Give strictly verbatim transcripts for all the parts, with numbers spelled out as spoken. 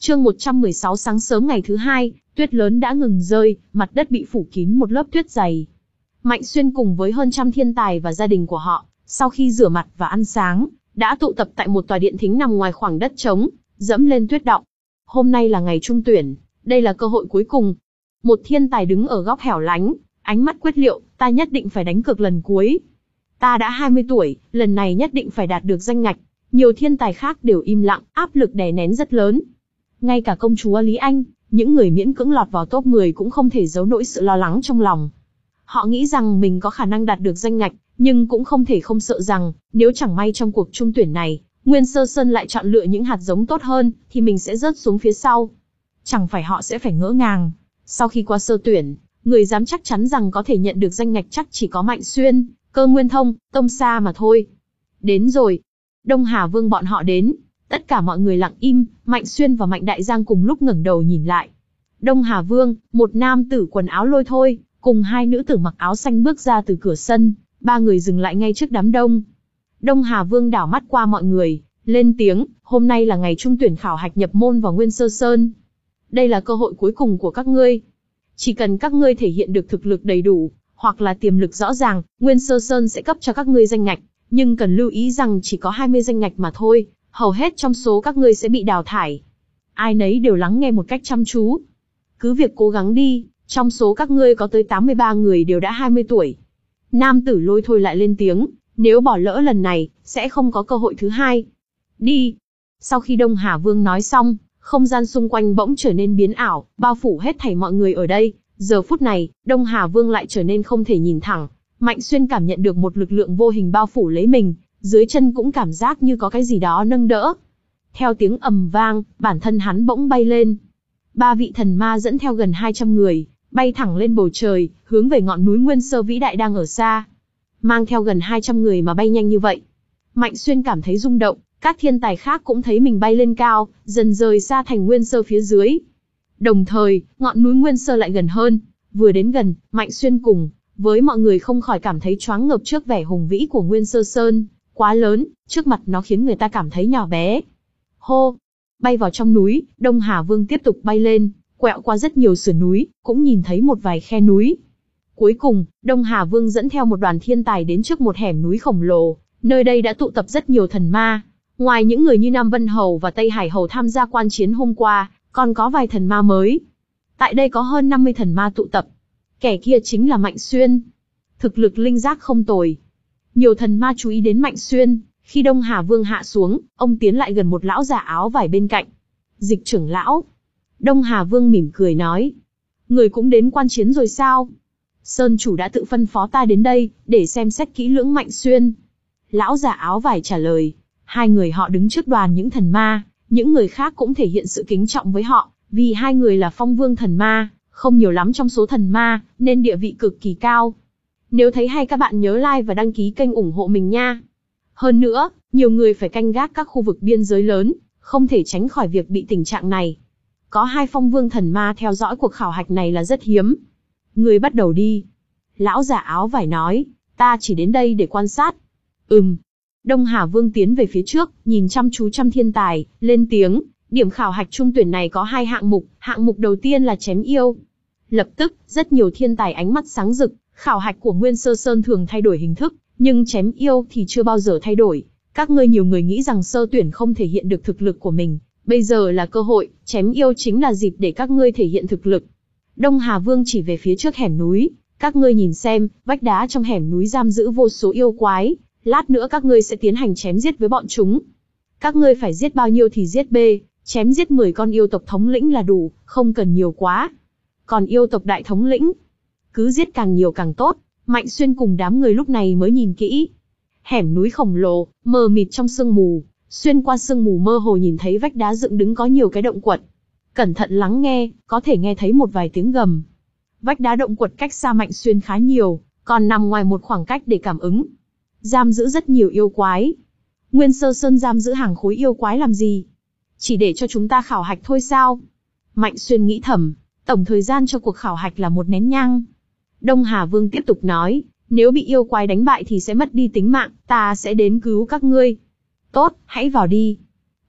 Chương một trăm mười sáu sáng sớm ngày thứ hai, tuyết lớn đã ngừng rơi, mặt đất bị phủ kín một lớp tuyết dày. Mạnh Xuyên cùng với hơn trăm thiên tài và gia đình của họ, sau khi rửa mặt và ăn sáng, đã tụ tập tại một tòa điện thính nằm ngoài khoảng đất trống, dẫm lên tuyết đọng. Hôm nay là ngày trung tuyển, đây là cơ hội cuối cùng. Một thiên tài đứng ở góc hẻo lánh, ánh mắt quyết liệu, ta nhất định phải đánh cược lần cuối. Ta đã hai mươi tuổi, lần này nhất định phải đạt được danh ngạch. Nhiều thiên tài khác đều im lặng, áp lực đè nén rất lớn. Ngay cả công chúa Lý Anh, những người miễn cưỡng lọt vào top mười cũng không thể giấu nổi sự lo lắng trong lòng. Họ nghĩ rằng mình có khả năng đạt được danh ngạch, nhưng cũng không thể không sợ rằng, nếu chẳng may trong cuộc trung tuyển này, Nguyên Sơ Sơn lại chọn lựa những hạt giống tốt hơn, thì mình sẽ rớt xuống phía sau. Chẳng phải họ sẽ phải ngỡ ngàng. Sau khi qua sơ tuyển, người dám chắc chắn rằng có thể nhận được danh ngạch chắc chỉ có Mạnh Xuyên, Cơ Nguyên Thông, Tông Sa mà thôi. Đến rồi. Đông Hà Vương bọn họ đến. Tất cả mọi người lặng im, Mạnh Xuyên và Mạnh Đại Giang cùng lúc ngẩng đầu nhìn lại. Đông Hà Vương, một nam tử quần áo lôi thôi, cùng hai nữ tử mặc áo xanh bước ra từ cửa sân, ba người dừng lại ngay trước đám đông. Đông Hà Vương đảo mắt qua mọi người, lên tiếng, hôm nay là ngày trung tuyển khảo hạch nhập môn vào Nguyên Sơ Sơn. Đây là cơ hội cuối cùng của các ngươi. Chỉ cần các ngươi thể hiện được thực lực đầy đủ, hoặc là tiềm lực rõ ràng, Nguyên Sơ Sơn sẽ cấp cho các ngươi danh ngạch, nhưng cần lưu ý rằng chỉ có hai mươi danh ngạch mà thôi, hầu hết trong số các ngươi sẽ bị đào thải. Ai nấy đều lắng nghe một cách chăm chú. Cứ việc cố gắng đi, trong số các ngươi có tới tám mươi ba người đều đã hai mươi tuổi. Nam tử lôi thôi lại lên tiếng, nếu bỏ lỡ lần này, sẽ không có cơ hội thứ hai. Đi. Sau khi Đông Hà Vương nói xong, không gian xung quanh bỗng trở nên biến ảo, bao phủ hết thảy mọi người ở đây. Giờ phút này, Đông Hà Vương lại trở nên không thể nhìn thẳng. Mạnh Xuyên cảm nhận được một lực lượng vô hình bao phủ lấy mình, dưới chân cũng cảm giác như có cái gì đó nâng đỡ. Theo tiếng ầm vang, bản thân hắn bỗng bay lên. Ba vị thần ma dẫn theo gần hai trăm người, bay thẳng lên bầu trời, hướng về ngọn núi Nguyên Sơ vĩ đại đang ở xa. Mang theo gần hai trăm người mà bay nhanh như vậy. Mạnh Xuyên cảm thấy rung động, các thiên tài khác cũng thấy mình bay lên cao, dần rời xa thành Nguyên Sơ phía dưới. Đồng thời, ngọn núi Nguyên Sơ lại gần hơn, vừa đến gần, Mạnh Xuyên cùng với mọi người không khỏi cảm thấy choáng ngợp trước vẻ hùng vĩ của Nguyên Sơ Sơn, quá lớn, trước mặt nó khiến người ta cảm thấy nhỏ bé. Hô, bay vào trong núi, Đông Hà Vương tiếp tục bay lên, quẹo qua rất nhiều sườn núi, cũng nhìn thấy một vài khe núi. Cuối cùng, Đông Hà Vương dẫn theo một đoàn thiên tài đến trước một hẻm núi khổng lồ, nơi đây đã tụ tập rất nhiều thần ma. Ngoài những người như Nam Vân Hầu và Tây Hải Hầu tham gia quan chiến hôm qua, còn có vài thần ma mới. Tại đây có hơn năm mươi thần ma tụ tập. Kẻ kia chính là Mạnh Xuyên. Thực lực linh giác không tồi. Nhiều thần ma chú ý đến Mạnh Xuyên. Khi Đông Hà Vương hạ xuống, ông tiến lại gần một lão già áo vải bên cạnh. Dịch trưởng lão. Đông Hà Vương mỉm cười nói. Người cũng đến quan chiến rồi sao? Sơn chủ đã tự phân phó ta đến đây, để xem xét kỹ lưỡng Mạnh Xuyên. Lão già áo vải trả lời. Hai người họ đứng trước đoàn những thần ma, những người khác cũng thể hiện sự kính trọng với họ, vì hai người là phong vương thần ma, không nhiều lắm trong số thần ma, nên địa vị cực kỳ cao. Nếu thấy hay các bạn nhớ like và đăng ký kênh ủng hộ mình nha. Hơn nữa, nhiều người phải canh gác các khu vực biên giới lớn, không thể tránh khỏi việc bị tình trạng này. Có hai phong vương thần ma theo dõi cuộc khảo hạch này là rất hiếm. Người bắt đầu đi. Lão già áo vải nói, ta chỉ đến đây để quan sát. Ừm. Đông Hà Vương tiến về phía trước, nhìn chăm chú trăm thiên tài, lên tiếng, điểm khảo hạch trung tuyển này có hai hạng mục, hạng mục đầu tiên là chém yêu. Lập tức, rất nhiều thiên tài ánh mắt sáng rực, khảo hạch của Nguyên Sơ Sơn thường thay đổi hình thức, nhưng chém yêu thì chưa bao giờ thay đổi. Các ngươi nhiều người nghĩ rằng sơ tuyển không thể hiện được thực lực của mình, bây giờ là cơ hội, chém yêu chính là dịp để các ngươi thể hiện thực lực. Đông Hà Vương chỉ về phía trước hẻm núi, các ngươi nhìn xem, vách đá trong hẻm núi giam giữ vô số yêu quái. Lát nữa các ngươi sẽ tiến hành chém giết với bọn chúng. Các ngươi phải giết bao nhiêu thì giết bê, chém giết mười con yêu tộc thống lĩnh là đủ, không cần nhiều quá. Còn yêu tộc đại thống lĩnh, cứ giết càng nhiều càng tốt. Mạnh Xuyên cùng đám người lúc này mới nhìn kỹ. Hẻm núi khổng lồ, mờ mịt trong sương mù, xuyên qua sương mù mơ hồ nhìn thấy vách đá dựng đứng có nhiều cái động quật. Cẩn thận lắng nghe, có thể nghe thấy một vài tiếng gầm. Vách đá động quật cách xa Mạnh Xuyên khá nhiều, còn nằm ngoài một khoảng cách để cảm ứng. Giam giữ rất nhiều yêu quái. Nguyên Sơ Sơn giam giữ hàng khối yêu quái làm gì? Chỉ để cho chúng ta khảo hạch thôi sao? Mạnh Xuyên nghĩ thầm, tổng thời gian cho cuộc khảo hạch là một nén nhang. Đông Hà Vương tiếp tục nói, nếu bị yêu quái đánh bại thì sẽ mất đi tính mạng, ta sẽ đến cứu các ngươi. Tốt, hãy vào đi.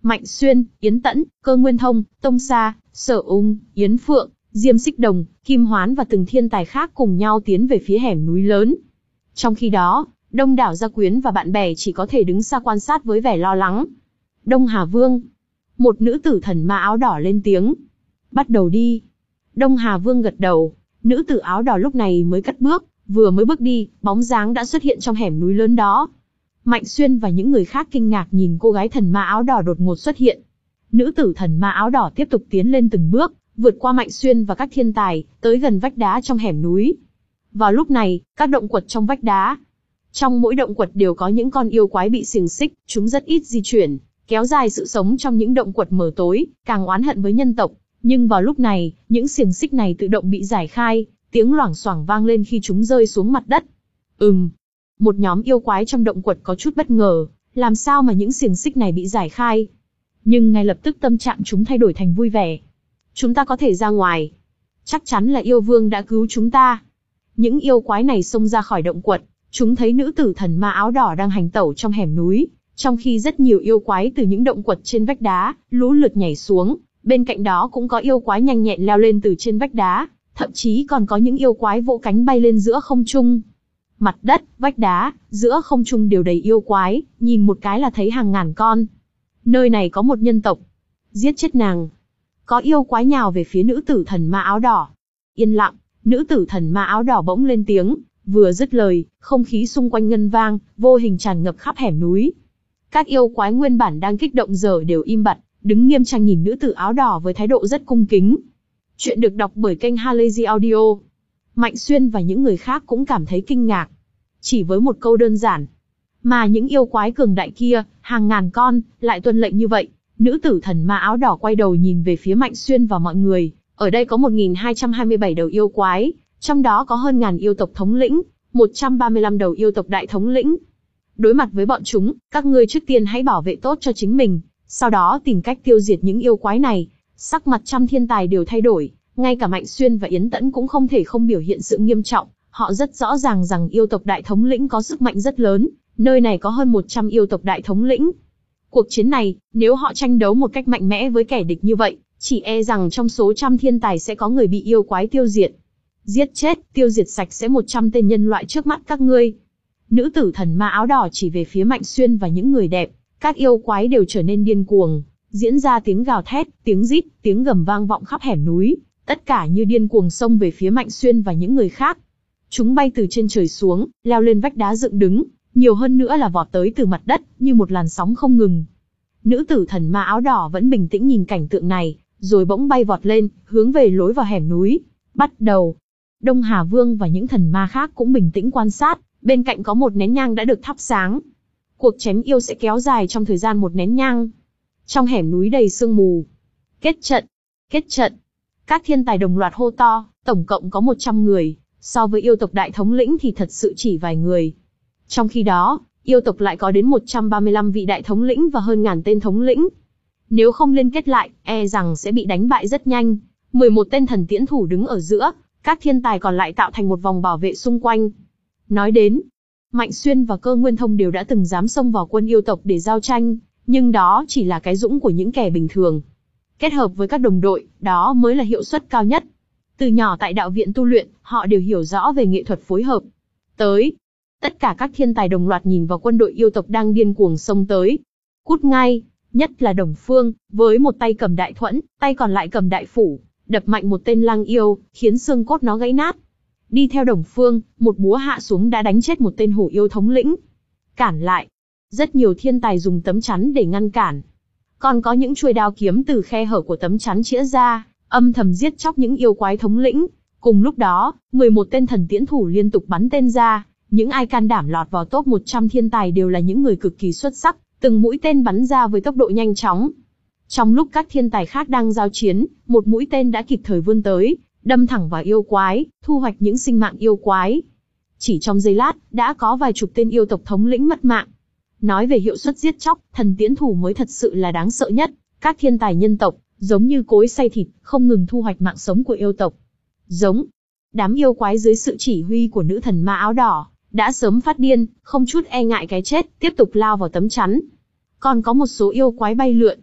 Mạnh Xuyên, Yến Tẫn, Cơ Nguyên Thông, Tông Sa, Sở Ung, Yến Phượng, Diêm Xích Đồng, Kim Hoán và từng thiên tài khác cùng nhau tiến về phía hẻm núi lớn. Trong khi đó, đông đảo gia quyến và bạn bè chỉ có thể đứng xa quan sát với vẻ lo lắng. Đông Hà Vương. Một nữ tử thần ma áo đỏ lên tiếng. Bắt đầu đi. Đông Hà Vương gật đầu. Nữ tử áo đỏ lúc này mới cất bước, vừa mới bước đi, bóng dáng đã xuất hiện trong hẻm núi lớn đó. Mạnh Xuyên và những người khác kinh ngạc nhìn cô gái thần ma áo đỏ đột ngột xuất hiện. Nữ tử thần ma áo đỏ tiếp tục tiến lên từng bước, vượt qua Mạnh Xuyên và các thiên tài, tới gần vách đá trong hẻm núi. Vào lúc này, các động quật trong vách đá. Trong mỗi động quật đều có những con yêu quái bị xiềng xích, chúng rất ít di chuyển, kéo dài sự sống trong những động quật mờ tối, càng oán hận với nhân tộc. Nhưng vào lúc này, những xiềng xích này tự động bị giải khai, tiếng loảng xoảng vang lên khi chúng rơi xuống mặt đất. Ừm, một nhóm yêu quái trong động quật có chút bất ngờ, làm sao mà những xiềng xích này bị giải khai? Nhưng ngay lập tức tâm trạng chúng thay đổi thành vui vẻ. Chúng ta có thể ra ngoài. Chắc chắn là yêu vương đã cứu chúng ta. Những yêu quái này xông ra khỏi động quật, chúng thấy nữ tử thần ma áo đỏ đang hành tẩu trong hẻm núi, trong khi rất nhiều yêu quái từ những động quật trên vách đá, lũ lượt nhảy xuống, bên cạnh đó cũng có yêu quái nhanh nhẹn leo lên từ trên vách đá, thậm chí còn có những yêu quái vỗ cánh bay lên giữa không trung. Mặt đất, vách đá, giữa không trung đều đầy yêu quái, nhìn một cái là thấy hàng ngàn con. Nơi này có một nhân tộc. Giết chết nàng. Có yêu quái nhào về phía nữ tử thần ma áo đỏ. Yên lặng, nữ tử thần ma áo đỏ bỗng lên tiếng, vừa dứt lời, không khí xung quanh ngân vang, vô hình tràn ngập khắp hẻm núi. Các yêu quái nguyên bản đang kích động giờ đều im bặt, đứng nghiêm trang nhìn nữ tử áo đỏ với thái độ rất cung kính. Chuyện được đọc bởi kênh Halazy Audio. Mạnh Xuyên và những người khác cũng cảm thấy kinh ngạc. Chỉ với một câu đơn giản, mà những yêu quái cường đại kia, hàng ngàn con, lại tuân lệnh như vậy. Nữ tử thần ma áo đỏ quay đầu nhìn về phía Mạnh Xuyên và mọi người. Ở đây có một nghìn hai trăm hai mươi bảy đầu yêu quái, trong đó có hơn ngàn yêu tộc thống lĩnh, một trăm ba mươi lăm đầu yêu tộc đại thống lĩnh. Đối mặt với bọn chúng, các ngươi trước tiên hãy bảo vệ tốt cho chính mình, sau đó tìm cách tiêu diệt những yêu quái này. Sắc mặt trăm thiên tài đều thay đổi, ngay cả Mạnh Xuyên và Yến Tẫn cũng không thể không biểu hiện sự nghiêm trọng. Họ rất rõ ràng rằng yêu tộc đại thống lĩnh có sức mạnh rất lớn, nơi này có hơn một trăm yêu tộc đại thống lĩnh. Cuộc chiến này, nếu họ tranh đấu một cách mạnh mẽ với kẻ địch như vậy, chỉ e rằng trong số trăm thiên tài sẽ có người bị yêu quái tiêu diệt. Giết chết, tiêu diệt sạch sẽ một trăm tên nhân loại trước mắt các ngươi. Nữ tử thần ma áo đỏ chỉ về phía Mạnh Xuyên và những người đẹp, các yêu quái đều trở nên điên cuồng, diễn ra tiếng gào thét, tiếng rít, tiếng gầm vang vọng khắp hẻm núi, tất cả như điên cuồng xông về phía Mạnh Xuyên và những người khác. Chúng bay từ trên trời xuống, leo lên vách đá dựng đứng, nhiều hơn nữa là vọt tới từ mặt đất, như một làn sóng không ngừng. Nữ tử thần ma áo đỏ vẫn bình tĩnh nhìn cảnh tượng này, rồi bỗng bay vọt lên, hướng về lối vào hẻm núi. Bắt đầu. Đông Hà Vương và những thần ma khác cũng bình tĩnh quan sát, bên cạnh có một nén nhang đã được thắp sáng. Cuộc chém yêu sẽ kéo dài trong thời gian một nén nhang. Trong hẻm núi đầy sương mù. Kết trận, kết trận. Các thiên tài đồng loạt hô to, tổng cộng có một trăm người, so với yêu tộc đại thống lĩnh thì thật sự chỉ vài người. Trong khi đó, yêu tộc lại có đến một trăm ba mươi lăm vị đại thống lĩnh và hơn ngàn tên thống lĩnh. Nếu không liên kết lại, e rằng sẽ bị đánh bại rất nhanh. mười một tên thần tiễn thủ đứng ở giữa, các thiên tài còn lại tạo thành một vòng bảo vệ xung quanh. Nói đến, Mạnh Xuyên và Cơ Nguyên Thông đều đã từng dám xông vào quân yêu tộc để giao tranh, nhưng đó chỉ là cái dũng của những kẻ bình thường. Kết hợp với các đồng đội, đó mới là hiệu suất cao nhất. Từ nhỏ tại đạo viện tu luyện, họ đều hiểu rõ về nghệ thuật phối hợp. Tới, tất cả các thiên tài đồng loạt nhìn vào quân đội yêu tộc đang điên cuồng xông tới. Cút ngay, nhất là Đồng Phương, với một tay cầm đại thuẫn, tay còn lại cầm đại phủ, đập mạnh một tên lang yêu, khiến xương cốt nó gãy nát. Đi theo Đồng Phương, một búa hạ xuống đã đánh chết một tên hổ yêu thống lĩnh. Cản lại. Rất nhiều thiên tài dùng tấm chắn để ngăn cản. Còn có những chuôi đao kiếm từ khe hở của tấm chắn chĩa ra, âm thầm giết chóc những yêu quái thống lĩnh. Cùng lúc đó, mười một tên thần tiễn thủ liên tục bắn tên ra. Những ai can đảm lọt vào top một trăm thiên tài đều là những người cực kỳ xuất sắc, từng mũi tên bắn ra với tốc độ nhanh chóng. Trong lúc các thiên tài khác đang giao chiến, một mũi tên đã kịp thời vươn tới, đâm thẳng vào yêu quái, thu hoạch những sinh mạng yêu quái. Chỉ trong giây lát, đã có vài chục tên yêu tộc thống lĩnh mất mạng. Nói về hiệu suất giết chóc, thần tiễn thủ mới thật sự là đáng sợ nhất. Các thiên tài nhân tộc, giống như cối xay thịt, không ngừng thu hoạch mạng sống của yêu tộc. Giống. Đám yêu quái dưới sự chỉ huy của nữ thần ma áo đỏ, đã sớm phát điên, không chút e ngại cái chết, tiếp tục lao vào tấm chắn. Còn có một số yêu quái bay lượn,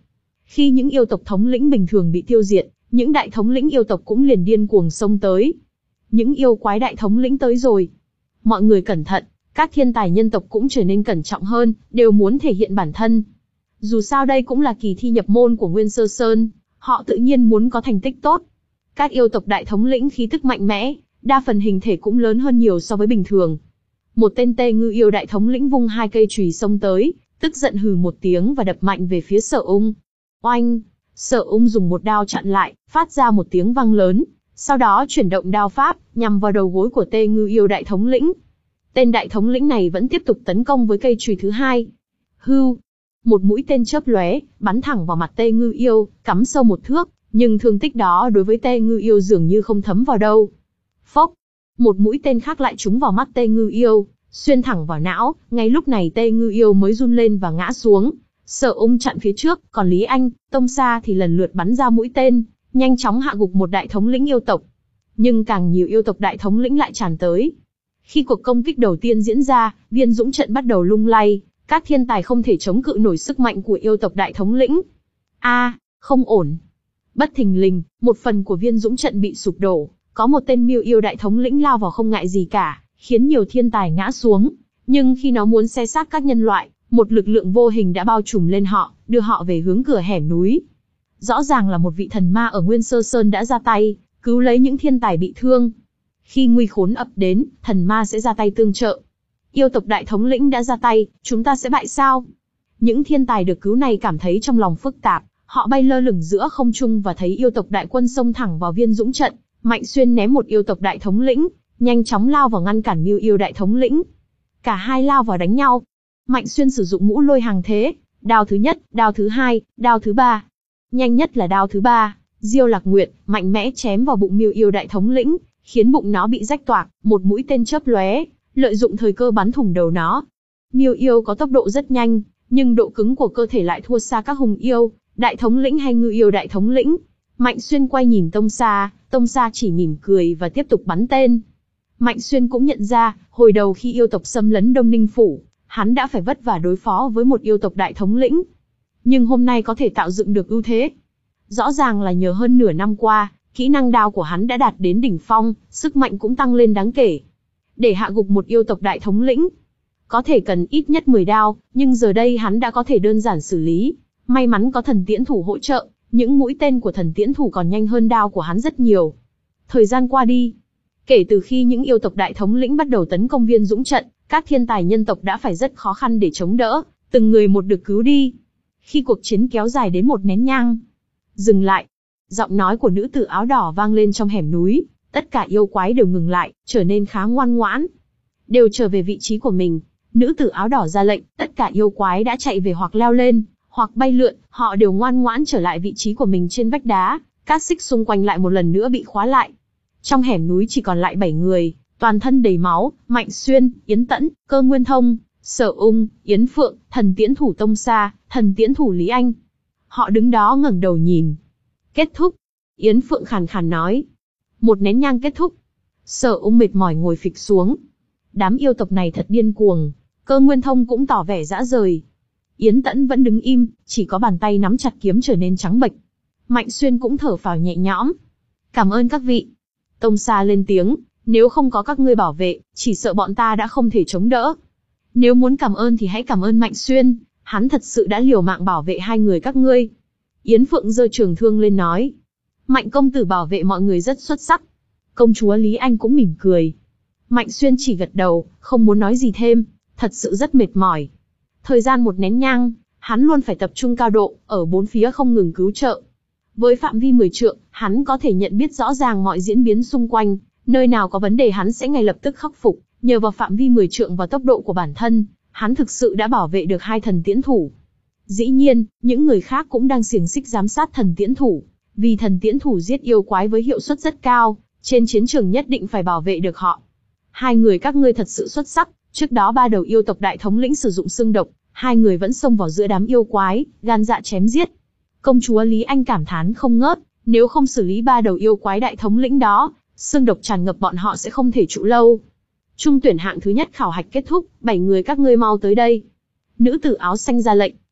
Khi những yêu tộc thống lĩnh bình thường bị tiêu diệt, những đại thống lĩnh yêu tộc cũng liền điên cuồng xông tới. Những yêu quái đại thống lĩnh tới rồi. Mọi người cẩn thận, các thiên tài nhân tộc cũng trở nên cẩn trọng hơn, đều muốn thể hiện bản thân. Dù sao đây cũng là kỳ thi nhập môn của Nguyên Sơ Sơn, họ tự nhiên muốn có thành tích tốt. Các yêu tộc đại thống lĩnh khí tức mạnh mẽ, đa phần hình thể cũng lớn hơn nhiều so với bình thường. Một tên Tê Ngư yêu đại thống lĩnh vung hai cây chùy xông tới, tức giận hừ một tiếng và đập mạnh về phía Sở Ung. Oanh! Sở Ung dùng một đao chặn lại, phát ra một tiếng vang lớn, sau đó chuyển động đao pháp, nhằm vào đầu gối của Tê Ngư yêu đại thống lĩnh. Tên đại thống lĩnh này vẫn tiếp tục tấn công với cây chùy thứ hai. Hưu! Một mũi tên chớp lóe, bắn thẳng vào mặt Tê Ngư yêu, cắm sâu một thước, nhưng thương tích đó đối với Tê Ngư yêu dường như không thấm vào đâu. Phốc! Một mũi tên khác lại trúng vào mắt Tê Ngư yêu, xuyên thẳng vào não, ngay lúc này Tê Ngư yêu mới run lên và ngã xuống. Sở Ung chặn phía trước, còn Lý Anh, Tông Sa thì lần lượt bắn ra mũi tên, nhanh chóng hạ gục một đại thống lĩnh yêu tộc. Nhưng càng nhiều yêu tộc đại thống lĩnh lại tràn tới. Khi cuộc công kích đầu tiên diễn ra, Viên Dũng trận bắt đầu lung lay, các thiên tài không thể chống cự nổi sức mạnh của yêu tộc đại thống lĩnh. A, à, không ổn. Bất thình lình, một phần của Viên Dũng trận bị sụp đổ, có một tên Miêu yêu đại thống lĩnh lao vào không ngại gì cả, khiến nhiều thiên tài ngã xuống. Nhưng khi nó muốn xé xác các nhân loại, một lực lượng vô hình đã bao trùm lên họ, đưa họ về hướng cửa hẻm núi. Rõ ràng là một vị thần ma ở Nguyên Sơ Sơn đã ra tay, cứu lấy những thiên tài bị thương. Khi nguy khốn ập đến, thần ma sẽ ra tay tương trợ. Yêu tộc đại thống lĩnh đã ra tay, chúng ta sẽ bại sao? Những thiên tài được cứu này cảm thấy trong lòng phức tạp, họ bay lơ lửng giữa không trung và thấy yêu tộc đại quân xông thẳng vào Viên Dũng trận. Mạnh Xuyên ném một yêu tộc đại thống lĩnh, nhanh chóng lao vào ngăn cản Miêu yêu đại thống lĩnh. Cả hai lao vào đánh nhau. Mạnh Xuyên sử dụng ngũ lôi hàng thế, đao thứ nhất, đao thứ hai, đao thứ ba. Nhanh nhất là đao thứ ba, Diêu Lạc Nguyệt mạnh mẽ chém vào bụng Miêu yêu đại thống lĩnh, khiến bụng nó bị rách toạc, một mũi tên chớp lóe, lợi dụng thời cơ bắn thủng đầu nó. Miêu yêu có tốc độ rất nhanh, nhưng độ cứng của cơ thể lại thua xa các hùng yêu, đại thống lĩnh hay ngư yêu đại thống lĩnh. Mạnh Xuyên quay nhìn Tông Sa, Tông Sa chỉ mỉm cười và tiếp tục bắn tên. Mạnh Xuyên cũng nhận ra, hồi đầu khi yêu tộc xâm lấn Đông Ninh Phủ, hắn đã phải vất vả đối phó với một yêu tộc đại thống lĩnh. Nhưng hôm nay có thể tạo dựng được ưu thế. Rõ ràng là nhờ hơn nửa năm qua, kỹ năng đao của hắn đã đạt đến đỉnh phong, sức mạnh cũng tăng lên đáng kể. Để hạ gục một yêu tộc đại thống lĩnh, có thể cần ít nhất mười đao, nhưng giờ đây hắn đã có thể đơn giản xử lý. May mắn có thần tiễn thủ hỗ trợ, những mũi tên của thần tiễn thủ còn nhanh hơn đao của hắn rất nhiều. Thời gian qua đi, kể từ khi những yêu tộc đại thống lĩnh bắt đầu tấn công Viên Dũng trận, các thiên tài nhân tộc đã phải rất khó khăn để chống đỡ, từng người một được cứu đi. Khi cuộc chiến kéo dài đến một nén nhang, dừng lại, giọng nói của nữ tử áo đỏ vang lên trong hẻm núi, tất cả yêu quái đều ngừng lại, trở nên khá ngoan ngoãn, đều trở về vị trí của mình. Nữ tử áo đỏ ra lệnh, tất cả yêu quái đã chạy về hoặc leo lên, hoặc bay lượn, họ đều ngoan ngoãn trở lại vị trí của mình trên vách đá, các xích xung quanh lại một lần nữa bị khóa lại. Trong hẻm núi chỉ còn lại bảy người, toàn thân đầy máu, Mạnh Xuyên, Yến Tẫn, Cơ Nguyên Thông, Sở Ung, Yến Phượng, thần tiễn thủ Tông Sa, thần tiễn thủ Lý Anh. Họ đứng đó ngẩng đầu nhìn. Kết thúc. Yến Phượng khàn khàn nói. Một nén nhang kết thúc. Sở Ung mệt mỏi ngồi phịch xuống. Đám yêu tộc này thật điên cuồng. Cơ Nguyên Thông cũng tỏ vẻ dã rời. Yến Tẫn vẫn đứng im, chỉ có bàn tay nắm chặt kiếm trở nên trắng bệch. Mạnh Xuyên cũng thở phào nhẹ nhõm. Cảm ơn các vị. Tông Sa lên tiếng, nếu không có các ngươi bảo vệ, chỉ sợ bọn ta đã không thể chống đỡ. Nếu muốn cảm ơn thì hãy cảm ơn Mạnh Xuyên, hắn thật sự đã liều mạng bảo vệ hai người các ngươi. Yến Phượng giơ trường thương lên nói. Mạnh công tử bảo vệ mọi người rất xuất sắc. Công chúa Lý Anh cũng mỉm cười. Mạnh Xuyên chỉ gật đầu, không muốn nói gì thêm, thật sự rất mệt mỏi. Thời gian một nén nhang, hắn luôn phải tập trung cao độ, ở bốn phía không ngừng cứu trợ. Với phạm vi mười trượng, hắn có thể nhận biết rõ ràng mọi diễn biến xung quanh, nơi nào có vấn đề hắn sẽ ngay lập tức khắc phục. Nhờ vào phạm vi mười trượng và tốc độ của bản thân, hắn thực sự đã bảo vệ được hai thần tiễn thủ. Dĩ nhiên, những người khác cũng đang xiềng xích giám sát thần tiễn thủ, vì thần tiễn thủ giết yêu quái với hiệu suất rất cao, trên chiến trường nhất định phải bảo vệ được họ. Hai người các ngươi thật sự xuất sắc, trước đó ba đầu yêu tộc đại thống lĩnh sử dụng xương độc, hai người vẫn xông vào giữa đám yêu quái, gan dạ chém giết. Công chúa Lý Anh cảm thán không ngớt, nếu không xử lý ba đầu yêu quái đại thống lĩnh đó, xương độc tràn ngập bọn họ sẽ không thể trụ lâu. Trung tuyển hạng thứ nhất khảo hạch kết thúc, bảy người các ngươi mau tới đây. Nữ tử áo xanh ra lệnh,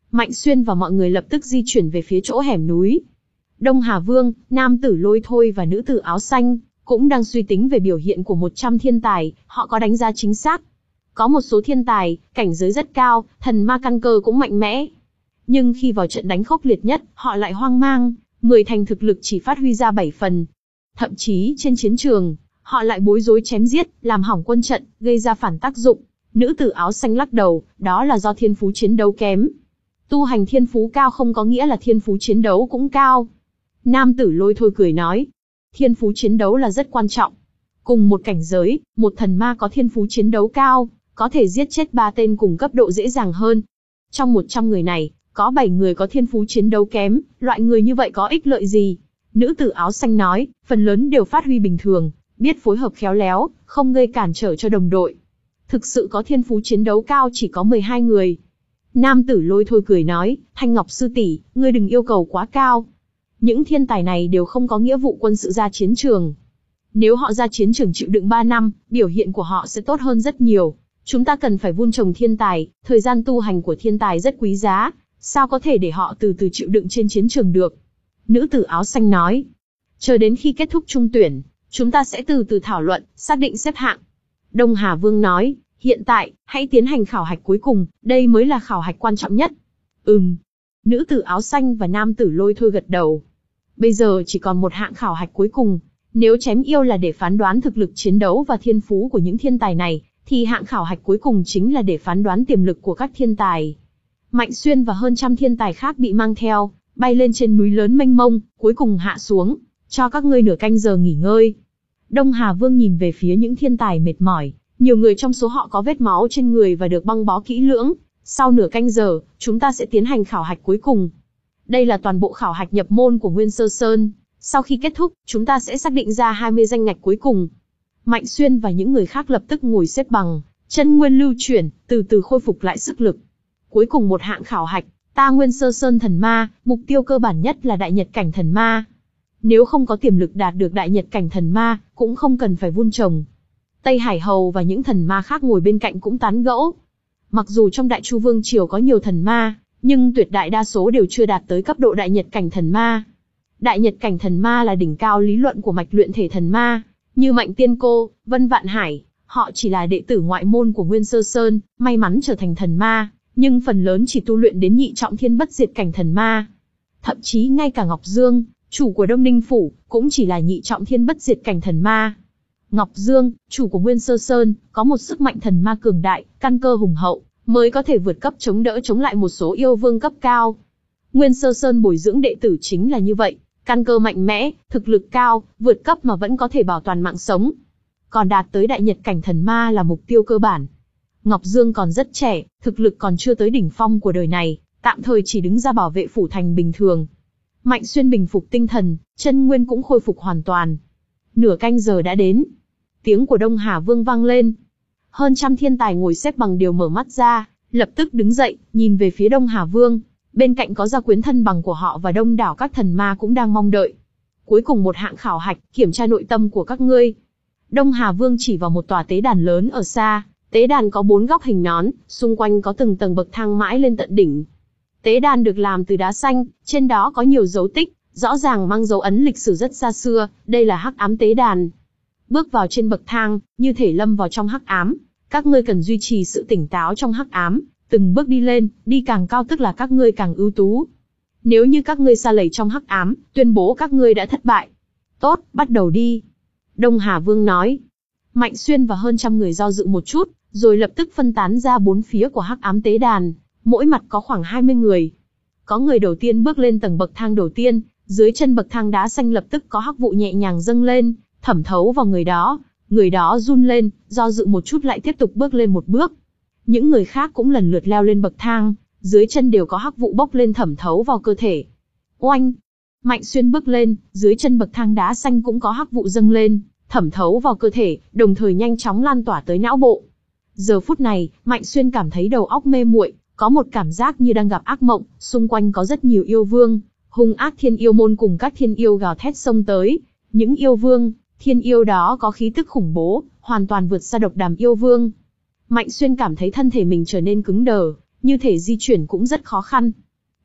Mạnh Xuyên và mọi người lập tức di chuyển về phía chỗ hẻm núi. Đông Hà Vương, nam tử Lôi Thôi và nữ tử áo xanh cũng đang suy tính về biểu hiện của một trăm thiên tài, họ có đánh giá chính xác. Có một số thiên tài, cảnh giới rất cao, thần ma căn cơ cũng mạnh mẽ. Nhưng khi vào trận đánh khốc liệt nhất, họ lại hoang mang, mười thành thực lực chỉ phát huy ra bảy phần. Thậm chí trên chiến trường, họ lại bối rối chém giết, làm hỏng quân trận, gây ra phản tác dụng. Nữ tử áo xanh lắc đầu, đó là do thiên phú chiến đấu kém. Tu hành thiên phú cao không có nghĩa là thiên phú chiến đấu cũng cao. Nam tử Lôi Thôi cười nói, thiên phú chiến đấu là rất quan trọng. Cùng một cảnh giới, một thần ma có thiên phú chiến đấu cao, có thể giết chết ba tên cùng cấp độ dễ dàng hơn. Trong một trăm người này, có bảy người có thiên phú chiến đấu kém, loại người như vậy có ích lợi gì? Nữ tử áo xanh nói, phần lớn đều phát huy bình thường, biết phối hợp khéo léo, không gây cản trở cho đồng đội. Thực sự có thiên phú chiến đấu cao chỉ có mười hai người. Nam tử Lôi Thôi cười nói, Thanh Ngọc sư tỷ, ngươi đừng yêu cầu quá cao. Những thiên tài này đều không có nghĩa vụ quân sự ra chiến trường. Nếu họ ra chiến trường chịu đựng ba năm, biểu hiện của họ sẽ tốt hơn rất nhiều. Chúng ta cần phải vun trồng thiên tài, thời gian tu hành của thiên tài rất quý giá, sao có thể để họ từ từ chịu đựng trên chiến trường được? Nữ tử áo xanh nói, chờ đến khi kết thúc trung tuyển, chúng ta sẽ từ từ thảo luận, xác định xếp hạng. Đông Hà Vương nói, hiện tại, hãy tiến hành khảo hạch cuối cùng, đây mới là khảo hạch quan trọng nhất. Ừm. Nữ tử áo xanh và nam tử Lôi Thôi gật đầu. Bây giờ chỉ còn một hạng khảo hạch cuối cùng. Nếu chém yêu là để phán đoán thực lực chiến đấu và thiên phú của những thiên tài này, thì hạng khảo hạch cuối cùng chính là để phán đoán tiềm lực của các thiên tài. Mạnh Xuyên và hơn trăm thiên tài khác bị mang theo, bay lên trên núi lớn mênh mông, cuối cùng hạ xuống, cho các ngươi nửa canh giờ nghỉ ngơi. Đông Hà Vương nhìn về phía những thiên tài mệt mỏi, nhiều người trong số họ có vết máu trên người và được băng bó kỹ lưỡng. Sau nửa canh giờ, chúng ta sẽ tiến hành khảo hạch cuối cùng. Đây là toàn bộ khảo hạch nhập môn của Nguyên Sơ Sơn. Sau khi kết thúc, chúng ta sẽ xác định ra hai mươi danh ngạch cuối cùng. Mạnh Xuyên và những người khác lập tức ngồi xếp bằng, chân nguyên lưu chuyển, từ từ khôi phục lại sức lực. Cuối cùng một hạng khảo hạch, ta Nguyên Sơ Sơn thần ma, mục tiêu cơ bản nhất là đại nhật cảnh thần ma. Nếu không có tiềm lực đạt được đại nhật cảnh thần ma, cũng không cần phải vun trồng. Tây Hải Hầu và những thần ma khác ngồi bên cạnh cũng tán gẫu. Mặc dù trong Đại Chu Vương Triều có nhiều thần ma, nhưng tuyệt đại đa số đều chưa đạt tới cấp độ đại nhật cảnh thần ma. Đại nhật cảnh thần ma là đỉnh cao lý luận của mạch luyện thể thần ma, như Mạnh Tiên Cô, Vân Vạn Hải, họ chỉ là đệ tử ngoại môn của Nguyên Sơ Sơn, may mắn trở thành thần ma, nhưng phần lớn chỉ tu luyện đến nhị trọng thiên bất diệt cảnh thần ma. Thậm chí ngay cả Ngọc Dương, chủ của Đông Ninh Phủ, cũng chỉ là nhị trọng thiên bất diệt cảnh thần ma. Ngọc Dương, chủ của Nguyên Sơ Sơn, có một sức mạnh thần ma cường đại, căn cơ hùng hậu, mới có thể vượt cấp chống đỡ chống lại một số yêu vương cấp cao. Nguyên Sơ Sơn bồi dưỡng đệ tử chính là như vậy, căn cơ mạnh mẽ, thực lực cao, vượt cấp mà vẫn có thể bảo toàn mạng sống. Còn đạt tới đại nhật cảnh thần ma là mục tiêu cơ bản. Ngọc Dương còn rất trẻ, thực lực còn chưa tới đỉnh phong của đời này, tạm thời chỉ đứng ra bảo vệ phủ thành bình thường. Mạnh Xuyên bình phục tinh thần, chân nguyên cũng khôi phục hoàn toàn. Nửa canh giờ đã đến. Tiếng của Đông Hà Vương vang lên. Hơn trăm thiên tài ngồi xếp bằng đều mở mắt ra, lập tức đứng dậy, nhìn về phía Đông Hà Vương. Bên cạnh có gia quyến thân bằng của họ và đông đảo các thần ma cũng đang mong đợi. Cuối cùng một hạng khảo hạch, kiểm tra nội tâm của các ngươi. Đông Hà Vương chỉ vào một tòa tế đàn lớn ở xa. Tế đàn có bốn góc hình nón, xung quanh có từng tầng bậc thang mãi lên tận đỉnh. Tế đàn được làm từ đá xanh, trên đó có nhiều dấu tích, rõ ràng mang dấu ấn lịch sử rất xa xưa, đây là hắc ám tế đàn. Bước vào trên bậc thang, như thể lâm vào trong hắc ám, các ngươi cần duy trì sự tỉnh táo trong hắc ám, từng bước đi lên, đi càng cao tức là các ngươi càng ưu tú. Nếu như các ngươi sa lầy trong hắc ám, tuyên bố các ngươi đã thất bại. Tốt, bắt đầu đi. Đông Hà Vương nói. Mạnh Xuyên và hơn trăm người do dự một chút, rồi lập tức phân tán ra bốn phía của hắc ám tế đàn, mỗi mặt có khoảng hai mươi người. Có người đầu tiên bước lên tầng bậc thang đầu tiên, dưới chân bậc thang đá xanh lập tức có hắc vụ nhẹ nhàng dâng lên, thẩm thấu vào người đó, người đó run lên, do dự một chút lại tiếp tục bước lên một bước. Những người khác cũng lần lượt leo lên bậc thang, dưới chân đều có hắc vụ bốc lên thẩm thấu vào cơ thể. Oanh! Mạnh Xuyên bước lên, dưới chân bậc thang đá xanh cũng có hắc vụ dâng lên, thẩm thấu vào cơ thể, đồng thời nhanh chóng lan tỏa tới não bộ. Giờ phút này, Mạnh Xuyên cảm thấy đầu óc mê muội, có một cảm giác như đang gặp ác mộng, xung quanh có rất nhiều yêu vương, hung ác thiên yêu môn cùng các thiên yêu gào thét xông tới. Những yêu vương, thiên yêu đó có khí tức khủng bố, hoàn toàn vượt xa độc đàm yêu vương. Mạnh Xuyên cảm thấy thân thể mình trở nên cứng đờ, như thể di chuyển cũng rất khó khăn.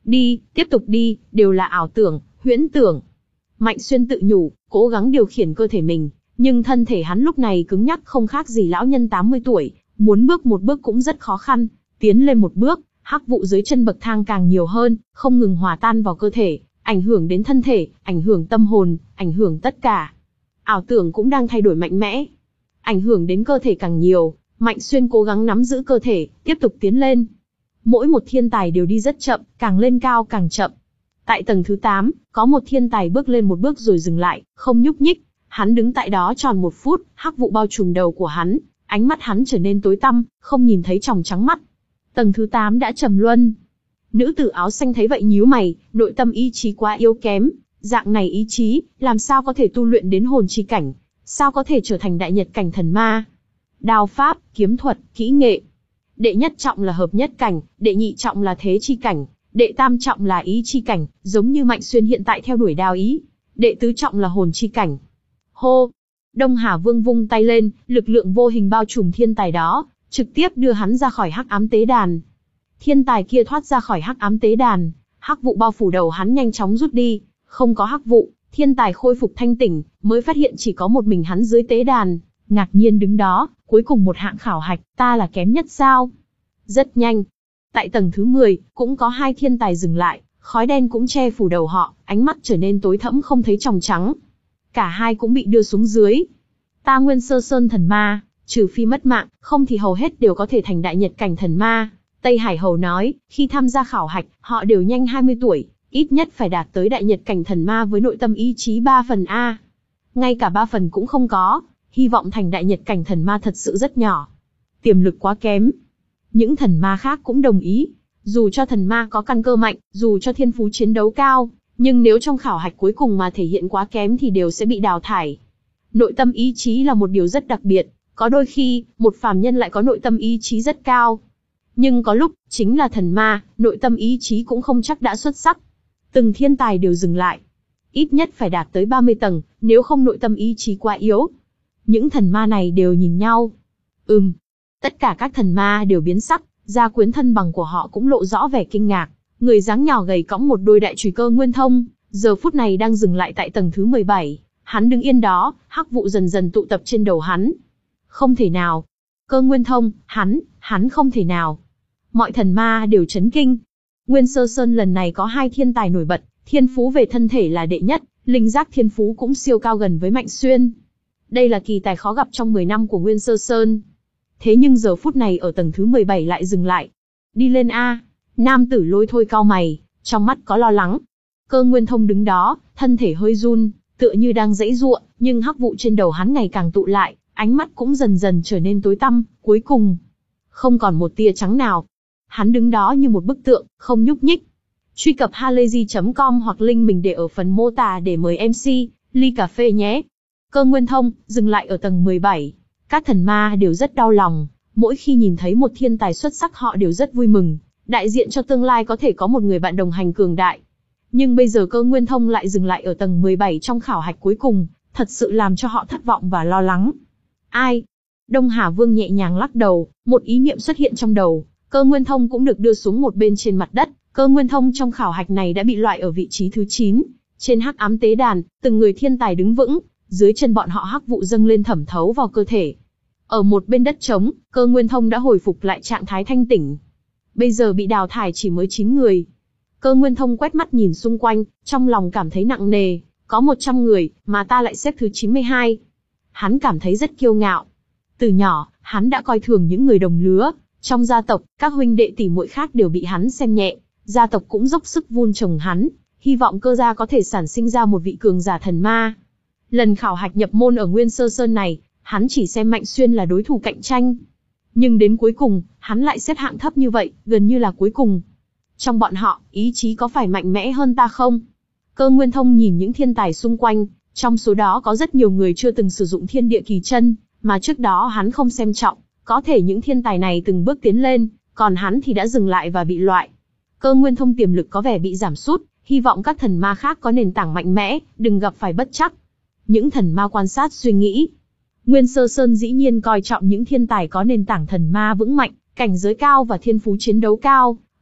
Đi, tiếp tục đi, đều là ảo tưởng, huyễn tưởng. Mạnh Xuyên tự nhủ, cố gắng điều khiển cơ thể mình, nhưng thân thể hắn lúc này cứng nhắc không khác gì lão nhân tám mươi tuổi, muốn bước một bước cũng rất khó khăn, tiến lên một bước, hắc vụ dưới chân bậc thang càng nhiều hơn, không ngừng hòa tan vào cơ thể, ảnh hưởng đến thân thể, ảnh hưởng tâm hồn, ảnh hưởng tất cả. Ảo tưởng cũng đang thay đổi mạnh mẽ, ảnh hưởng đến cơ thể càng nhiều. Mạnh Xuyên cố gắng nắm giữ cơ thể, tiếp tục tiến lên. Mỗi một thiên tài đều đi rất chậm, càng lên cao càng chậm. Tại tầng thứ tám, có một thiên tài bước lên một bước rồi dừng lại, không nhúc nhích. Hắn đứng tại đó tròn một phút, hắc vụ bao trùm đầu của hắn, ánh mắt hắn trở nên tối tăm, không nhìn thấy tròng trắng mắt. Tầng thứ tám đã trầm luân. Nữ tử áo xanh thấy vậy nhíu mày, nội tâm ý chí quá yếu kém, dạng này ý chí, làm sao có thể tu luyện đến hồn chi cảnh, sao có thể trở thành đại nhật cảnh thần ma? Đao pháp, kiếm thuật, kỹ nghệ. Đệ nhất trọng là hợp nhất cảnh, đệ nhị trọng là thế chi cảnh, đệ tam trọng là ý chi cảnh, giống như Mạnh Xuyên hiện tại theo đuổi đao ý. Đệ tứ trọng là hồn chi cảnh. Hô! Đông Hà Vương vung tay lên, lực lượng vô hình bao trùm thiên tài đó, trực tiếp đưa hắn ra khỏi hắc ám tế đàn. Thiên tài kia thoát ra khỏi hắc ám tế đàn, hắc vụ bao phủ đầu hắn nhanh chóng rút đi, không có hắc vụ, thiên tài khôi phục thanh tỉnh, mới phát hiện chỉ có một mình hắn dưới tế đàn, ngạc nhiên đứng đó, cuối cùng một hạng khảo hạch, ta là kém nhất sao? Rất nhanh. Tại tầng thứ mười, cũng có hai thiên tài dừng lại, khói đen cũng che phủ đầu họ, ánh mắt trở nên tối thẫm không thấy tròng trắng. Cả hai cũng bị đưa xuống dưới. Ta Nguyên Sơ Sơn thần ma, trừ phi mất mạng, không thì hầu hết đều có thể thành đại nhật cảnh thần ma. Tây Hải Hầu nói, khi tham gia khảo hạch, họ đều nhanh hai mươi tuổi, ít nhất phải đạt tới đại nhật cảnh thần ma với nội tâm ý chí ba phần A. Ngay cả ba phần cũng không có, hy vọng thành đại nhật cảnh thần ma thật sự rất nhỏ. Tiềm lực quá kém. Những thần ma khác cũng đồng ý, dù cho thần ma có căn cơ mạnh, dù cho thiên phú chiến đấu cao, nhưng nếu trong khảo hạch cuối cùng mà thể hiện quá kém thì đều sẽ bị đào thải. Nội tâm ý chí là một điều rất đặc biệt, có đôi khi, một phàm nhân lại có nội tâm ý chí rất cao. Nhưng có lúc, chính là thần ma, nội tâm ý chí cũng không chắc đã xuất sắc. Từng thiên tài đều dừng lại. Ít nhất phải đạt tới ba mươi tầng, nếu không nội tâm ý chí quá yếu. Những thần ma này đều nhìn nhau. Ừm. Tất cả các thần ma đều biến sắc, gia quyến thân bằng của họ cũng lộ rõ vẻ kinh ngạc. Người dáng nhỏ gầy cõng một đôi đại chùy Cơ Nguyên Thông, giờ phút này đang dừng lại tại tầng thứ mười bảy. Hắn đứng yên đó, hắc vụ dần dần tụ tập trên đầu hắn. Không thể nào. Cơ Nguyên Thông, hắn, hắn không thể nào. Mọi thần ma đều chấn kinh. Nguyên Sơ Sơn lần này có hai thiên tài nổi bật, thiên phú về thân thể là đệ nhất, linh giác thiên phú cũng siêu cao gần với Mạnh Xuyên. Đây là kỳ tài khó gặp trong mười năm của Nguyên Sơ Sơn. Thế nhưng giờ phút này ở tầng thứ mười bảy lại dừng lại. Đi lên A. Nam tử Lôi Thôi cau mày, trong mắt có lo lắng. Cơ Nguyên Thông đứng đó, thân thể hơi run, tựa như đang giãy giụa, nhưng hắc vụ trên đầu hắn ngày càng tụ lại, ánh mắt cũng dần dần trở nên tối tăm, cuối cùng không còn một tia trắng nào. Hắn đứng đó như một bức tượng, không nhúc nhích. Truy cập halayzi chấm com hoặc link mình để ở phần mô tả để mời em xê, ly cà phê nhé. Cơ Nguyên Thông, dừng lại ở tầng mười bảy. Các thần ma đều rất đau lòng, mỗi khi nhìn thấy một thiên tài xuất sắc họ đều rất vui mừng, đại diện cho tương lai có thể có một người bạn đồng hành cường đại. Nhưng bây giờ Cơ Nguyên Thông lại dừng lại ở tầng mười bảy trong khảo hạch cuối cùng, thật sự làm cho họ thất vọng và lo lắng. Ai? Đông Hà Vương nhẹ nhàng lắc đầu, một ý niệm xuất hiện trong đầu, Cơ Nguyên Thông cũng được đưa xuống một bên trên mặt đất. Cơ Nguyên Thông trong khảo hạch này đã bị loại ở vị trí thứ chín. Trên hắc ám tế đàn, từng người thiên tài đứng vững, dưới chân bọn họ hắc vụ dâng lên thẩm thấu vào cơ thể. Ở một bên đất trống, Cơ Nguyên Thông đã hồi phục lại trạng thái thanh tỉnh. Bây giờ bị đào thải chỉ mới chín người. Cơ Nguyên Thông quét mắt nhìn xung quanh, trong lòng cảm thấy nặng nề, có một trăm người, mà ta lại xếp thứ chín mươi hai. Hắn cảm thấy rất kiêu ngạo. Từ nhỏ, hắn đã coi thường những người đồng lứa, trong gia tộc, các huynh đệ tỷ muội khác đều bị hắn xem nhẹ, gia tộc cũng dốc sức vun trồng hắn, hy vọng Cơ gia có thể sản sinh ra một vị cường giả thần ma. Lần khảo hạch nhập môn ở Nguyên Sơ Sơn này, hắn chỉ xem Mạnh Xuyên là đối thủ cạnh tranh. Nhưng đến cuối cùng, hắn lại xếp hạng thấp như vậy, gần như là cuối cùng. Trong bọn họ, ý chí có phải mạnh mẽ hơn ta không? Cơ Nguyên Thông nhìn những thiên tài xung quanh, trong số đó có rất nhiều người chưa từng sử dụng thiên địa kỳ chân, mà trước đó hắn không xem trọng, có thể những thiên tài này từng bước tiến lên, còn hắn thì đã dừng lại và bị loại. Cơ Nguyên Thông tiềm lực có vẻ bị giảm sút, hy vọng các thần ma khác có nền tảng mạnh mẽ, đừng gặp phải bất trắc. Những thần ma quan sát suy nghĩ. Nguyên Sơ Sơn dĩ nhiên coi trọng những thiên tài có nền tảng thần ma vững mạnh, cảnh giới cao và thiên phú chiến đấu cao,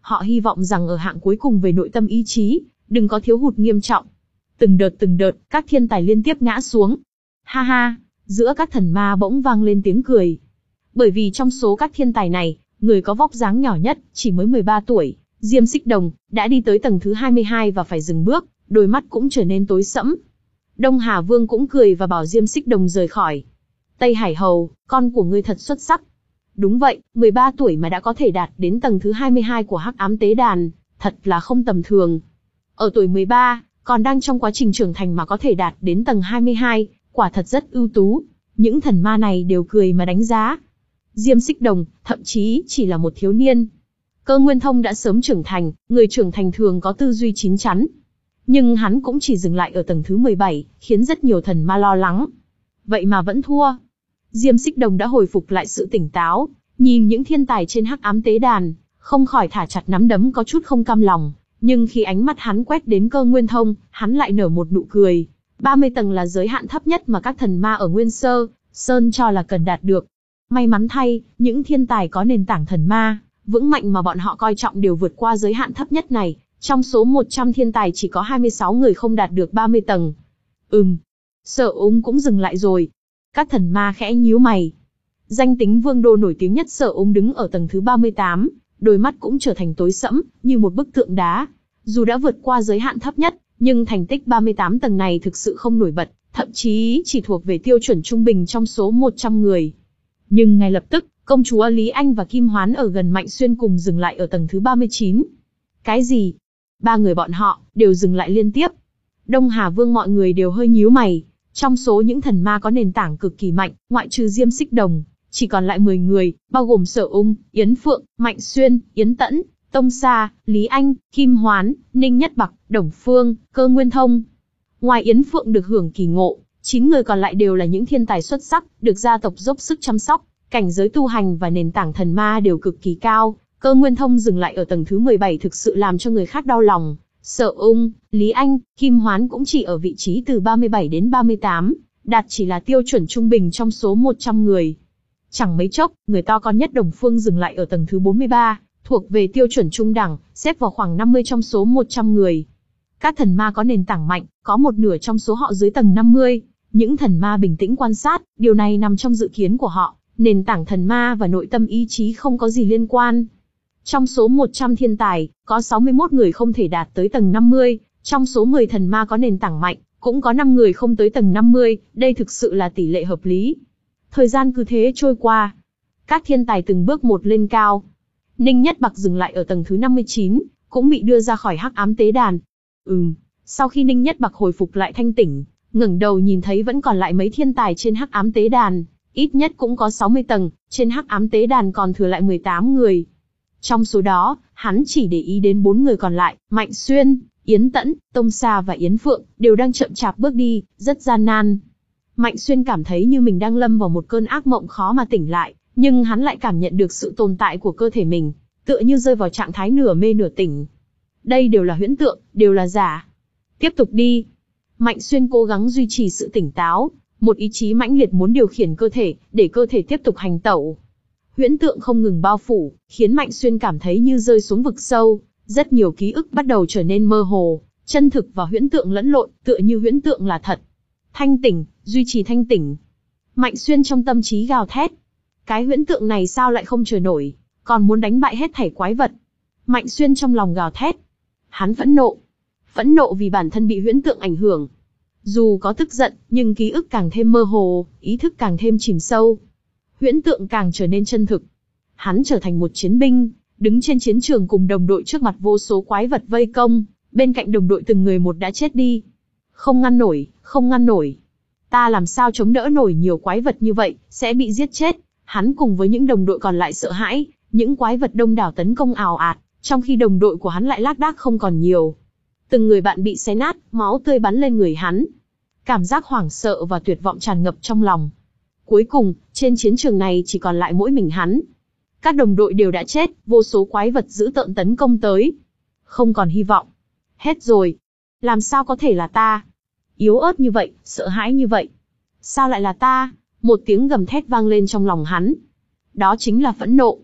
Họ hy vọng rằng ở hạng cuối cùng về nội tâm ý chí, đừng có thiếu hụt nghiêm trọng. Từng đợt từng đợt, các thiên tài liên tiếp ngã xuống. Ha ha, giữa các thần ma bỗng vang lên tiếng cười. Bởi vì trong số các thiên tài này, người có vóc dáng nhỏ nhất, chỉ mới mười ba tuổi, Diêm Xích Đồng, đã đi tới tầng thứ hai mươi hai và phải dừng bước, đôi mắt cũng trở nên tối sẫm. Đông Hà Vương cũng cười và bảo Diêm Xích Đồng rời khỏi. Tây Hải Hầu, con của ngươi thật xuất sắc. Đúng vậy, mười ba tuổi mà đã có thể đạt đến tầng thứ hai mươi hai của Hắc Ám Tế Đàn, thật là không tầm thường. Ở tuổi mười ba, còn đang trong quá trình trưởng thành mà có thể đạt đến tầng hai mươi hai, quả thật rất ưu tú. Những thần ma này đều cười mà đánh giá. Diêm Xích Đồng, thậm chí chỉ là một thiếu niên. Cơ Nguyên Thông đã sớm trưởng thành, người trưởng thành thường có tư duy chín chắn. Nhưng hắn cũng chỉ dừng lại ở tầng thứ mười bảy, khiến rất nhiều thần ma lo lắng. Vậy mà vẫn thua. Diêm Xích Đồng đã hồi phục lại sự tỉnh táo, nhìn những thiên tài trên Hắc Ám Tế Đàn, không khỏi thả chặt nắm đấm có chút không cam lòng. Nhưng khi ánh mắt hắn quét đến Cơ Nguyên Thông, hắn lại nở một nụ cười. ba mươi tầng là giới hạn thấp nhất mà các thần ma ở Nguyên Sơ Sơn cho là cần đạt được. May mắn thay, những thiên tài có nền tảng thần ma vững mạnh mà bọn họ coi trọng đều vượt qua giới hạn thấp nhất này. Trong số một trăm thiên tài chỉ có hai mươi sáu người không đạt được ba mươi tầng. Ừm, Sở Ung cũng dừng lại rồi. Các thần ma khẽ nhíu mày. Danh tính vương đô nổi tiếng nhất Sở Ung đứng ở tầng thứ ba mươi tám, đôi mắt cũng trở thành tối sẫm, như một bức tượng đá. Dù đã vượt qua giới hạn thấp nhất, nhưng thành tích ba mươi tám tầng này thực sự không nổi bật, thậm chí chỉ thuộc về tiêu chuẩn trung bình trong số một trăm người. Nhưng ngay lập tức, công chúa Lý Anh và Kim Hoán ở gần Mạnh Xuyên cùng dừng lại ở tầng thứ ba mươi chín. Cái gì? Ba người bọn họ đều dừng lại liên tiếp. Đông Hà Vương mọi người đều hơi nhíu mày. Trong số những thần ma có nền tảng cực kỳ mạnh, ngoại trừ Diêm Xích Đồng, chỉ còn lại mười người, bao gồm Sở Ung, Yến Phượng, Mạnh Xuyên, Yến Tẫn, Tông Sa, Lý Anh, Kim Hoán, Ninh Nhất Bạc, Đồng Phương, Cơ Nguyên Thông. Ngoài Yến Phượng được hưởng kỳ ngộ, chín người còn lại đều là những thiên tài xuất sắc, được gia tộc dốc sức chăm sóc, cảnh giới tu hành và nền tảng thần ma đều cực kỳ cao. Cơ Nguyên Thông dừng lại ở tầng thứ mười bảy thực sự làm cho người khác đau lòng. Sở Ung, Lý Anh, Kim Hoán cũng chỉ ở vị trí từ ba mươi bảy đến ba mươi tám, đạt chỉ là tiêu chuẩn trung bình trong số một trăm người. Chẳng mấy chốc, người to con nhất Đồng Phương dừng lại ở tầng thứ bốn mươi ba, thuộc về tiêu chuẩn trung đẳng, xếp vào khoảng năm mươi trong số một trăm người. Các thần ma có nền tảng mạnh, có một nửa trong số họ dưới tầng năm mươi. Những thần ma bình tĩnh quan sát, điều này nằm trong dự kiến của họ. Nền tảng thần ma và nội tâm ý chí không có gì liên quan. Trong số một trăm thiên tài, có sáu mươi mốt người không thể đạt tới tầng năm mươi, trong số mười thần ma có nền tảng mạnh, cũng có năm người không tới tầng năm mươi, đây thực sự là tỷ lệ hợp lý. Thời gian cứ thế trôi qua. Các thiên tài từng bước một lên cao. Ninh Nhất Bạc dừng lại ở tầng thứ năm mươi chín, cũng bị đưa ra khỏi Hắc Ám Tế Đàn. Ừm, sau khi Ninh Nhất Bạc hồi phục lại thanh tỉnh, ngẩng đầu nhìn thấy vẫn còn lại mấy thiên tài trên Hắc Ám Tế Đàn, ít nhất cũng có sáu mươi tầng, trên Hắc Ám Tế Đàn còn thừa lại mười tám người. Trong số đó, hắn chỉ để ý đến bốn người còn lại, Mạnh Xuyên, Yến Tẫn, Tông Sa và Yến Phượng, đều đang chậm chạp bước đi, rất gian nan. Mạnh Xuyên cảm thấy như mình đang lâm vào một cơn ác mộng khó mà tỉnh lại, nhưng hắn lại cảm nhận được sự tồn tại của cơ thể mình, tựa như rơi vào trạng thái nửa mê nửa tỉnh. Đây đều là huyễn tượng, đều là giả. Tiếp tục đi. Mạnh Xuyên cố gắng duy trì sự tỉnh táo, một ý chí mãnh liệt muốn điều khiển cơ thể, để cơ thể tiếp tục hành tẩu. Huyễn tượng không ngừng bao phủ, khiến Mạnh Xuyên cảm thấy như rơi xuống vực sâu, rất nhiều ký ức bắt đầu trở nên mơ hồ, chân thực và huyễn tượng lẫn lộn, tựa như huyễn tượng là thật. Thanh tỉnh, duy trì thanh tỉnh. Mạnh Xuyên trong tâm trí gào thét. Cái huyễn tượng này sao lại không chờ nổi, còn muốn đánh bại hết thảy quái vật. Mạnh Xuyên trong lòng gào thét. Hắn phẫn nộ. Phẫn nộ vì bản thân bị huyễn tượng ảnh hưởng. Dù có tức giận, nhưng ký ức càng thêm mơ hồ, ý thức càng thêm chìm sâu. Huyễn tượng càng trở nên chân thực. Hắn trở thành một chiến binh, đứng trên chiến trường cùng đồng đội trước mặt vô số quái vật vây công, bên cạnh đồng đội từng người một đã chết đi. Không ngăn nổi, không ngăn nổi. Ta làm sao chống đỡ nổi nhiều quái vật như vậy, sẽ bị giết chết. Hắn cùng với những đồng đội còn lại sợ hãi, những quái vật đông đảo tấn công ào ạt, trong khi đồng đội của hắn lại lác đác không còn nhiều. Từng người bạn bị xé nát, máu tươi bắn lên người hắn. Cảm giác hoảng sợ và tuyệt vọng tràn ngập trong lòng. Cuối cùng, trên chiến trường này chỉ còn lại mỗi mình hắn. Các đồng đội đều đã chết, vô số quái vật dữ tợn tấn công tới. Không còn hy vọng. Hết rồi. Làm sao có thể là ta? Yếu ớt như vậy, sợ hãi như vậy. Sao lại là ta? Một tiếng gầm thét vang lên trong lòng hắn. Đó chính là phẫn nộ.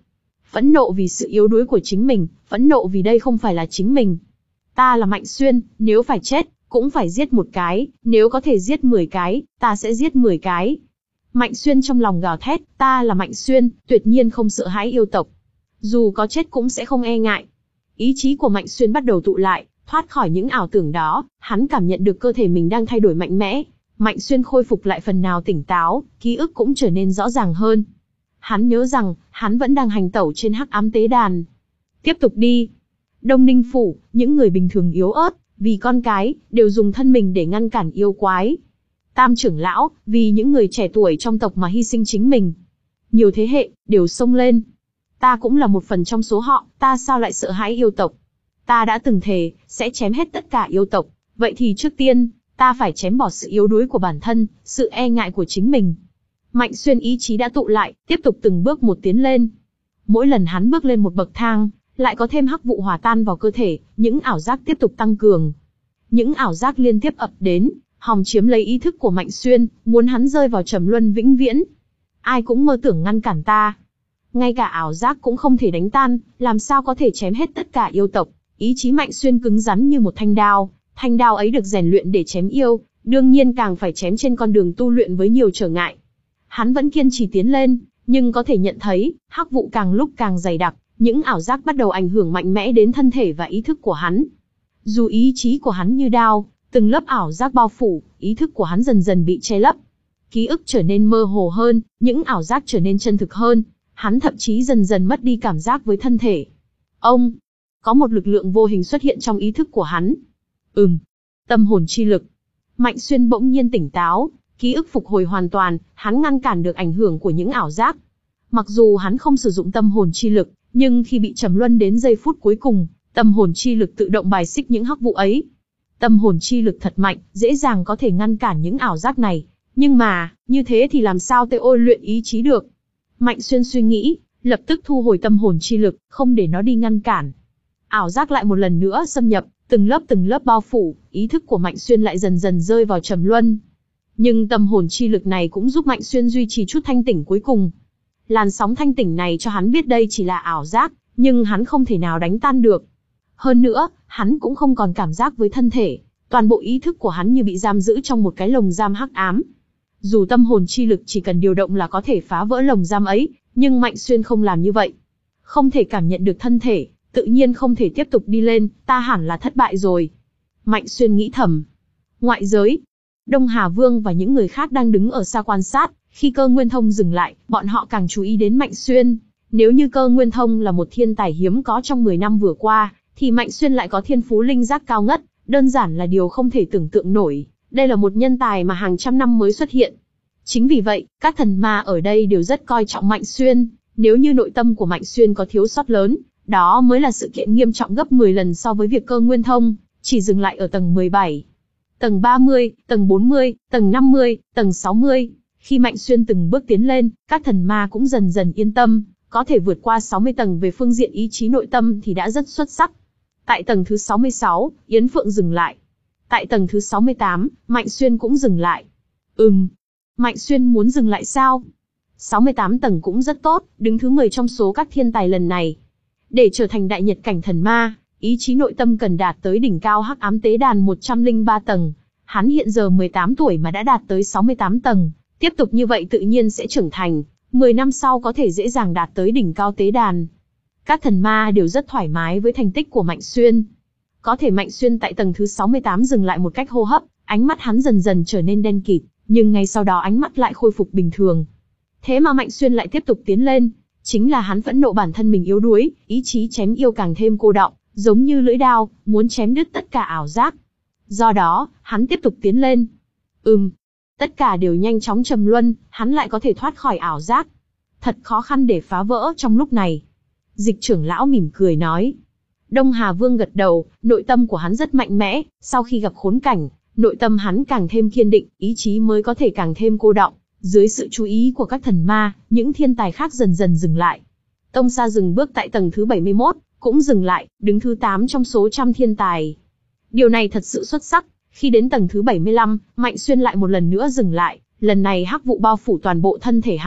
phẫn nộ vì sự yếu đuối của chính mình, phẫn nộ vì đây không phải là chính mình. Ta là Mạnh Xuyên, nếu phải chết, cũng phải giết một cái, nếu có thể giết mười cái, ta sẽ giết mười cái. Mạnh Xuyên trong lòng gào thét, ta là Mạnh Xuyên, tuyệt nhiên không sợ hãi yêu tộc. Dù có chết cũng sẽ không e ngại. Ý chí của Mạnh Xuyên bắt đầu tụ lại, thoát khỏi những ảo tưởng đó, hắn cảm nhận được cơ thể mình đang thay đổi mạnh mẽ. Mạnh Xuyên khôi phục lại phần nào tỉnh táo, ký ức cũng trở nên rõ ràng hơn. Hắn nhớ rằng, hắn vẫn đang hành tẩu trên hắc ám tế đàn. Tiếp tục đi. Đông Ninh Phủ, những người bình thường yếu ớt, vì con cái, đều dùng thân mình để ngăn cản yêu quái. Tam trưởng lão, vì những người trẻ tuổi trong tộc mà hy sinh chính mình. Nhiều thế hệ, đều xông lên. Ta cũng là một phần trong số họ, ta sao lại sợ hãi yêu tộc? Ta đã từng thề, sẽ chém hết tất cả yêu tộc. Vậy thì trước tiên, ta phải chém bỏ sự yếu đuối của bản thân, sự e ngại của chính mình. Mạnh Xuyên ý chí đã tụ lại, tiếp tục từng bước một tiến lên. Mỗi lần hắn bước lên một bậc thang, lại có thêm hắc vụ hòa tan vào cơ thể, những ảo giác tiếp tục tăng cường. Những ảo giác liên tiếp ập đến, hòng chiếm lấy ý thức của Mạnh Xuyên, muốn hắn rơi vào trầm luân vĩnh viễn. Ai cũng mơ tưởng ngăn cản ta. Ngay cả ảo giác cũng không thể đánh tan, làm sao có thể chém hết tất cả yêu tộc. Ý chí Mạnh Xuyên cứng rắn như một thanh đao, thanh đao ấy được rèn luyện để chém yêu, đương nhiên càng phải chém trên con đường tu luyện với nhiều trở ngại. Hắn vẫn kiên trì tiến lên, nhưng có thể nhận thấy, hắc vụ càng lúc càng dày đặc, những ảo giác bắt đầu ảnh hưởng mạnh mẽ đến thân thể và ý thức của hắn. Dù ý chí của hắn như đao, từng lớp ảo giác bao phủ, ý thức của hắn dần dần bị che lấp. Ký ức trở nên mơ hồ hơn, những ảo giác trở nên chân thực hơn, hắn thậm chí dần dần mất đi cảm giác với thân thể. Ông, có một lực lượng vô hình xuất hiện trong ý thức của hắn. Ừm, tâm hồn chi lực. Mạnh Xuyên bỗng nhiên tỉnh táo, ký ức phục hồi hoàn toàn, hắn ngăn cản được ảnh hưởng của những ảo giác. Mặc dù hắn không sử dụng tâm hồn chi lực, nhưng khi bị trầm luân đến giây phút cuối cùng, tâm hồn chi lực tự động bài xích những hắc vụ ấy. Tâm hồn chi lực thật mạnh, dễ dàng có thể ngăn cản những ảo giác này. Nhưng mà, như thế thì làm sao tôi ôi luyện ý chí được? Mạnh Xuyên suy nghĩ, lập tức thu hồi tâm hồn chi lực, không để nó đi ngăn cản. Ảo giác lại một lần nữa xâm nhập, từng lớp từng lớp bao phủ, ý thức của Mạnh Xuyên lại dần dần rơi vào trầm luân. Nhưng tâm hồn chi lực này cũng giúp Mạnh Xuyên duy trì chút thanh tỉnh cuối cùng. Làn sóng thanh tỉnh này cho hắn biết đây chỉ là ảo giác, nhưng hắn không thể nào đánh tan được. Hơn nữa, hắn cũng không còn cảm giác với thân thể, toàn bộ ý thức của hắn như bị giam giữ trong một cái lồng giam hắc ám. Dù tâm hồn chi lực chỉ cần điều động là có thể phá vỡ lồng giam ấy, nhưng Mạnh Xuyên không làm như vậy. Không thể cảm nhận được thân thể, tự nhiên không thể tiếp tục đi lên, ta hẳn là thất bại rồi. Mạnh Xuyên nghĩ thầm. Ngoại giới, Đông Hà Vương và những người khác đang đứng ở xa quan sát, khi Cơ Nguyên Thông dừng lại, bọn họ càng chú ý đến Mạnh Xuyên. Nếu như Cơ Nguyên Thông là một thiên tài hiếm có trong mười năm vừa qua, thì Mạnh Xuyên lại có thiên phú linh giác cao ngất, đơn giản là điều không thể tưởng tượng nổi. Đây là một nhân tài mà hàng trăm năm mới xuất hiện. Chính vì vậy, các thần ma ở đây đều rất coi trọng Mạnh Xuyên. Nếu như nội tâm của Mạnh Xuyên có thiếu sót lớn, đó mới là sự kiện nghiêm trọng gấp mười lần so với việc Cơ Nguyên Thông chỉ dừng lại ở tầng mười bảy. Tầng ba mươi, tầng bốn mươi, tầng năm mươi, tầng sáu mươi. Khi Mạnh Xuyên từng bước tiến lên, các thần ma cũng dần dần yên tâm, có thể vượt qua sáu mươi tầng về phương diện ý chí nội tâm thì đã rất xuất sắc. Tại tầng thứ sáu mươi sáu, Yến Phượng dừng lại. Tại tầng thứ sáu mươi tám, Mạnh Xuyên cũng dừng lại. Ừm, Mạnh Xuyên muốn dừng lại sao? sáu mươi tám tầng cũng rất tốt, đứng thứ mười trong số các thiên tài lần này. Để trở thành đại nhật cảnh thần ma, ý chí nội tâm cần đạt tới đỉnh cao hắc ám tế đàn một trăm lẻ ba tầng. Hắn hiện giờ mười tám tuổi mà đã đạt tới sáu mươi tám tầng, tiếp tục như vậy tự nhiên sẽ trưởng thành, mười năm sau có thể dễ dàng đạt tới đỉnh cao tế đàn. Các thần ma đều rất thoải mái với thành tích của Mạnh Xuyên. Có thể Mạnh Xuyên tại tầng thứ sáu mươi tám dừng lại một cách hô hấp, ánh mắt hắn dần dần trở nên đen kịt, nhưng ngay sau đó ánh mắt lại khôi phục bình thường. Thế mà Mạnh Xuyên lại tiếp tục tiến lên, chính là hắn phẫn nộ bản thân mình yếu đuối, ý chí chém yêu càng thêm cô đọng, giống như lưỡi đao, muốn chém đứt tất cả ảo giác. Do đó, hắn tiếp tục tiến lên. Ừm, tất cả đều nhanh chóng trầm luân, hắn lại có thể thoát khỏi ảo giác. Thật khó khăn để phá vỡ trong lúc này. Dịch trưởng lão mỉm cười nói. Đông Hà Vương gật đầu, nội tâm của hắn rất mạnh mẽ, sau khi gặp khốn cảnh, nội tâm hắn càng thêm kiên định, ý chí mới có thể càng thêm cô đọng. Dưới sự chú ý của các thần ma, những thiên tài khác dần dần dừng lại. Tông Sa dừng bước tại tầng thứ bảy mươi mốt, cũng dừng lại, đứng thứ tám trong số trăm thiên tài. Điều này thật sự xuất sắc, khi đến tầng thứ bảy mươi lăm, Mạnh Xuyên lại một lần nữa dừng lại, lần này hắc vụ bao phủ toàn bộ thân thể hắn,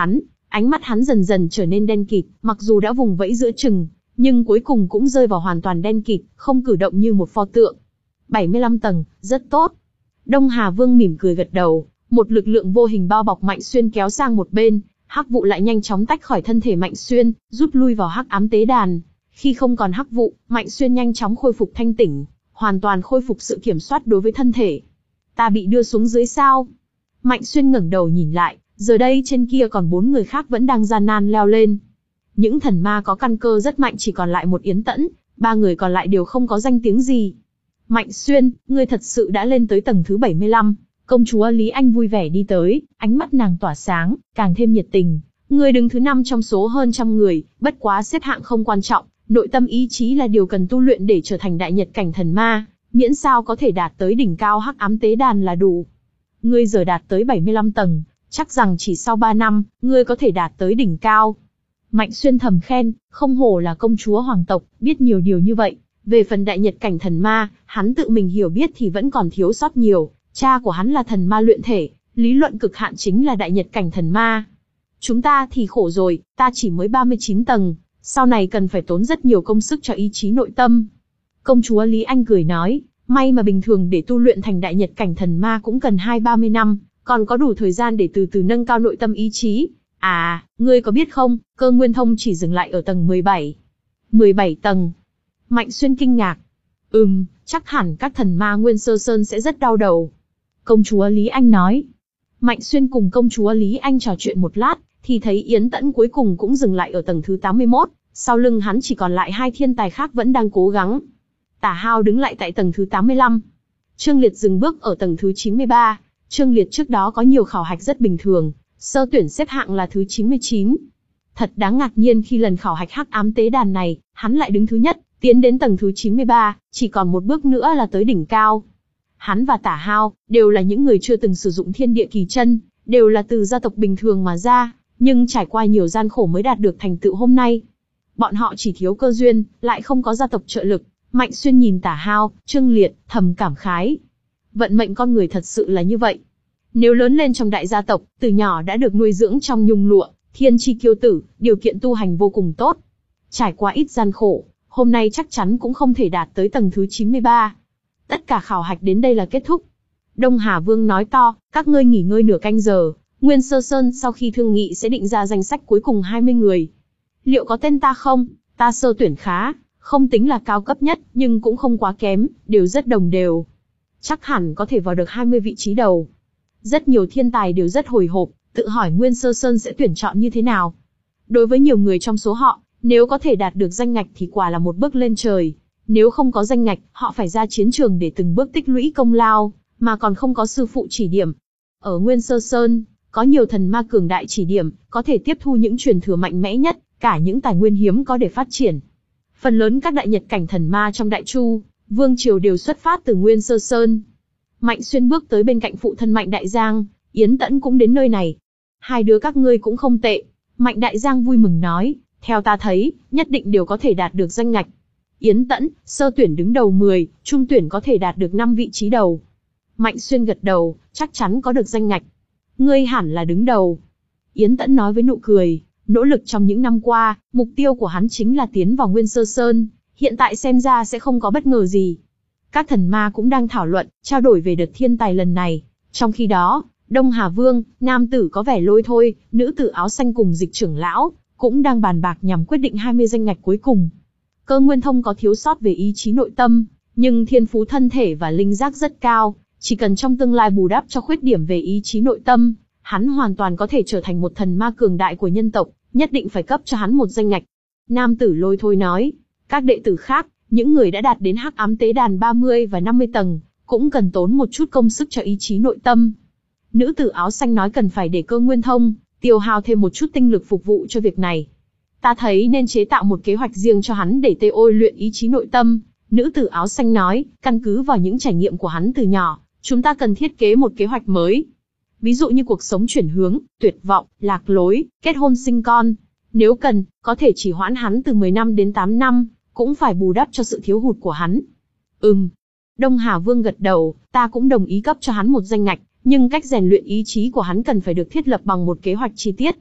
Ánh mắt hắn dần dần trở nên đen kịt, mặc dù đã vùng vẫy giữa chừng, nhưng cuối cùng cũng rơi vào hoàn toàn đen kịt, không cử động như một pho tượng. bảy mươi lăm tầng, rất tốt. Đông Hà Vương mỉm cười gật đầu, một lực lượng vô hình bao bọc Mạnh Xuyên kéo sang một bên, hắc vụ lại nhanh chóng tách khỏi thân thể Mạnh Xuyên, rút lui vào hắc ám tế đàn. Khi không còn hắc vụ, Mạnh Xuyên nhanh chóng khôi phục thanh tỉnh, hoàn toàn khôi phục sự kiểm soát đối với thân thể. Ta bị đưa xuống dưới sao? Mạnh Xuyên ngẩng đầu nhìn lại, giờ đây trên kia còn bốn người khác vẫn đang gian nan leo lên. Những thần ma có căn cơ rất mạnh chỉ còn lại một Yến Tẫn, ba người còn lại đều không có danh tiếng gì. Mạnh Xuyên, ngươi thật sự đã lên tới tầng thứ bảy mươi lăm. Công chúa Lý Anh vui vẻ đi tới, ánh mắt nàng tỏa sáng, càng thêm nhiệt tình. Ngươi đứng thứ năm trong số hơn trăm người, bất quá xếp hạng không quan trọng, nội tâm ý chí là điều cần tu luyện để trở thành đại nhật cảnh thần ma, miễn sao có thể đạt tới đỉnh cao hắc ám tế đàn là đủ. Ngươi giờ đạt tới bảy mươi lăm tầng, chắc rằng chỉ sau ba năm, ngươi có thể đạt tới đỉnh cao. Mạnh Xuyên thầm khen, không hổ là công chúa hoàng tộc, biết nhiều điều như vậy. Về phần đại nhật cảnh thần ma, hắn tự mình hiểu biết thì vẫn còn thiếu sót nhiều. Cha của hắn là thần ma luyện thể, lý luận cực hạn chính là đại nhật cảnh thần ma. Chúng ta thì khổ rồi, ta chỉ mới ba mươi chín tầng, sau này cần phải tốn rất nhiều công sức cho ý chí nội tâm. Công chúa Lý Anh cười nói, may mà bình thường để tu luyện thành đại nhật cảnh thần ma cũng cần hai ba mươi năm, còn có đủ thời gian để từ từ nâng cao nội tâm ý chí. À, ngươi có biết không, Cơ Nguyên Thông chỉ dừng lại ở tầng mười bảy. mười bảy tầng. Mạnh Xuyên kinh ngạc. Ừm, chắc hẳn các thần ma Nguyên Sơ Sơn sẽ rất đau đầu. Công chúa Lý Anh nói. Mạnh Xuyên cùng công chúa Lý Anh trò chuyện một lát, thì thấy Yến Tẫn cuối cùng cũng dừng lại ở tầng thứ tám mươi mốt, sau lưng hắn chỉ còn lại hai thiên tài khác vẫn đang cố gắng. Tả Hao đứng lại tại tầng thứ tám mươi lăm. Trương Liệt dừng bước ở tầng thứ chín mươi ba. Trương Liệt trước đó có nhiều khảo hạch rất bình thường, sơ tuyển xếp hạng là thứ chín mươi chín. Thật đáng ngạc nhiên khi lần khảo hạch hắc ám tế đàn này, hắn lại đứng thứ nhất, tiến đến tầng thứ chín mươi ba, chỉ còn một bước nữa là tới đỉnh cao. Hắn và Tả Hao đều là những người chưa từng sử dụng thiên địa kỳ chân, đều là từ gia tộc bình thường mà ra, nhưng trải qua nhiều gian khổ mới đạt được thành tựu hôm nay. Bọn họ chỉ thiếu cơ duyên, lại không có gia tộc trợ lực. Mạnh Xuyên nhìn Tả Hao, Trương Liệt, thầm cảm khái. Vận mệnh con người thật sự là như vậy. Nếu lớn lên trong đại gia tộc, từ nhỏ đã được nuôi dưỡng trong nhung lụa, thiên chi kiêu tử, điều kiện tu hành vô cùng tốt. Trải qua ít gian khổ, hôm nay chắc chắn cũng không thể đạt tới tầng thứ chín mươi ba. Tất cả khảo hạch đến đây là kết thúc. Đông Hà Vương nói to, các ngươi nghỉ ngơi nửa canh giờ, Nguyên Sơ Sơn sau khi thương nghị sẽ định ra danh sách cuối cùng hai mươi người. Liệu có tên ta không? Ta sơ tuyển khá, không tính là cao cấp nhất, nhưng cũng không quá kém, đều rất đồng đều. Chắc hẳn có thể vào được hai mươi vị trí đầu. Rất nhiều thiên tài đều rất hồi hộp, tự hỏi Nguyên Sơ Sơn sẽ tuyển chọn như thế nào. Đối với nhiều người trong số họ, nếu có thể đạt được danh ngạch thì quả là một bước lên trời. Nếu không có danh ngạch, họ phải ra chiến trường để từng bước tích lũy công lao, mà còn không có sư phụ chỉ điểm. Ở Nguyên Sơ Sơn, có nhiều thần ma cường đại chỉ điểm, có thể tiếp thu những truyền thừa mạnh mẽ nhất, cả những tài nguyên hiếm có để phát triển. Phần lớn các đại nhật cảnh thần ma trong Đại Chu Vương triều đều xuất phát từ Nguyên Sơ Sơn. Mạnh Xuyên bước tới bên cạnh phụ thân Mạnh Đại Giang, Yến Tẫn cũng đến nơi này. Hai đứa các ngươi cũng không tệ. Mạnh Đại Giang vui mừng nói, theo ta thấy, nhất định đều có thể đạt được danh ngạch. Yến Tẫn, sơ tuyển đứng đầu mười, trung tuyển có thể đạt được năm vị trí đầu. Mạnh Xuyên gật đầu, chắc chắn có được danh ngạch. Ngươi hẳn là đứng đầu. Yến Tẫn nói với nụ cười, nỗ lực trong những năm qua, mục tiêu của hắn chính là tiến vào Nguyên Sơ Sơn, hiện tại xem ra sẽ không có bất ngờ gì. Các thần ma cũng đang thảo luận, trao đổi về đợt thiên tài lần này. Trong khi đó, Đông Hà Vương, nam tử có vẻ lôi thôi, nữ tử áo xanh cùng Dịch trưởng lão, cũng đang bàn bạc nhằm quyết định hai mươi danh ngạch cuối cùng. Cơ Nguyên Thông có thiếu sót về ý chí nội tâm, nhưng thiên phú thân thể và linh giác rất cao, chỉ cần trong tương lai bù đắp cho khuyết điểm về ý chí nội tâm, hắn hoàn toàn có thể trở thành một thần ma cường đại của nhân tộc, nhất định phải cấp cho hắn một danh ngạch. Nam tử lôi thôi nói, các đệ tử khác, những người đã đạt đến hắc ám tế đàn ba mươi và năm mươi tầng, cũng cần tốn một chút công sức cho ý chí nội tâm. Nữ tử áo xanh nói cần phải để Cơ Nguyên Thông tiêu hao thêm một chút tinh lực phục vụ cho việc này. Ta thấy nên chế tạo một kế hoạch riêng cho hắn để tê ôi luyện ý chí nội tâm. Nữ tử áo xanh nói, căn cứ vào những trải nghiệm của hắn từ nhỏ, chúng ta cần thiết kế một kế hoạch mới. Ví dụ như cuộc sống chuyển hướng, tuyệt vọng, lạc lối, kết hôn sinh con. Nếu cần, có thể chỉ hoãn hắn từ mười năm đến tám năm, cũng phải bù đắp cho sự thiếu hụt của hắn. Ừm. Đông Hà Vương gật đầu, ta cũng đồng ý cấp cho hắn một danh ngạch, nhưng cách rèn luyện ý chí của hắn cần phải được thiết lập bằng một kế hoạch chi tiết.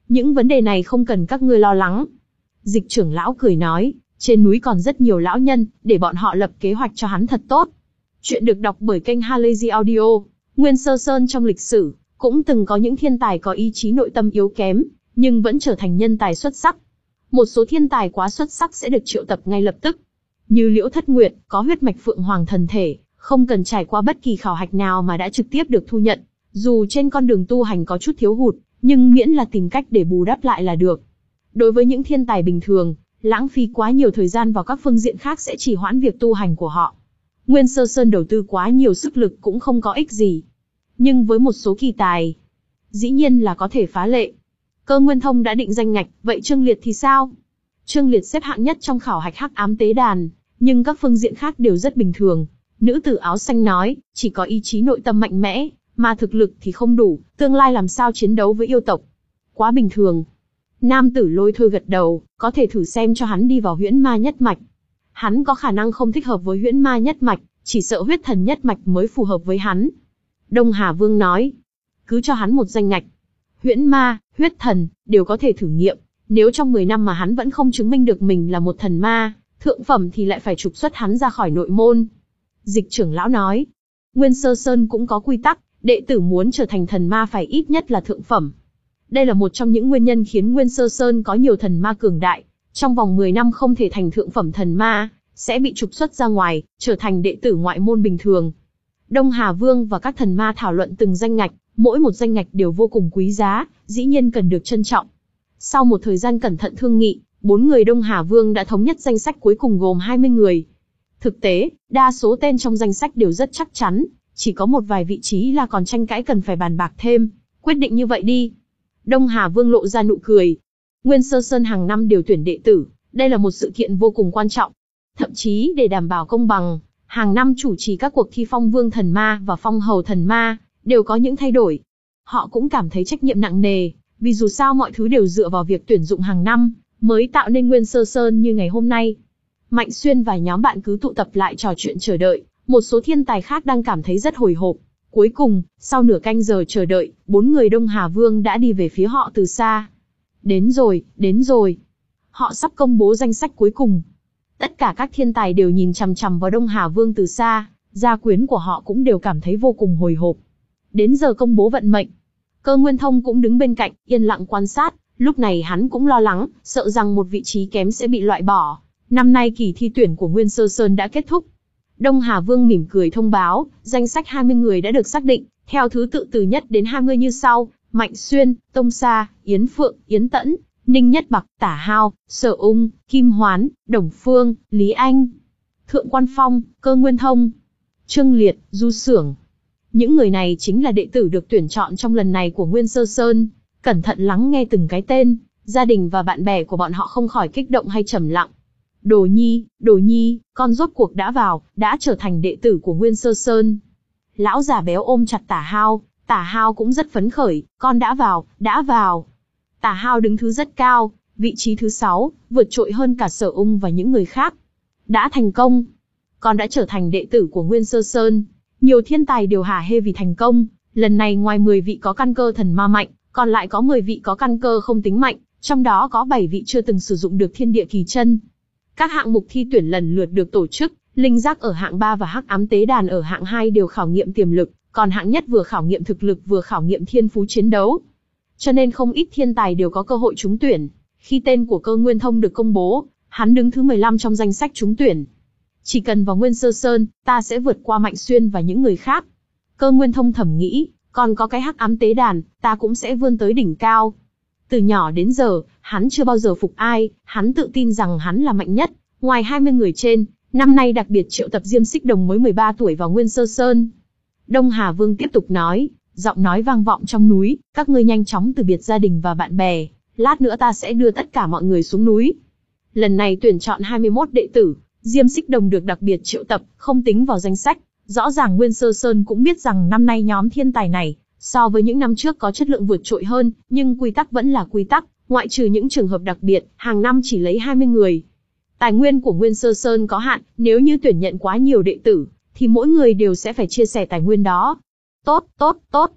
Những vấn đề này không cần các ngươi lo lắng. Dịch trưởng lão cười nói, trên núi còn rất nhiều lão nhân, để bọn họ lập kế hoạch cho hắn thật tốt. Chuyện được đọc bởi kênh Halazy Audio. Nguyên Sơ Sơn trong lịch sử, cũng từng có những thiên tài có ý chí nội tâm yếu kém, nhưng vẫn trở thành nhân tài xuất sắc. Một số thiên tài quá xuất sắc sẽ được triệu tập ngay lập tức. Như Liễu Thất Nguyệt, có huyết mạch Phượng Hoàng thần thể, không cần trải qua bất kỳ khảo hạch nào mà đã trực tiếp được thu nhận. Dù trên con đường tu hành có chút thiếu hụt, nhưng miễn là tìm cách để bù đắp lại là được. Đối với những thiên tài bình thường, lãng phí quá nhiều thời gian vào các phương diện khác sẽ trì hoãn việc tu hành của họ. Nguyên Sơ Sơn đầu tư quá nhiều sức lực cũng không có ích gì. Nhưng với một số kỳ tài, dĩ nhiên là có thể phá lệ. Cơ Nguyên Thông đã định danh ngạch, vậy Trương Liệt thì sao? Trương Liệt xếp hạng nhất trong khảo hạch Hắc Ám Tế Đàn, nhưng các phương diện khác đều rất bình thường. Nữ tử áo xanh nói, chỉ có ý chí nội tâm mạnh mẽ, mà thực lực thì không đủ, tương lai làm sao chiến đấu với yêu tộc? Quá bình thường. Nam tử Lôi Thôi gật đầu, có thể thử xem cho hắn đi vào Huyễn Ma nhất mạch. Hắn có khả năng không thích hợp với Huyễn Ma nhất mạch, chỉ sợ Huyết Thần nhất mạch mới phù hợp với hắn. Đông Hà Vương nói, cứ cho hắn một danh ngạch. Huyễn Ma, Huyết Thần, đều có thể thử nghiệm. Nếu trong mười năm mà hắn vẫn không chứng minh được mình là một thần ma, thượng phẩm thì lại phải trục xuất hắn ra khỏi nội môn. Dịch trưởng lão nói, Nguyên Sơ Sơn cũng có quy tắc, đệ tử muốn trở thành thần ma phải ít nhất là thượng phẩm. Đây là một trong những nguyên nhân khiến Nguyên Sơ Sơn có nhiều thần ma cường đại. Trong vòng mười năm không thể thành thượng phẩm thần ma, sẽ bị trục xuất ra ngoài, trở thành đệ tử ngoại môn bình thường. Đông Hà Vương và các thần ma thảo luận từng danh ngạch, mỗi một danh ngạch đều vô cùng quý giá, dĩ nhiên cần được trân trọng. Sau một thời gian cẩn thận thương nghị, bốn người Đông Hà Vương đã thống nhất danh sách cuối cùng gồm hai mươi người. Thực tế, đa số tên trong danh sách đều rất chắc chắn, chỉ có một vài vị trí là còn tranh cãi cần phải bàn bạc thêm. Quyết định như vậy đi. Đông Hà Vương lộ ra nụ cười. Nguyên Sơ Sơn hàng năm điều tuyển đệ tử, đây là một sự kiện vô cùng quan trọng. Thậm chí để đảm bảo công bằng, hàng năm chủ trì các cuộc thi Phong Vương Thần Ma và Phong Hầu Thần Ma, đều có những thay đổi. Họ cũng cảm thấy trách nhiệm nặng nề, vì dù sao mọi thứ đều dựa vào việc tuyển dụng hàng năm, mới tạo nên Nguyên Sơ Sơn như ngày hôm nay. Mạnh Xuyên và nhóm bạn cứ tụ tập lại trò chuyện chờ đợi, một số thiên tài khác đang cảm thấy rất hồi hộp. Cuối cùng, sau nửa canh giờ chờ đợi, bốn người Đông Hà Vương đã đi về phía họ từ xa. Đến rồi, đến rồi. Họ sắp công bố danh sách cuối cùng. Tất cả các thiên tài đều nhìn chằm chằm vào Đông Hà Vương từ xa, gia quyến của họ cũng đều cảm thấy vô cùng hồi hộp. Đến giờ công bố vận mệnh. Cơ Nguyên Thông cũng đứng bên cạnh, yên lặng quan sát, lúc này hắn cũng lo lắng, sợ rằng một vị trí kém sẽ bị loại bỏ. Năm nay kỳ thi tuyển của Nguyên Sơ Sơn đã kết thúc. Đông Hà Vương mỉm cười thông báo, danh sách hai mươi người đã được xác định, theo thứ tự từ nhất đến hai mươi như sau: Mạnh Xuyên, Tông Sa, Yến Phượng, Yến Tẫn, Ninh Nhất Bạc, Tả Hao, Sở Ung, Kim Hoán, Đồng Phương, Lý Anh, Thượng Quan Phong, Cơ Nguyên Thông, Trương Liệt, Du Xưởng. Những người này chính là đệ tử được tuyển chọn trong lần này của Nguyên Sơ Sơn. Cẩn thận lắng nghe từng cái tên, gia đình và bạn bè của bọn họ không khỏi kích động hay trầm lặng. Đồ Nhi, Đồ Nhi, con rốt cuộc đã vào, đã trở thành đệ tử của Nguyên Sơ Sơn. Lão già béo ôm chặt Tả Hao, Tả Hao cũng rất phấn khởi, con đã vào, đã vào. Tả Hao đứng thứ rất cao, vị trí thứ sáu, vượt trội hơn cả Sở Ung và những người khác. Đã thành công. Con đã trở thành đệ tử của Nguyên Sơ Sơn. Nhiều thiên tài đều hả hê vì thành công. Lần này ngoài mười vị có căn cơ thần ma mạnh, còn lại có mười vị có căn cơ không tính mạnh, trong đó có bảy vị chưa từng sử dụng được thiên địa kỳ chân. Các hạng mục thi tuyển lần lượt được tổ chức, linh giác ở hạng ba và hắc ám tế đàn ở hạng hai đều khảo nghiệm tiềm lực, còn hạng nhất vừa khảo nghiệm thực lực vừa khảo nghiệm thiên phú chiến đấu. Cho nên không ít thiên tài đều có cơ hội trúng tuyển. Khi tên của Cơ Nguyên Thông được công bố, hắn đứng thứ mười lăm trong danh sách trúng tuyển. Chỉ cần vào Nguyên Sơ Sơn, ta sẽ vượt qua Mạnh Xuyên và những người khác. Cơ Nguyên Thông thầm nghĩ, còn có cái hắc ám tế đàn, ta cũng sẽ vươn tới đỉnh cao. Từ nhỏ đến giờ, hắn chưa bao giờ phục ai, hắn tự tin rằng hắn là mạnh nhất. Ngoài hai mươi người trên, năm nay đặc biệt triệu tập Diêm Xích Đồng mới mười ba tuổi vào Nguyên Sơ Sơn. Đông Hà Vương tiếp tục nói, giọng nói vang vọng trong núi, các ngươi nhanh chóng từ biệt gia đình và bạn bè, lát nữa ta sẽ đưa tất cả mọi người xuống núi. Lần này tuyển chọn hai mươi mốt đệ tử, Diêm Xích Đồng được đặc biệt triệu tập, không tính vào danh sách. Rõ ràng Nguyên Sơ Sơn cũng biết rằng năm nay nhóm thiên tài này, so với những năm trước có chất lượng vượt trội hơn, nhưng quy tắc vẫn là quy tắc, ngoại trừ những trường hợp đặc biệt, hàng năm chỉ lấy hai mươi người. Tài nguyên của Nguyên Sơ Sơn có hạn, nếu như tuyển nhận quá nhiều đệ tử, thì mỗi người đều sẽ phải chia sẻ tài nguyên đó. Tốt, tốt, tốt.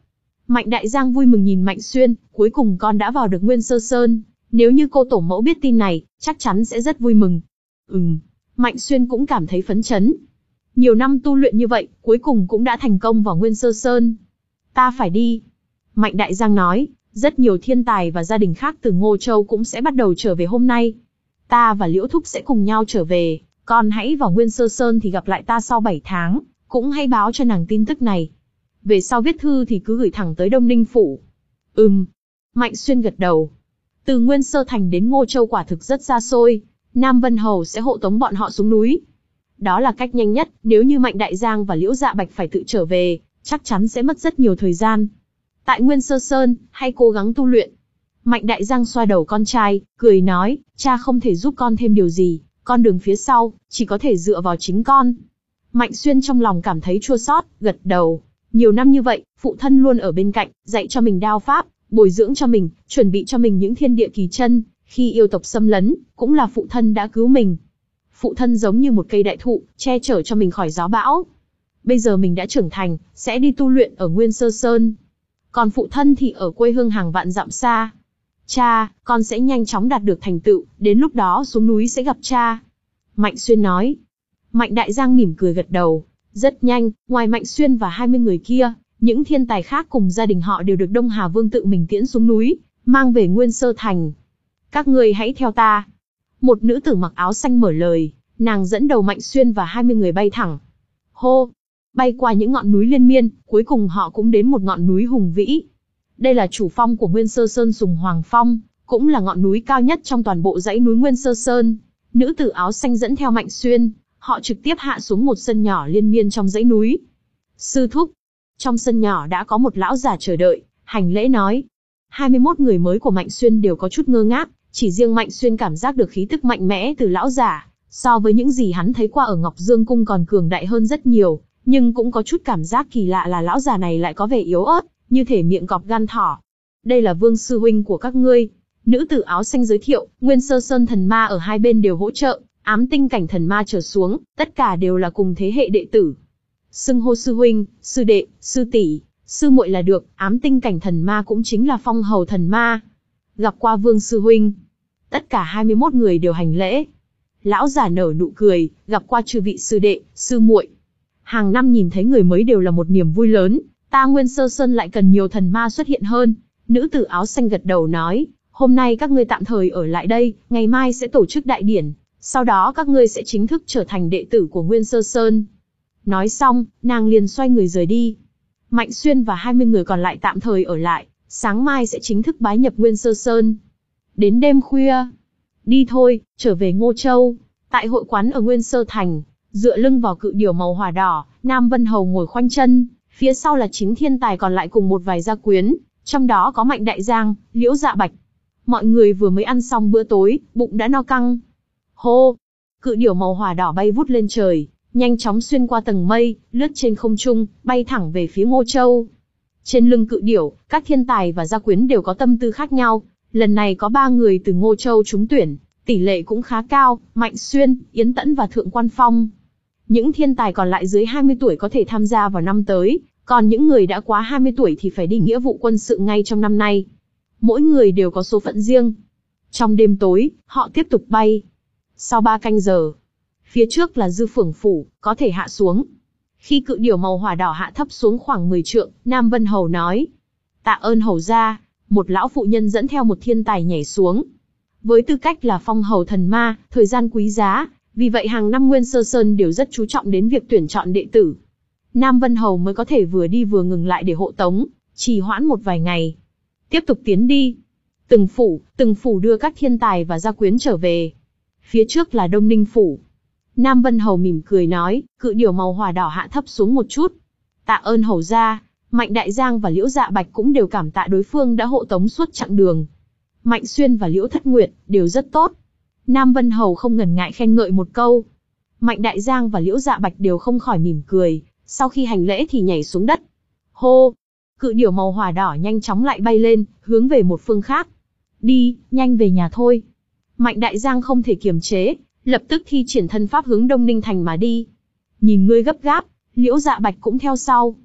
Mạnh Đại Giang vui mừng nhìn Mạnh Xuyên, cuối cùng con đã vào được Nguyên Sơ Sơn. Nếu như cô tổ mẫu biết tin này, chắc chắn sẽ rất vui mừng. Ừm, Mạnh Xuyên cũng cảm thấy phấn chấn. Nhiều năm tu luyện như vậy, cuối cùng cũng đã thành công vào Nguyên Sơ Sơn. Ta phải đi. Mạnh Đại Giang nói, rất nhiều thiên tài và gia đình khác từ Ngô Châu cũng sẽ bắt đầu trở về hôm nay. Ta và Liễu Thúc sẽ cùng nhau trở về, con hãy vào Nguyên Sơ Sơn thì gặp lại ta sau bảy tháng, cũng hãy báo cho nàng tin tức này. Về sau viết thư thì cứ gửi thẳng tới Đông Ninh Phủ. Ừm. Mạnh Xuyên gật đầu. Từ Nguyên Sơ Thành đến Ngô Châu quả thực rất xa xôi, Nam Vân Hầu sẽ hộ tống bọn họ xuống núi. Đó là cách nhanh nhất, nếu như Mạnh Đại Giang và Liễu Dạ Bạch phải tự trở về, chắc chắn sẽ mất rất nhiều thời gian. Tại Nguyên Sơ Sơn, hãy cố gắng tu luyện. Mạnh Đại Giang xoa đầu con trai, cười nói, cha không thể giúp con thêm điều gì, con đường phía sau, chỉ có thể dựa vào chính con. Mạnh Xuyên trong lòng cảm thấy chua xót, gật đầu. Nhiều năm như vậy, phụ thân luôn ở bên cạnh, dạy cho mình đao pháp, bồi dưỡng cho mình, chuẩn bị cho mình những thiên địa kỳ chân, khi yêu tộc xâm lấn, cũng là phụ thân đã cứu mình. Phụ thân giống như một cây đại thụ, che chở cho mình khỏi gió bão. Bây giờ mình đã trưởng thành, sẽ đi tu luyện ở Nguyên Sơ Sơn. Còn phụ thân thì ở quê hương hàng vạn dặm xa. Cha, con sẽ nhanh chóng đạt được thành tựu, đến lúc đó xuống núi sẽ gặp cha. Mạnh Xuyên nói. Mạnh Đại Giang mỉm cười gật đầu. Rất nhanh, ngoài Mạnh Xuyên và hai mươi người kia, những thiên tài khác cùng gia đình họ đều được Đông Hà Vương tự mình tiễn xuống núi, mang về Nguyên Sơ Thành. Các ngươi hãy theo ta. Một nữ tử mặc áo xanh mở lời, nàng dẫn đầu Mạnh Xuyên và hai mươi người bay thẳng. Hô! Bay qua những ngọn núi liên miên, cuối cùng họ cũng đến một ngọn núi hùng vĩ. Đây là chủ phong của Nguyên Sơ Sơn Sùng Hoàng Phong, cũng là ngọn núi cao nhất trong toàn bộ dãy núi Nguyên Sơ Sơn. Nữ tử áo xanh dẫn theo Mạnh Xuyên, họ trực tiếp hạ xuống một sân nhỏ liên miên trong dãy núi. Sư thúc! Trong sân nhỏ đã có một lão già chờ đợi, hành lễ nói. hai mươi mốt người mới của Mạnh Xuyên đều có chút ngơ ngác, chỉ riêng Mạnh Xuyên cảm giác được khí tức mạnh mẽ từ lão giả, so với những gì hắn thấy qua ở Ngọc Dương Cung còn cường đại hơn rất nhiều, nhưng cũng có chút cảm giác kỳ lạ là lão già này lại có vẻ yếu ớt, như thể miệng cọp gan thỏ. Đây là Vương sư huynh của các ngươi. Nữ tử áo xanh giới thiệu, Nguyên Sơ Sơn thần ma ở hai bên đều hỗ trợ, ám tinh cảnh thần ma trở xuống, tất cả đều là cùng thế hệ đệ tử. Xưng hô sư huynh, sư đệ, sư tỷ, sư muội là được, ám tinh cảnh thần ma cũng chính là phong hầu thần ma. Gặp qua Vương sư huynh. Tất cả hai mươi mốt người đều hành lễ. Lão giả nở nụ cười, gặp qua chư vị sư đệ, sư muội. Hàng năm nhìn thấy người mới đều là một niềm vui lớn, ta Nguyên Sơ Sơn lại cần nhiều thần ma xuất hiện hơn. Nữ tử áo xanh gật đầu nói, hôm nay các ngươi tạm thời ở lại đây, ngày mai sẽ tổ chức đại điển, sau đó các ngươi sẽ chính thức trở thành đệ tử của Nguyên Sơ Sơn. Nói xong, nàng liền xoay người rời đi. Mạnh Xuyên và hai mươi người còn lại tạm thời ở lại, sáng mai sẽ chính thức bái nhập Nguyên Sơ Sơn. Đến đêm khuya, đi thôi, trở về Ngô Châu. Tại hội quán ở Nguyên Sơ Thành, dựa lưng vào cự điểu màu hỏa đỏ, Nam Vân Hầu ngồi khoanh chân, phía sau là chính thiên tài còn lại cùng một vài gia quyến, trong đó có Mạnh Đại Giang, Liễu Dạ Bạch. Mọi người vừa mới ăn xong bữa tối, bụng đã no căng. Hô! Cự điểu màu hỏa đỏ bay vút lên trời, nhanh chóng xuyên qua tầng mây, lướt trên không trung, bay thẳng về phía Ngô Châu. Trên lưng cự điểu, các thiên tài và gia quyến đều có tâm tư khác nhau. Lần này có ba người từ Ngô Châu trúng tuyển, tỷ lệ cũng khá cao, Mạnh Xuyên, Yến Tẫn và Thượng Quan Phong. Những thiên tài còn lại dưới hai mươi tuổi có thể tham gia vào năm tới, còn những người đã quá hai mươi tuổi thì phải đi nghĩa vụ quân sự ngay trong năm nay. Mỗi người đều có số phận riêng. Trong đêm tối, họ tiếp tục bay. Sau ba canh giờ, phía trước là Dư Phưởng Phủ, có thể hạ xuống. Khi cự điểu màu hỏa đỏ hạ thấp xuống khoảng mười trượng, Nam Vân Hầu nói. Tạ ơn hầu gia. Một lão phụ nhân dẫn theo một thiên tài nhảy xuống. Với tư cách là phong hầu thần ma, thời gian quý giá, vì vậy hàng năm Nguyên Sơ Sơn đều rất chú trọng đến việc tuyển chọn đệ tử. Nam Vân Hầu mới có thể vừa đi vừa ngừng lại để hộ tống, trì hoãn một vài ngày. Tiếp tục tiến đi. Từng phủ, từng phủ đưa các thiên tài và gia quyến trở về. Phía trước là Đông Ninh Phủ. Nam Vân Hầu mỉm cười nói, cự điểu màu hỏa đỏ hạ thấp xuống một chút. Tạ ơn hầu gia. Mạnh Đại Giang và Liễu Dạ Bạch cũng đều cảm tạ đối phương đã hộ tống suốt chặng đường. Mạnh Xuyên và Liễu Thất Nguyệt đều rất tốt. Nam Vân Hầu không ngần ngại khen ngợi một câu. Mạnh Đại Giang và Liễu Dạ Bạch đều không khỏi mỉm cười, sau khi hành lễ thì nhảy xuống đất. Hô! Cự điểu màu hỏa đỏ nhanh chóng lại bay lên, hướng về một phương khác. Đi, nhanh về nhà thôi. Mạnh Đại Giang không thể kiềm chế, lập tức thi triển thân pháp hướng Đông Ninh Thành mà đi. Nhìn ngươi gấp gáp, Liễu Dạ Bạch cũng theo sau.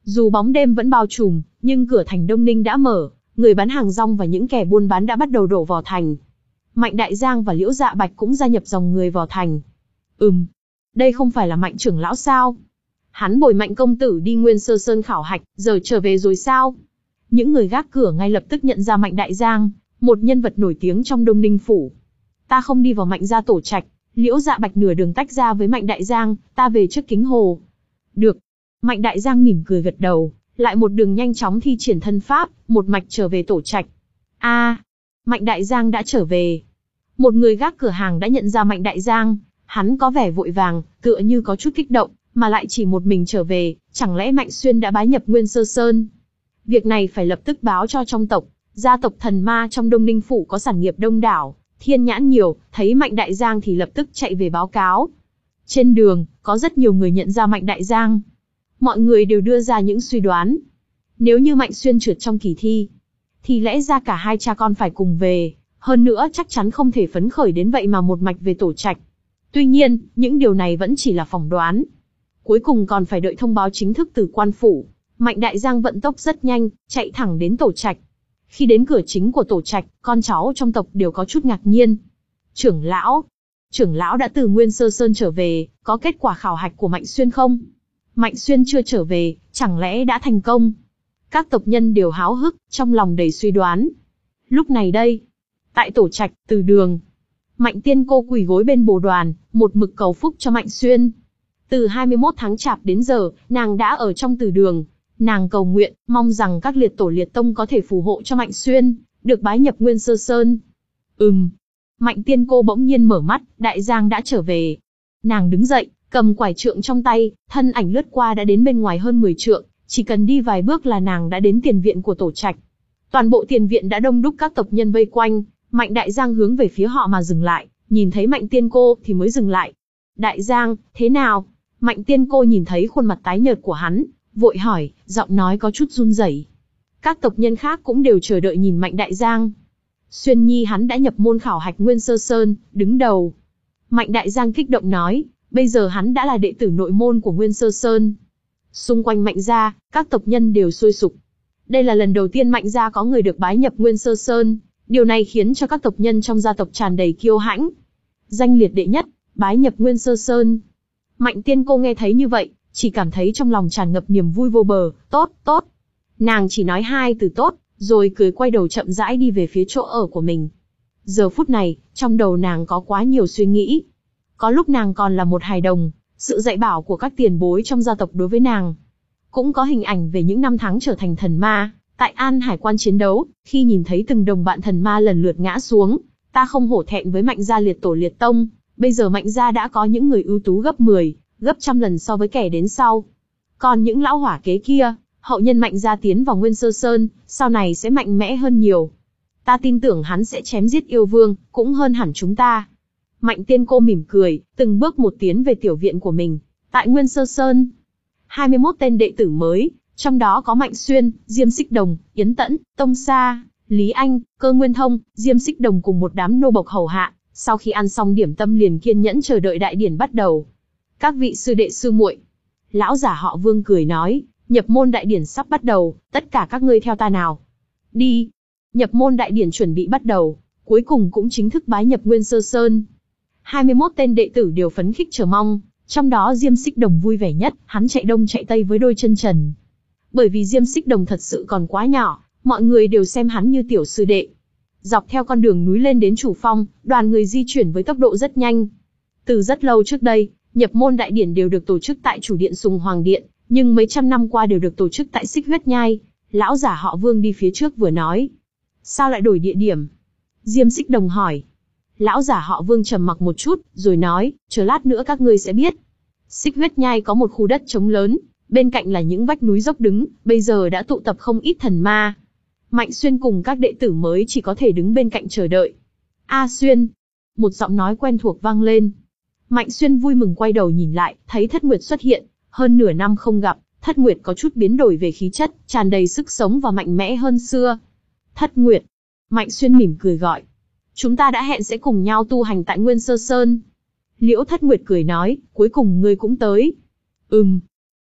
Dù bóng đêm vẫn bao trùm, nhưng cửa thành Đông Ninh đã mở, người bán hàng rong và những kẻ buôn bán đã bắt đầu đổ vào thành. Mạnh Đại Giang và Liễu Dạ Bạch cũng gia nhập dòng người vào thành. Ừm, đây không phải là Mạnh trưởng lão sao? Hắn bồi Mạnh công tử đi Nguyên Sơ Sơn khảo hạch, giờ trở về rồi sao? Những người gác cửa ngay lập tức nhận ra Mạnh Đại Giang, một nhân vật nổi tiếng trong Đông Ninh phủ. Ta không đi vào Mạnh gia tổ trạch. Liễu Dạ Bạch nửa đường tách ra với Mạnh Đại Giang, ta về trước Kính Hồ. Được. Mạnh Đại Giang mỉm cười gật đầu, lại một đường nhanh chóng thi triển thân pháp, một mạch trở về tổ trạch. A, à, Mạnh Đại Giang đã trở về. Một người gác cửa hàng đã nhận ra Mạnh Đại Giang, hắn có vẻ vội vàng, tựa như có chút kích động, mà lại chỉ một mình trở về, chẳng lẽ Mạnh Xuyên đã bái nhập Nguyên Sơ Sơn? Việc này phải lập tức báo cho trong tộc, gia tộc Thần Ma trong Đông Ninh phủ có sản nghiệp đông đảo, thiên nhãn nhiều, thấy Mạnh Đại Giang thì lập tức chạy về báo cáo. Trên đường, có rất nhiều người nhận ra Mạnh Đại Giang. Mọi người đều đưa ra những suy đoán. Nếu như Mạnh Xuyên trượt trong kỳ thi, thì lẽ ra cả hai cha con phải cùng về, hơn nữa chắc chắn không thể phấn khởi đến vậy mà một mạch về tổ trạch. Tuy nhiên, những điều này vẫn chỉ là phỏng đoán. Cuối cùng còn phải đợi thông báo chính thức từ quan phủ. Mạnh Đại Giang vận tốc rất nhanh, chạy thẳng đến tổ trạch. Khi đến cửa chính của tổ trạch, con cháu trong tộc đều có chút ngạc nhiên. Trưởng lão, trưởng lão đã từ Nguyên Sơ Sơn trở về, có kết quả khảo hạch của Mạnh Xuyên không? Mạnh Xuyên chưa trở về, chẳng lẽ đã thành công? Các tộc nhân đều háo hức, trong lòng đầy suy đoán. Lúc này đây, tại tổ trạch, từ đường, Mạnh Tiên Cô quỳ gối bên bồ đoàn, một mực cầu phúc cho Mạnh Xuyên. Từ hai mươi mốt tháng Chạp đến giờ, nàng đã ở trong từ đường. Nàng cầu nguyện, mong rằng các liệt tổ liệt tông có thể phù hộ cho Mạnh Xuyên, được bái nhập Nguyên Sơ Sơn. Ừm. Mạnh Tiên Cô bỗng nhiên mở mắt, Đại Giang đã trở về. Nàng đứng dậy, cầm quải trượng trong tay, thân ảnh lướt qua đã đến bên ngoài hơn mười trượng, chỉ cần đi vài bước là nàng đã đến tiền viện của tổ trạch. Toàn bộ tiền viện đã đông đúc các tộc nhân vây quanh, Mạnh Đại Giang hướng về phía họ mà dừng lại, nhìn thấy Mạnh Tiên Cô thì mới dừng lại. Đại Giang, thế nào? Mạnh Tiên Cô nhìn thấy khuôn mặt tái nhợt của hắn, vội hỏi, giọng nói có chút run rẩy. Các tộc nhân khác cũng đều chờ đợi nhìn Mạnh Đại Giang. Xuyên Nhi hắn đã nhập môn khảo hạch Nguyên Sơ Sơn, đứng đầu. Mạnh Đại Giang kích động nói, bây giờ hắn đã là đệ tử nội môn của Nguyên Sơ Sơn. Xung quanh Mạnh gia, các tộc nhân đều sôi sục. Đây là lần đầu tiên Mạnh gia có người được bái nhập Nguyên Sơ Sơn, điều này khiến cho các tộc nhân trong gia tộc tràn đầy kiêu hãnh. Danh liệt đệ nhất, bái nhập Nguyên Sơ Sơn. Mạnh Tiên Cô nghe thấy như vậy, chỉ cảm thấy trong lòng tràn ngập niềm vui vô bờ, tốt, tốt. Nàng chỉ nói hai từ tốt, rồi cười quay đầu chậm rãi đi về phía chỗ ở của mình. Giờ phút này, trong đầu nàng có quá nhiều suy nghĩ. Có lúc nàng còn là một hài đồng, sự dạy bảo của các tiền bối trong gia tộc đối với nàng. Cũng có hình ảnh về những năm tháng trở thành thần ma, tại An Hải Quan chiến đấu, khi nhìn thấy từng đồng bạn thần ma lần lượt ngã xuống, ta không hổ thẹn với Mạnh gia liệt tổ liệt tông, bây giờ Mạnh gia đã có những người ưu tú gấp mười, gấp trăm lần so với kẻ đến sau. Còn những lão hỏa kế kia, hậu nhân Mạnh gia tiến vào Nguyên Sơ Sơn, sau này sẽ mạnh mẽ hơn nhiều. Ta tin tưởng hắn sẽ chém giết yêu vương, cũng hơn hẳn chúng ta. Mạnh Tiên Cô mỉm cười, từng bước một tiến về tiểu viện của mình, tại Nguyên Sơ Sơn. hai mươi mốt tên đệ tử mới, trong đó có Mạnh Xuyên, Diêm Xích Đồng, Yến Tẫn, Tông Sa, Lý Anh, Cơ Nguyên Thông, Diêm Xích Đồng cùng một đám nô bộc hầu hạ, sau khi ăn xong điểm tâm liền kiên nhẫn chờ đợi đại điển bắt đầu. Các vị sư đệ sư muội, lão giả họ Vương cười nói, nhập môn đại điển sắp bắt đầu, tất cả các ngươi theo ta nào. Đi. Nhập môn đại điển chuẩn bị bắt đầu, cuối cùng cũng chính thức bái nhập Nguyên Sơ Sơn. hai mươi mốt tên đệ tử đều phấn khích chờ mong, trong đó Diêm Xích Đồng vui vẻ nhất, hắn chạy đông chạy tây với đôi chân trần. Bởi vì Diêm Xích Đồng thật sự còn quá nhỏ, mọi người đều xem hắn như tiểu sư đệ. Dọc theo con đường núi lên đến Chủ Phong, đoàn người di chuyển với tốc độ rất nhanh. Từ rất lâu trước đây, nhập môn đại điển đều được tổ chức tại chủ điện Sùng Hoàng Điện, nhưng mấy trăm năm qua đều được tổ chức tại Xích Huyết Nhai. Lão giả họ Vương đi phía trước vừa nói. Sao lại đổi địa điểm? Diêm Xích Đồng hỏi. Lão giả họ Vương trầm mặc một chút, rồi nói, chờ lát nữa các ngươi sẽ biết. Xích Huyết Nhai có một khu đất trống lớn, bên cạnh là những vách núi dốc đứng, bây giờ đã tụ tập không ít thần ma. Mạnh Xuyên cùng các đệ tử mới chỉ có thể đứng bên cạnh chờ đợi. A Xuyên! Một giọng nói quen thuộc vang lên. Mạnh Xuyên vui mừng quay đầu nhìn lại, thấy Thất Nguyệt xuất hiện. Hơn nửa năm không gặp, Thất Nguyệt có chút biến đổi về khí chất, tràn đầy sức sống và mạnh mẽ hơn xưa. Thất Nguyệt! Mạnh Xuyên mỉm cười gọi. Chúng ta đã hẹn sẽ cùng nhau tu hành tại Nguyên Sơ Sơn. Liễu Thất Nguyệt cười nói, cuối cùng ngươi cũng tới. Ừm.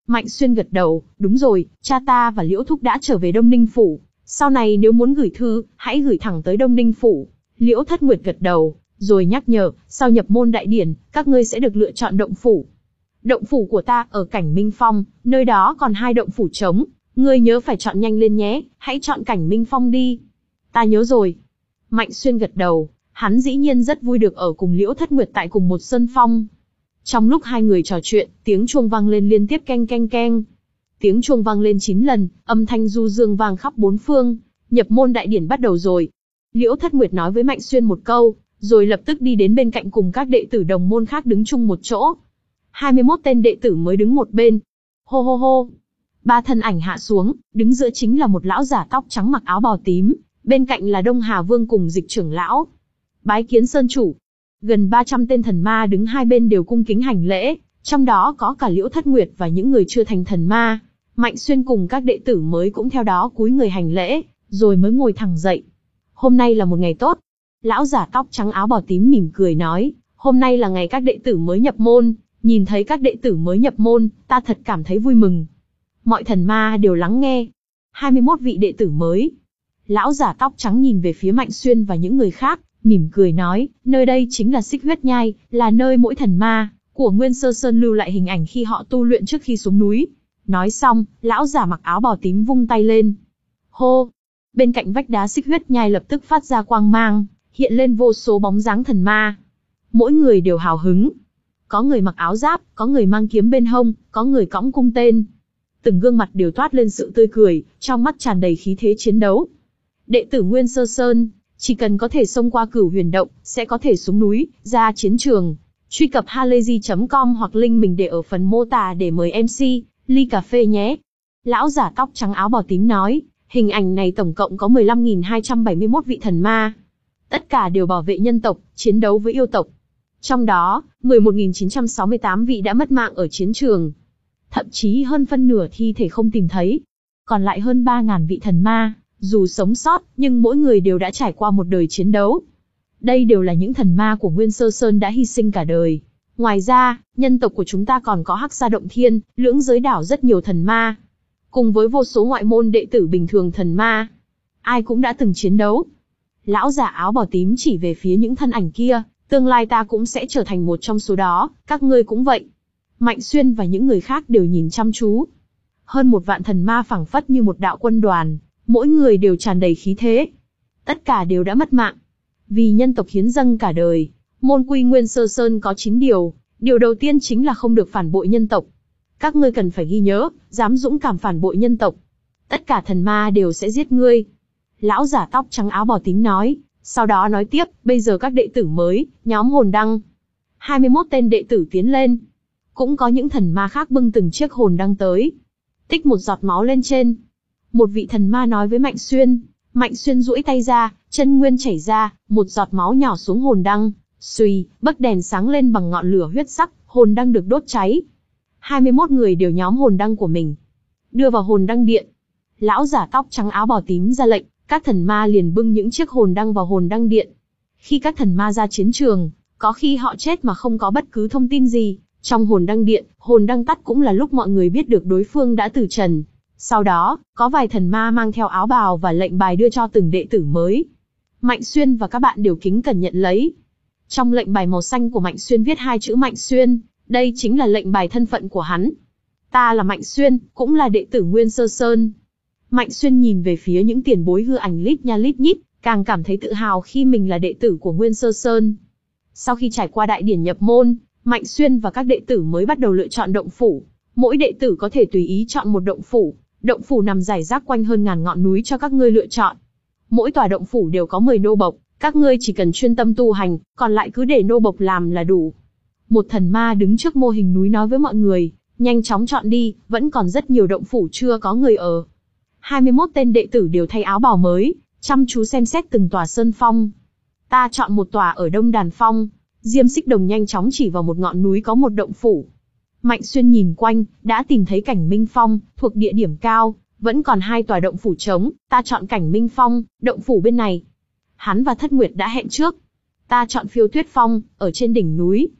Mạnh Xuyên gật đầu, đúng rồi, cha ta và Liễu Thúc đã trở về Đông Ninh Phủ. Sau này nếu muốn gửi thư, hãy gửi thẳng tới Đông Ninh Phủ. Liễu Thất Nguyệt gật đầu, rồi nhắc nhở, sau nhập môn đại điển, các ngươi sẽ được lựa chọn động phủ. Động phủ của ta ở Cảnh Minh Phong, nơi đó còn hai động phủ trống. Ngươi nhớ phải chọn nhanh lên nhé, hãy chọn Cảnh Minh Phong đi. Ta nhớ rồi. Mạnh Xuyên gật đầu, hắn dĩ nhiên rất vui được ở cùng Liễu Thất Nguyệt tại cùng một sân phong. Trong lúc hai người trò chuyện, tiếng chuông vang lên liên tiếp keng keng keng. Tiếng chuông vang lên chín lần, âm thanh du dương vang khắp bốn phương. Nhập môn đại điển bắt đầu rồi. Liễu Thất Nguyệt nói với Mạnh Xuyên một câu, rồi lập tức đi đến bên cạnh cùng các đệ tử đồng môn khác đứng chung một chỗ. hai mươi mốt tên đệ tử mới đứng một bên. Hô hô hô. Ba thân ảnh hạ xuống, đứng giữa chính là một lão giả tóc trắng mặc áo bào tím, bên cạnh là Đông Hà Vương cùng Dịch trưởng lão. Bái kiến Sơn chủ. Gần ba trăm tên thần ma đứng hai bên đều cung kính hành lễ, trong đó có cả Liễu Thất Nguyệt và những người chưa thành thần ma. Mạnh Xuyên cùng các đệ tử mới cũng theo đó cúi người hành lễ, rồi mới ngồi thẳng dậy. Hôm nay là một ngày tốt. Lão giả tóc trắng áo bào tím mỉm cười nói, hôm nay là ngày các đệ tử mới nhập môn, nhìn thấy các đệ tử mới nhập môn, ta thật cảm thấy vui mừng. Mọi thần ma đều lắng nghe. hai mươi mốt vị đệ tử mới. Lão giả tóc trắng nhìn về phía Mạnh Xuyên và những người khác, mỉm cười nói, nơi đây chính là Xích Huyết Nhai, là nơi mỗi thần ma của Nguyên Sơ Sơn lưu lại hình ảnh khi họ tu luyện trước khi xuống núi. Nói xong, lão giả mặc áo bào tím vung tay lên. Hô! Bên cạnh vách đá Xích Huyết Nhai lập tức phát ra quang mang, hiện lên vô số bóng dáng thần ma. Mỗi người đều hào hứng. Có người mặc áo giáp, có người mang kiếm bên hông, có người cõng cung tên. Từng gương mặt đều toát lên sự tươi cười, trong mắt tràn đầy khí thế chiến đấu. Đệ tử Nguyên Sơ Sơn, chỉ cần có thể xông qua Cửu Huyền Động, sẽ có thể xuống núi, ra chiến trường. Truy cập halayzi chấm com hoặc link mình để ở phần mô tả để mời em xê, ly cà phê nhé. Lão giả tóc trắng áo bào tím nói, hình ảnh này tổng cộng có mười lăm nghìn hai trăm bảy mươi mốt vị thần ma. Tất cả đều bảo vệ nhân tộc, chiến đấu với yêu tộc. Trong đó, mười một nghìn chín trăm sáu mươi tám vị đã mất mạng ở chiến trường. Thậm chí hơn phân nửa thi thể không tìm thấy. Còn lại hơn ba nghìn vị thần ma, dù sống sót, nhưng mỗi người đều đã trải qua một đời chiến đấu. Đây đều là những thần ma của Nguyên Sơ Sơn đã hy sinh cả đời. Ngoài ra, nhân tộc của chúng ta còn có Hắc Sa Động Thiên, Lưỡng Giới Đảo rất nhiều thần ma. Cùng với vô số ngoại môn đệ tử bình thường thần ma. Ai cũng đã từng chiến đấu. Lão giả áo bào tím chỉ về phía những thân ảnh kia, tương lai ta cũng sẽ trở thành một trong số đó, các ngươi cũng vậy. Mạnh Xuyên và những người khác đều nhìn chăm chú. Hơn một vạn thần ma phảng phất như một đạo quân đoàn, mỗi người đều tràn đầy khí thế. Tất cả đều đã mất mạng. Vì nhân tộc hiến dâng cả đời, môn quy Nguyên Sơ Sơn có chín điều, điều đầu tiên chính là không được phản bội nhân tộc. Các ngươi cần phải ghi nhớ, dám dũng cảm phản bội nhân tộc, tất cả thần ma đều sẽ giết ngươi. Lão giả tóc trắng áo bào tím nói, sau đó nói tiếp, bây giờ các đệ tử mới, nhóm hồn đăng. hai mươi mốt tên đệ tử tiến lên. Cũng có những thần ma khác bưng từng chiếc hồn đăng tới. Tích một giọt máu lên trên. Một vị thần ma nói với Mạnh Xuyên. Mạnh Xuyên duỗi tay ra, chân nguyên chảy ra, một giọt máu nhỏ xuống hồn đăng. Xuy, bấc đèn sáng lên bằng ngọn lửa huyết sắc, hồn đăng được đốt cháy. hai mươi mốt người đều nhóm hồn đăng của mình. Đưa vào hồn đăng điện. Lão giả tóc trắng áo bào tím ra lệnh, các thần ma liền bưng những chiếc hồn đăng vào hồn đăng điện. Khi các thần ma ra chiến trường, có khi họ chết mà không có bất cứ thông tin gì. Trong hồn đăng điện, hồn đăng tắt cũng là lúc mọi người biết được đối phương đã từ trần. Sau đó, có vài thần ma mang theo áo bào và lệnh bài đưa cho từng đệ tử mới. Mạnh Xuyên và các bạn đều kính cẩn nhận lấy. Trong lệnh bài màu xanh của Mạnh Xuyên viết hai chữ Mạnh Xuyên, đây chính là lệnh bài thân phận của hắn. Ta là Mạnh Xuyên, cũng là đệ tử Nguyên Sơ Sơn. Mạnh Xuyên nhìn về phía những tiền bối hư ảnh lít nha lít nhít, càng cảm thấy tự hào khi mình là đệ tử của Nguyên Sơ Sơn. Sau khi trải qua đại điển nhập môn, Mạnh Xuyên và các đệ tử mới bắt đầu lựa chọn động phủ. Mỗi đệ tử có thể tùy ý chọn một động phủ. Động phủ nằm rải rác quanh hơn ngàn ngọn núi cho các ngươi lựa chọn. Mỗi tòa động phủ đều có mười nô bộc, các ngươi chỉ cần chuyên tâm tu hành, còn lại cứ để nô bộc làm là đủ. Một thần ma đứng trước mô hình núi nói với mọi người, nhanh chóng chọn đi, vẫn còn rất nhiều động phủ chưa có người ở. hai mươi mốt tên đệ tử đều thay áo bào mới, chăm chú xem xét từng tòa sơn phong. Ta chọn một tòa ở Đông Đàn Phong. Diêm Xích Đồng nhanh chóng chỉ vào một ngọn núi có một động phủ. Mạnh Xuyên nhìn quanh, đã tìm thấy Cảnh Minh Phong, thuộc địa điểm cao, vẫn còn hai tòa động phủ trống, ta chọn Cảnh Minh Phong, động phủ bên này. Hắn và Thất Nguyệt đã hẹn trước. Ta chọn Phiêu Tuyết Phong, ở trên đỉnh núi.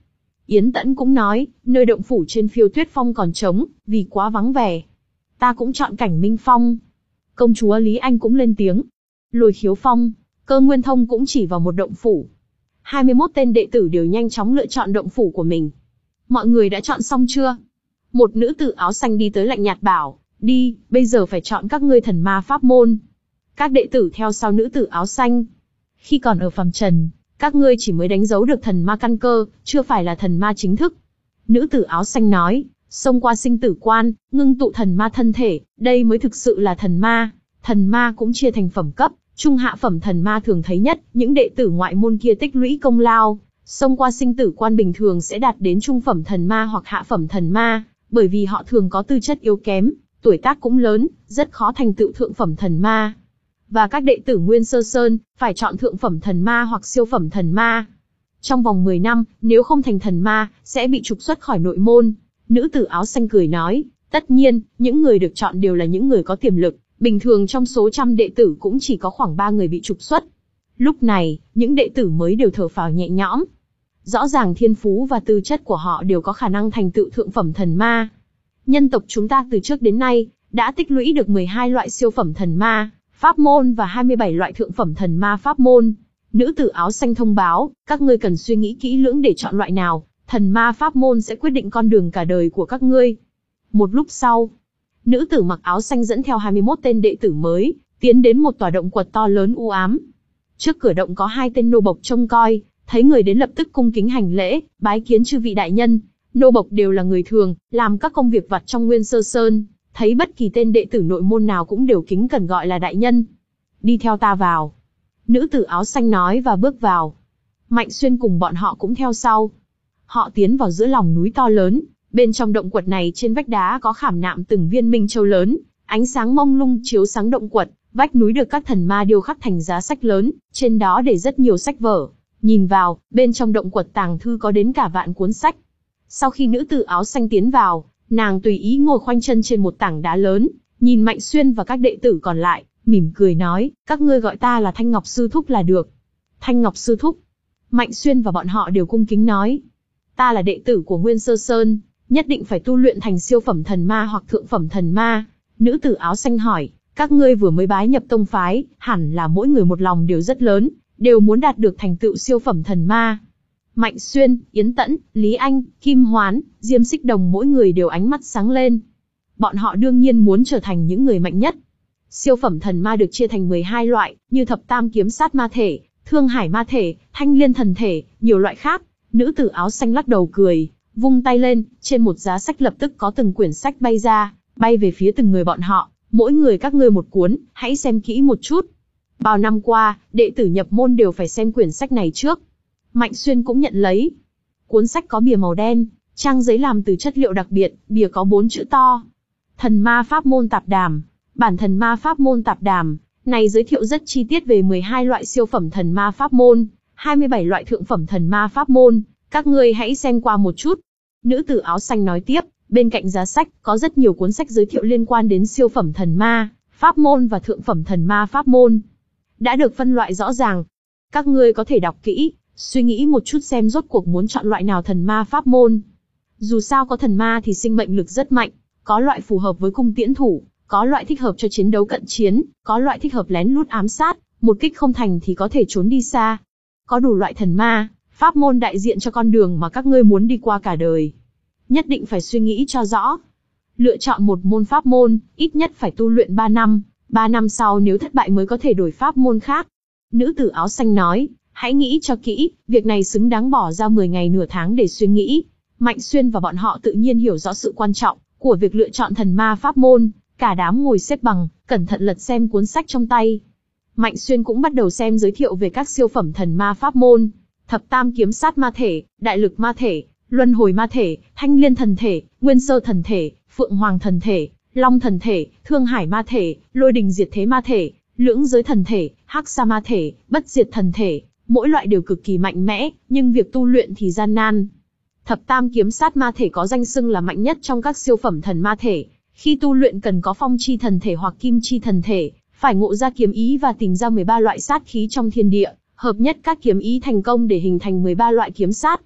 Yến Tẫn cũng nói, nơi động phủ trên Phiêu Tuyết Phong còn trống, vì quá vắng vẻ. Ta cũng chọn Cảnh Minh Phong. Công chúa Lý Anh cũng lên tiếng. Lôi Khiếu Phong, Cơ Nguyên Thông cũng chỉ vào một động phủ. hai mươi mốt tên đệ tử đều nhanh chóng lựa chọn động phủ của mình. Mọi người đã chọn xong chưa? Một nữ tử áo xanh đi tới lạnh nhạt bảo, đi, bây giờ phải chọn các ngươi thần ma pháp môn. Các đệ tử theo sau nữ tử áo xanh. Khi còn ở phàm trần, các ngươi chỉ mới đánh dấu được thần ma căn cơ, chưa phải là thần ma chính thức. Nữ tử áo xanh nói, xông qua sinh tử quan, ngưng tụ thần ma thân thể, đây mới thực sự là thần ma. Thần ma cũng chia thành phẩm cấp, trung hạ phẩm thần ma thường thấy nhất, những đệ tử ngoại môn kia tích lũy công lao, xông qua sinh tử quan bình thường sẽ đạt đến trung phẩm thần ma hoặc hạ phẩm thần ma, bởi vì họ thường có tư chất yếu kém, tuổi tác cũng lớn, rất khó thành tựu thượng phẩm thần ma. Và các đệ tử Nguyên Sơ Sơn, phải chọn thượng phẩm thần ma hoặc siêu phẩm thần ma. Trong vòng mười năm, nếu không thành thần ma, sẽ bị trục xuất khỏi nội môn. Nữ tử áo xanh cười nói, tất nhiên, những người được chọn đều là những người có tiềm lực, bình thường trong số trăm đệ tử cũng chỉ có khoảng ba người bị trục xuất. Lúc này, những đệ tử mới đều thở phào nhẹ nhõm. Rõ ràng thiên phú và tư chất của họ đều có khả năng thành tựu thượng phẩm thần ma. Nhân tộc chúng ta từ trước đến nay, đã tích lũy được mười hai loại siêu phẩm thần ma, pháp môn và hai mươi bảy loại thượng phẩm thần ma pháp môn. Nữ tử áo xanh thông báo, các ngươi cần suy nghĩ kỹ lưỡng để chọn loại nào, thần ma pháp môn sẽ quyết định con đường cả đời của các ngươi. Một lúc sau, nữ tử mặc áo xanh dẫn theo hai mươi mốt tên đệ tử mới, tiến đến một tòa động quật to lớn u ám. Trước cửa động có hai tên nô bộc trông coi, thấy người đến lập tức cung kính hành lễ, bái kiến chư vị đại nhân. Nô bộc đều là người thường, làm các công việc vặt trong Nguyên Sơ Sơn, thấy bất kỳ tên đệ tử nội môn nào cũng đều kính cẩn gọi là đại nhân. Đi theo ta vào. Nữ tử áo xanh nói và bước vào. Mạnh Xuyên cùng bọn họ cũng theo sau. Họ tiến vào giữa lòng núi to lớn, bên trong động quật này trên vách đá có khảm nạm từng viên minh châu lớn, ánh sáng mông lung chiếu sáng động quật, vách núi được các thần ma điêu khắc thành giá sách lớn, trên đó để rất nhiều sách vở. Nhìn vào, bên trong động quật tàng thư có đến cả vạn cuốn sách. Sau khi nữ tử áo xanh tiến vào, nàng tùy ý ngồi khoanh chân trên một tảng đá lớn, nhìn Mạnh Xuyên và các đệ tử còn lại, mỉm cười nói, các ngươi gọi ta là Thanh Ngọc Sư Thúc là được. Thanh Ngọc Sư Thúc. Mạnh Xuyên và bọn họ đều cung kính nói, ta là đệ tử của Nguyên Sơ Sơn, nhất định phải tu luyện thành siêu phẩm thần ma hoặc thượng phẩm thần ma. Nữ tử áo xanh hỏi, các ngươi vừa mới bái nhập tông phái, hẳn là mỗi người một lòng đều rất lớn, đều muốn đạt được thành tựu siêu phẩm thần ma. Mạnh Xuyên, Yến Tẫn, Lý Anh, Kim Hoán, Diêm Xích Đồng mỗi người đều ánh mắt sáng lên. Bọn họ đương nhiên muốn trở thành những người mạnh nhất. Siêu phẩm thần ma được chia thành mười hai loại, như thập tam kiếm sát ma thể, thương hải ma thể, thanh liên thần thể, nhiều loại khác. Nữ tử áo xanh lắc đầu cười, vung tay lên, trên một giá sách lập tức có từng quyển sách bay ra, bay về phía từng người bọn họ, mỗi người các ngươi một cuốn, hãy xem kỹ một chút. Bao năm qua, đệ tử nhập môn đều phải xem quyển sách này trước. Mạnh Xuyên cũng nhận lấy. Cuốn sách có bìa màu đen, trang giấy làm từ chất liệu đặc biệt, bìa có bốn chữ to. Thần ma pháp môn tạp đàm. Bản thần ma pháp môn tạp đàm, này giới thiệu rất chi tiết về mười hai loại siêu phẩm thần ma pháp môn, hai mươi bảy loại thượng phẩm thần ma pháp môn, các ngươi hãy xem qua một chút. Nữ tử áo xanh nói tiếp, bên cạnh giá sách, có rất nhiều cuốn sách giới thiệu liên quan đến siêu phẩm thần ma, pháp môn và thượng phẩm thần ma pháp môn. Đã được phân loại rõ ràng. Các ngươi có thể đọc kỹ, suy nghĩ một chút xem rốt cuộc muốn chọn loại nào thần ma pháp môn. Dù sao có thần ma thì sinh mệnh lực rất mạnh, có loại phù hợp với cung tiễn thủ, có loại thích hợp cho chiến đấu cận chiến, có loại thích hợp lén lút ám sát, một kích không thành thì có thể trốn đi xa. Có đủ loại thần ma, pháp môn đại diện cho con đường mà các ngươi muốn đi qua cả đời. Nhất định phải suy nghĩ cho rõ. Lựa chọn một môn pháp môn, ít nhất phải tu luyện ba năm, ba năm sau nếu thất bại mới có thể đổi pháp môn khác. Nữ tử áo xanh nói, hãy nghĩ cho kỹ, việc này xứng đáng bỏ ra mười ngày nửa tháng để suy nghĩ. Mạnh Xuyên và bọn họ tự nhiên hiểu rõ sự quan trọng của việc lựa chọn thần ma pháp môn, cả đám ngồi xếp bằng, cẩn thận lật xem cuốn sách trong tay. Mạnh Xuyên cũng bắt đầu xem giới thiệu về các siêu phẩm thần ma pháp môn, thập tam kiếm sát ma thể, đại lực ma thể, luân hồi ma thể, thanh liên thần thể, nguyên sơ thần thể, phượng hoàng thần thể, long thần thể, thương hải ma thể, lôi đình diệt thế ma thể, lưỡng giới thần thể, hắc sa ma thể, bất diệt thần thể. Mỗi loại đều cực kỳ mạnh mẽ, nhưng việc tu luyện thì gian nan. Thập tam kiếm sát ma thể có danh xưng là mạnh nhất trong các siêu phẩm thần ma thể. Khi tu luyện cần có phong chi thần thể hoặc kim chi thần thể, phải ngộ ra kiếm ý và tìm ra mười ba loại sát khí trong thiên địa, hợp nhất các kiếm ý thành công để hình thành mười ba loại kiếm sát.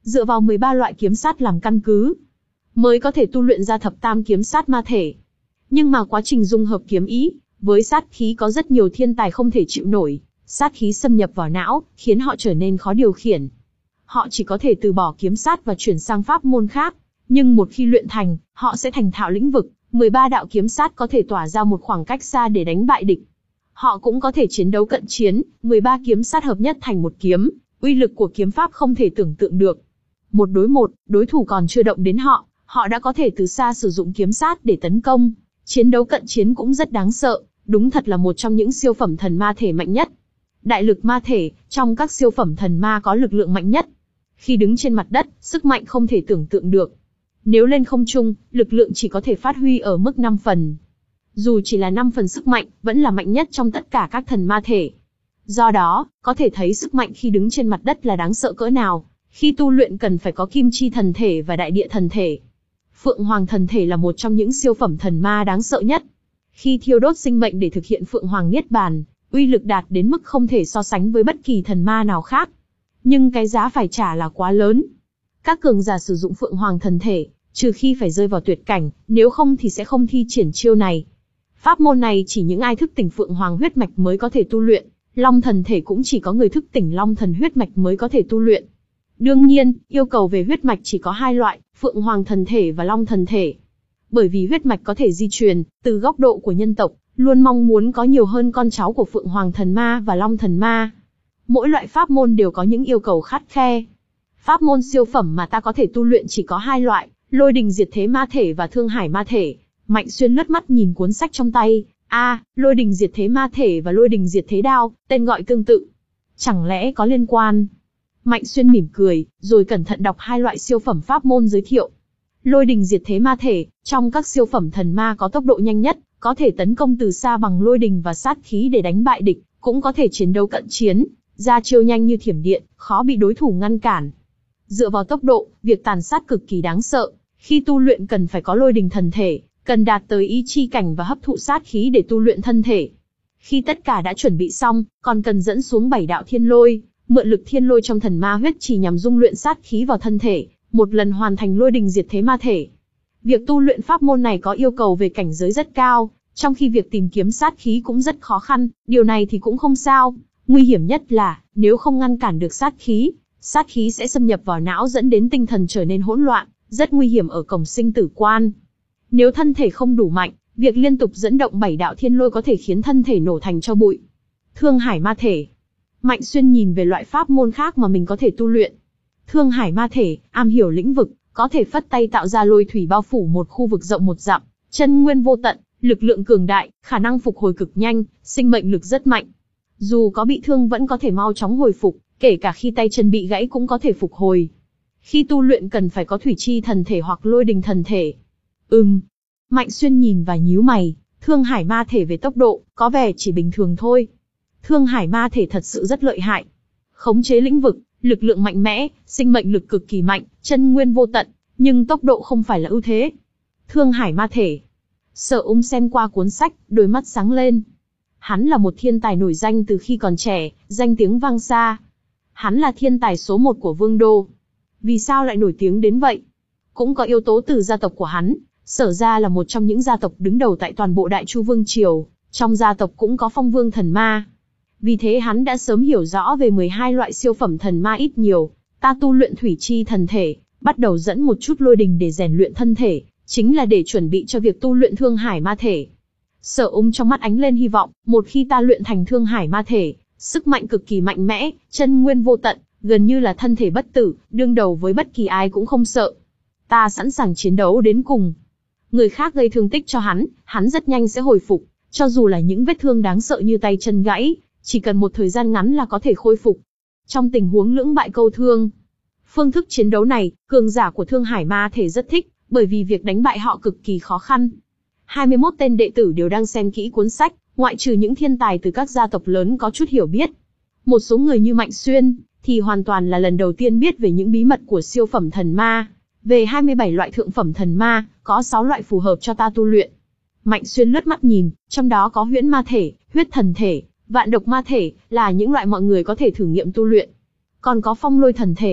dựa vào mười ba loại kiếm sát làm căn cứ, mới có thể tu luyện ra thập tam kiếm sát ma thể. Nhưng mà quá trình dung hợp kiếm ý với sát khí có rất nhiều thiên tài không thể chịu nổi, sát khí xâm nhập vào não, khiến họ trở nên khó điều khiển. Họ chỉ có thể từ bỏ kiếm sát và chuyển sang pháp môn khác, nhưng một khi luyện thành, họ sẽ thành thạo lĩnh vực, mười ba đạo kiếm sát có thể tỏa ra một khoảng cách xa để đánh bại địch. Họ cũng có thể chiến đấu cận chiến, mười ba kiếm sát hợp nhất thành một kiếm, uy lực của kiếm pháp không thể tưởng tượng được. Một đối một, đối thủ còn chưa động đến họ, họ đã có thể từ xa sử dụng kiếm sát để tấn công. Chiến đấu cận chiến cũng rất đáng sợ, đúng thật là một trong những siêu phẩm thần ma thể mạnh nhất. Đại lực ma thể, trong các siêu phẩm thần ma có lực lượng mạnh nhất. Khi đứng trên mặt đất, sức mạnh không thể tưởng tượng được. Nếu lên không trung, lực lượng chỉ có thể phát huy ở mức năm phần. Dù chỉ là năm phần sức mạnh, vẫn là mạnh nhất trong tất cả các thần ma thể. Do đó, có thể thấy sức mạnh khi đứng trên mặt đất là đáng sợ cỡ nào. Khi tu luyện cần phải có kim chi thần thể và đại địa thần thể. Phượng Hoàng thần thể là một trong những siêu phẩm thần ma đáng sợ nhất. Khi thiêu đốt sinh mệnh để thực hiện Phượng Hoàng Niết Bàn, uy lực đạt đến mức không thể so sánh với bất kỳ thần ma nào khác. Nhưng cái giá phải trả là quá lớn. Các cường giả sử dụng Phượng Hoàng thần thể, trừ khi phải rơi vào tuyệt cảnh, nếu không thì sẽ không thi triển chiêu này. Pháp môn này chỉ những ai thức tỉnh Phượng Hoàng huyết mạch mới có thể tu luyện, Long thần thể cũng chỉ có người thức tỉnh Long thần huyết mạch mới có thể tu luyện. Đương nhiên, yêu cầu về huyết mạch chỉ có hai loại, Phượng Hoàng thần thể và Long thần thể. Bởi vì huyết mạch có thể di truyền, từ góc độ của nhân tộc, luôn mong muốn có nhiều hơn con cháu của Phượng Hoàng thần ma và Long thần ma. Mỗi loại pháp môn đều có những yêu cầu khắt khe. Pháp môn siêu phẩm mà ta có thể tu luyện chỉ có hai loại, Lôi Đình Diệt Thế Ma Thể và Thương Hải Ma Thể. Mạnh Xuyên lướt mắt nhìn cuốn sách trong tay. A, à, Lôi Đình Diệt Thế Ma Thể và Lôi Đình Diệt Thế Đao, tên gọi tương tự. Chẳng lẽ có liên quan? Mạnh Xuyên mỉm cười, rồi cẩn thận đọc hai loại siêu phẩm pháp môn giới thiệu. Lôi Đình Diệt Thế Ma Thể, trong các siêu phẩm thần ma có tốc độ nhanh nhất, có thể tấn công từ xa bằng lôi đình và sát khí để đánh bại địch, cũng có thể chiến đấu cận chiến, ra chiêu nhanh như thiểm điện, khó bị đối thủ ngăn cản. Dựa vào tốc độ, việc tàn sát cực kỳ đáng sợ, khi tu luyện cần phải có lôi đình thần thể, cần đạt tới ý chi cảnh và hấp thụ sát khí để tu luyện thân thể. Khi tất cả đã chuẩn bị xong, còn cần dẫn xuống bảy đạo thiên lôi, mượn lực thiên lôi trong thần ma huyết chỉ nhằm dung luyện sát khí vào thân thể, một lần hoàn thành Lôi Đình Diệt Thế Ma Thể. Việc tu luyện pháp môn này có yêu cầu về cảnh giới rất cao, trong khi việc tìm kiếm sát khí cũng rất khó khăn, điều này thì cũng không sao. Nguy hiểm nhất là, nếu không ngăn cản được sát khí, sát khí sẽ xâm nhập vào não dẫn đến tinh thần trở nên hỗn loạn, rất nguy hiểm ở cổng sinh tử quan. Nếu thân thể không đủ mạnh, việc liên tục dẫn động bảy đạo thiên lôi có thể khiến thân thể nổ thành tro bụi. Thương Hải Ma Thể. Mạnh Xuyên nhìn về loại pháp môn khác mà mình có thể tu luyện. Thương Hải Ma Thể, am hiểu lĩnh vực, có thể phất tay tạo ra lôi thủy bao phủ một khu vực rộng một dặm, chân nguyên vô tận, lực lượng cường đại, khả năng phục hồi cực nhanh, sinh mệnh lực rất mạnh. Dù có bị thương vẫn có thể mau chóng hồi phục, kể cả khi tay chân bị gãy cũng có thể phục hồi. Khi tu luyện cần phải có thủy chi thần thể hoặc lôi đình thần thể. Ừm. Mạnh Xuyên nhìn và nhíu mày, Thương Hải Ma Thể về tốc độ, có vẻ chỉ bình thường thôi. Thương Hải Ma Thể thật sự rất lợi hại. Khống chế lĩnh vực, lực lượng mạnh mẽ, sinh mệnh lực cực kỳ mạnh, chân nguyên vô tận, nhưng tốc độ không phải là ưu thế. Thương Hải Ma Thể. Sở Ung xem qua cuốn sách, đôi mắt sáng lên. Hắn là một thiên tài nổi danh từ khi còn trẻ, danh tiếng vang xa. Hắn là thiên tài số một của Vương Đô. Vì sao lại nổi tiếng đến vậy? Cũng có yếu tố từ gia tộc của hắn. Sở gia là một trong những gia tộc đứng đầu tại toàn bộ Đại Chu Vương Triều, trong gia tộc cũng có phong vương thần ma. Vì thế hắn đã sớm hiểu rõ về mười hai loại siêu phẩm thần ma ít nhiều. Ta tu luyện thủy chi thần thể, bắt đầu dẫn một chút lôi đình để rèn luyện thân thể, chính là để chuẩn bị cho việc tu luyện Thương Hải Ma Thể. Sở Ung trong mắt ánh lên hy vọng, một khi ta luyện thành Thương Hải Ma Thể, sức mạnh cực kỳ mạnh mẽ, chân nguyên vô tận, gần như là thân thể bất tử, đương đầu với bất kỳ ai cũng không sợ. Ta sẵn sàng chiến đấu đến cùng. Người khác gây thương tích cho hắn, hắn rất nhanh sẽ hồi phục, cho dù là những vết thương đáng sợ như tay chân gãy, chỉ cần một thời gian ngắn là có thể khôi phục. Trong tình huống lưỡng bại câu thương, phương thức chiến đấu này, cường giả của Thương Hải Ma Thể rất thích, bởi vì việc đánh bại họ cực kỳ khó khăn. hai mươi mốt tên đệ tử đều đang xem kỹ cuốn sách, ngoại trừ những thiên tài từ các gia tộc lớn có chút hiểu biết. Một số người như Mạnh Xuyên, thì hoàn toàn là lần đầu tiên biết về những bí mật của siêu phẩm thần ma. Về hai mươi bảy loại thượng phẩm thần ma, có sáu loại phù hợp cho ta tu luyện. Mạnh Xuyên lướt mắt nhìn, trong đó có huyễn ma thể, huyết thần thể, vạn độc ma thể, là những loại mọi người có thể thử nghiệm tu luyện. Còn có phong lôi thần thể,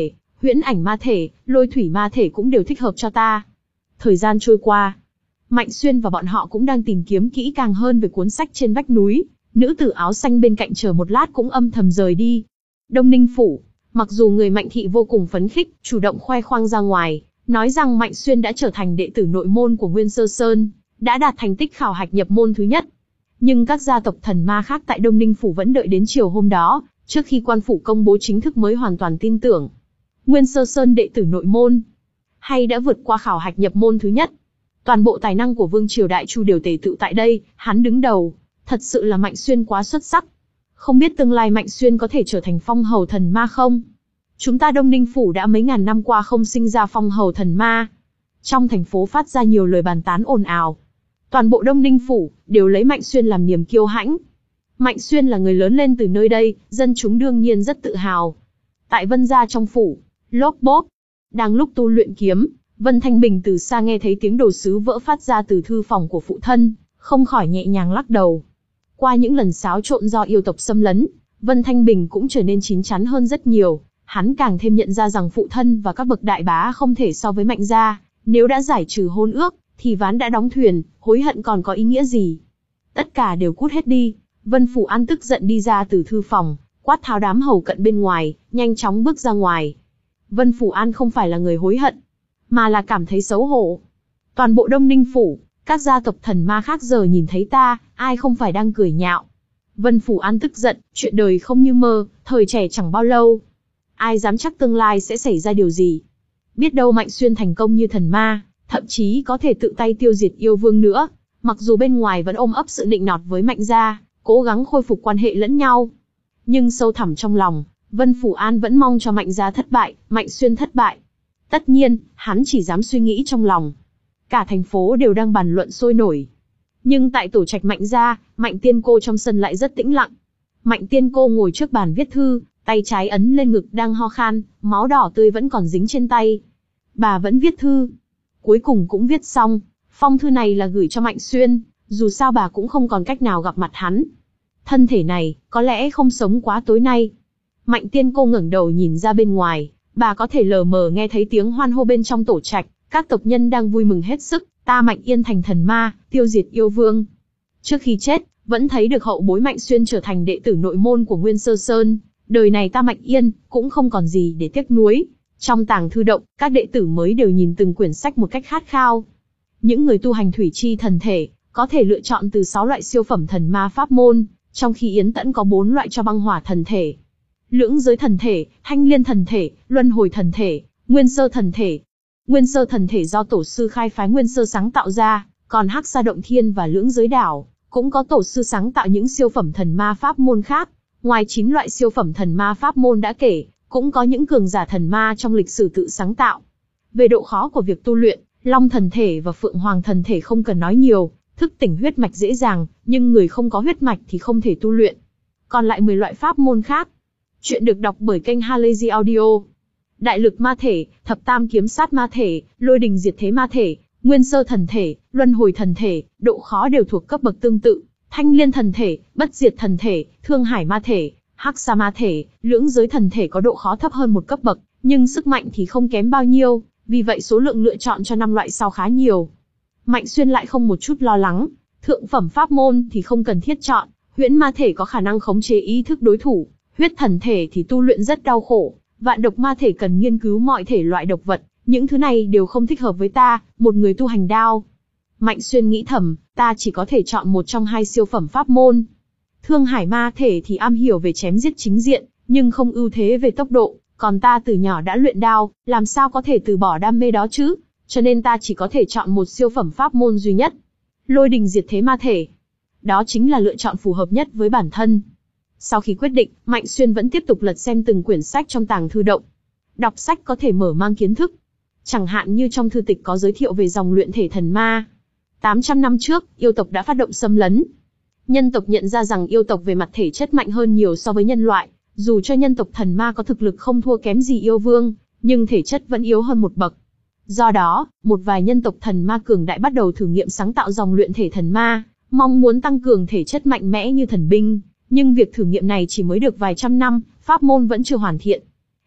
huyễn ảnh ma thể, lôi thủy ma thể cũng đều thích hợp cho ta. Thời gian trôi qua, Mạnh Xuyên và bọn họ cũng đang tìm kiếm kỹ càng hơn về cuốn sách trên vách núi. Nữ tử áo xanh bên cạnh chờ một lát cũng âm thầm rời đi. Đông Ninh Phủ, mặc dù người Mạnh thị vô cùng phấn khích, chủ động khoe khoang ra ngoài, nói rằng Mạnh Xuyên đã trở thành đệ tử nội môn của Nguyên Sơ Sơn, đã đạt thành tích khảo hạch nhập môn thứ nhất. Nhưng các gia tộc thần ma khác tại Đông Ninh Phủ vẫn đợi đến chiều hôm đó, trước khi quan phủ công bố chính thức mới hoàn toàn tin tưởng. Nguyên Sơ Sơn đệ tử nội môn, hay đã vượt qua khảo hạch nhập môn thứ nhất. Toàn bộ tài năng của Vương Triều Đại Chu đều tề tựu tại đây, hắn đứng đầu. Thật sự là Mạnh Xuyên quá xuất sắc. Không biết tương lai Mạnh Xuyên có thể trở thành phong hầu thần ma không? Chúng ta Đông Ninh Phủ đã mấy ngàn năm qua không sinh ra phong hầu thần ma. Trong thành phố phát ra nhiều lời bàn tán ồn ào. Toàn bộ Đông Ninh Phủ đều lấy Mạnh Xuyên làm niềm kiêu hãnh. Mạnh Xuyên là người lớn lên từ nơi đây, dân chúng đương nhiên rất tự hào. Tại Vân gia trong phủ, lốp bốp, đang lúc tu luyện kiếm, Vân Thanh Bình từ xa nghe thấy tiếng đồ sứ vỡ phát ra từ thư phòng của phụ thân, không khỏi nhẹ nhàng lắc đầu. Qua những lần xáo trộn do yêu tộc xâm lấn, Vân Thanh Bình cũng trở nên chín chắn hơn rất nhiều. Hắn càng thêm nhận ra rằng phụ thân và các bậc đại bá không thể so với Mạnh gia. Nếu đã giải trừ hôn ước, thì ván đã đóng thuyền, hối hận còn có ý nghĩa gì? Tất cả đều cút hết đi. Vân Phủ An tức giận đi ra từ thư phòng, quát tháo đám hầu cận bên ngoài, nhanh chóng bước ra ngoài. Vân Phủ An không phải là người hối hận, mà là cảm thấy xấu hổ. Toàn bộ Đông Ninh Phủ, các gia tộc thần ma khác giờ nhìn thấy ta, ai không phải đang cười nhạo. Vân Phủ An tức giận, chuyện đời không như mơ, thời trẻ chẳng bao lâu. Ai dám chắc tương lai sẽ xảy ra điều gì? Biết đâu Mạnh Xuyên thành công như thần ma, thậm chí có thể tự tay tiêu diệt yêu vương nữa. Mặc dù bên ngoài vẫn ôm ấp sự nịnh nọt với Mạnh gia, cố gắng khôi phục quan hệ lẫn nhau. Nhưng sâu thẳm trong lòng, Vân Phủ An vẫn mong cho Mạnh gia thất bại, Mạnh Xuyên thất bại. Tất nhiên, hắn chỉ dám suy nghĩ trong lòng. Cả thành phố đều đang bàn luận sôi nổi. Nhưng tại tổ trạch Mạnh gia, Mạnh Tiên Cô trong sân lại rất tĩnh lặng. Mạnh Tiên Cô ngồi trước bàn viết thư, tay trái ấn lên ngực đang ho khan, máu đỏ tươi vẫn còn dính trên tay. Bà vẫn viết thư. Cuối cùng cũng viết xong, phong thư này là gửi cho Mạnh Xuyên, dù sao bà cũng không còn cách nào gặp mặt hắn. Thân thể này, có lẽ không sống quá tối nay. Mạnh Tiên Cô ngẩng đầu nhìn ra bên ngoài, bà có thể lờ mờ nghe thấy tiếng hoan hô bên trong tổ trạch, các tộc nhân đang vui mừng hết sức, ta Mạnh Yên thành thần ma, tiêu diệt yêu vương. Trước khi chết, vẫn thấy được hậu bối Mạnh Xuyên trở thành đệ tử nội môn của Nguyên Sơ Sơn, đời này ta Mạnh Yên cũng không còn gì để tiếc nuối. Trong tàng thư động, các đệ tử mới đều nhìn từng quyển sách một cách khát khao. Những người tu hành thủy chi thần thể, có thể lựa chọn từ sáu loại siêu phẩm thần ma pháp môn, trong khi Yến Tẫn có bốn loại cho băng hỏa thần thể. Lưỡng giới thần thể, thanh liên thần thể, luân hồi thần thể, nguyên sơ thần thể. Nguyên sơ thần thể do tổ sư khai phái Nguyên Sơ sáng tạo ra, còn Hắc Sa Động Thiên và Lưỡng Giới Đảo cũng có tổ sư sáng tạo những siêu phẩm thần ma pháp môn khác. Ngoài chín loại siêu phẩm thần ma pháp môn đã kể, cũng có những cường giả thần ma trong lịch sử tự sáng tạo. Về độ khó của việc tu luyện, Long thần thể và Phượng Hoàng thần thể không cần nói nhiều, thức tỉnh huyết mạch dễ dàng, nhưng người không có huyết mạch thì không thể tu luyện. Còn lại mười loại pháp môn khác. Chuyện được đọc bởi kênh Halazy Audio. Đại lực ma thể, thập tam kiếm sát ma thể, lôi đình diệt thế ma thể, nguyên sơ thần thể, luân hồi thần thể, độ khó đều thuộc cấp bậc tương tự. Thanh liên thần thể, bất diệt thần thể, thương hải ma thể, hắc sa ma thể, lưỡng giới thần thể có độ khó thấp hơn một cấp bậc, nhưng sức mạnh thì không kém bao nhiêu, vì vậy số lượng lựa chọn cho năm loại sau khá nhiều. Mạnh Xuyên lại không một chút lo lắng, thượng phẩm pháp môn thì không cần thiết chọn, huyễn ma thể có khả năng khống chế ý thức đối thủ, huyết thần thể thì tu luyện rất đau khổ, vạn độc ma thể cần nghiên cứu mọi thể loại độc vật, những thứ này đều không thích hợp với ta, một người tu hành đao. Mạnh Xuyên nghĩ thầm, ta chỉ có thể chọn một trong hai siêu phẩm pháp môn. Thương hải ma thể thì am hiểu về chém giết chính diện, nhưng không ưu thế về tốc độ, còn ta từ nhỏ đã luyện đao, làm sao có thể từ bỏ đam mê đó chứ, cho nên ta chỉ có thể chọn một siêu phẩm pháp môn duy nhất. Lôi đình diệt thế ma thể. Đó chính là lựa chọn phù hợp nhất với bản thân. Sau khi quyết định, Mạnh Xuyên vẫn tiếp tục lật xem từng quyển sách trong tàng thư động. Đọc sách có thể mở mang kiến thức. Chẳng hạn như trong thư tịch có giới thiệu về dòng luyện thể thần ma. tám trăm năm trước, yêu tộc đã phát động xâm lấn. Nhân tộc nhận ra rằng yêu tộc về mặt thể chất mạnh hơn nhiều so với nhân loại. Dù cho nhân tộc thần ma có thực lực không thua kém gì yêu vương, nhưng thể chất vẫn yếu hơn một bậc. Do đó, một vài nhân tộc thần ma cường đại bắt đầu thử nghiệm sáng tạo dòng luyện thể thần ma, mong muốn tăng cường thể chất mạnh mẽ như thần binh. Nhưng việc thử nghiệm này chỉ mới được vài trăm năm, pháp môn vẫn chưa hoàn thiện.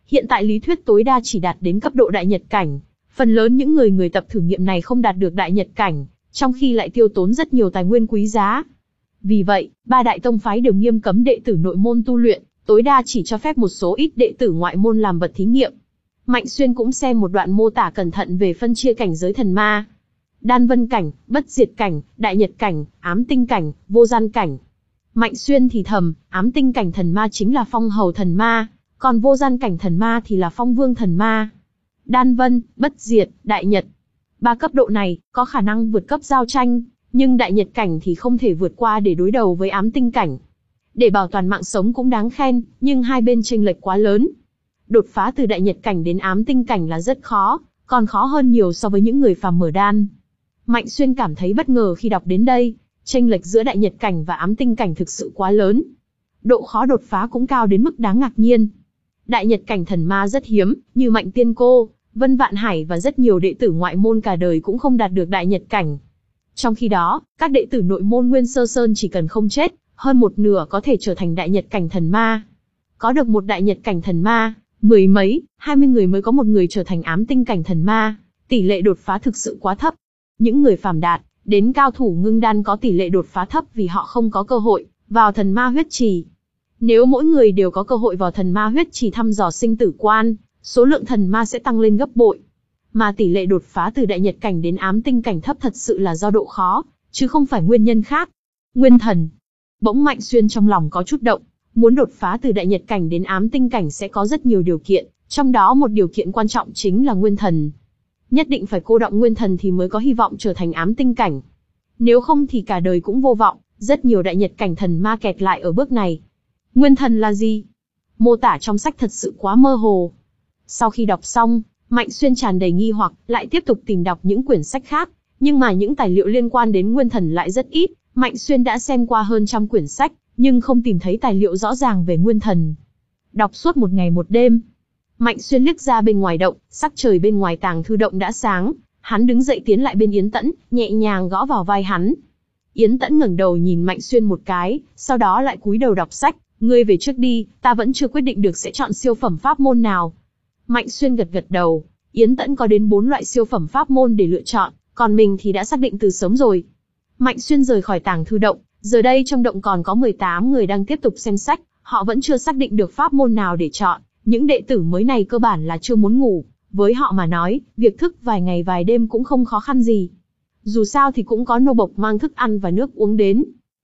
Hiện tại lý thuyết tối đa chỉ đạt đến cấp độ đại nhật cảnh. Phần lớn những người người tập thử nghiệm này không đạt được đại nhật cảnh, trong khi lại tiêu tốn rất nhiều tài nguyên quý giá. Vì vậy, ba đại tông phái đều nghiêm cấm đệ tử nội môn tu luyện, tối đa chỉ cho phép một số ít đệ tử ngoại môn làm vật thí nghiệm. Mạnh Xuyên cũng xem một đoạn mô tả cẩn thận về phân chia cảnh giới thần ma. Đan vân cảnh, bất diệt cảnh, đại nhật cảnh, ám tinh cảnh, vô gian cảnh. Mạnh Xuyên thì thầm, ám tinh cảnh thần ma chính là phong hầu thần ma, còn vô gian cảnh thần ma thì là phong vương thần ma. Đan vân, bất diệt, đại nhật. Ba cấp độ này, có khả năng vượt cấp giao tranh, nhưng đại nhật cảnh thì không thể vượt qua để đối đầu với ám tinh cảnh. Để bảo toàn mạng sống cũng đáng khen, nhưng hai bên chênh lệch quá lớn. Đột phá từ đại nhật cảnh đến ám tinh cảnh là rất khó, còn khó hơn nhiều so với những người phàm mở đan. Mạnh Xuyên cảm thấy bất ngờ khi đọc đến đây, chênh lệch giữa đại nhật cảnh và ám tinh cảnh thực sự quá lớn. Độ khó đột phá cũng cao đến mức đáng ngạc nhiên. Đại nhật cảnh thần ma rất hiếm, như Mạnh Tiên Cô, Vân Vạn Hải và rất nhiều đệ tử ngoại môn cả đời cũng không đạt được đại nhật cảnh. Trong khi đó, các đệ tử nội môn Nguyên Sơ Sơn chỉ cần không chết, hơn một nửa có thể trở thành đại nhật cảnh thần ma. Có được một đại nhật cảnh thần ma, mười mấy, hai mươi người mới có một người trở thành ám tinh cảnh thần ma, tỷ lệ đột phá thực sự quá thấp. Những người phàm đạt đến cao thủ ngưng đan có tỷ lệ đột phá thấp vì họ không có cơ hội vào thần ma huyết trì. Nếu mỗi người đều có cơ hội vào thần ma huyết trì thăm dò sinh tử quan, số lượng thần ma sẽ tăng lên gấp bội. Mà tỷ lệ đột phá từ đại nhật cảnh đến ám tinh cảnh thấp thật sự là do độ khó, chứ không phải nguyên nhân khác. Nguyên thần. Bỗng Mạnh Xuyên trong lòng có chút động, muốn đột phá từ đại nhật cảnh đến ám tinh cảnh sẽ có rất nhiều điều kiện, trong đó một điều kiện quan trọng chính là nguyên thần. Nhất định phải cô đọng nguyên thần thì mới có hy vọng trở thành ám tinh cảnh. Nếu không thì cả đời cũng vô vọng, rất nhiều đại nhật cảnh thần ma kẹt lại ở bước này. Nguyên thần là gì? Mô tả trong sách thật sự quá mơ hồ. Sau khi đọc xong, Mạnh Xuyên tràn đầy nghi hoặc, lại tiếp tục tìm đọc những quyển sách khác, nhưng mà những tài liệu liên quan đến nguyên thần lại rất ít. Mạnh Xuyên đã xem qua hơn trăm quyển sách, nhưng không tìm thấy tài liệu rõ ràng về nguyên thần. Đọc suốt một ngày một đêm, Mạnh Xuyên liếc ra bên ngoài động, sắc trời bên ngoài tàng thư động đã sáng, hắn đứng dậy tiến lại bên Yến Tẫn, nhẹ nhàng gõ vào vai hắn. Yến Tẫn ngẩng đầu nhìn Mạnh Xuyên một cái, sau đó lại cúi đầu đọc sách. Ngươi về trước đi, ta vẫn chưa quyết định được sẽ chọn siêu phẩm pháp môn nào. Mạnh Xuyên gật gật đầu, Yến Tẫn có đến bốn loại siêu phẩm pháp môn để lựa chọn, còn mình thì đã xác định từ sớm rồi. Mạnh Xuyên rời khỏi tàng thư động, giờ đây trong động còn có mười tám người đang tiếp tục xem sách, họ vẫn chưa xác định được pháp môn nào để chọn. Những đệ tử mới này cơ bản là chưa muốn ngủ, với họ mà nói, việc thức vài ngày vài đêm cũng không khó khăn gì. Dù sao thì cũng có nô bộc mang thức ăn và nước uống đến.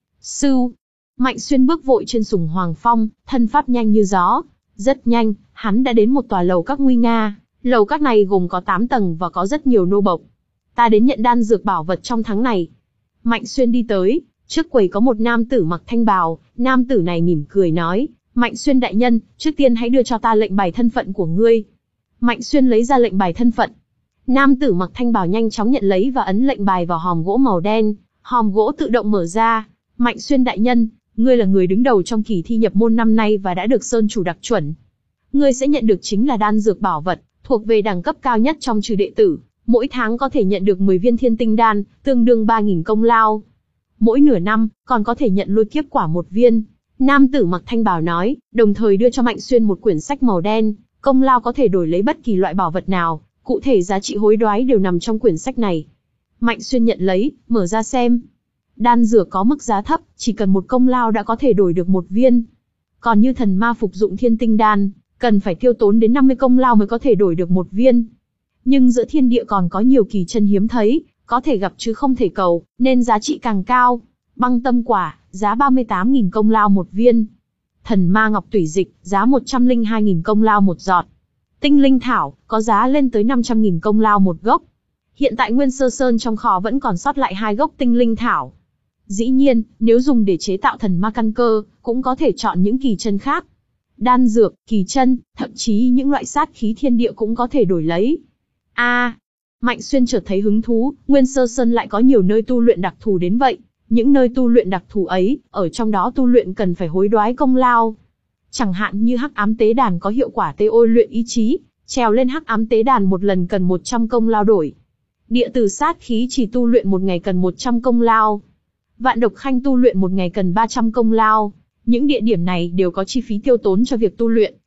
Sưu. Mạnh Xuyên bước vội trên sùng Hoàng Phong, thân pháp nhanh như gió. Rất nhanh, hắn đã đến một tòa lầu các nguy nga. Lầu các này gồm có tám tầng và có rất nhiều nô bộc. Ta đến nhận đan dược bảo vật trong tháng này. Mạnh Xuyên đi tới, trước quầy có một nam tử mặc thanh bào. Nam tử này mỉm cười nói, Mạnh Xuyên đại nhân, trước tiên hãy đưa cho ta lệnh bài thân phận của ngươi. Mạnh Xuyên lấy ra lệnh bài thân phận. Nam tử mặc thanh bào nhanh chóng nhận lấy và ấn lệnh bài vào hòm gỗ màu đen. Hòm gỗ tự động mở ra. Mạnh Xuyên đại nhân, ngươi là người đứng đầu trong kỳ thi nhập môn năm nay và đã được Sơn chủ đặc chuẩn. Ngươi sẽ nhận được chính là đan dược bảo vật, thuộc về đẳng cấp cao nhất trong trừ đệ tử. Mỗi tháng có thể nhận được mười viên thiên tinh đan, tương đương ba nghìn công lao. Mỗi nửa năm, còn có thể nhận lôi kiếp quả một viên. Nam tử mặc thanh bào nói, đồng thời đưa cho Mạnh Xuyên một quyển sách màu đen. Công lao có thể đổi lấy bất kỳ loại bảo vật nào, cụ thể giá trị hối đoái đều nằm trong quyển sách này. Mạnh Xuyên nhận lấy, mở ra xem. Đan dược có mức giá thấp, chỉ cần một công lao đã có thể đổi được một viên. Còn như thần ma phục dụng thiên tinh đan, cần phải tiêu tốn đến năm mươi công lao mới có thể đổi được một viên. Nhưng giữa thiên địa còn có nhiều kỳ chân hiếm thấy, có thể gặp chứ không thể cầu, nên giá trị càng cao. Băng tâm quả, giá ba mươi tám nghìn công lao một viên. Thần ma ngọc tủy dịch, giá một trăm lẻ hai nghìn công lao một giọt. Tinh linh thảo, có giá lên tới năm trăm nghìn công lao một gốc. Hiện tại Nguyên Sơ Sơn trong kho vẫn còn sót lại hai gốc tinh linh thảo. Dĩ nhiên, nếu dùng để chế tạo thần ma căn cơ, cũng có thể chọn những kỳ chân khác. Đan dược, kỳ chân, thậm chí những loại sát khí thiên địa cũng có thể đổi lấy. A, à, Mạnh Xuyên chợt thấy hứng thú, Nguyên Sơ Sơn lại có nhiều nơi tu luyện đặc thù đến vậy. Những nơi tu luyện đặc thù ấy, ở trong đó tu luyện cần phải hối đoái công lao. Chẳng hạn như Hắc Ám Tế Đàn có hiệu quả tê ôi luyện ý chí, trèo lên Hắc Ám Tế Đàn một lần cần một trăm công lao đổi. Địa tử sát khí chỉ tu luyện một ngày cần một trăm công lao. Vạn độc khanh tu luyện một ngày cần ba trăm công lao. Những địa điểm này đều có chi phí tiêu tốn cho việc tu luyện,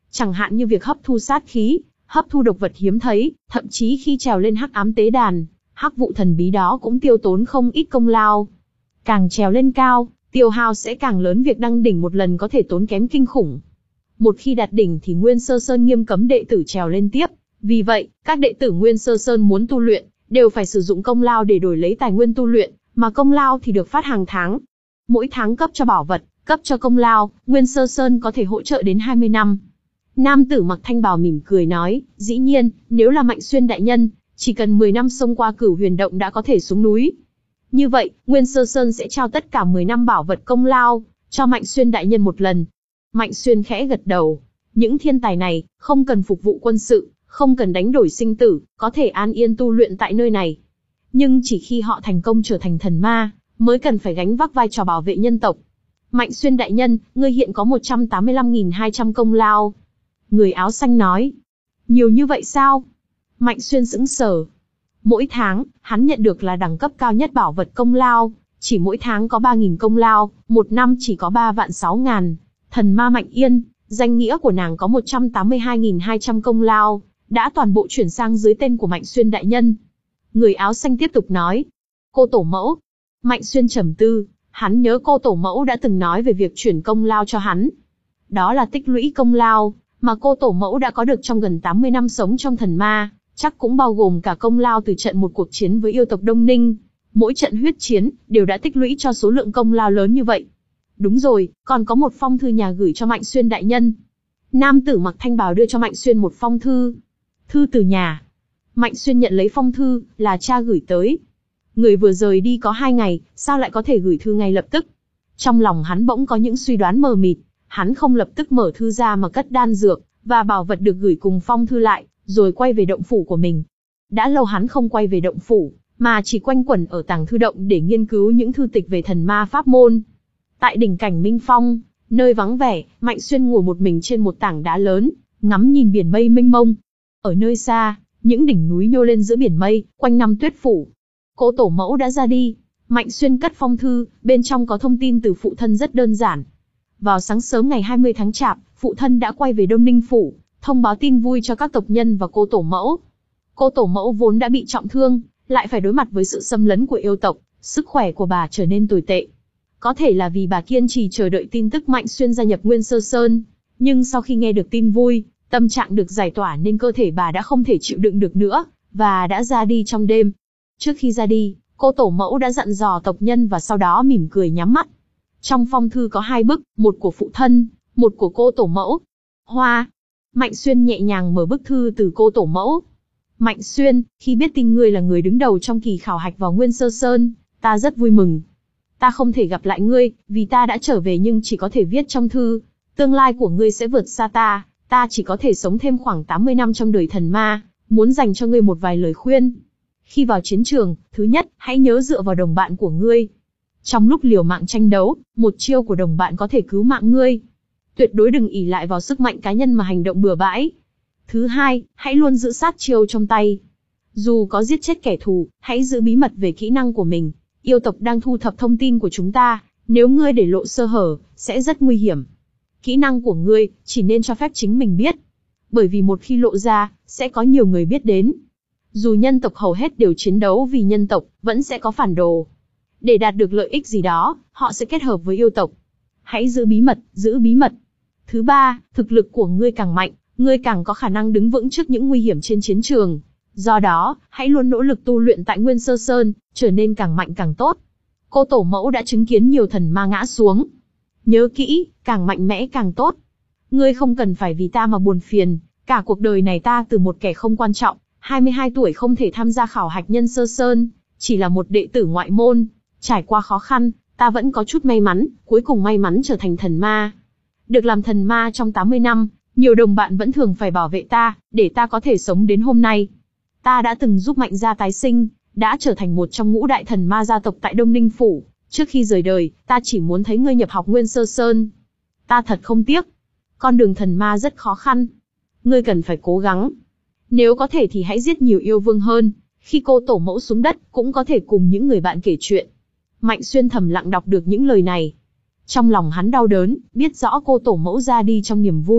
Chẳng hạn như việc hấp thu sát khí, hấp thu độc vật hiếm thấy, thậm chí khi trèo lên hắc ám tế đàn, hắc vụ thần bí đó cũng tiêu tốn không ít công lao. Càng trèo lên cao, tiêu hao sẽ càng lớn, việc đăng đỉnh một lần có thể tốn kém kinh khủng. Một khi đạt đỉnh thì Nguyên Sơ Sơn nghiêm cấm đệ tử trèo lên tiếp, vì vậy, các đệ tử Nguyên Sơ Sơn muốn tu luyện, đều phải sử dụng công lao để đổi lấy tài nguyên tu luyện, mà công lao thì được phát hàng tháng. Mỗi tháng cấp cho bảo vật, cấp cho công lao, Nguyên Sơ Sơn có thể hỗ trợ đến hai mươi năm. Nam tử mặc thanh bào mỉm cười nói, dĩ nhiên, nếu là Mạnh Xuyên đại nhân, chỉ cần mười năm xông qua Cửu Huyền Động đã có thể xuống núi. Như vậy, Nguyên Sơ Sơn sẽ trao tất cả mười năm bảo vật công lao, cho Mạnh Xuyên đại nhân một lần. Mạnh Xuyên khẽ gật đầu, những thiên tài này, không cần phục vụ quân sự, không cần đánh đổi sinh tử, có thể an yên tu luyện tại nơi này. Nhưng chỉ khi họ thành công trở thành thần ma, mới cần phải gánh vác vai trò bảo vệ nhân tộc. Mạnh Xuyên đại nhân, ngươi hiện có một trăm tám mươi lăm nghìn hai trăm công lao. Người áo xanh nói. Nhiều như vậy sao? Mạnh Xuyên sững sờ. Mỗi tháng, hắn nhận được là đẳng cấp cao nhất bảo vật công lao, chỉ mỗi tháng có ba nghìn công lao, một năm chỉ có ba vạn sáu ngàn. Thần ma Mạnh Yên, danh nghĩa của nàng có một trăm tám mươi hai nghìn hai trăm công lao, đã toàn bộ chuyển sang dưới tên của Mạnh Xuyên đại nhân. Người áo xanh tiếp tục nói. Cô tổ mẫu. Mạnh Xuyên trầm tư, hắn nhớ cô tổ mẫu đã từng nói về việc chuyển công lao cho hắn. Đó là tích lũy công lao, mà cô tổ mẫu đã có được trong gần tám mươi năm sống trong thần ma, chắc cũng bao gồm cả công lao từ trận một cuộc chiến với yêu tộc Đông Ninh. Mỗi trận huyết chiến, đều đã tích lũy cho số lượng công lao lớn như vậy. Đúng rồi, còn có một phong thư nhà gửi cho Mạnh Xuyên đại nhân. Nam tử mặc thanh bào đưa cho Mạnh Xuyên một phong thư. Thư từ nhà. Mạnh Xuyên nhận lấy phong thư, là cha gửi tới. Người vừa rời đi có hai ngày, sao lại có thể gửi thư ngay lập tức? Trong lòng hắn bỗng có những suy đoán mờ mịt, hắn không lập tức mở thư ra mà cất đan dược, và bảo vật được gửi cùng phong thư lại, rồi quay về động phủ của mình. Đã lâu hắn không quay về động phủ, mà chỉ quanh quẩn ở tàng thư động để nghiên cứu những thư tịch về thần ma pháp môn. Tại đỉnh cảnh Minh Phong, nơi vắng vẻ, Mạnh Xuyên ngồi một mình trên một tảng đá lớn, ngắm nhìn biển mây mênh mông. Ở nơi xa, những đỉnh núi nhô lên giữa biển mây, quanh năm tuyết phủ. Cô tổ mẫu đã ra đi. Mạnh Xuyên cất phong thư, bên trong có thông tin từ phụ thân rất đơn giản. Vào sáng sớm ngày hai mươi tháng Chạp, phụ thân đã quay về Đông Ninh phủ, thông báo tin vui cho các tộc nhân và cô tổ mẫu. Cô tổ mẫu vốn đã bị trọng thương, lại phải đối mặt với sự xâm lấn của yêu tộc, sức khỏe của bà trở nên tồi tệ. Có thể là vì bà kiên trì chờ đợi tin tức Mạnh Xuyên gia nhập Nguyên Sơ Sơn, nhưng sau khi nghe được tin vui, tâm trạng được giải tỏa nên cơ thể bà đã không thể chịu đựng được nữa, và đã ra đi trong đêm. Trước khi ra đi, cô tổ mẫu đã dặn dò tộc nhân và sau đó mỉm cười nhắm mắt. Trong phong thư có hai bức, một của phụ thân, một của cô tổ mẫu. Hoa. Mạnh Xuyên nhẹ nhàng mở bức thư từ cô tổ mẫu. Mạnh Xuyên, khi biết tin ngươi là người đứng đầu trong kỳ khảo hạch vào Nguyên Sơ Sơn, ta rất vui mừng. Ta không thể gặp lại ngươi, vì ta đã trở về nhưng chỉ có thể viết trong thư. Tương lai của ngươi sẽ vượt xa ta, ta chỉ có thể sống thêm khoảng tám mươi năm trong đời thần ma, muốn dành cho ngươi một vài lời khuyên. Khi vào chiến trường, thứ nhất, hãy nhớ dựa vào đồng bạn của ngươi. Trong lúc liều mạng tranh đấu, một chiêu của đồng bạn có thể cứu mạng ngươi. Tuyệt đối đừng ỷ lại vào sức mạnh cá nhân mà hành động bừa bãi. Thứ hai, hãy luôn giữ sát chiêu trong tay. Dù có giết chết kẻ thù, hãy giữ bí mật về kỹ năng của mình. Yêu tộc đang thu thập thông tin của chúng ta, nếu ngươi để lộ sơ hở, sẽ rất nguy hiểm. Kỹ năng của ngươi, chỉ nên cho phép chính mình biết. Bởi vì một khi lộ ra, sẽ có nhiều người biết đến. Dù nhân tộc hầu hết đều chiến đấu vì nhân tộc, vẫn sẽ có phản đồ. Để đạt được lợi ích gì đó, họ sẽ kết hợp với yêu tộc. Hãy giữ bí mật, giữ bí mật. Thứ ba, thực lực của ngươi càng mạnh, ngươi càng có khả năng đứng vững trước những nguy hiểm trên chiến trường. Do đó, hãy luôn nỗ lực tu luyện tại Nguyên Sơ Sơn, trở nên càng mạnh càng tốt. Cô tổ mẫu đã chứng kiến nhiều thần ma ngã xuống. Nhớ kỹ, càng mạnh mẽ càng tốt. Ngươi không cần phải vì ta mà buồn phiền, cả cuộc đời này ta từ một kẻ không quan trọng, hai mươi hai tuổi không thể tham gia khảo hạch Nhân Sơ Sơn, chỉ là một đệ tử ngoại môn, trải qua khó khăn, ta vẫn có chút may mắn, cuối cùng may mắn trở thành thần ma. Được làm thần ma trong tám mươi năm, nhiều đồng bạn vẫn thường phải bảo vệ ta, để ta có thể sống đến hôm nay. Ta đã từng giúp Mạnh gia tái sinh, đã trở thành một trong ngũ đại thần ma gia tộc tại Đông Ninh Phủ. Trước khi rời đời, ta chỉ muốn thấy ngươi nhập học Nguyên Sơ Sơn. Ta thật không tiếc. Con đường thần ma rất khó khăn. Ngươi cần phải cố gắng. Nếu có thể thì hãy giết nhiều yêu vương hơn. Khi cô tổ mẫu xuống đất, cũng có thể cùng những người bạn kể chuyện. Mạnh Xuyên thầm lặng đọc được những lời này. Trong lòng hắn đau đớn, biết rõ cô tổ mẫu ra đi trong niềm vui,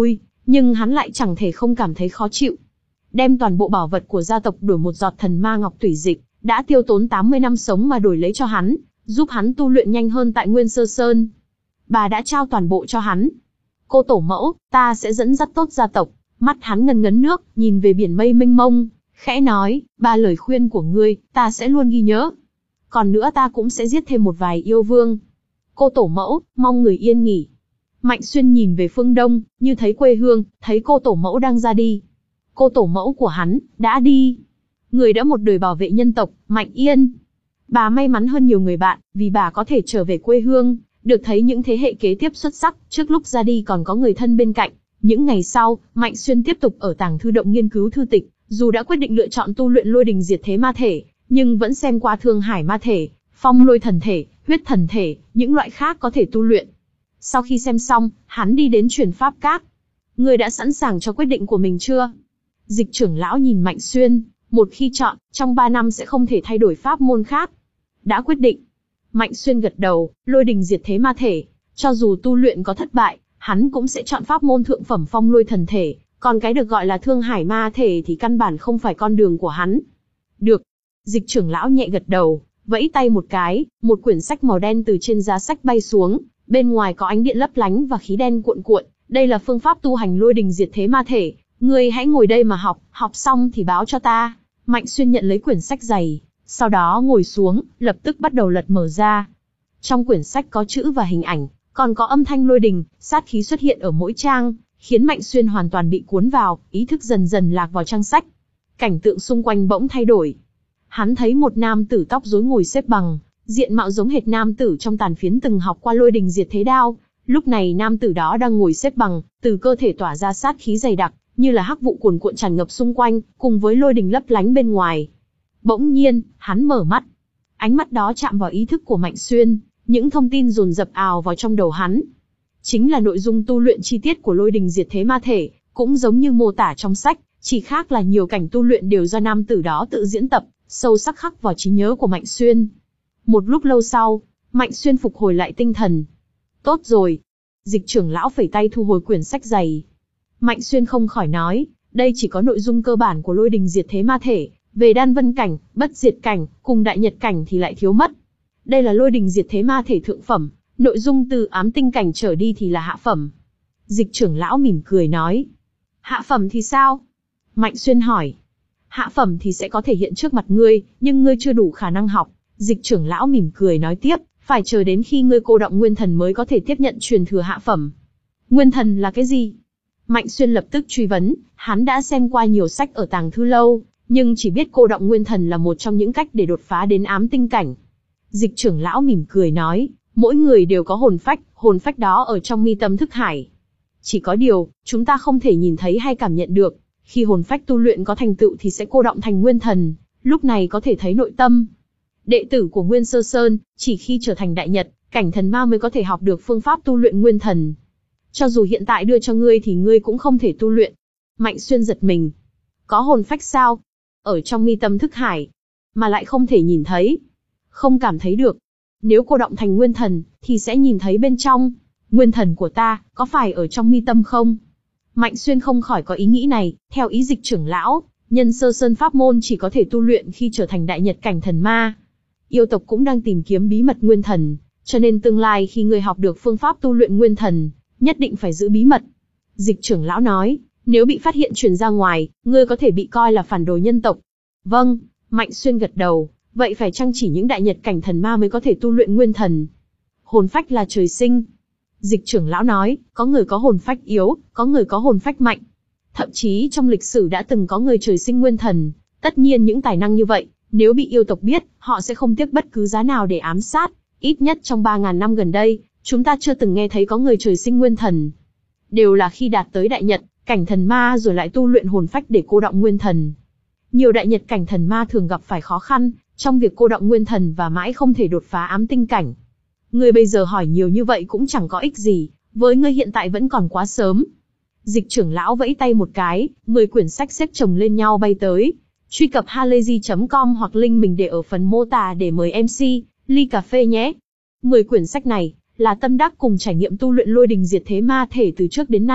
nhưng hắn lại chẳng thể không cảm thấy khó chịu. Đem toàn bộ bảo vật của gia tộc đổi một giọt thần ma ngọc tủy dịch, đã tiêu tốn tám mươi năm sống mà đổi lấy cho hắn, giúp hắn tu luyện nhanh hơn tại Nguyên Sơ Sơn. Bà đã trao toàn bộ cho hắn. Cô tổ mẫu, ta sẽ dẫn dắt tốt gia tộc. Mắt hắn ngấn ngấn nước, nhìn về biển mây mênh mông, khẽ nói, ba lời khuyên của ngươi, ta sẽ luôn ghi nhớ. Còn nữa ta cũng sẽ giết thêm một vài yêu vương. Cô tổ mẫu, mong người yên nghỉ. Mạnh Xuyên nhìn về phương đông, như thấy quê hương, thấy cô tổ mẫu đang ra đi. Cô tổ mẫu của hắn, đã đi. Người đã một đời bảo vệ nhân tộc, Mạnh Yên. Bà may mắn hơn nhiều người bạn, vì bà có thể trở về quê hương, được thấy những thế hệ kế tiếp xuất sắc, trước lúc ra đi còn có người thân bên cạnh. Những ngày sau, Mạnh Xuyên tiếp tục ở tàng thư động nghiên cứu thư tịch, dù đã quyết định lựa chọn tu luyện lôi đình diệt thế ma thể, nhưng vẫn xem qua thương hải ma thể, phong lôi thần thể, huyết thần thể, những loại khác có thể tu luyện. Sau khi xem xong, hắn đi đến truyền pháp các. Ngươi đã sẵn sàng cho quyết định của mình chưa? Dịch trưởng lão nhìn Mạnh Xuyên, một khi chọn, trong ba năm sẽ không thể thay đổi pháp môn khác. Đã quyết định. Mạnh Xuyên gật đầu, lôi đình diệt thế ma thể, cho dù tu luyện có thất bại, hắn cũng sẽ chọn pháp môn thượng phẩm phong lôi thần thể, còn cái được gọi là thương hải ma thể thì căn bản không phải con đường của hắn. Được. Dịch trưởng lão nhẹ gật đầu, vẫy tay một cái, một quyển sách màu đen từ trên giá sách bay xuống, bên ngoài có ánh điện lấp lánh và khí đen cuộn cuộn, đây là phương pháp tu hành lôi đình diệt thế ma thể, ngươi hãy ngồi đây mà học, học xong thì báo cho ta. Mạnh Xuyên nhận lấy quyển sách dày, sau đó ngồi xuống, lập tức bắt đầu lật mở ra. Trong quyển sách có chữ và hình ảnh, còn có âm thanh lôi đình, sát khí xuất hiện ở mỗi trang, khiến Mạnh Xuyên hoàn toàn bị cuốn vào, ý thức dần dần lạc vào trang sách. Cảnh tượng xung quanh bỗng thay đổi. Hắn thấy một nam tử tóc rối ngồi xếp bằng, diện mạo giống hệt nam tử trong tàn phiến từng học qua lôi đình diệt thế đao. Lúc này nam tử đó đang ngồi xếp bằng, từ cơ thể tỏa ra sát khí dày đặc, như là hắc vụ cuồn cuộn tràn ngập xung quanh, cùng với lôi đình lấp lánh bên ngoài. Bỗng nhiên, hắn mở mắt. Ánh mắt đó chạm vào ý thức của Mạnh Xuyên, những thông tin dồn dập ào vào trong đầu hắn. Chính là nội dung tu luyện chi tiết của lôi đình diệt thế ma thể, cũng giống như mô tả trong sách, chỉ khác là nhiều cảnh tu luyện đều do nam tử đó tự diễn tập, sâu sắc khắc vào trí nhớ của Mạnh Xuyên. Một lúc lâu sau, Mạnh Xuyên phục hồi lại tinh thần. Tốt rồi. Dịch trưởng lão phẩy tay thu hồi quyển sách dày. Mạnh Xuyên không khỏi nói, đây chỉ có nội dung cơ bản của lôi đình diệt thế ma thể, về đan vân cảnh, bất diệt cảnh, cùng đại nhật cảnh thì lại thiếu mất. Đây là lôi đình diệt thế ma thể thượng phẩm, nội dung từ ám tinh cảnh trở đi thì là hạ phẩm. Dịch trưởng lão mỉm cười nói. Hạ phẩm thì sao? Mạnh Xuyên hỏi. Hạ phẩm thì sẽ có thể hiện trước mặt ngươi, nhưng ngươi chưa đủ khả năng học. Dịch trưởng lão mỉm cười nói tiếp, phải chờ đến khi ngươi cô động nguyên thần mới có thể tiếp nhận truyền thừa hạ phẩm. Nguyên thần là cái gì? Mạnh Xuyên lập tức truy vấn, hắn đã xem qua nhiều sách ở tàng thư lâu, nhưng chỉ biết cô động nguyên thần là một trong những cách để đột phá đến ám tinh cảnh. Dịch trưởng lão mỉm cười nói, mỗi người đều có hồn phách, hồn phách đó ở trong mi tâm thức hải. Chỉ có điều, chúng ta không thể nhìn thấy hay cảm nhận được. Khi hồn phách tu luyện có thành tựu thì sẽ cô động thành nguyên thần, lúc này có thể thấy nội tâm. Đệ tử của Nguyên Sơ Sơn, chỉ khi trở thành đại nhật, cảnh thần ma mới có thể học được phương pháp tu luyện nguyên thần. Cho dù hiện tại đưa cho ngươi thì ngươi cũng không thể tu luyện. Mạnh Xuyên giật mình. Có hồn phách sao? Ở trong mi tâm thức hải, mà lại không thể nhìn thấy. Không cảm thấy được. Nếu cô động thành nguyên thần, thì sẽ nhìn thấy bên trong. Nguyên thần của ta, có phải ở trong mi tâm không? Mạnh Xuyên không khỏi có ý nghĩ này, theo ý dịch trưởng lão, nhân sơ sơn pháp môn chỉ có thể tu luyện khi trở thành đại nhật cảnh thần ma. Yêu tộc cũng đang tìm kiếm bí mật nguyên thần, cho nên tương lai khi ngươi học được phương pháp tu luyện nguyên thần, nhất định phải giữ bí mật. Dịch trưởng lão nói, nếu bị phát hiện truyền ra ngoài, ngươi có thể bị coi là phản đồ nhân tộc. Vâng, Mạnh Xuyên gật đầu, vậy phải chăng chỉ những đại nhật cảnh thần ma mới có thể tu luyện nguyên thần? Hồn phách là trời sinh. Dịch trưởng lão nói, có người có hồn phách yếu, có người có hồn phách mạnh. Thậm chí trong lịch sử đã từng có người trời sinh nguyên thần. Tất nhiên những tài năng như vậy, nếu bị yêu tộc biết, họ sẽ không tiếc bất cứ giá nào để ám sát. Ít nhất trong ba ngàn năm gần đây, chúng ta chưa từng nghe thấy có người trời sinh nguyên thần. Đều là khi đạt tới đại nhật, cảnh thần ma rồi lại tu luyện hồn phách để cô động nguyên thần. Nhiều đại nhật cảnh thần ma thường gặp phải khó khăn trong việc cô động nguyên thần và mãi không thể đột phá ám tinh cảnh. Ngươi bây giờ hỏi nhiều như vậy cũng chẳng có ích gì, với ngươi hiện tại vẫn còn quá sớm. Dịch trưởng lão vẫy tay một cái, mười quyển sách xếp chồng lên nhau bay tới. Truy cập halayzi chấm com hoặc link mình để ở phần mô tả để mời em xê, ly cà phê nhé. mười quyển sách này là tâm đắc cùng trải nghiệm tu luyện lôi đình diệt thế ma thể từ trước đến nay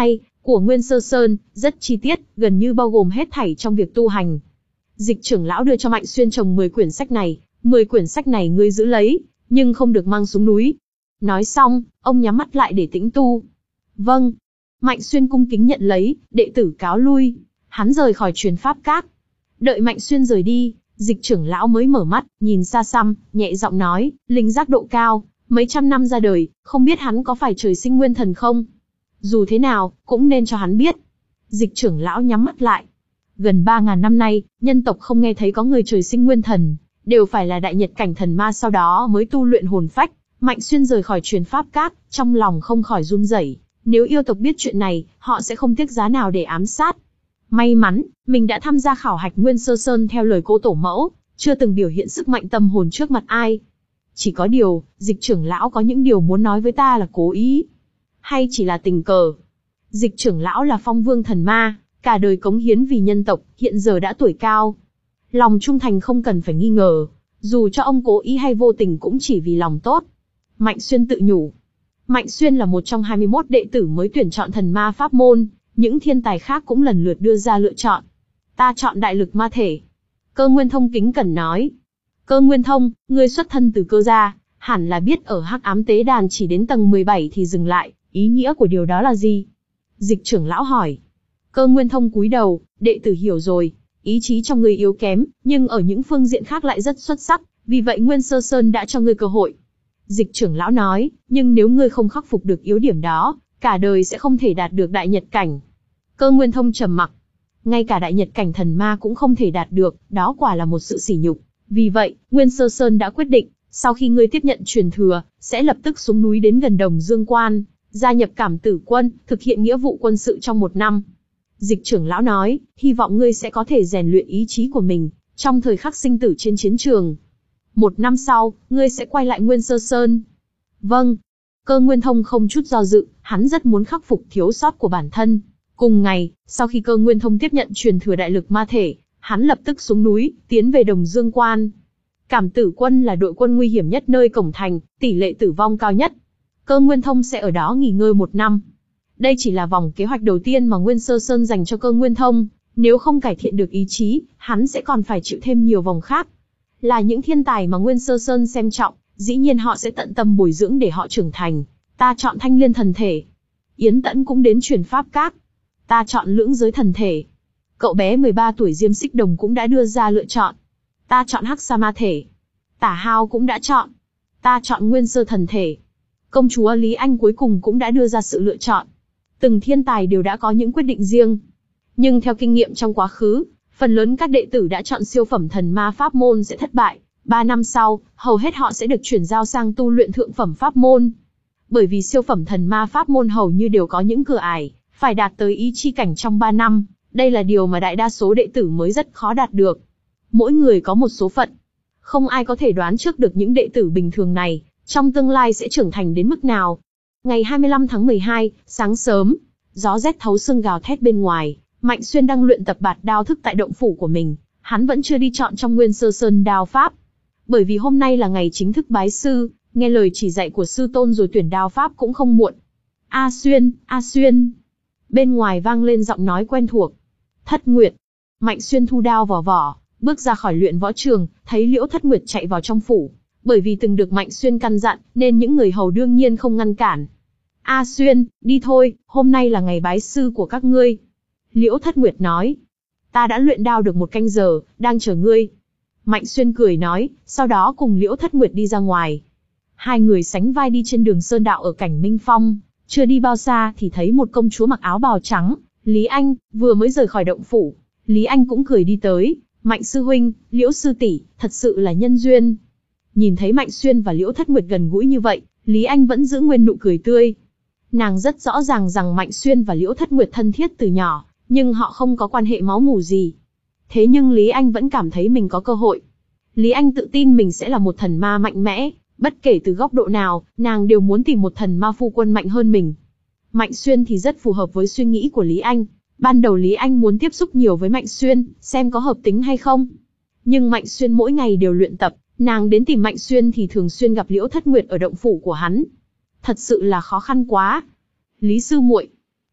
của Nguyên Sơ Sơn, rất chi tiết, gần như bao gồm hết thảy trong việc tu hành. Dịch trưởng lão đưa cho Mạnh Xuyên chồng mười quyển sách này, mười quyển sách này ngươi giữ lấy, nhưng không được mang xuống núi. Nói xong, ông nhắm mắt lại để tĩnh tu. Vâng. Mạnh Xuyên cung kính nhận lấy, đệ tử cáo lui. Hắn rời khỏi truyền pháp các. Đợi Mạnh Xuyên rời đi, dịch trưởng lão mới mở mắt, nhìn xa xăm, nhẹ giọng nói, linh giác độ cao, mấy trăm năm ra đời, không biết hắn có phải trời sinh nguyên thần không? Dù thế nào, cũng nên cho hắn biết. Dịch trưởng lão nhắm mắt lại. Gần ba ngàn năm nay, nhân tộc không nghe thấy có người trời sinh nguyên thần, đều phải là đại nhật cảnh thần ma sau đó mới tu luyện hồn phách. Mạnh Xuyên rời khỏi truyền pháp các, trong lòng không khỏi run rẩy. Nếu yêu tộc biết chuyện này, họ sẽ không tiếc giá nào để ám sát. May mắn, mình đã tham gia khảo hạch Nguyên Sơ Sơn theo lời cô tổ mẫu, chưa từng biểu hiện sức mạnh tâm hồn trước mặt ai. Chỉ có điều, dịch trưởng lão có những điều muốn nói với ta là cố ý, hay chỉ là tình cờ. Dịch trưởng lão là phong vương thần ma, cả đời cống hiến vì nhân tộc, hiện giờ đã tuổi cao. Lòng trung thành không cần phải nghi ngờ, dù cho ông cố ý hay vô tình cũng chỉ vì lòng tốt. Mạnh Xuyên tự nhủ. Mạnh Xuyên là một trong hai mươi mốt đệ tử mới tuyển chọn thần ma pháp môn, những thiên tài khác cũng lần lượt đưa ra lựa chọn. Ta chọn đại lực ma thể. Cơ Nguyên Thông kính cẩn nói. Cơ Nguyên Thông, ngươi xuất thân từ cơ gia, hẳn là biết ở Hắc Ám Tế Đàn chỉ đến tầng mười bảy thì dừng lại, ý nghĩa của điều đó là gì? Dịch trưởng lão hỏi. Cơ Nguyên Thông cúi đầu, đệ tử hiểu rồi, ý chí trong ngươi yếu kém, nhưng ở những phương diện khác lại rất xuất sắc, vì vậy Nguyên Sơ Sơn đã cho ngươi cơ hội. Dịch trưởng lão nói, nhưng nếu ngươi không khắc phục được yếu điểm đó, cả đời sẽ không thể đạt được đại nhật cảnh. Cơ Nguyên Thông trầm mặc. Ngay cả đại nhật cảnh thần ma cũng không thể đạt được, đó quả là một sự sỉ nhục. Vì vậy, Nguyên Sơ Sơn đã quyết định, sau khi ngươi tiếp nhận truyền thừa, sẽ lập tức xuống núi đến gần Đồng Dương Quan, gia nhập Cảm Tử Quân, thực hiện nghĩa vụ quân sự trong một năm. Dịch trưởng lão nói, hy vọng ngươi sẽ có thể rèn luyện ý chí của mình, trong thời khắc sinh tử trên chiến trường. Một năm sau, ngươi sẽ quay lại Nguyên Sơ Sơn. Vâng. Cơ Nguyên Thông không chút do dự, hắn rất muốn khắc phục thiếu sót của bản thân. Cùng ngày, sau khi Cơ Nguyên Thông tiếp nhận truyền thừa đại lực ma thể, hắn lập tức xuống núi, tiến về Đồng Dương Quan. Cảm Tử Quân là đội quân nguy hiểm nhất nơi cổng thành, tỷ lệ tử vong cao nhất. Cơ Nguyên Thông sẽ ở đó nghỉ ngơi một năm. Đây chỉ là vòng kế hoạch đầu tiên mà Nguyên Sơ Sơn dành cho Cơ Nguyên Thông, nếu không cải thiện được ý chí, hắn sẽ còn phải chịu thêm nhiều vòng khác. Là những thiên tài mà Nguyên Sơ Sơn xem trọng, dĩ nhiên họ sẽ tận tâm bồi dưỡng để họ trưởng thành. Ta chọn Thanh Liên thần thể. Yến Tẫn cũng đến truyền pháp các. Ta chọn Lưỡng Giới thần thể. Cậu bé mười ba tuổi Diêm Xích Đồng cũng đã đưa ra lựa chọn. Ta chọn Hắc Sa Ma thể. Tả Hao cũng đã chọn. Ta chọn Nguyên Sơ thần thể. Công chúa Lý Anh cuối cùng cũng đã đưa ra sự lựa chọn. Từng thiên tài đều đã có những quyết định riêng. Nhưng theo kinh nghiệm trong quá khứ, phần lớn các đệ tử đã chọn siêu phẩm thần ma pháp môn sẽ thất bại. Ba năm sau, hầu hết họ sẽ được chuyển giao sang tu luyện thượng phẩm pháp môn. Bởi vì siêu phẩm thần ma pháp môn hầu như đều có những cửa ải, phải đạt tới ý chi cảnh trong ba năm. Đây là điều mà đại đa số đệ tử mới rất khó đạt được. Mỗi người có một số phận. Không ai có thể đoán trước được những đệ tử bình thường này, trong tương lai sẽ trưởng thành đến mức nào. Ngày hai mươi lăm tháng mười hai, sáng sớm, gió rét thấu xương gào thét bên ngoài, Mạnh Xuyên đang luyện tập bạt đao thức tại động phủ của mình. Hắn vẫn chưa đi chọn trong Nguyên Sơ Sơn đao pháp. Bởi vì hôm nay là ngày chính thức bái sư, nghe lời chỉ dạy của sư tôn rồi tuyển đao pháp cũng không muộn. A Xuyên, A Xuyên. Bên ngoài vang lên giọng nói quen thuộc. Thất Nguyệt. Mạnh Xuyên thu đao vào vỏ, bước ra khỏi luyện võ trường, thấy Liễu Thất Nguyệt chạy vào trong phủ. Bởi vì từng được Mạnh Xuyên căn dặn, nên những người hầu đương nhiên không ngăn cản. A Xuyên, đi thôi, hôm nay là ngày bái sư của các ngươi. Liễu Thất Nguyệt nói. Ta đã luyện đao được một canh giờ, đang chờ ngươi. Mạnh Xuyên cười nói, sau đó cùng Liễu Thất Nguyệt đi ra ngoài. Hai người sánh vai đi trên đường sơn đạo ở cảnh Minh Phong, chưa đi bao xa thì thấy một công chúa mặc áo bào trắng, Lý Anh, vừa mới rời khỏi động phủ. Lý Anh cũng cười đi tới, Mạnh sư huynh, Liễu sư tỷ, thật sự là nhân duyên. Nhìn thấy Mạnh Xuyên và Liễu Thất Nguyệt gần gũi như vậy, Lý Anh vẫn giữ nguyên nụ cười tươi. Nàng rất rõ ràng rằng Mạnh Xuyên và Liễu Thất Nguyệt thân thiết từ nhỏ, nhưng họ không có quan hệ máu mủ gì. Thế nhưng Lý Anh vẫn cảm thấy mình có cơ hội. Lý Anh tự tin mình sẽ là một thần ma mạnh mẽ, bất kể từ góc độ nào, nàng đều muốn tìm một thần ma phu quân mạnh hơn mình. Mạnh Xuyên thì rất phù hợp với suy nghĩ của Lý Anh. Ban đầu Lý Anh muốn tiếp xúc nhiều với Mạnh Xuyên, xem có hợp tính hay không. Nhưng Mạnh Xuyên mỗi ngày đều luyện tập, nàng đến tìm Mạnh Xuyên thì thường xuyên gặp Liễu Thất Nguyệt ở động phủ của hắn. Thật sự là khó khăn quá. Lý sư muội.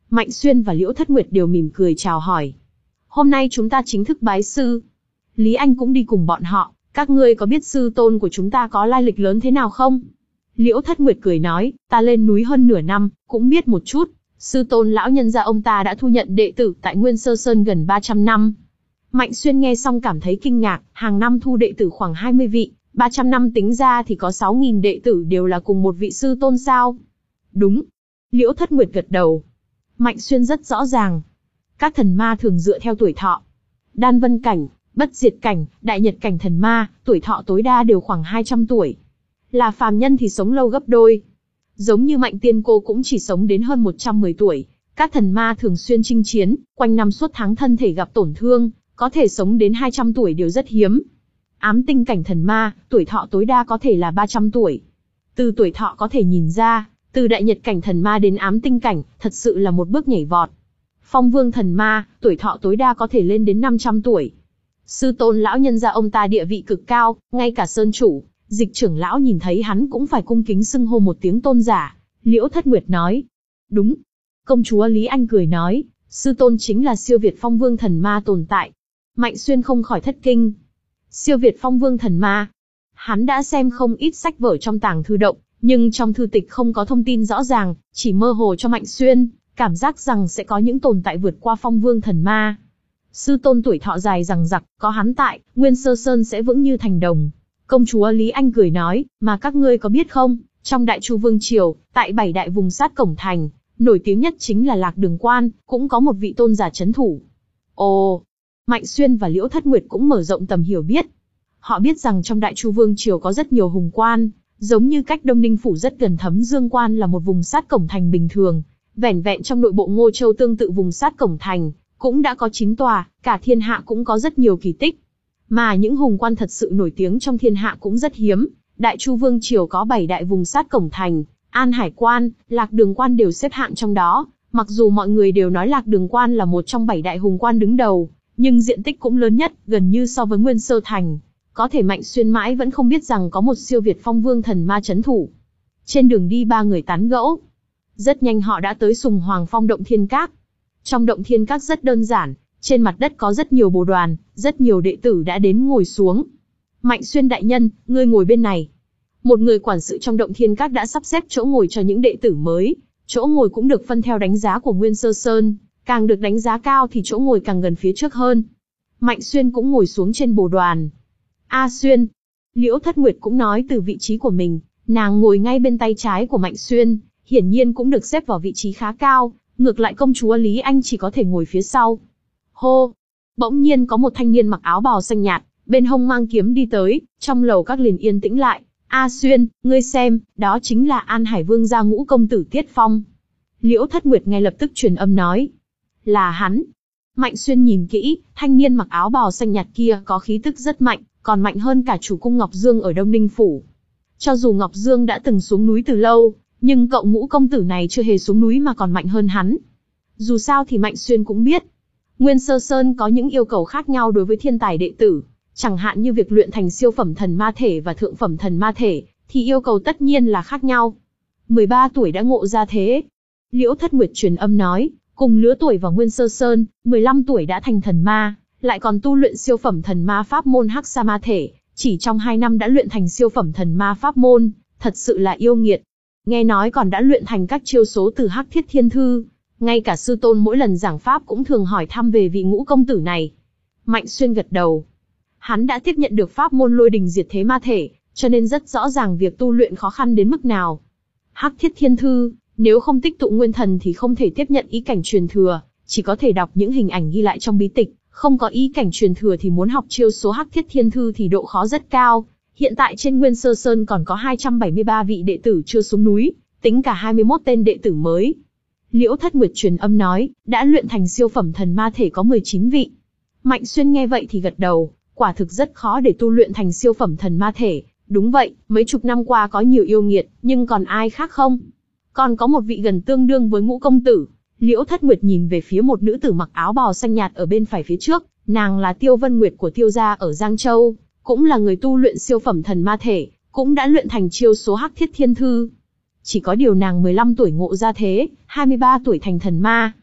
Mạnh Xuyên và Liễu Thất Nguyệt đều mỉm cười chào hỏi. Hôm nay chúng ta chính thức bái sư. Lý Anh cũng đi cùng bọn họ, các ngươi có biết sư tôn của chúng ta có lai lịch lớn thế nào không? Liễu Thất Nguyệt cười nói, ta lên núi hơn nửa năm, cũng biết một chút. Sư tôn lão nhân gia ông ta đã thu nhận đệ tử tại Nguyên Sơ Sơn gần ba trăm năm. Mạnh Xuyên nghe xong cảm thấy kinh ngạc, hàng năm thu đệ tử khoảng hai mươi vị, ba trăm năm tính ra thì có sáu nghìn đệ tử đều là cùng một vị sư tôn sao? Đúng. Liễu Thất Nguyệt gật đầu. Mạnh Xuyên rất rõ ràng. Các thần ma thường dựa theo tuổi thọ. Đan vân cảnh, bất diệt cảnh, đại nhật cảnh thần ma, tuổi thọ tối đa đều khoảng hai trăm tuổi. Là phàm nhân thì sống lâu gấp đôi. Giống như Mạnh Tiên Cô cũng chỉ sống đến hơn một trăm mười tuổi. Các thần ma thường xuyên chinh chiến, quanh năm suốt tháng thân thể gặp tổn thương, có thể sống đến hai trăm tuổi đều rất hiếm. Ám tinh cảnh thần ma, tuổi thọ tối đa có thể là ba trăm tuổi. Từ tuổi thọ có thể nhìn ra, từ đại nhật cảnh thần ma đến ám tinh cảnh, thật sự là một bước nhảy vọt. Phong vương thần ma, tuổi thọ tối đa có thể lên đến năm trăm tuổi. Sư tôn lão nhân gia ông ta địa vị cực cao, ngay cả sơn chủ, Dịch trưởng lão nhìn thấy hắn cũng phải cung kính xưng hô một tiếng tôn giả. Liễu Thất Nguyệt nói. Đúng. Công chúa Lý Anh cười nói, sư tôn chính là siêu việt phong vương thần ma tồn tại. Mạnh Xuyên không khỏi thất kinh. Siêu việt phong vương thần ma. Hắn đã xem không ít sách vở trong tàng thư động, nhưng trong thư tịch không có thông tin rõ ràng, chỉ mơ hồ cho Mạnh Xuyên, cảm giác rằng sẽ có những tồn tại vượt qua phong vương thần ma. Sư tôn tuổi thọ dài rằng rặc, có hắn tại, Nguyên Sơ Sơn sẽ vững như thành đồng. Công chúa Lý Anh cười nói, mà các ngươi có biết không, trong Đại Chu Vương Triều, tại bảy đại vùng sát cổng thành, nổi tiếng nhất chính là Lạc Đường Quan, cũng có một vị tôn giả chấn thủ. Ồ, Mạnh Xuyên và Liễu Thất Nguyệt cũng mở rộng tầm hiểu biết. Họ biết rằng trong Đại Chu Vương Triều có rất nhiều hùng quan, giống như cách Đông Ninh Phủ rất gần Thấm Dương Quan là một vùng sát cổng thành bình thường. Vẻn vẹn trong nội bộ Ngô Châu tương tự vùng sát cổng thành, cũng đã có chín tòa, cả thiên hạ cũng có rất nhiều kỳ tích. Mà những hùng quan thật sự nổi tiếng trong thiên hạ cũng rất hiếm. Đại Chu Vương Triều có bảy đại vùng sát cổng thành, An Hải Quan, Lạc Đường Quan đều xếp hạng trong đó. Mặc dù mọi người đều nói Lạc Đường Quan là một trong bảy đại hùng quan đứng đầu, nhưng diện tích cũng lớn nhất, gần như so với Nguyên Sơ Thành. Có thể Mạnh Xuyên mãi vẫn không biết rằng có một siêu việt phong vương thần ma chấn thủ. Trên đường đi ba người tán gẫu. Rất nhanh họ đã tới Sùng Hoàng Phong Động Thiên Các. Trong Động Thiên Các rất đơn giản, trên mặt đất có rất nhiều bồ đoàn, rất nhiều đệ tử đã đến ngồi xuống. Mạnh Xuyên đại nhân, ngươi ngồi bên này. Một người quản sự trong Động Thiên Các đã sắp xếp chỗ ngồi cho những đệ tử mới. Chỗ ngồi cũng được phân theo đánh giá của Nguyên Sơ Sơn, càng được đánh giá cao thì chỗ ngồi càng gần phía trước hơn. Mạnh Xuyên cũng ngồi xuống trên bồ đoàn. A Xuyên. Liễu Thất Nguyệt cũng nói từ vị trí của mình, nàng ngồi ngay bên tay trái của Mạnh Xuyên, hiển nhiên cũng được xếp vào vị trí khá cao, ngược lại công chúa Lý Anh chỉ có thể ngồi phía sau. Hô! Bỗng nhiên có một thanh niên mặc áo bào xanh nhạt, bên hông mang kiếm đi tới, trong lầu các liền yên tĩnh lại. A Xuyên, ngươi xem, đó chính là An Hải Vương gia Ngũ công tử Tiết Phong. Liễu Thất Nguyệt ngay lập tức truyền âm nói. Là hắn. Mạnh Xuyên nhìn kỹ, thanh niên mặc áo bào xanh nhạt kia có khí tức rất mạnh, còn mạnh hơn cả chủ cung Ngọc Dương ở Đông Ninh Phủ. Cho dù Ngọc Dương đã từng xuống núi từ lâu, nhưng cậu Ngũ công tử này chưa hề xuống núi mà còn mạnh hơn hắn. Dù sao thì Mạnh Xuyên cũng biết, Nguyên Sơ Sơn có những yêu cầu khác nhau đối với thiên tài đệ tử, chẳng hạn như việc luyện thành siêu phẩm thần ma thể và thượng phẩm thần ma thể, thì yêu cầu tất nhiên là khác nhau. mười ba tuổi đã ngộ ra thế. Liễu Thất Nguyệt truyền âm nói, cùng lứa tuổi vào Nguyên Sơ Sơn, mười lăm tuổi đã thành thần ma, lại còn tu luyện siêu phẩm thần ma pháp môn Hắc Sa Ma Thể, chỉ trong hai năm đã luyện thành siêu phẩm thần ma pháp môn, thật sự là yêu nghiệt. Nghe nói còn đã luyện thành các chiêu số từ Hắc Thiết Thiên Thư, ngay cả sư tôn mỗi lần giảng pháp cũng thường hỏi thăm về vị Ngũ công tử này. Mạnh Xuyên gật đầu. Hắn đã tiếp nhận được pháp môn Lôi Đình Diệt Thế Ma Thể, cho nên rất rõ ràng việc tu luyện khó khăn đến mức nào. Hắc Thiết Thiên Thư, nếu không tích tụ nguyên thần thì không thể tiếp nhận ý cảnh truyền thừa, chỉ có thể đọc những hình ảnh ghi lại trong bí tịch, không có ý cảnh truyền thừa thì muốn học chiêu số Hắc Thiết Thiên Thư thì độ khó rất cao. Hiện tại trên Nguyên Sơ Sơn còn có hai trăm bảy mươi ba vị đệ tử chưa xuống núi, tính cả hai mươi mốt tên đệ tử mới. Liễu Thất Nguyệt truyền âm nói, đã luyện thành siêu phẩm thần ma thể có mười chín vị. Mạnh Xuyên nghe vậy thì gật đầu, quả thực rất khó để tu luyện thành siêu phẩm thần ma thể. Đúng vậy, mấy chục năm qua có nhiều yêu nghiệt, nhưng còn ai khác không? Còn có một vị gần tương đương với Ngũ công tử. Liễu Thất Nguyệt nhìn về phía một nữ tử mặc áo bào xanh nhạt ở bên phải phía trước, nàng là Tiêu Vân Nguyệt của Tiêu gia ở Giang Châu, cũng là người tu luyện siêu phẩm thần ma thể, cũng đã luyện thành chiêu số Hắc Thiết Thiên Thư. Chỉ có điều nàng mười lăm tuổi ngộ ra thế, hai mươi ba tuổi thành thần ma.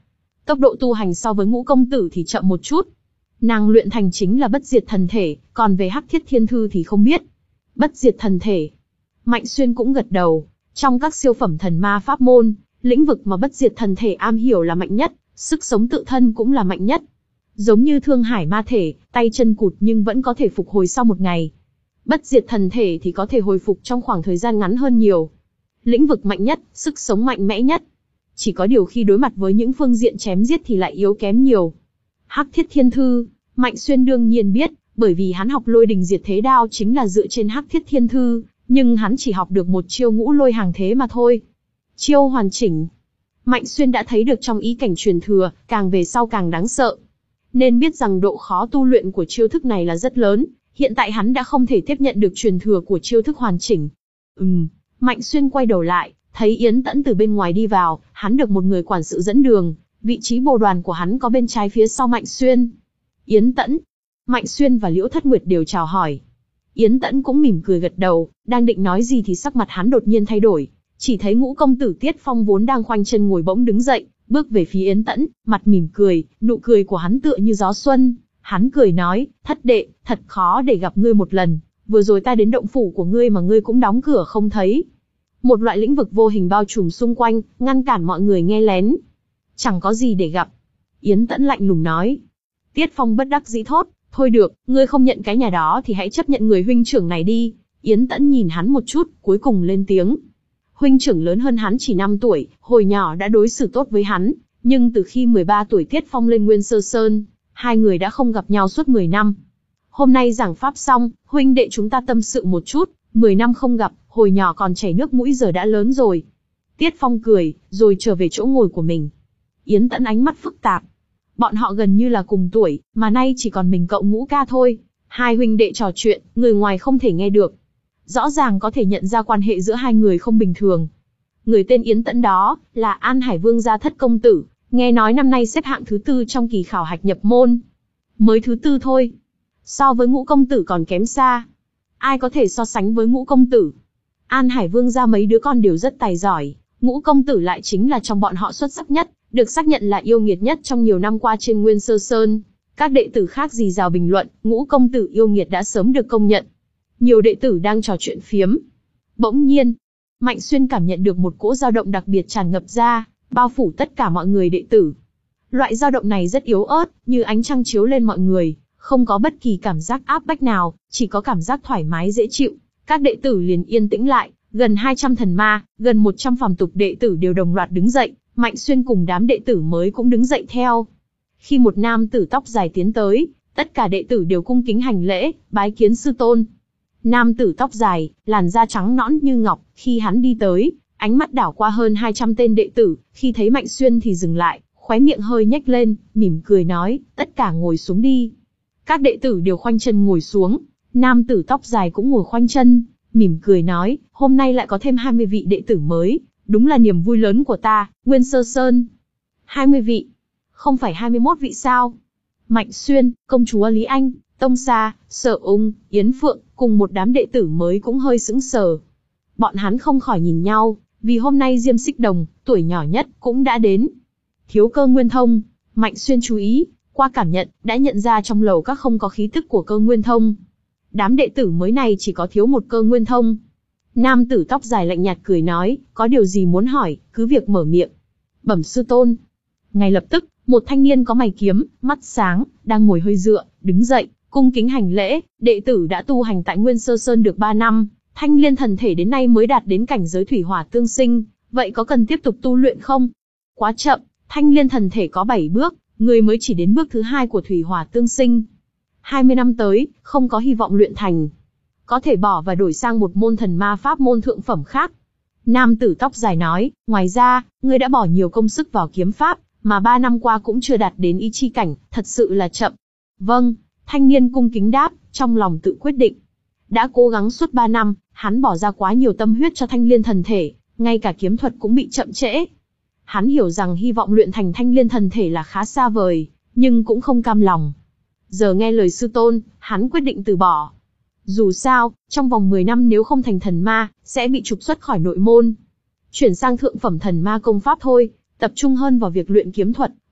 tốc độ tu hành so với Ngũ công tử thì chậm một chút. Nàng luyện thành chính là bất diệt thần thể, còn về Hắc Thiết Thiên Thư thì không biết. Bất diệt thần thể. Mạnh Xuyên cũng gật đầu, trong các siêu phẩm thần ma pháp môn, lĩnh vực mà bất diệt thần thể am hiểu là mạnh nhất, sức sống tự thân cũng là mạnh nhất. Giống như Thương Hải ma thể, tay chân cụt nhưng vẫn có thể phục hồi sau một ngày. Bất diệt thần thể thì có thể hồi phục trong khoảng thời gian ngắn hơn nhiều. Lĩnh vực mạnh nhất, sức sống mạnh mẽ nhất. Chỉ có điều khi đối mặt với những phương diện chém giết thì lại yếu kém nhiều. Hắc Thiết Thiên Thư, Mạnh Xuyên đương nhiên biết, bởi vì hắn học Lôi Đình Diệt Thế Đao chính là dựa trên Hắc Thiết Thiên Thư, nhưng hắn chỉ học được một chiêu Ngũ Lôi Hàng Thế mà thôi. Chiêu hoàn chỉnh. Mạnh Xuyên đã thấy được trong ý cảnh truyền thừa, càng về sau càng đáng sợ. Nên biết rằng độ khó tu luyện của chiêu thức này là rất lớn, hiện tại hắn đã không thể tiếp nhận được truyền thừa của chiêu thức hoàn chỉnh. Ừm, Mạnh Xuyên quay đầu lại, thấy Yến Tẫn từ bên ngoài đi vào, hắn được một người quản sự dẫn đường, vị trí bồ đoàn của hắn có bên trái phía sau Mạnh Xuyên. Yến Tẫn. Mạnh Xuyên và Liễu Thất Nguyệt đều chào hỏi. Yến Tẫn cũng mỉm cười gật đầu, đang định nói gì thì sắc mặt hắn đột nhiên thay đổi. Chỉ thấy Ngũ công tử Tiết Phong vốn đang khoanh chân ngồi bỗng đứng dậy, bước về phía Yến Tẫn, mặt mỉm cười, nụ cười của hắn tựa như gió xuân. Hắn cười nói, Thất đệ, thật khó để gặp ngươi một lần, vừa rồi ta đến động phủ của ngươi mà ngươi cũng đóng cửa không thấy. Một loại lĩnh vực vô hình bao trùm xung quanh, ngăn cản mọi người nghe lén. Chẳng có gì để gặp. Yến Tẫn lạnh lùng nói. Tiết Phong bất đắc dĩ thốt, thôi được, ngươi không nhận cái nhà đó thì hãy chấp nhận người huynh trưởng này đi. Yến Tẫn nhìn hắn một chút, cuối cùng lên tiếng. Huynh trưởng lớn hơn hắn chỉ năm tuổi, hồi nhỏ đã đối xử tốt với hắn, nhưng từ khi mười ba tuổi Tiết Phong lên Nguyên Sơ Sơn, hai người đã không gặp nhau suốt mười năm. Hôm nay giảng pháp xong, huynh đệ chúng ta tâm sự một chút, mười năm không gặp, hồi nhỏ còn chảy nước mũi giờ đã lớn rồi. Tiết Phong cười, rồi trở về chỗ ngồi của mình. Yến Tẫn ánh mắt phức tạp. Bọn họ gần như là cùng tuổi, mà nay chỉ còn mình cậu Ngũ ca thôi. Hai huynh đệ trò chuyện, người ngoài không thể nghe được. Rõ ràng có thể nhận ra quan hệ giữa hai người không bình thường. Người tên Yến Tẫn đó, là An Hải Vương gia Thất công tử, nghe nói năm nay xếp hạng thứ tư trong kỳ khảo hạch nhập môn. Mới thứ tư thôi. So với Ngũ công tử còn kém xa. Ai có thể so sánh với Ngũ công tử? An Hải Vương gia mấy đứa con đều rất tài giỏi, Ngũ công tử lại chính là trong bọn họ xuất sắc nhất, được xác nhận là yêu nghiệt nhất trong nhiều năm qua trên Nguyên Sơ Sơn. Các đệ tử khác rì rào bình luận, Ngũ công tử yêu nghiệt đã sớm được công nhận. Nhiều đệ tử đang trò chuyện phiếm. Bỗng nhiên, Mạnh Xuyên cảm nhận được một cỗ dao động đặc biệt tràn ngập ra, bao phủ tất cả mọi người đệ tử. Loại dao động này rất yếu ớt, như ánh trăng chiếu lên mọi người, không có bất kỳ cảm giác áp bách nào, chỉ có cảm giác thoải mái dễ chịu. Các đệ tử liền yên tĩnh lại, gần hai trăm thần ma, gần một trăm phàm tục đệ tử đều đồng loạt đứng dậy, Mạnh Xuyên cùng đám đệ tử mới cũng đứng dậy theo. Khi một nam tử tóc dài tiến tới, tất cả đệ tử đều cung kính hành lễ, bái kiến sư tôn. Nam tử tóc dài, làn da trắng nõn như ngọc, khi hắn đi tới, ánh mắt đảo qua hơn hai trăm tên đệ tử, khi thấy Mạnh Xuyên thì dừng lại, khóe miệng hơi nhếch lên, mỉm cười nói, tất cả ngồi xuống đi. Các đệ tử đều khoanh chân ngồi xuống, nam tử tóc dài cũng ngồi khoanh chân, mỉm cười nói, hôm nay lại có thêm hai mươi vị đệ tử mới, đúng là niềm vui lớn của ta, Nguyên Sơ Sơn. hai mươi vị? Không phải hai mươi mốt vị sao? Mạnh Xuyên, công chúa Lý Anh, Tông Sa, Sở Ung, Yến Phượng, cùng một đám đệ tử mới cũng hơi sững sờ. Bọn hắn không khỏi nhìn nhau, vì hôm nay Diêm Xích Đồng, tuổi nhỏ nhất, cũng đã đến. Thiếu Cơ Nguyên Thông, Mạnh Xuyên chú ý, qua cảm nhận, đã nhận ra trong lầu các không có khí tức của Cơ Nguyên Thông. Đám đệ tử mới này chỉ có thiếu một Cơ Nguyên Thông. Nam tử tóc dài lạnh nhạt cười nói, có điều gì muốn hỏi, cứ việc mở miệng. Bẩm sư tôn. Ngay lập tức, một thanh niên có mày kiếm, mắt sáng, đang ngồi hơi dựa, đứng dậy, cung kính hành lễ, đệ tử đã tu hành tại Nguyên Sơ Sơn được ba năm, Thanh Liên thần thể đến nay mới đạt đến cảnh giới thủy hỏa tương sinh, vậy có cần tiếp tục tu luyện không? Quá chậm, Thanh Liên thần thể có bảy bước, người mới chỉ đến bước thứ hai của thủy hỏa tương sinh. hai mươi năm tới, không có hy vọng luyện thành. Có thể bỏ và đổi sang một môn thần ma pháp môn thượng phẩm khác. Nam tử tóc dài nói, ngoài ra, ngươi đã bỏ nhiều công sức vào kiếm pháp, mà ba năm qua cũng chưa đạt đến ý chi cảnh, thật sự là chậm. Vâng, thanh niên cung kính đáp, trong lòng tự quyết định. Đã cố gắng suốt ba năm, hắn bỏ ra quá nhiều tâm huyết cho Thanh Liên thần thể, ngay cả kiếm thuật cũng bị chậm trễ. Hắn hiểu rằng hy vọng luyện thành Thanh Liên thần thể là khá xa vời, nhưng cũng không cam lòng. Giờ nghe lời sư tôn, hắn quyết định từ bỏ. Dù sao, trong vòng mười năm nếu không thành thần ma, sẽ bị trục xuất khỏi nội môn. Chuyển sang thượng phẩm thần ma công pháp thôi, tập trung hơn vào việc luyện kiếm thuật,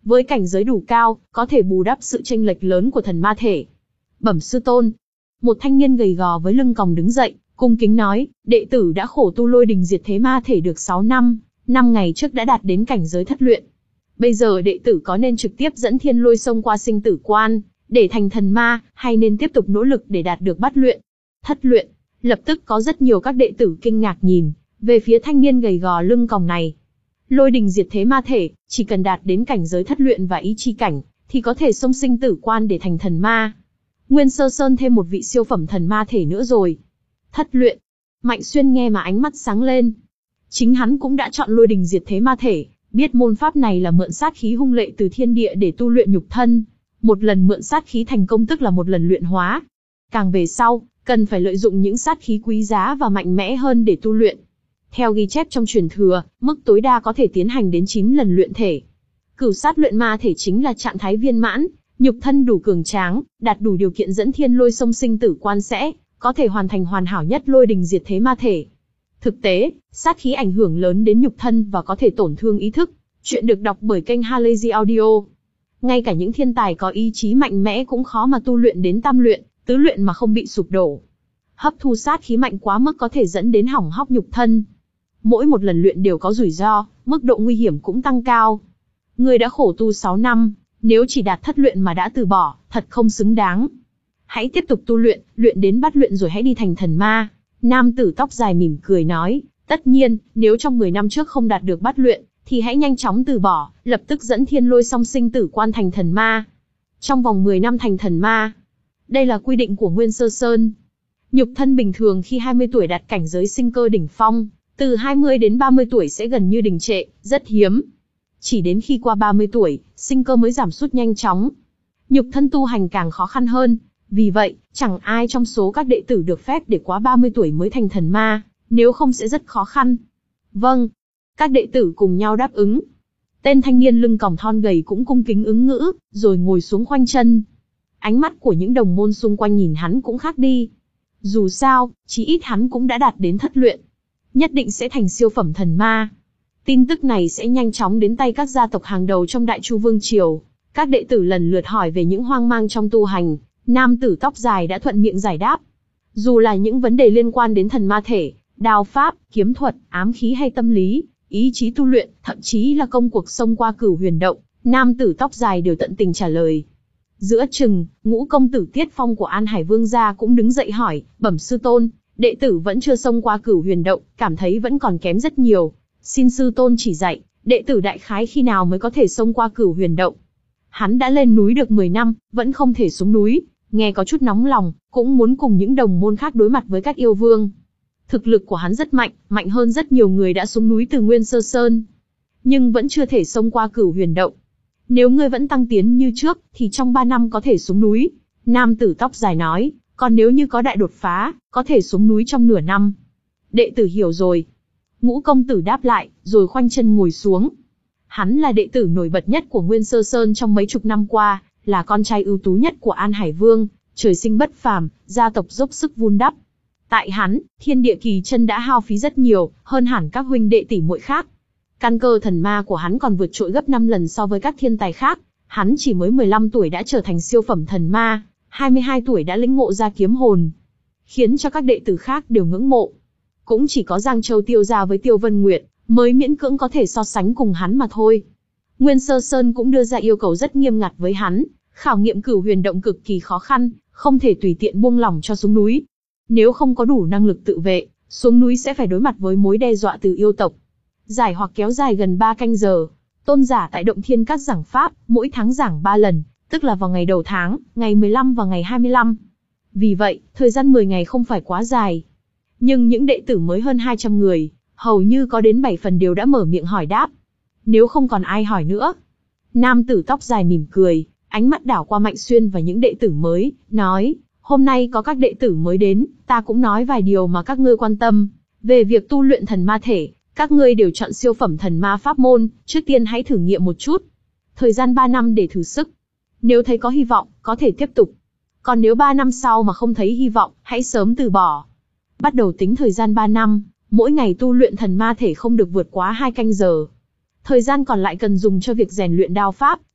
Với cảnh giới đủ cao, có thể bù đắp sự chênh lệch lớn của thần ma thể. Bẩm sư tôn. Một thanh niên gầy gò với lưng còng đứng dậy, cung kính nói, đệ tử đã khổ tu lôi đình diệt thế ma thể được sáu năm, năm ngày trước đã đạt đến cảnh giới thất luyện. Bây giờ đệ tử có nên trực tiếp dẫn thiên lôi xông qua sinh tử quan, để thành thần ma, hay nên tiếp tục nỗ lực để đạt được bát luyện? Thất luyện. Lập tức có rất nhiều các đệ tử kinh ngạc nhìn về phía thanh niên gầy gò lưng còng này. Lôi đình diệt thế ma thể, chỉ cần đạt đến cảnh giới thất luyện và ý chi cảnh, thì có thể xông sinh tử quan để thành thần ma. Nguyên Sơ Sơn thêm một vị siêu phẩm thần ma thể nữa rồi. Thất luyện. Mạnh Xuyên nghe mà ánh mắt sáng lên. Chính hắn cũng đã chọn lôi đình diệt thế ma thể, biết môn pháp này là mượn sát khí hung lệ từ thiên địa để tu luyện nhục thân. Một lần mượn sát khí thành công tức là một lần luyện hóa. Càng về sau, cần phải lợi dụng những sát khí quý giá và mạnh mẽ hơn để tu luyện. Theo ghi chép trong truyền thừa, mức tối đa có thể tiến hành đến chín lần luyện thể. Cửu sát luyện ma thể chính là trạng thái viên mãn, nhục thân đủ cường tráng, đạt đủ điều kiện dẫn thiên lôi xông sinh tử quan sẽ có thể hoàn thành hoàn hảo nhất lôi đình diệt thế ma thể. Thực tế, sát khí ảnh hưởng lớn đến nhục thân và có thể tổn thương ý thức. Chuyện được đọc bởi kênh Halazy Audio. Ngay cả những thiên tài có ý chí mạnh mẽ cũng khó mà tu luyện đến tam luyện, tứ luyện mà không bị sụp đổ. Hấp thu sát khí mạnh quá mức có thể dẫn đến hỏng hóc nhục thân. Mỗi một lần luyện đều có rủi ro, mức độ nguy hiểm cũng tăng cao. Ngươi đã khổ tu sáu năm, nếu chỉ đạt thất luyện mà đã từ bỏ, thật không xứng đáng. Hãy tiếp tục tu luyện, luyện đến bát luyện rồi hãy đi thành thần ma. Nam tử tóc dài mỉm cười nói, tất nhiên, nếu trong mười năm trước không đạt được bát luyện, thì hãy nhanh chóng từ bỏ, lập tức dẫn thiên lôi song sinh tử quan thành thần ma. Trong vòng mười năm thành thần ma. Đây là quy định của Nguyên Sơ Sơn. Nhục thân bình thường khi hai mươi tuổi đạt cảnh giới sinh cơ đỉnh phong, từ hai mươi đến ba mươi tuổi sẽ gần như đình trệ, rất hiếm. Chỉ đến khi qua ba mươi tuổi, sinh cơ mới giảm sút nhanh chóng. Nhục thân tu hành càng khó khăn hơn, vì vậy, chẳng ai trong số các đệ tử được phép để quá ba mươi tuổi mới thành thần ma, nếu không sẽ rất khó khăn. Vâng. Các đệ tử cùng nhau đáp ứng. Tên thanh niên lưng còng thon gầy cũng cung kính ứng ngữ, rồi ngồi xuống khoanh chân. Ánh mắt của những đồng môn xung quanh nhìn hắn cũng khác đi. Dù sao, chí ít hắn cũng đã đạt đến thất luyện. Nhất định sẽ thành siêu phẩm thần ma. Tin tức này sẽ nhanh chóng đến tay các gia tộc hàng đầu trong Đại Chu Vương Triều. Các đệ tử lần lượt hỏi về những hoang mang trong tu hành. Nam tử tóc dài đã thuận miệng giải đáp. Dù là những vấn đề liên quan đến thần ma thể, đao pháp, kiếm thuật, ám khí hay tâm lý, ý chí tu luyện, thậm chí là công cuộc xông qua cửu huyền động, nam tử tóc dài đều tận tình trả lời. Giữa chừng, ngũ công tử Tiết Phong của An Hải Vương gia cũng đứng dậy hỏi, bẩm sư tôn, đệ tử vẫn chưa xông qua cửu huyền động, cảm thấy vẫn còn kém rất nhiều. Xin sư tôn chỉ dạy, đệ tử đại khái khi nào mới có thể xông qua cửu huyền động? Hắn đã lên núi được mười năm, vẫn không thể xuống núi, nghe có chút nóng lòng, cũng muốn cùng những đồng môn khác đối mặt với các yêu vương. Thực lực của hắn rất mạnh, mạnh hơn rất nhiều người đã xuống núi từ Nguyên Sơ Sơn. Nhưng vẫn chưa thể xông qua cửu huyền động. Nếu ngươi vẫn tăng tiến như trước, thì trong ba năm có thể xuống núi. Nam tử tóc dài nói, còn nếu như có đại đột phá, có thể xuống núi trong nửa năm. Đệ tử hiểu rồi. Ngũ công tử đáp lại, rồi khoanh chân ngồi xuống. Hắn là đệ tử nổi bật nhất của Nguyên Sơ Sơn trong mấy chục năm qua, là con trai ưu tú nhất của An Hải Vương, trời sinh bất phàm, gia tộc dốc sức vun đắp. Tại hắn, thiên địa kỳ chân đã hao phí rất nhiều, hơn hẳn các huynh đệ tỷ muội khác. Căn cơ thần ma của hắn còn vượt trội gấp năm lần so với các thiên tài khác. Hắn chỉ mới mười lăm tuổi đã trở thành siêu phẩm thần ma, hai mươi hai tuổi đã lĩnh ngộ ra kiếm hồn, khiến cho các đệ tử khác đều ngưỡng mộ. Cũng chỉ có Giang Châu Tiêu gia với Tiêu Vân Nguyệt mới miễn cưỡng có thể so sánh cùng hắn mà thôi. Nguyên Sơ Sơn cũng đưa ra yêu cầu rất nghiêm ngặt với hắn, khảo nghiệm cửu huyền động cực kỳ khó khăn, không thể tùy tiện buông lỏng cho xuống núi. Nếu không có đủ năng lực tự vệ, xuống núi sẽ phải đối mặt với mối đe dọa từ yêu tộc. Giải hoặc kéo dài gần ba canh giờ. Tôn giả tại Động Thiên Các giảng pháp, mỗi tháng giảng ba lần, tức là vào ngày đầu tháng, ngày mười lăm và ngày hai mươi lăm. Vì vậy, thời gian mười ngày không phải quá dài. Nhưng những đệ tử mới hơn hai trăm người, hầu như có đến bảy phần đều đã mở miệng hỏi đáp. Nếu không còn ai hỏi nữa. Nam tử tóc dài mỉm cười, ánh mắt đảo qua Mạnh Xuyên và những đệ tử mới, nói, hôm nay có các đệ tử mới đến, ta cũng nói vài điều mà các ngươi quan tâm. Về việc tu luyện thần ma thể, các ngươi đều chọn siêu phẩm thần ma pháp môn, trước tiên hãy thử nghiệm một chút. Thời gian ba năm để thử sức. Nếu thấy có hy vọng, có thể tiếp tục. Còn nếu ba năm sau mà không thấy hy vọng, hãy sớm từ bỏ. Bắt đầu tính thời gian ba năm, mỗi ngày tu luyện thần ma thể không được vượt quá hai canh giờ. Thời gian còn lại cần dùng cho việc rèn luyện đao pháp,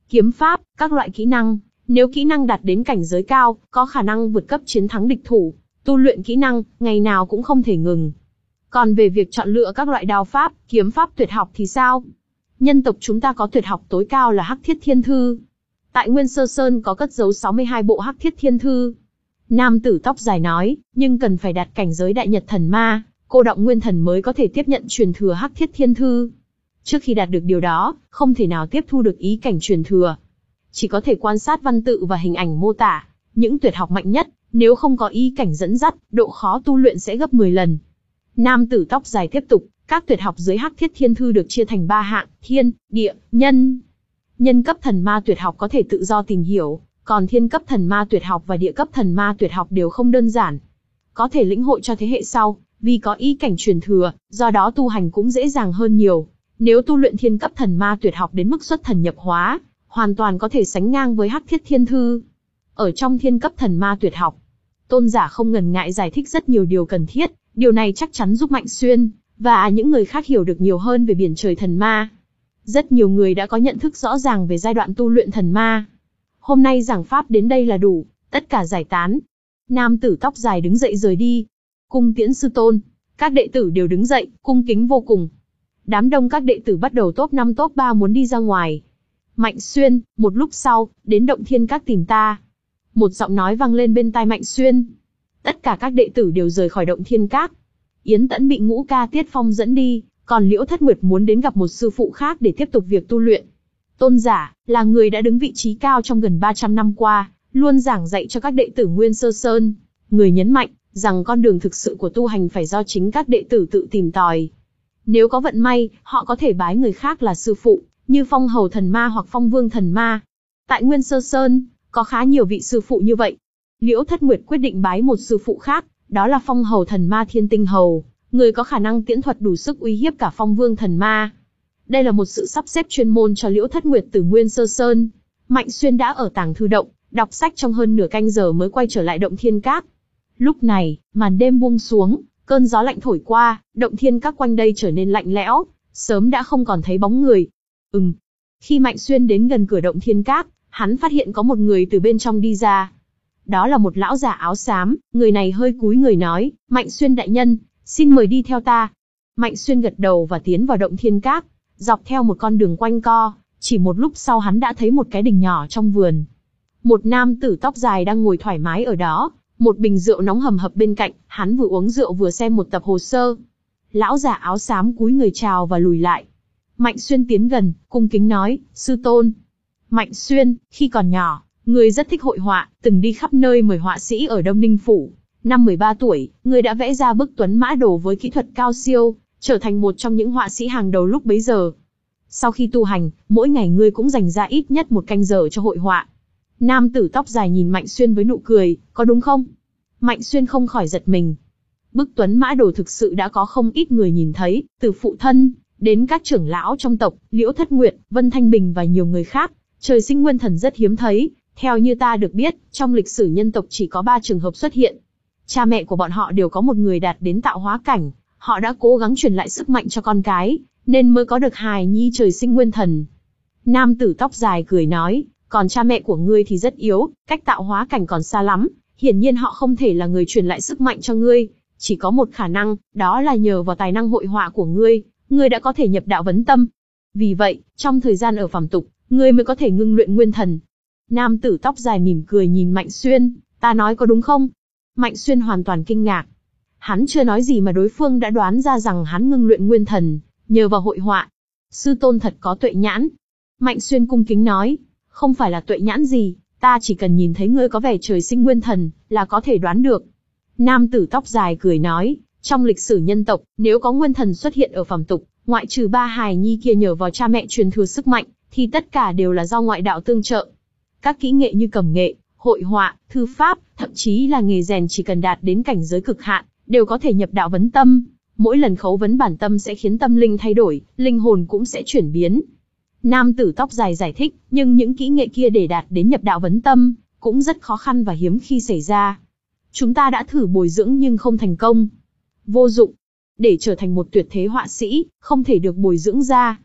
kiếm pháp, các loại kỹ năng. Nếu kỹ năng đạt đến cảnh giới cao, có khả năng vượt cấp chiến thắng địch thủ. Tu luyện kỹ năng, ngày nào cũng không thể ngừng. Còn về việc chọn lựa các loại đao pháp, kiếm pháp tuyệt học thì sao? Nhân tộc chúng ta có tuyệt học tối cao là Hắc Thiết Thiên Thư. Tại Nguyên Sơ Sơn có cất giấu sáu mươi hai bộ Hắc Thiết Thiên Thư. Nam tử tóc dài nói, nhưng cần phải đạt cảnh giới Đại Nhật Thần Ma, cô động nguyên thần mới có thể tiếp nhận truyền thừa Hắc Thiết Thiên Thư. Trước khi đạt được điều đó, không thể nào tiếp thu được ý cảnh truyền thừa. Chỉ có thể quan sát văn tự và hình ảnh mô tả, những tuyệt học mạnh nhất, nếu không có ý cảnh dẫn dắt, độ khó tu luyện sẽ gấp mười lần. Nam tử tóc dài tiếp tục, các tuyệt học dưới Hắc Thiết Thiên Thư được chia thành ba hạng, thiên, địa, nhân. Nhân cấp thần ma tuyệt học có thể tự do tìm hiểu, còn thiên cấp thần ma tuyệt học và địa cấp thần ma tuyệt học đều không đơn giản. Có thể lĩnh hội cho thế hệ sau, vì có ý cảnh truyền thừa, do đó tu hành cũng dễ dàng hơn nhiều. Nếu tu luyện thiên cấp thần ma tuyệt học đến mức xuất thần nhập hóa, hoàn toàn có thể sánh ngang với Hắc Thiết Thiên Thư. Ở trong thiên cấp thần ma tuyệt học, tôn giả không ngần ngại giải thích rất nhiều điều cần thiết, điều này chắc chắn giúp Mạnh Xuyên và những người khác hiểu được nhiều hơn về biển trời thần ma. Rất nhiều người đã có nhận thức rõ ràng về giai đoạn tu luyện thần ma. Hôm nay giảng pháp đến đây là đủ, tất cả giải tán. Nam tử tóc dài đứng dậy rời đi. Cung tiễn sư tôn. Các đệ tử đều đứng dậy, cung kính vô cùng. Đám đông các đệ tử bắt đầu top năm top ba muốn đi ra ngoài. Mạnh Xuyên, một lúc sau, đến động thiên các tìm ta. Một giọng nói vang lên bên tai Mạnh Xuyên. Tất cả các đệ tử đều rời khỏi động thiên các. Yến Tẫn bị Ngũ Ca Tiết Phong dẫn đi, còn Liễu Thất Nguyệt muốn đến gặp một sư phụ khác để tiếp tục việc tu luyện. Tôn giả, là người đã đứng vị trí cao trong gần ba trăm năm qua, luôn giảng dạy cho các đệ tử Nguyên Sơ Sơn. Người nhấn mạnh, rằng con đường thực sự của tu hành phải do chính các đệ tử tự tìm tòi. Nếu có vận may, họ có thể bái người khác là sư phụ, như Phong Hầu Thần Ma hoặc Phong Vương Thần Ma. Tại Nguyên Sơ Sơn, có khá nhiều vị sư phụ như vậy. Liễu Thất Nguyệt quyết định bái một sư phụ khác, đó là Phong Hầu Thần Ma Thiên Tinh Hầu, người có khả năng tiễn thuật đủ sức uy hiếp cả Phong Vương Thần Ma. Đây là một sự sắp xếp chuyên môn cho Liễu Thất Nguyệt từ Nguyên Sơ Sơn. Mạnh Xuyên đã ở tàng thư động, đọc sách trong hơn nửa canh giờ mới quay trở lại động thiên các. Lúc này, màn đêm buông xuống, cơn gió lạnh thổi qua, động thiên các quanh đây trở nên lạnh lẽo, sớm đã không còn thấy bóng người. Ừm. Khi Mạnh Xuyên đến gần cửa động thiên các, hắn phát hiện có một người từ bên trong đi ra. Đó là một lão già áo xám, người này hơi cúi người nói, Mạnh Xuyên đại nhân, xin mời đi theo ta. Mạnh Xuyên gật đầu và tiến vào động thiên các, dọc theo một con đường quanh co, chỉ một lúc sau hắn đã thấy một cái đình nhỏ trong vườn. Một nam tử tóc dài đang ngồi thoải mái ở đó, một bình rượu nóng hầm hập bên cạnh, hắn vừa uống rượu vừa xem một tập hồ sơ. Lão già áo xám cúi người chào và lùi lại. Mạnh Xuyên tiến gần, cung kính nói, sư tôn. Mạnh Xuyên, khi còn nhỏ, người rất thích hội họa, từng đi khắp nơi mời họa sĩ ở Đông Ninh Phủ. Năm mười ba tuổi, người đã vẽ ra bức Tuấn Mã Đồ với kỹ thuật cao siêu, trở thành một trong những họa sĩ hàng đầu lúc bấy giờ. Sau khi tu hành, mỗi ngày ngươi cũng dành ra ít nhất một canh giờ cho hội họa. Nam tử tóc dài nhìn Mạnh Xuyên với nụ cười, có đúng không? Mạnh Xuyên không khỏi giật mình. Bức Tuấn Mã Đồ thực sự đã có không ít người nhìn thấy, từ phụ thân, đến các trưởng lão trong tộc, Liễu Thất Nguyệt, Vân Thanh Bình và nhiều người khác. Trời sinh nguyên thần rất hiếm thấy, theo như ta được biết, trong lịch sử nhân tộc chỉ có ba trường hợp xuất hiện. Cha mẹ của bọn họ đều có một người đạt đến tạo hóa cảnh, họ đã cố gắng truyền lại sức mạnh cho con cái, nên mới có được hài nhi trời sinh nguyên thần. Nam tử tóc dài cười nói, còn cha mẹ của ngươi thì rất yếu, cách tạo hóa cảnh còn xa lắm, hiển nhiên họ không thể là người truyền lại sức mạnh cho ngươi, chỉ có một khả năng, đó là nhờ vào tài năng hội họa của ngươi, ngươi đã có thể nhập đạo vấn tâm. Vì vậy, trong thời gian ở phàm tục, ngươi mới có thể ngưng luyện nguyên thần. Nam tử tóc dài mỉm cười nhìn Mạnh Xuyên, ta nói có đúng không? Mạnh Xuyên hoàn toàn kinh ngạc. Hắn chưa nói gì mà đối phương đã đoán ra rằng hắn ngưng luyện nguyên thần, nhờ vào hội họa. Sư tôn thật có tuệ nhãn. Mạnh Xuyên cung kính nói, không phải là tuệ nhãn gì, ta chỉ cần nhìn thấy ngươi có vẻ trời sinh nguyên thần, là có thể đoán được. Nam tử tóc dài cười nói, trong lịch sử nhân tộc, nếu có nguyên thần xuất hiện ở phàm tục, ngoại trừ ba hài nhi kia nhờ vào cha mẹ truyền thừa sức mạnh, thì tất cả đều là do ngoại đạo tương trợ. Các kỹ nghệ như cầm nghệ, hội họa, thư pháp, thậm chí là nghề rèn chỉ cần đạt đến cảnh giới cực hạn, đều có thể nhập đạo vấn tâm. Mỗi lần khấu vấn bản tâm sẽ khiến tâm linh thay đổi, linh hồn cũng sẽ chuyển biến. Nam tử tóc dài giải thích, nhưng những kỹ nghệ kia để đạt đến nhập đạo vấn tâm, cũng rất khó khăn và hiếm khi xảy ra. Chúng ta đã thử bồi dưỡng nhưng không thành công. Vô dụng. Để trở thành một tuyệt thế họa sĩ, không thể được bồi dưỡng ra.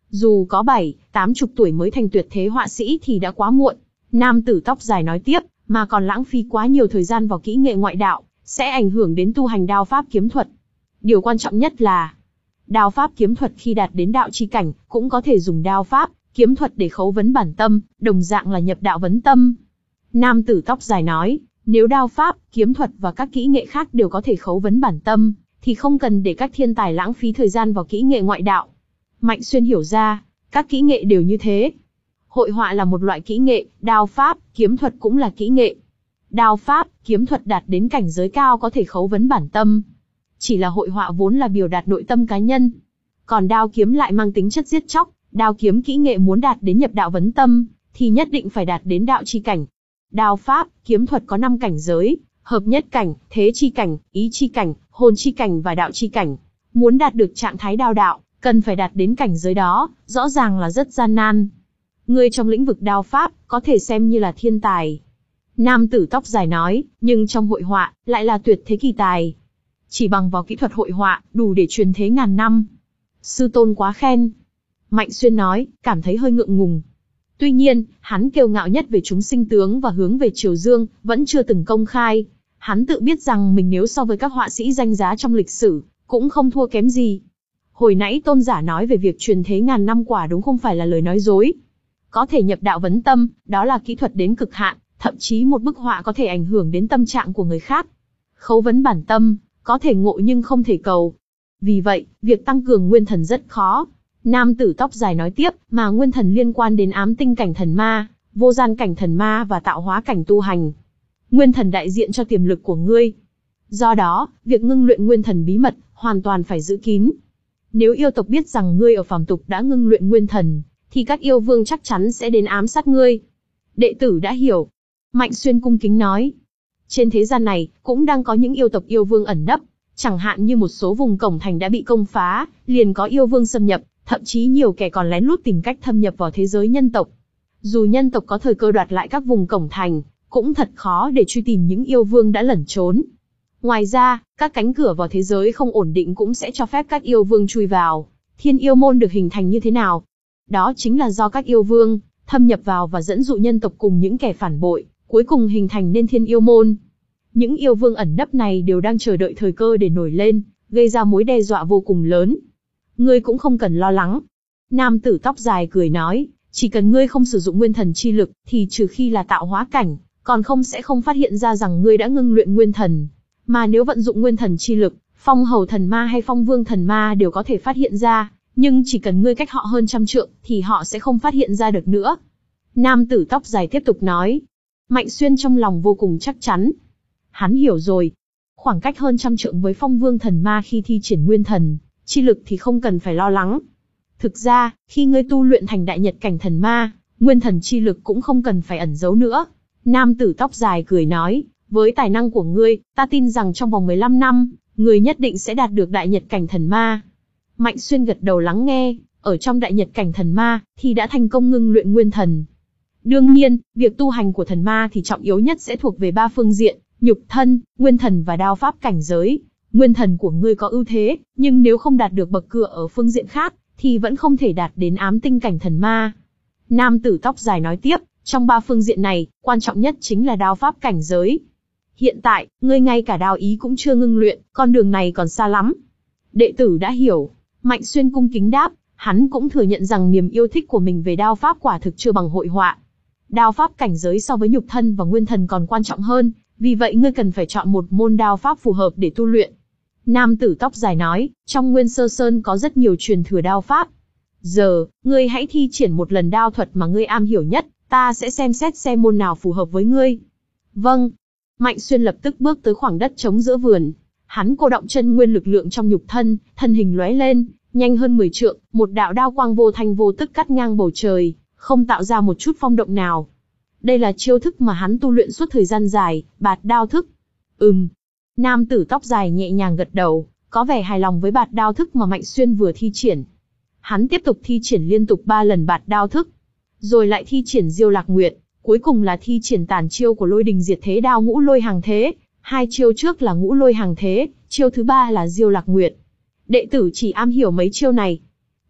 Dù có bảy, tám chục tuổi mới thành tuyệt thế họa sĩ thì đã quá muộn. Nam tử tóc dài nói tiếp, mà còn lãng phí quá nhiều thời gian vào kỹ nghệ ngoại đạo, sẽ ảnh hưởng đến tu hành đao pháp kiếm thuật. Điều quan trọng nhất là, đao pháp kiếm thuật khi đạt đến đạo chi cảnh, cũng có thể dùng đao pháp, kiếm thuật để khấu vấn bản tâm, đồng dạng là nhập đạo vấn tâm. Nam tử tóc dài nói, nếu đao pháp, kiếm thuật và các kỹ nghệ khác đều có thể khấu vấn bản tâm, thì không cần để các thiên tài lãng phí thời gian vào kỹ nghệ ngoại đạo. Mạnh Xuyên hiểu ra, các kỹ nghệ đều như thế. Hội họa là một loại kỹ nghệ, đao pháp, kiếm thuật cũng là kỹ nghệ. Đao pháp, kiếm thuật đạt đến cảnh giới cao có thể khấu vấn bản tâm. Chỉ là hội họa vốn là biểu đạt nội tâm cá nhân. Còn đao kiếm lại mang tính chất giết chóc, đao kiếm kỹ nghệ muốn đạt đến nhập đạo vấn tâm, thì nhất định phải đạt đến đạo chi cảnh. Đao pháp, kiếm thuật có năm cảnh giới, hợp nhất cảnh, thế chi cảnh, ý chi cảnh, hồn chi cảnh và đạo chi cảnh. Muốn đạt được trạng thái đao đạo, cần phải đạt đến cảnh giới đó, rõ ràng là rất gian nan. Ngươi trong lĩnh vực đao pháp, có thể xem như là thiên tài. Nam tử tóc dài nói, nhưng trong hội họa, lại là tuyệt thế kỳ tài. Chỉ bằng vào kỹ thuật hội họa, đủ để truyền thế ngàn năm. Sư tôn quá khen. Mạnh Xuyên nói, cảm thấy hơi ngượng ngùng. Tuy nhiên, hắn kiêu ngạo nhất về chúng sinh tướng và hướng về Triều Dương, vẫn chưa từng công khai. Hắn tự biết rằng mình nếu so với các họa sĩ danh giá trong lịch sử, cũng không thua kém gì. Hồi nãy tôn giả nói về việc truyền thế ngàn năm quả đúng không phải là lời nói dối. Có thể nhập đạo vấn tâm, đó là kỹ thuật đến cực hạn, thậm chí một bức họa có thể ảnh hưởng đến tâm trạng của người khác. Khấu vấn bản tâm, có thể ngộ nhưng không thể cầu. Vì vậy, việc tăng cường nguyên thần rất khó. Nam tử tóc dài nói tiếp, mà nguyên thần liên quan đến ám tinh cảnh thần ma, vô gian cảnh thần ma và tạo hóa cảnh tu hành. Nguyên thần đại diện cho tiềm lực của ngươi. Do đó, việc ngưng luyện nguyên thần bí mật, hoàn toàn phải giữ kín. Nếu yêu tộc biết rằng ngươi ở phàm tục đã ngưng luyện nguyên thần, thì các yêu vương chắc chắn sẽ đến ám sát ngươi. Đệ tử đã hiểu. Mạnh Xuyên cung kính nói. Trên thế gian này, cũng đang có những yêu tộc yêu vương ẩn nấp. Chẳng hạn như một số vùng cổng thành đã bị công phá, liền có yêu vương xâm nhập, thậm chí nhiều kẻ còn lén lút tìm cách thâm nhập vào thế giới nhân tộc. Dù nhân tộc có thời cơ đoạt lại các vùng cổng thành, cũng thật khó để truy tìm những yêu vương đã lẩn trốn. Ngoài ra, các cánh cửa vào thế giới không ổn định cũng sẽ cho phép các yêu vương chui vào. Thiên yêu môn được hình thành như thế nào? Đó chính là do các yêu vương thâm nhập vào và dẫn dụ nhân tộc cùng những kẻ phản bội, cuối cùng hình thành nên thiên yêu môn. Những yêu vương ẩn nấp này đều đang chờ đợi thời cơ để nổi lên, gây ra mối đe dọa vô cùng lớn. Ngươi cũng không cần lo lắng. Nam tử tóc dài cười nói, chỉ cần ngươi không sử dụng nguyên thần chi lực, thì trừ khi là tạo hóa cảnh, còn không sẽ không phát hiện ra rằng ngươi đã ngưng luyện nguyên thần. Mà nếu vận dụng nguyên thần chi lực, phong hầu thần ma hay phong vương thần ma đều có thể phát hiện ra, nhưng chỉ cần ngươi cách họ hơn trăm trượng, thì họ sẽ không phát hiện ra được nữa. Nam tử tóc dài tiếp tục nói. Mạnh Xuyên trong lòng vô cùng chắc chắn. Hắn hiểu rồi. Khoảng cách hơn trăm trượng với phong vương thần ma khi thi triển nguyên thần chi lực thì không cần phải lo lắng. Thực ra, khi ngươi tu luyện thành đại nhật cảnh thần ma, nguyên thần chi lực cũng không cần phải ẩn giấu nữa. Nam tử tóc dài cười nói, với tài năng của ngươi, ta tin rằng trong vòng mười lăm năm, ngươi nhất định sẽ đạt được đại nhật cảnh thần ma. Mạnh Xuyên gật đầu lắng nghe, ở trong đại nhật cảnh thần ma, thì đã thành công ngưng luyện nguyên thần. Đương nhiên, việc tu hành của thần ma thì trọng yếu nhất sẽ thuộc về ba phương diện, nhục thân, nguyên thần và đao pháp cảnh giới. Nguyên thần của ngươi có ưu thế, nhưng nếu không đạt được bậc cửa ở phương diện khác, thì vẫn không thể đạt đến ám tinh cảnh thần ma. Nam tử tóc dài nói tiếp, trong ba phương diện này, quan trọng nhất chính là đao pháp cảnh giới. Hiện tại, ngươi ngay cả đao ý cũng chưa ngưng luyện, con đường này còn xa lắm. Đệ tử đã hiểu. Mạnh Xuyên cung kính đáp, hắn cũng thừa nhận rằng niềm yêu thích của mình về đao pháp quả thực chưa bằng hội họa. Đao pháp cảnh giới so với nhục thân và nguyên thần còn quan trọng hơn, vì vậy ngươi cần phải chọn một môn đao pháp phù hợp để tu luyện. Nam tử tóc dài nói, trong Nguyên Sơ Sơn có rất nhiều truyền thừa đao pháp. Giờ, ngươi hãy thi triển một lần đao thuật mà ngươi am hiểu nhất, ta sẽ xem xét xem môn nào phù hợp với ngươi. Vâng. Mạnh Xuyên lập tức bước tới khoảng đất trống giữa vườn. Hắn cô động chân nguyên lực lượng trong nhục thân, thân hình lóe lên, nhanh hơn mười trượng, một đạo đao quang vô thanh vô tức cắt ngang bầu trời, không tạo ra một chút phong động nào. Đây là chiêu thức mà hắn tu luyện suốt thời gian dài, bạt đao thức. Ừm. Nam tử tóc dài nhẹ nhàng gật đầu, có vẻ hài lòng với bạt đao thức mà Mạnh Xuyên vừa thi triển. Hắn tiếp tục thi triển liên tục ba lần bạt đao thức, rồi lại thi triển Diêu Lạc Nguyệt, cuối cùng là thi triển tàn chiêu của Lôi Đình Diệt Thế Đao Ngũ Lôi Hàng Thế. Hai chiêu trước là Ngũ Lôi Hàng Thế, chiêu thứ ba là Diêu Lạc Nguyệt. Đệ tử chỉ am hiểu mấy chiêu này.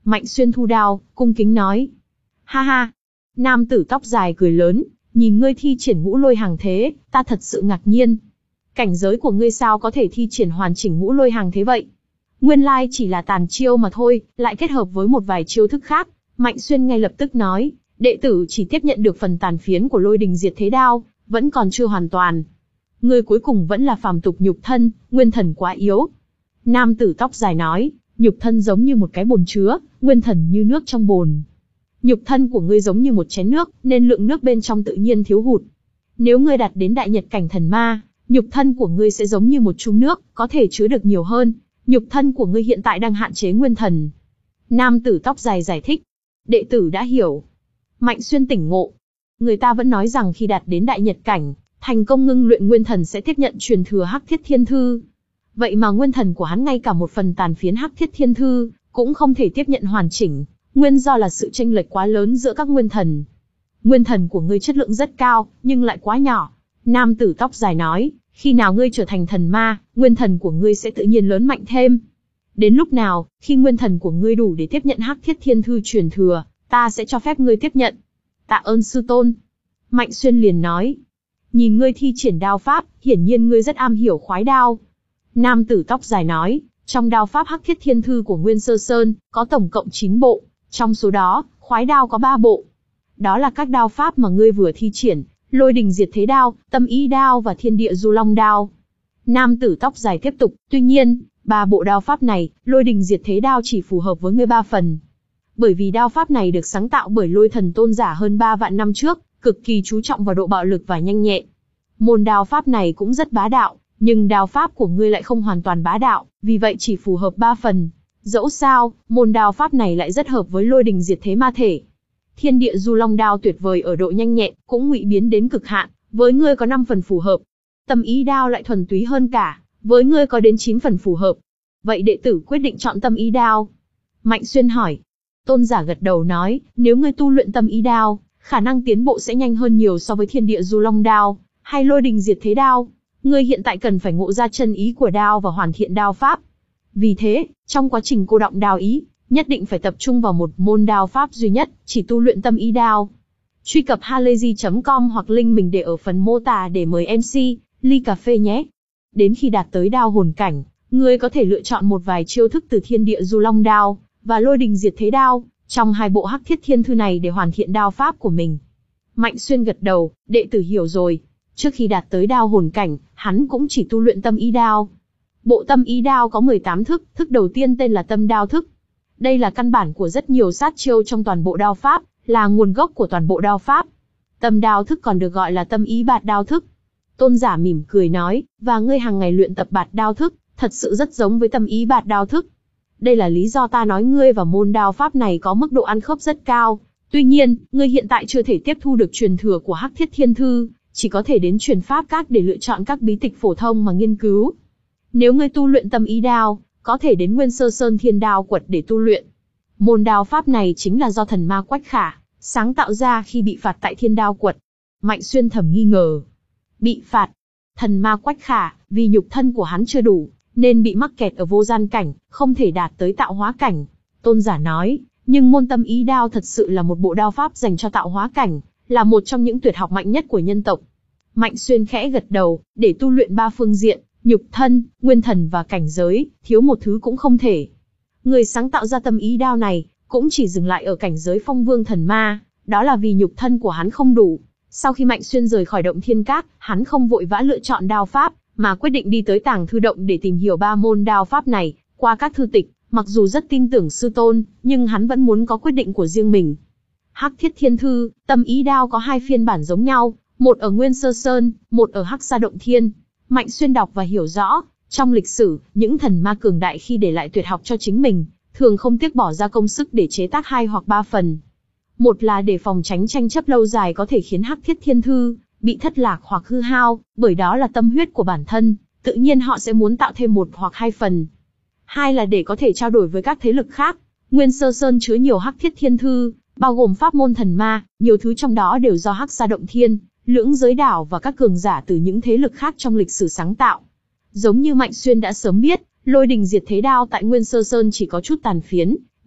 Mạnh Xuyên thu đao, cung kính nói. Ha ha. Nam tử tóc dài cười lớn, nhìn ngươi thi triển ngũ lôi hàng thế, ta thật sự ngạc nhiên. Cảnh giới của ngươi sao có thể thi triển hoàn chỉnh ngũ lôi hàng thế vậy? Nguyên lai chỉ là tàn chiêu mà thôi, lại kết hợp với một vài chiêu thức khác. Mạnh Xuyên ngay lập tức nói, đệ tử chỉ tiếp nhận được phần tàn phiến của lôi đình diệt thế đao, vẫn còn chưa hoàn toàn. Ngươi cuối cùng vẫn là phàm tục nhục thân, nguyên thần quá yếu. Nam tử tóc dài nói, nhục thân giống như một cái bồn chứa, nguyên thần như nước trong bồn. Nhục thân của ngươi giống như một chén nước, nên lượng nước bên trong tự nhiên thiếu hụt. Nếu ngươi đạt đến đại nhật cảnh thần ma, nhục thân của ngươi sẽ giống như một chung nước, có thể chứa được nhiều hơn. Nhục thân của ngươi hiện tại đang hạn chế nguyên thần. Nam tử tóc dài giải thích. Đệ tử đã hiểu. Mạnh Xuyên tỉnh ngộ. Người ta vẫn nói rằng khi đạt đến đại nhật cảnh, thành công ngưng luyện nguyên thần sẽ tiếp nhận truyền thừa Hắc Thiết Thiên Thư. Vậy mà nguyên thần của hắn ngay cả một phần tàn phiến Hắc Thiết Thiên Thư cũng không thể tiếp nhận hoàn chỉnh, nguyên do là sự chênh lệch quá lớn giữa các nguyên thần. Nguyên thần của ngươi chất lượng rất cao, nhưng lại quá nhỏ. Nam tử tóc dài nói, khi nào ngươi trở thành thần ma, nguyên thần của ngươi sẽ tự nhiên lớn mạnh thêm. Đến lúc nào, khi nguyên thần của ngươi đủ để tiếp nhận Hắc Thiết Thiên Thư truyền thừa, ta sẽ cho phép ngươi tiếp nhận. Tạ ơn sư tôn. Mạnh Xuyên liền nói. Nhìn ngươi thi triển đao pháp, hiển nhiên ngươi rất am hiểu khoái đao. Nam tử tóc dài nói, trong đao pháp Hắc Thiết Thiên Thư của Nguyên Sơ Sơn, có tổng cộng chín bộ, trong số đó, khoái đao có ba bộ. Đó là các đao pháp mà ngươi vừa thi triển, lôi đình diệt thế đao, tâm ý đao và thiên địa du long đao. Nam tử tóc dài tiếp tục, tuy nhiên, ba bộ đao pháp này, lôi đình diệt thế đao chỉ phù hợp với ngươi ba phần. Bởi vì đao pháp này được sáng tạo bởi lôi thần tôn giả hơn ba vạn năm trước, cực kỳ chú trọng vào độ bạo lực và nhanh nhẹn. Môn đao pháp này cũng rất bá đạo, nhưng đao pháp của ngươi lại không hoàn toàn bá đạo, vì vậy chỉ phù hợp ba phần. Dẫu sao, môn đao pháp này lại rất hợp với lôi đình diệt thế ma thể. Thiên địa du long đao tuyệt vời ở độ nhanh nhẹn, cũng ngụy biến đến cực hạn, với ngươi có năm phần phù hợp. Tâm ý đao lại thuần túy hơn cả, với ngươi có đến chín phần phù hợp. Vậy đệ tử quyết định chọn tâm ý đao. Mạnh Xuyên hỏi. Tôn giả gật đầu nói, nếu ngươi tu luyện tâm ý đao, khả năng tiến bộ sẽ nhanh hơn nhiều so với thiên địa du long đao, hay lôi đình diệt thế đao. Ngươi hiện tại cần phải ngộ ra chân ý của đao và hoàn thiện đao pháp. Vì thế, trong quá trình cô đọng đao ý, nhất định phải tập trung vào một môn đao pháp duy nhất, chỉ tu luyện tâm ý đao. Truy cập halayzi chấm com hoặc link mình để ở phần mô tả để mời em xê, ly cà phê nhé. Đến khi đạt tới đao hồn cảnh, ngươi có thể lựa chọn một vài chiêu thức từ thiên địa du long đao và lôi đình diệt thế đao, trong hai bộ Hắc Thiết Thiên Thư này để hoàn thiện đao pháp của mình. Mạnh Xuyên gật đầu, đệ tử hiểu rồi. Trước khi đạt tới đao hồn cảnh, hắn cũng chỉ tu luyện tâm ý đao. Bộ tâm ý đao có mười tám thức, thức đầu tiên tên là tâm đao thức. Đây là căn bản của rất nhiều sát chiêu trong toàn bộ đao pháp, là nguồn gốc của toàn bộ đao pháp. Tâm đao thức còn được gọi là tâm ý bạt đao thức. Tôn giả mỉm cười nói, và ngươi hàng ngày luyện tập bạt đao thức, thật sự rất giống với tâm ý bạt đao thức. Đây là lý do ta nói ngươi và môn đao pháp này có mức độ ăn khớp rất cao. Tuy nhiên, ngươi hiện tại chưa thể tiếp thu được truyền thừa của Hắc Thiết Thiên Thư, chỉ có thể đến truyền pháp các để lựa chọn các bí tịch phổ thông mà nghiên cứu. Nếu ngươi tu luyện tâm ý đao, có thể đến Nguyên Sơ Sơn Thiên Đao Quật để tu luyện. Môn đao pháp này chính là do thần ma Quách Khả sáng tạo ra khi bị phạt tại Thiên Đao Quật. Mạnh Xuyên thầm nghi ngờ. Bị phạt? Thần ma Quách Khả, vì nhục thân của hắn chưa đủ, nên bị mắc kẹt ở vô gian cảnh, không thể đạt tới tạo hóa cảnh. Tôn giả nói, nhưng môn tâm ý đao thật sự là một bộ đao pháp dành cho tạo hóa cảnh, là một trong những tuyệt học mạnh nhất của nhân tộc. Mạnh Xuyên khẽ gật đầu, để tu luyện ba phương diện, nhục thân, nguyên thần và cảnh giới, thiếu một thứ cũng không thể. Người sáng tạo ra tâm ý đao này, cũng chỉ dừng lại ở cảnh giới phong vương thần ma, đó là vì nhục thân của hắn không đủ. Sau khi Mạnh Xuyên rời khỏi động thiên các, hắn không vội vã lựa chọn đao pháp, mà quyết định đi tới tàng thư động để tìm hiểu ba môn đao pháp này, qua các thư tịch, mặc dù rất tin tưởng sư tôn, nhưng hắn vẫn muốn có quyết định của riêng mình. Hắc Thiết Thiên Thư, tâm ý đao có hai phiên bản giống nhau, một ở Nguyên Sơ Sơn, một ở Hắc Sa Động Thiên. Mạnh Xuyên đọc và hiểu rõ, trong lịch sử, những thần ma cường đại khi để lại tuyệt học cho chính mình, thường không tiếc bỏ ra công sức để chế tác hai hoặc ba phần. Một là để phòng tránh tranh chấp lâu dài có thể khiến Hắc Thiết Thiên Thư bị thất lạc hoặc hư hao, bởi đó là tâm huyết của bản thân, tự nhiên họ sẽ muốn tạo thêm một hoặc hai phần. Hai là để có thể trao đổi với các thế lực khác. Nguyên Sơ Sơn chứa nhiều Hắc Thiết Thiên Thư, bao gồm pháp môn thần ma, nhiều thứ trong đó đều do Hắc Sa Động Thiên, Lưỡng Giới Đảo và các cường giả từ những thế lực khác trong lịch sử sáng tạo. Giống như Mạnh Xuyên đã sớm biết, lôi đình diệt thế đao tại Nguyên Sơ Sơn chỉ có chút tàn phiến,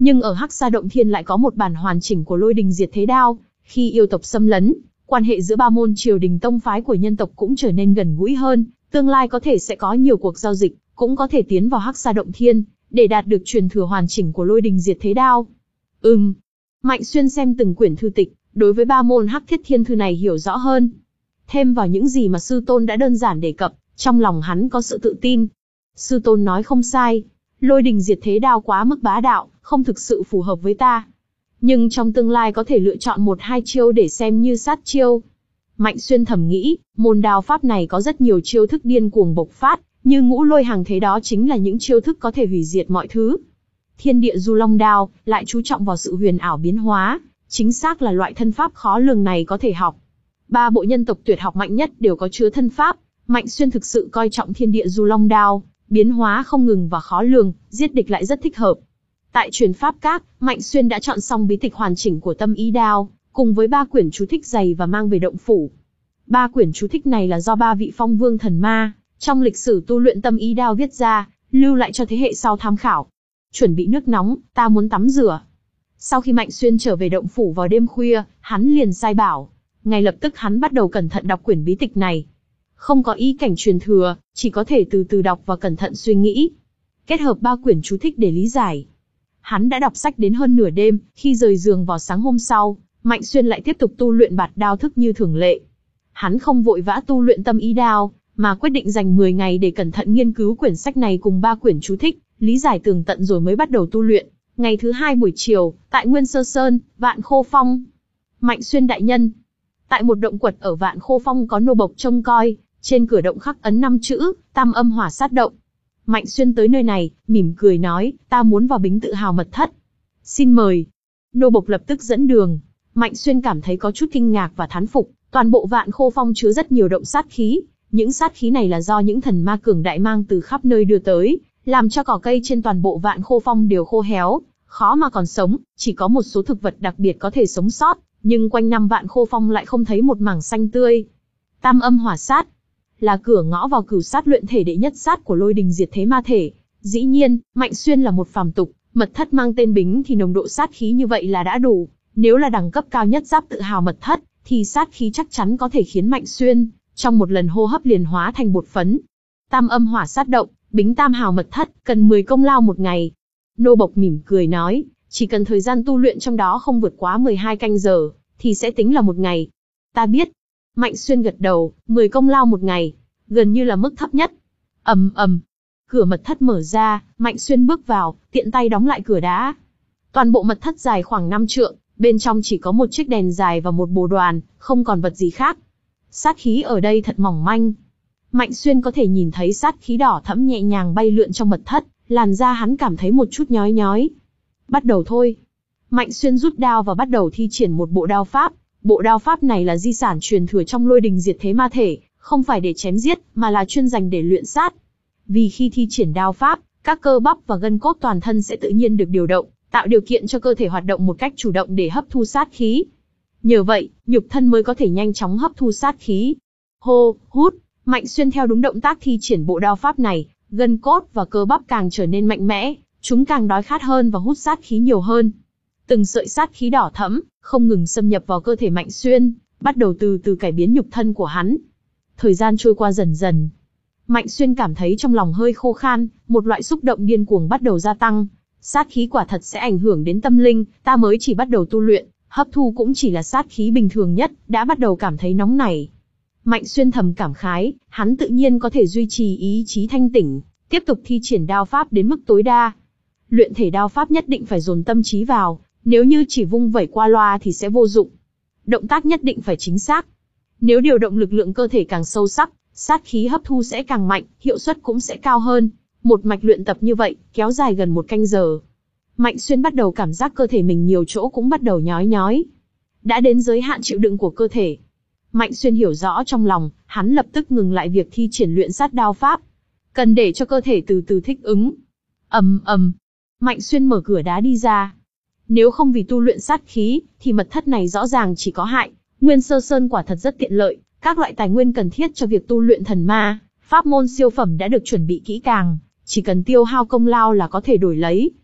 Nhưng ở Hắc Sa Động Thiên lại có một bản hoàn chỉnh của Lôi Đình Diệt Thế Đao, khi yêu tộc xâm lấn, quan hệ giữa ba môn triều đình tông phái của nhân tộc cũng trở nên gần gũi hơn, tương lai có thể sẽ có nhiều cuộc giao dịch, cũng có thể tiến vào Hắc Sa Động Thiên, để đạt được truyền thừa hoàn chỉnh của Lôi Đình Diệt Thế Đao. Ừm. Mạnh Xuyên xem từng quyển thư tịch, đối với ba môn Hắc Thiết Thiên Thư này hiểu rõ hơn. Thêm vào những gì mà sư tôn đã đơn giản đề cập, trong lòng hắn có sự tự tin. Sư tôn nói không sai, Lôi Đình Diệt Thế Đao quá mức bá đạo, không thực sự phù hợp với ta. Nhưng trong tương lai có thể lựa chọn một hai chiêu để xem như sát chiêu. Mạnh Xuyên thầm nghĩ, môn đao pháp này có rất nhiều chiêu thức điên cuồng bộc phát, như ngũ lôi hàng thế, đó chính là những chiêu thức có thể hủy diệt mọi thứ. Thiên địa du long đao, lại chú trọng vào sự huyền ảo biến hóa, chính xác là loại thân pháp khó lường này có thể học. Ba bộ nhân tộc tuyệt học mạnh nhất đều có chứa thân pháp, Mạnh Xuyên thực sự coi trọng thiên địa du long đao, biến hóa không ngừng và khó lường, giết địch lại rất thích hợp. Tại truyền pháp các, Mạnh Xuyên đã chọn xong bí tịch hoàn chỉnh của Tâm Ý Đao, cùng với ba quyển chú thích dày và mang về động phủ. Ba quyển chú thích này là do ba vị phong vương thần ma trong lịch sử tu luyện Tâm Ý Đao viết ra, lưu lại cho thế hệ sau tham khảo. Chuẩn bị nước nóng, ta muốn tắm rửa. Sau khi Mạnh Xuyên trở về động phủ vào đêm khuya, hắn liền sai bảo. Ngay lập tức hắn bắt đầu cẩn thận đọc quyển bí tịch này. Không có ý cảnh truyền thừa, chỉ có thể từ từ đọc và cẩn thận suy nghĩ. Kết hợp ba quyển chú thích để lý giải. Hắn đã đọc sách đến hơn nửa đêm, khi rời giường vào sáng hôm sau, Mạnh Xuyên lại tiếp tục tu luyện bạt đao thức như thường lệ. Hắn không vội vã tu luyện Tâm Ý Đao, mà quyết định dành mười ngày để cẩn thận nghiên cứu quyển sách này cùng ba quyển chú thích, lý giải tường tận rồi mới bắt đầu tu luyện. Ngày thứ hai buổi chiều, tại Nguyên Sơ Sơn, Vạn Khô Phong. Mạnh Xuyên đại nhân. Tại một động quật ở Vạn Khô Phong có nô bộc trông coi, trên cửa động khắc ấn năm chữ, Tam Âm Hỏa Sát Động. Mạnh Xuyên tới nơi này, mỉm cười nói, ta muốn vào Bính Tự Hào mật thất. Xin mời. Nô bộc lập tức dẫn đường. Mạnh Xuyên cảm thấy có chút kinh ngạc và thán phục, toàn bộ Vạn Khô Phong chứa rất nhiều động sát khí. Những sát khí này là do những thần ma cường đại mang từ khắp nơi đưa tới, làm cho cỏ cây trên toàn bộ Vạn Khô Phong đều khô héo, khó mà còn sống, chỉ có một số thực vật đặc biệt có thể sống sót, nhưng quanh năm Vạn Khô Phong lại không thấy một mảng xanh tươi. Tam Âm Hỏa Sát là cửa ngõ vào cửu sát luyện thể đệ nhất sát của Lôi Đình Diệt Thế Ma Thể. Dĩ nhiên, Mạnh Xuyên là một phàm tục, mật thất mang tên Bính thì nồng độ sát khí như vậy là đã đủ. Nếu là đẳng cấp cao nhất Giáp Tự Hào mật thất, thì sát khí chắc chắn có thể khiến Mạnh Xuyên trong một lần hô hấp liền hóa thành bột phấn. Tam Âm Hỏa Sát Động, Bính Tam Hào mật thất, cần mười công lao một ngày. Nô bộc mỉm cười nói, chỉ cần thời gian tu luyện trong đó không vượt quá mười hai canh giờ, thì sẽ tính là một ngày. Ta biết. Mạnh Xuyên gật đầu, mười công lao một ngày, gần như là mức thấp nhất. Ầm ầm, cửa mật thất mở ra, Mạnh Xuyên bước vào, tiện tay đóng lại cửa đá. Toàn bộ mật thất dài khoảng năm trượng, bên trong chỉ có một chiếc đèn dài và một bồ đoàn, không còn vật gì khác. Sát khí ở đây thật mỏng manh. Mạnh Xuyên có thể nhìn thấy sát khí đỏ thẫm nhẹ nhàng bay lượn trong mật thất, làn da hắn cảm thấy một chút nhói nhói. Bắt đầu thôi. Mạnh Xuyên rút đao và bắt đầu thi triển một bộ đao pháp. Bộ đao pháp này là di sản truyền thừa trong Lôi Đình Diệt Thế Ma Thể, không phải để chém giết, mà là chuyên dành để luyện sát. Vì khi thi triển đao pháp, các cơ bắp và gân cốt toàn thân sẽ tự nhiên được điều động, tạo điều kiện cho cơ thể hoạt động một cách chủ động để hấp thu sát khí. Nhờ vậy, nhục thân mới có thể nhanh chóng hấp thu sát khí. Hô, hút, Mạnh Xuyên theo đúng động tác thi triển bộ đao pháp này, gân cốt và cơ bắp càng trở nên mạnh mẽ, chúng càng đói khát hơn và hút sát khí nhiều hơn. Từng sợi sát khí đỏ thẫm, không ngừng xâm nhập vào cơ thể Mạnh Xuyên, bắt đầu từ từ cải biến nhục thân của hắn. Thời gian trôi qua dần dần. Mạnh Xuyên cảm thấy trong lòng hơi khô khan, một loại xúc động điên cuồng bắt đầu gia tăng. Sát khí quả thật sẽ ảnh hưởng đến tâm linh, ta mới chỉ bắt đầu tu luyện, hấp thu cũng chỉ là sát khí bình thường nhất, đã bắt đầu cảm thấy nóng nảy. Mạnh Xuyên thầm cảm khái, hắn tự nhiên có thể duy trì ý chí thanh tỉnh, tiếp tục thi triển đao pháp đến mức tối đa. Luyện thể đao pháp nhất định phải dồn tâm trí vào, nếu như chỉ vung vẩy qua loa thì sẽ vô dụng. Động tác nhất định phải chính xác. Nếu điều động lực lượng cơ thể càng sâu sắc, sát khí hấp thu sẽ càng mạnh, hiệu suất cũng sẽ cao hơn. Một mạch luyện tập như vậy, kéo dài gần một canh giờ. Mạnh Xuyên bắt đầu cảm giác cơ thể mình nhiều chỗ cũng bắt đầu nhói nhói. Đã đến giới hạn chịu đựng của cơ thể. Mạnh Xuyên hiểu rõ trong lòng, hắn lập tức ngừng lại việc thi triển luyện sát đao pháp. Cần để cho cơ thể từ từ thích ứng. Ầm ầm, Mạnh Xuyên mở cửa đá đi ra. Nếu không vì tu luyện sát khí, thì mật thất này rõ ràng chỉ có hại. Nguyên Sơ Sơn quả thật rất tiện lợi, các loại tài nguyên cần thiết cho việc tu luyện thần ma, pháp môn siêu phẩm đã được chuẩn bị kỹ càng, chỉ cần tiêu hao công lao là có thể đổi lấy.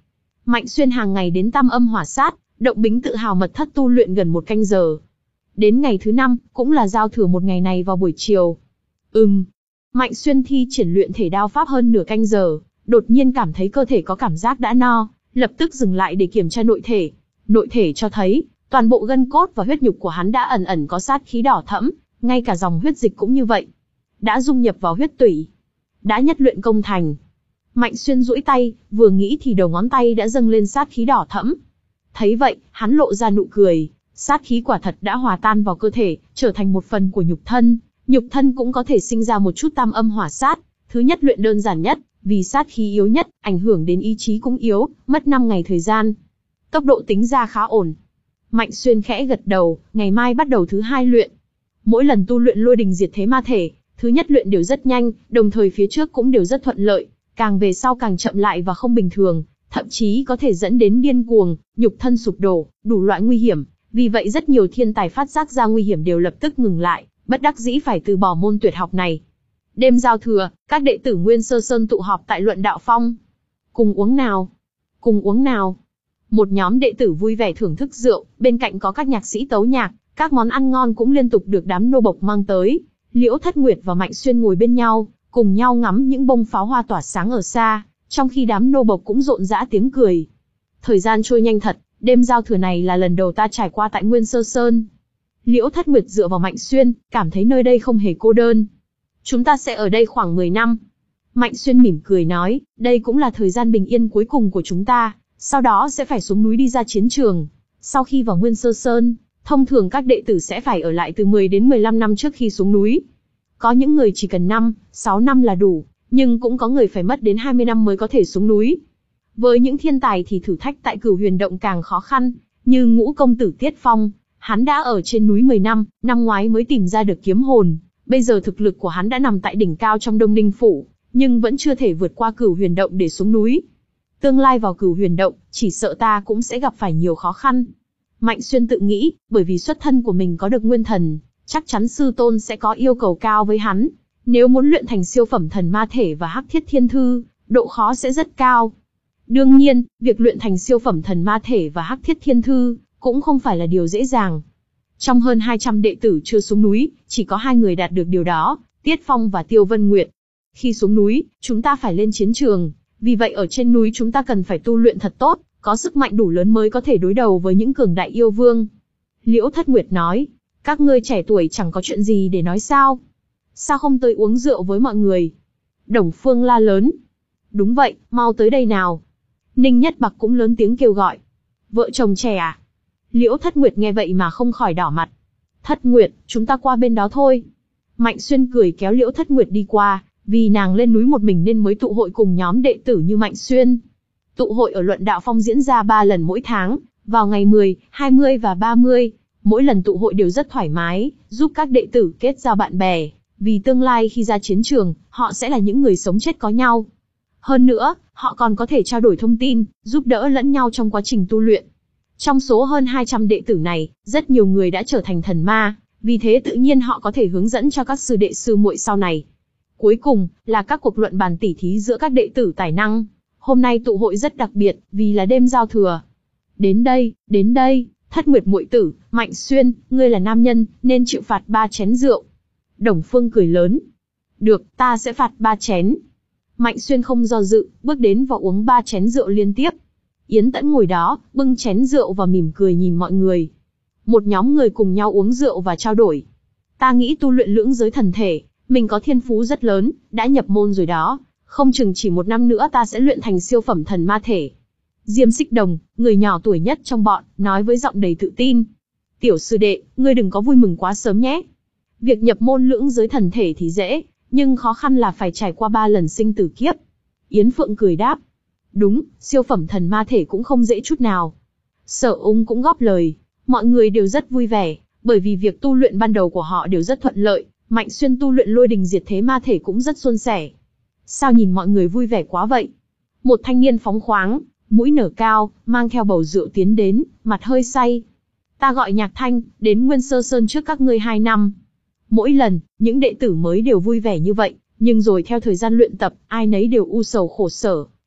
Mạnh Xuyên hàng ngày đến Tam Âm Hỏa Sát, động bính tự hào mật thất tu luyện gần một canh giờ. Đến ngày thứ năm, cũng là giao thừa một ngày này vào buổi chiều. Ừm. Mạnh Xuyên thi triển luyện thể đao pháp hơn nửa canh giờ, đột nhiên cảm thấy cơ thể có cảm giác đã no, lập tức dừng lại để kiểm tra nội thể. Nội thể cho thấy, toàn bộ gân cốt và huyết nhục của hắn đã ẩn ẩn có sát khí đỏ thẫm, ngay cả dòng huyết dịch cũng như vậy. Đã dung nhập vào huyết tủy. Đã nhất luyện công thành. Mạnh Xuyên duỗi tay, vừa nghĩ thì đầu ngón tay đã dâng lên sát khí đỏ thẫm. Thấy vậy, hắn lộ ra nụ cười, sát khí quả thật đã hòa tan vào cơ thể, trở thành một phần của nhục thân. Nhục thân cũng có thể sinh ra một chút tam âm hỏa sát. Thứ nhất luyện đơn giản nhất, vì sát khí yếu nhất, ảnh hưởng đến ý chí cũng yếu, mất năm ngày thời gian. Tốc độ tính ra khá ổn. Mạnh Xuyên khẽ gật đầu, ngày mai bắt đầu thứ hai luyện. Mỗi lần tu luyện lôi đình diệt thế ma thể, thứ nhất luyện đều rất nhanh, đồng thời phía trước cũng đều rất thuận lợi, càng về sau càng chậm lại và không bình thường, thậm chí có thể dẫn đến điên cuồng, nhục thân sụp đổ, đủ loại nguy hiểm. Vì vậy rất nhiều thiên tài phát giác ra nguy hiểm đều lập tức ngừng lại, bất đắc dĩ phải từ bỏ môn tuyệt học này. Đêm giao thừa, các đệ tử Nguyên Sơ Sơn tụ họp tại Luận Đạo Phong. Cùng uống nào? Cùng uống nào? Một nhóm đệ tử vui vẻ thưởng thức rượu, bên cạnh có các nhạc sĩ tấu nhạc, các món ăn ngon cũng liên tục được đám nô bộc mang tới. Liễu Thất Nguyệt và Mạnh Xuyên ngồi bên nhau, cùng nhau ngắm những bông pháo hoa tỏa sáng ở xa, trong khi đám nô bộc cũng rộn rã tiếng cười. Thời gian trôi nhanh thật, đêm giao thừa này là lần đầu ta trải qua tại Nguyên Sơ Sơn. Liễu Thất Nguyệt dựa vào Mạnh Xuyên, cảm thấy nơi đây không hề cô đơn. Chúng ta sẽ ở đây khoảng mười năm. Mạnh Xuyên mỉm cười nói, đây cũng là thời gian bình yên cuối cùng của chúng ta, sau đó sẽ phải xuống núi đi ra chiến trường. Sau khi vào Nguyên Sơ Sơn, thông thường các đệ tử sẽ phải ở lại từ mười đến mười lăm năm trước khi xuống núi. Có những người chỉ cần năm, sáu năm là đủ, nhưng cũng có người phải mất đến hai mươi năm mới có thể xuống núi. Với những thiên tài thì thử thách tại Cửu Huyền Động càng khó khăn, như Ngũ công tử Tiết Phong, hắn đã ở trên núi mười năm, năm ngoái mới tìm ra được kiếm hồn, bây giờ thực lực của hắn đã nằm tại đỉnh cao trong Đông Ninh phủ, nhưng vẫn chưa thể vượt qua Cửu Huyền Động để xuống núi. Tương lai vào Cửu Huyền Động, chỉ sợ ta cũng sẽ gặp phải nhiều khó khăn. Mạnh Xuyên tự nghĩ, bởi vì xuất thân của mình có được nguyên thần, chắc chắn sư tôn sẽ có yêu cầu cao với hắn. Nếu muốn luyện thành siêu phẩm thần ma thể và hắc thiết thiên thư, độ khó sẽ rất cao. Đương nhiên, việc luyện thành siêu phẩm thần ma thể và hắc thiết thiên thư cũng không phải là điều dễ dàng. Trong hơn hai trăm đệ tử chưa xuống núi, chỉ có hai người đạt được điều đó, Tiết Phong và Tiêu Vân Nguyệt. Khi xuống núi, chúng ta phải lên chiến trường, vì vậy ở trên núi chúng ta cần phải tu luyện thật tốt, có sức mạnh đủ lớn mới có thể đối đầu với những cường đại yêu vương. Liễu Thất Nguyệt nói, các ngươi trẻ tuổi chẳng có chuyện gì để nói sao? Sao không tới uống rượu với mọi người? Đồng Phương la lớn. Đúng vậy, mau tới đây nào. Ninh Nhất Bạc cũng lớn tiếng kêu gọi. Vợ chồng trẻ à? Liễu Thất Nguyệt nghe vậy mà không khỏi đỏ mặt. Thất Nguyệt, chúng ta qua bên đó thôi. Mạnh Xuyên cười kéo Liễu Thất Nguyệt đi qua, vì nàng lên núi một mình nên mới tụ hội cùng nhóm đệ tử như Mạnh Xuyên. Tụ hội ở Luận Đạo Phong diễn ra ba lần mỗi tháng, vào ngày mười, hai mươi và ba mươi. Mỗi lần tụ hội đều rất thoải mái, giúp các đệ tử kết giao bạn bè, vì tương lai khi ra chiến trường, họ sẽ là những người sống chết có nhau. Hơn nữa, họ còn có thể trao đổi thông tin, giúp đỡ lẫn nhau trong quá trình tu luyện. Trong số hơn hai trăm đệ tử này, rất nhiều người đã trở thành thần ma, vì thế tự nhiên họ có thể hướng dẫn cho các sư đệ sư muội sau này. Cuối cùng, là các cuộc luận bàn tỉ thí giữa các đệ tử tài năng. Hôm nay tụ hội rất đặc biệt, vì là đêm giao thừa. Đến đây, đến đây, Thất Nguyệt muội tử, Mạnh Xuyên, ngươi là nam nhân, nên chịu phạt ba chén rượu. Đồng Phương cười lớn. Được, ta sẽ phạt ba chén. Mạnh Xuyên không do dự, bước đến và uống ba chén rượu liên tiếp. Yến Tẫn ngồi đó, bưng chén rượu và mỉm cười nhìn mọi người. Một nhóm người cùng nhau uống rượu và trao đổi. Ta nghĩ tu luyện lưỡng giới thần thể, mình có thiên phú rất lớn, đã nhập môn rồi đó. Không chừng chỉ một năm nữa ta sẽ luyện thành siêu phẩm thần ma thể. Diêm Xích Đồng, người nhỏ tuổi nhất trong bọn, nói với giọng đầy tự tin. Tiểu sư đệ, ngươi đừng có vui mừng quá sớm nhé. Việc nhập môn lưỡng giới thần thể thì dễ, nhưng khó khăn là phải trải qua ba lần sinh tử kiếp. Yến Phượng cười đáp. Đúng, siêu phẩm thần ma thể cũng không dễ chút nào. Sở Ung cũng góp lời. Mọi người đều rất vui vẻ, bởi vì việc tu luyện ban đầu của họ đều rất thuận lợi. Mạnh Xuyên tu luyện lôi đình diệt thế ma thể cũng rất suôn sẻ. Sao nhìn mọi người vui vẻ quá vậy? Một thanh niên phóng khoáng, mũi nở cao, mang theo bầu rượu tiến đến, mặt hơi say. Ta gọi Nhạc Thanh, đến Nguyên Sơ Sơn trước các ngươi hai năm. Mỗi lần, những đệ tử mới đều vui vẻ như vậy, nhưng rồi theo thời gian luyện tập, ai nấy đều u sầu khổ sở.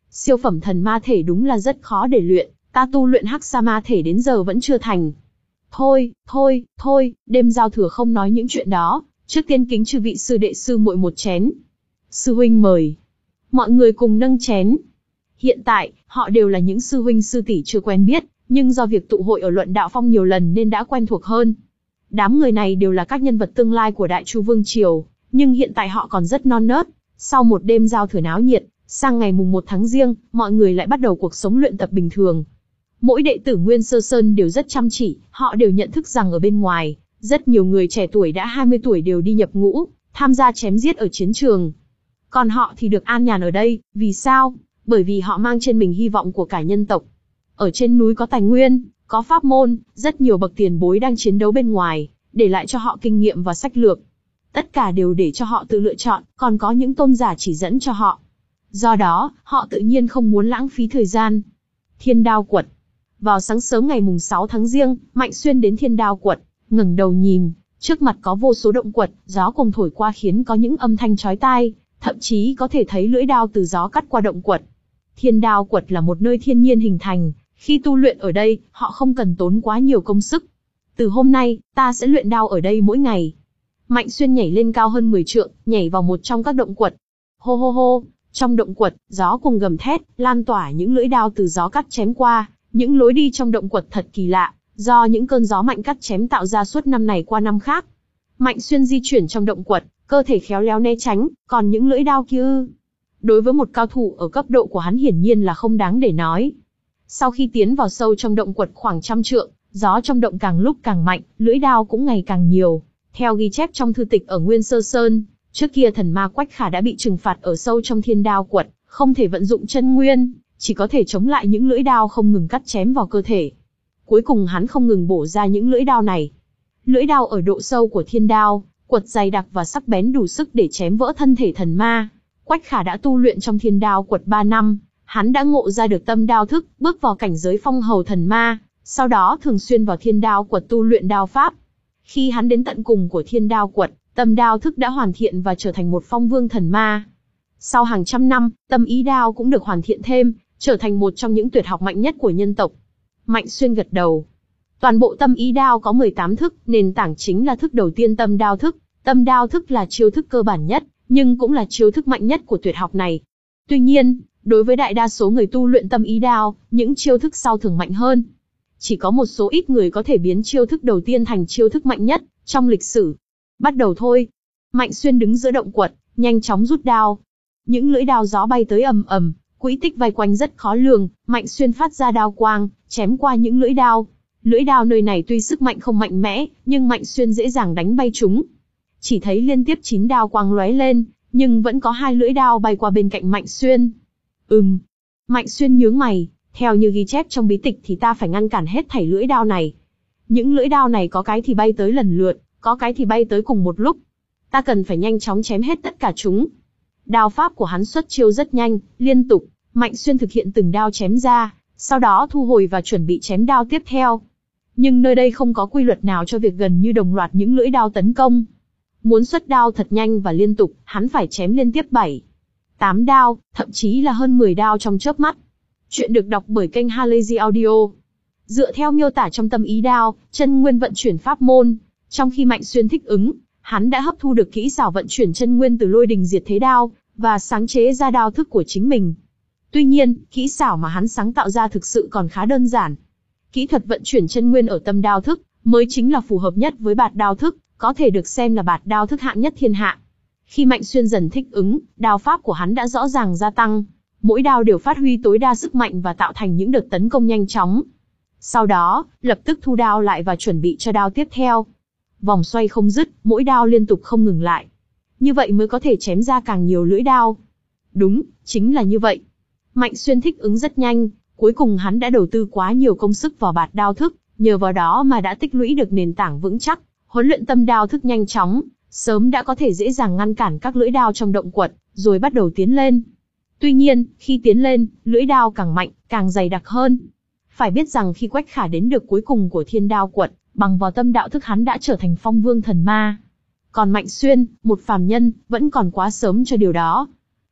Siêu phẩm thần ma thể đúng là rất khó để luyện, ta tu luyện hắc sa ma thể đến giờ vẫn chưa thành. Thôi, thôi, thôi, đêm giao thừa không nói những chuyện đó, trước tiên kính chư vị sư đệ sư muội một chén. Sư huynh mời. Mọi người cùng nâng chén. Hiện tại, họ đều là những sư huynh sư tỷ chưa quen biết, nhưng do việc tụ hội ở Luận Đạo Phong nhiều lần nên đã quen thuộc hơn. Đám người này đều là các nhân vật tương lai của Đại Chu Vương Triều, nhưng hiện tại họ còn rất non nớt. Sau một đêm giao thừa náo nhiệt, sang ngày mùng một tháng Giêng, mọi người lại bắt đầu cuộc sống luyện tập bình thường. Mỗi đệ tử Nguyên Sơ Sơn đều rất chăm chỉ, họ đều nhận thức rằng ở bên ngoài, rất nhiều người trẻ tuổi đã hai mươi tuổi đều đi nhập ngũ, tham gia chém giết ở chiến trường. Còn họ thì được an nhàn ở đây, vì sao? Bởi vì họ mang trên mình hy vọng của cả nhân tộc. Ở trên núi có tài nguyên, có pháp môn, rất nhiều bậc tiền bối đang chiến đấu bên ngoài, để lại cho họ kinh nghiệm và sách lược. Tất cả đều để cho họ tự lựa chọn, còn có những tôn giả chỉ dẫn cho họ. Do đó, họ tự nhiên không muốn lãng phí thời gian. Thiên Đao Quật. Vào sáng sớm ngày mùng sáu tháng Giêng, Mạnh Xuyên đến Thiên Đao Quật, ngẩng đầu nhìn, trước mặt có vô số động quật, gió cùng thổi qua khiến có những âm thanh chói tai, thậm chí có thể thấy lưỡi đao từ gió cắt qua động quật. Thiên Đao Quật là một nơi thiên nhiên hình thành, khi tu luyện ở đây, họ không cần tốn quá nhiều công sức. Từ hôm nay, ta sẽ luyện đao ở đây mỗi ngày. Mạnh Xuyên nhảy lên cao hơn mười trượng, nhảy vào một trong các động quật. Hô hô hô, trong động quật, gió cùng gầm thét, lan tỏa những lưỡi đao từ gió cắt chém qua, những lối đi trong động quật thật kỳ lạ, do những cơn gió mạnh cắt chém tạo ra suốt năm này qua năm khác. Mạnh Xuyên di chuyển trong động quật, cơ thể khéo léo né tránh, còn những lưỡi đao kia, đối với một cao thủ ở cấp độ của hắn hiển nhiên là không đáng để nói. Sau khi tiến vào sâu trong động quật khoảng trăm trượng, gió trong động càng lúc càng mạnh, lưỡi đao cũng ngày càng nhiều. Theo ghi chép trong thư tịch ở Nguyên Sơ Sơn, trước kia thần ma Quách Khả đã bị trừng phạt ở sâu trong Thiên Đao Quật, không thể vận dụng chân nguyên, chỉ có thể chống lại những lưỡi đao không ngừng cắt chém vào cơ thể. Cuối cùng hắn không ngừng bổ ra những lưỡi đao này. Lưỡi đao ở độ sâu của Thiên Đao Quật dày đặc và sắc bén đủ sức để chém vỡ thân thể thần ma. Quách Khả đã tu luyện trong Thiên Đao Quật ba năm, hắn đã ngộ ra được tâm đao thức, bước vào cảnh giới phong hầu thần ma, sau đó thường xuyên vào Thiên Đao Quật tu luyện đao pháp. Khi hắn đến tận cùng của Thiên Đao Quật, tâm đao thức đã hoàn thiện và trở thành một phong vương thần ma. Sau hàng trăm năm, tâm ý đao cũng được hoàn thiện thêm, trở thành một trong những tuyệt học mạnh nhất của nhân tộc. Mạnh Xuyên gật đầu. Toàn bộ tâm ý đao có mười tám thức, nền tảng chính là thức đầu tiên tâm đao thức. Tâm đao thức là chiêu thức cơ bản nhất, nhưng cũng là chiêu thức mạnh nhất của tuyệt học này. Tuy nhiên, đối với đại đa số người tu luyện tâm ý đao, những chiêu thức sau thường mạnh hơn. Chỉ có một số ít người có thể biến chiêu thức đầu tiên thành chiêu thức mạnh nhất trong lịch sử. Bắt đầu thôi. Mạnh Xuyên đứng giữa động quật, nhanh chóng rút đao. Những lưỡi đao gió bay tới ầm ầm, quỹ tích vây quanh rất khó lường. Mạnh Xuyên phát ra đao quang, chém qua những lưỡi đao. Lưỡi đao nơi này tuy sức mạnh không mạnh mẽ, nhưng Mạnh Xuyên dễ dàng đánh bay chúng. Chỉ thấy liên tiếp chín đao quang lóe lên, nhưng vẫn có hai lưỡi đao bay qua bên cạnh Mạnh Xuyên. Ừm. Mạnh Xuyên nhướng mày, theo như ghi chép trong bí tịch thì ta phải ngăn cản hết thảy lưỡi đao này. Những lưỡi đao này có cái thì bay tới lần lượt, có cái thì bay tới cùng một lúc. Ta cần phải nhanh chóng chém hết tất cả chúng. Đao pháp của hắn xuất chiêu rất nhanh, liên tục, Mạnh Xuyên thực hiện từng đao chém ra, sau đó thu hồi và chuẩn bị chém đao tiếp theo. Nhưng nơi đây không có quy luật nào cho việc gần như đồng loạt những lưỡi đao tấn công. Muốn xuất đao thật nhanh và liên tục, hắn phải chém liên tiếp bảy, tám đao, thậm chí là hơn mười đao trong chớp mắt. Chuyện được đọc bởi kênh Halazy Audio. Dựa theo miêu tả trong tâm ý đao, chân nguyên vận chuyển pháp môn, trong khi Mạnh Xuyên thích ứng, hắn đã hấp thu được kỹ xảo vận chuyển chân nguyên từ Lôi Đình Diệt Thế Đao, và sáng chế ra đao thức của chính mình. Tuy nhiên, kỹ xảo mà hắn sáng tạo ra thực sự còn khá đơn giản. Kỹ thuật vận chuyển chân nguyên ở tâm đao thức, mới chính là phù hợp nhất với bạt đao thức, có thể được xem là bạt đao thức hạng nhất thiên hạ. Khi Mạnh Xuyên dần thích ứng, đao pháp của hắn đã rõ ràng gia tăng. Mỗi đao đều phát huy tối đa sức mạnh và tạo thành những đợt tấn công nhanh chóng. Sau đó, lập tức thu đao lại và chuẩn bị cho đao tiếp theo. Vòng xoay không dứt, mỗi đao liên tục không ngừng lại. Như vậy mới có thể chém ra càng nhiều lưỡi đao. Đúng, chính là như vậy. Mạnh Xuyên thích ứng rất nhanh, cuối cùng hắn đã đầu tư quá nhiều công sức vào bạt đao thức, nhờ vào đó mà đã tích lũy được nền tảng vững chắc, huấn luyện tâm đao thức nhanh chóng, sớm đã có thể dễ dàng ngăn cản các lưỡi đao trong động quật, rồi bắt đầu tiến lên. Tuy nhiên, khi tiến lên, lưỡi đao càng mạnh, càng dày đặc hơn. Phải biết rằng khi Quách Khả đến được cuối cùng của Thiên Đao Quật, bằng vào tâm đạo thức hắn đã trở thành phong vương thần ma. Còn Mạnh Xuyên, một phàm nhân, vẫn còn quá sớm cho điều đó.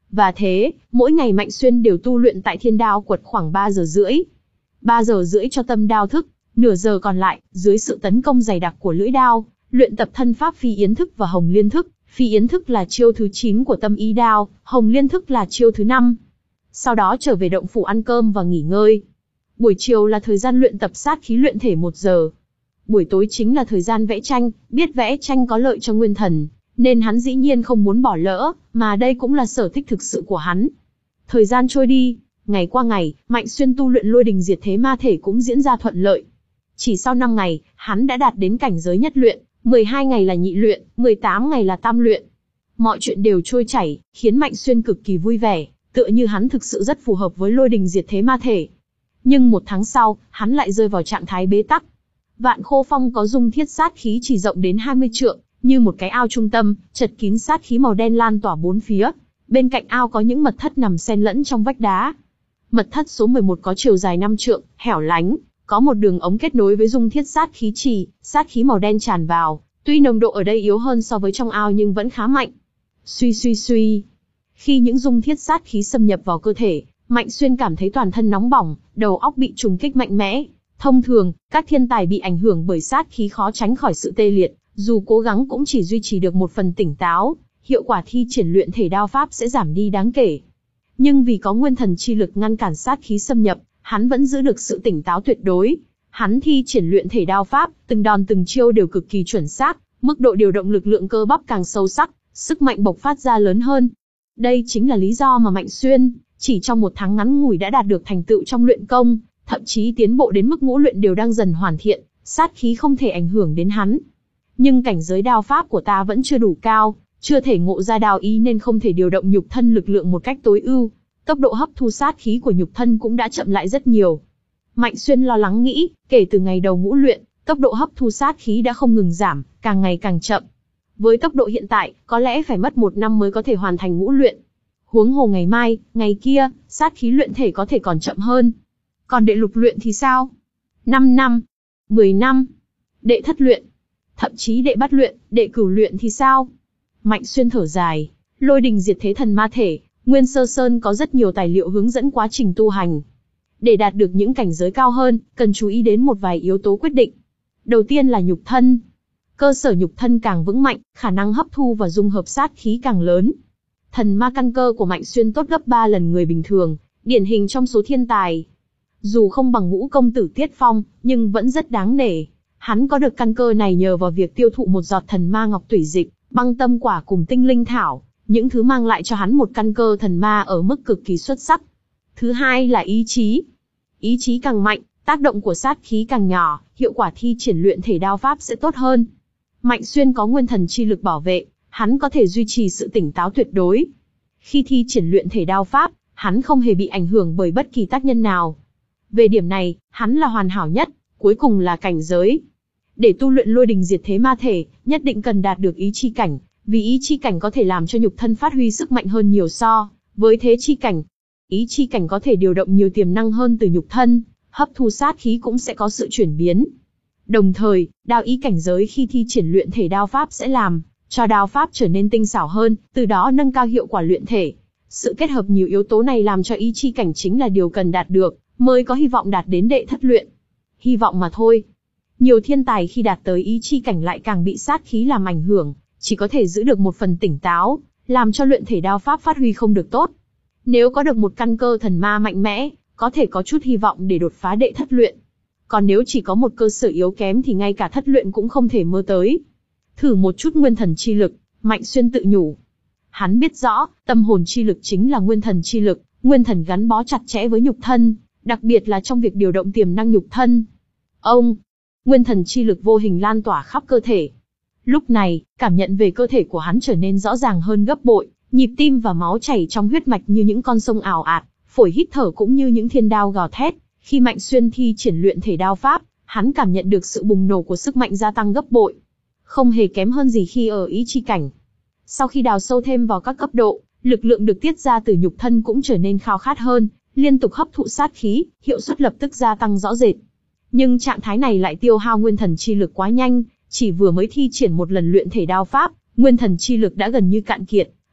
Và thế, mỗi ngày Mạnh Xuyên đều tu luyện tại Thiên Đao Quật khoảng ba giờ rưỡi. ba giờ rưỡi cho tâm đao thức, nửa giờ còn lại, dưới sự tấn công dày đặc của lưỡi đao, luyện tập thân pháp Phi Yến thức và Hồng Liên thức. Phi Yến thức là chiêu thứ chín của tâm ý đao, Hồng Liên thức là chiêu thứ năm. Sau đó trở về động phủ ăn cơm và nghỉ ngơi. Buổi chiều là thời gian luyện tập sát khí luyện thể một giờ. Buổi tối chính là thời gian vẽ tranh, biết vẽ tranh có lợi cho nguyên thần, nên hắn dĩ nhiên không muốn bỏ lỡ, mà đây cũng là sở thích thực sự của hắn. Thời gian trôi đi, ngày qua ngày, Mạnh Xuyên tu luyện lôi đình diệt thế ma thể cũng diễn ra thuận lợi. Chỉ sau năm ngày, hắn đã đạt đến cảnh giới nhất luyện, mười hai ngày là nhị luyện, mười tám ngày là tam luyện. Mọi chuyện đều trôi chảy, khiến Mạnh Xuyên cực kỳ vui vẻ, tựa như hắn thực sự rất phù hợp với lôi đình diệt thế ma thể. Nhưng một tháng sau, hắn lại rơi vào trạng thái bế tắc. Vạn Khô Phong có dung thiết sát khí chỉ rộng đến hai mươi trượng, như một cái ao trung tâm, chật kín sát khí màu đen lan tỏa bốn phía. Bên cạnh ao có những mật thất nằm xen lẫn trong vách đá. Mật thất số mười một có chiều dài năm trượng, hẻo lánh, có một đường ống kết nối với dung thiết sát khí trì, sát khí màu đen tràn vào, tuy nồng độ ở đây yếu hơn so với trong ao nhưng vẫn khá mạnh. Suy suy suy. Khi những dung thiết sát khí xâm nhập vào cơ thể, Mạnh Xuyên cảm thấy toàn thân nóng bỏng, đầu óc bị trùng kích mạnh mẽ. Thông thường, các thiên tài bị ảnh hưởng bởi sát khí khó tránh khỏi sự tê liệt, dù cố gắng cũng chỉ duy trì được một phần tỉnh táo, hiệu quả thi triển luyện thể đao pháp sẽ giảm đi đáng kể. Nhưng vì có nguyên thần chi lực ngăn cản sát khí xâm nhập, hắn vẫn giữ được sự tỉnh táo tuyệt đối. Hắn thi triển luyện thể đao pháp, từng đòn từng chiêu đều cực kỳ chuẩn xác, mức độ điều động lực lượng cơ bắp càng sâu sắc, sức mạnh bộc phát ra lớn hơn. Đây chính là lý do mà Mạnh Xuyên, chỉ trong một tháng ngắn ngủi đã đạt được thành tựu trong luyện công, thậm chí tiến bộ đến mức ngũ luyện đều đang dần hoàn thiện, sát khí không thể ảnh hưởng đến hắn. Nhưng cảnh giới đao pháp của ta vẫn chưa đủ cao, chưa thể ngộ ra đao ý nên không thể điều động nhục thân lực lượng một cách tối ưu. Tốc độ hấp thu sát khí của nhục thân cũng đã chậm lại rất nhiều. Mạnh Xuyên lo lắng nghĩ, kể từ ngày đầu ngũ luyện, tốc độ hấp thu sát khí đã không ngừng giảm, càng ngày càng chậm. Với tốc độ hiện tại, có lẽ phải mất một năm mới có thể hoàn thành ngũ luyện. Huống hồ ngày mai, ngày kia, sát khí luyện thể có thể còn chậm hơn. Còn đệ lục luyện thì sao? năm năm, mười năm, đệ thất luyện, thậm chí đệ bát luyện, đệ cửu luyện thì sao? Mạnh Xuyên thở dài, lôi đình diệt thế thần ma thể, Nguyên Sơ Sơn có rất nhiều tài liệu hướng dẫn quá trình tu hành. Để đạt được những cảnh giới cao hơn, cần chú ý đến một vài yếu tố quyết định. Đầu tiên là nhục thân. Cơ sở nhục thân càng vững mạnh, khả năng hấp thu và dung hợp sát khí càng lớn. Thần ma căn cơ của Mạnh Xuyên tốt gấp ba lần người bình thường, điển hình trong số thiên tài. Dù không bằng Ngũ công tử Tiết Phong, nhưng vẫn rất đáng nể. Hắn có được căn cơ này nhờ vào việc tiêu thụ một giọt thần ma ngọc tủy dịch, băng tâm quả cùng tinh linh thảo, những thứ mang lại cho hắn một căn cơ thần ma ở mức cực kỳ xuất sắc. Thứ hai là ý chí. Ý chí càng mạnh, tác động của sát khí càng nhỏ, hiệu quả thi triển luyện thể đao pháp sẽ tốt hơn. Mạnh Xuyên có nguyên thần chi lực bảo vệ, hắn có thể duy trì sự tỉnh táo tuyệt đối. Khi thi triển luyện thể đao pháp, hắn không hề bị ảnh hưởng bởi bất kỳ tác nhân nào. Về điểm này, hắn là hoàn hảo nhất. Cuối cùng là cảnh giới. Để tu luyện lôi đình diệt thế ma thể, nhất định cần đạt được ý chi cảnh, vì ý chi cảnh có thể làm cho nhục thân phát huy sức mạnh hơn nhiều so với thế chi cảnh. Ý chi cảnh có thể điều động nhiều tiềm năng hơn từ nhục thân, hấp thu sát khí cũng sẽ có sự chuyển biến. Đồng thời, đao ý cảnh giới khi thi triển luyện thể đao pháp sẽ làm cho đao pháp trở nên tinh xảo hơn, từ đó nâng cao hiệu quả luyện thể. Sự kết hợp nhiều yếu tố này làm cho ý chi cảnh chính là điều cần đạt được, mới có hy vọng đạt đến đệ thất luyện. Hy vọng mà thôi. Nhiều thiên tài khi đạt tới ý chi cảnh lại càng bị sát khí làm ảnh hưởng, chỉ có thể giữ được một phần tỉnh táo, làm cho luyện thể đao pháp phát huy không được tốt. Nếu có được một căn cơ thần ma mạnh mẽ, có thể có chút hy vọng để đột phá đệ thất luyện. Còn nếu chỉ có một cơ sở yếu kém thì ngay cả thất luyện cũng không thể mơ tới. Thử một chút nguyên thần chi lực, Mạnh Xuyên tự nhủ. Hắn biết rõ, tâm hồn chi lực chính là nguyên thần chi lực, nguyên thần gắn bó chặt chẽ với nhục thân, đặc biệt là trong việc điều động tiềm năng nhục thân. Ông, nguyên thần chi lực vô hình lan tỏa khắp cơ thể. Lúc này, cảm nhận về cơ thể của hắn trở nên rõ ràng hơn gấp bội, nhịp tim và máu chảy trong huyết mạch như những con sông ào ạt, phổi hít thở cũng như những thiên đao gào thét. Khi Mạnh Xuyên thi triển luyện thể đao pháp, hắn cảm nhận được sự bùng nổ của sức mạnh gia tăng gấp bội, không hề kém hơn gì khi ở ý chi cảnh. Sau khi đào sâu thêm vào các cấp độ, lực lượng được tiết ra từ nhục thân cũng trở nên khao khát hơn, liên tục hấp thụ sát khí, hiệu suất lập tức gia tăng rõ rệt. Nhưng trạng thái này lại tiêu hao nguyên thần chi lực quá nhanh, chỉ vừa mới thi triển một lần luyện thể đao pháp, nguyên thần chi lực đã gần như cạn kiệt,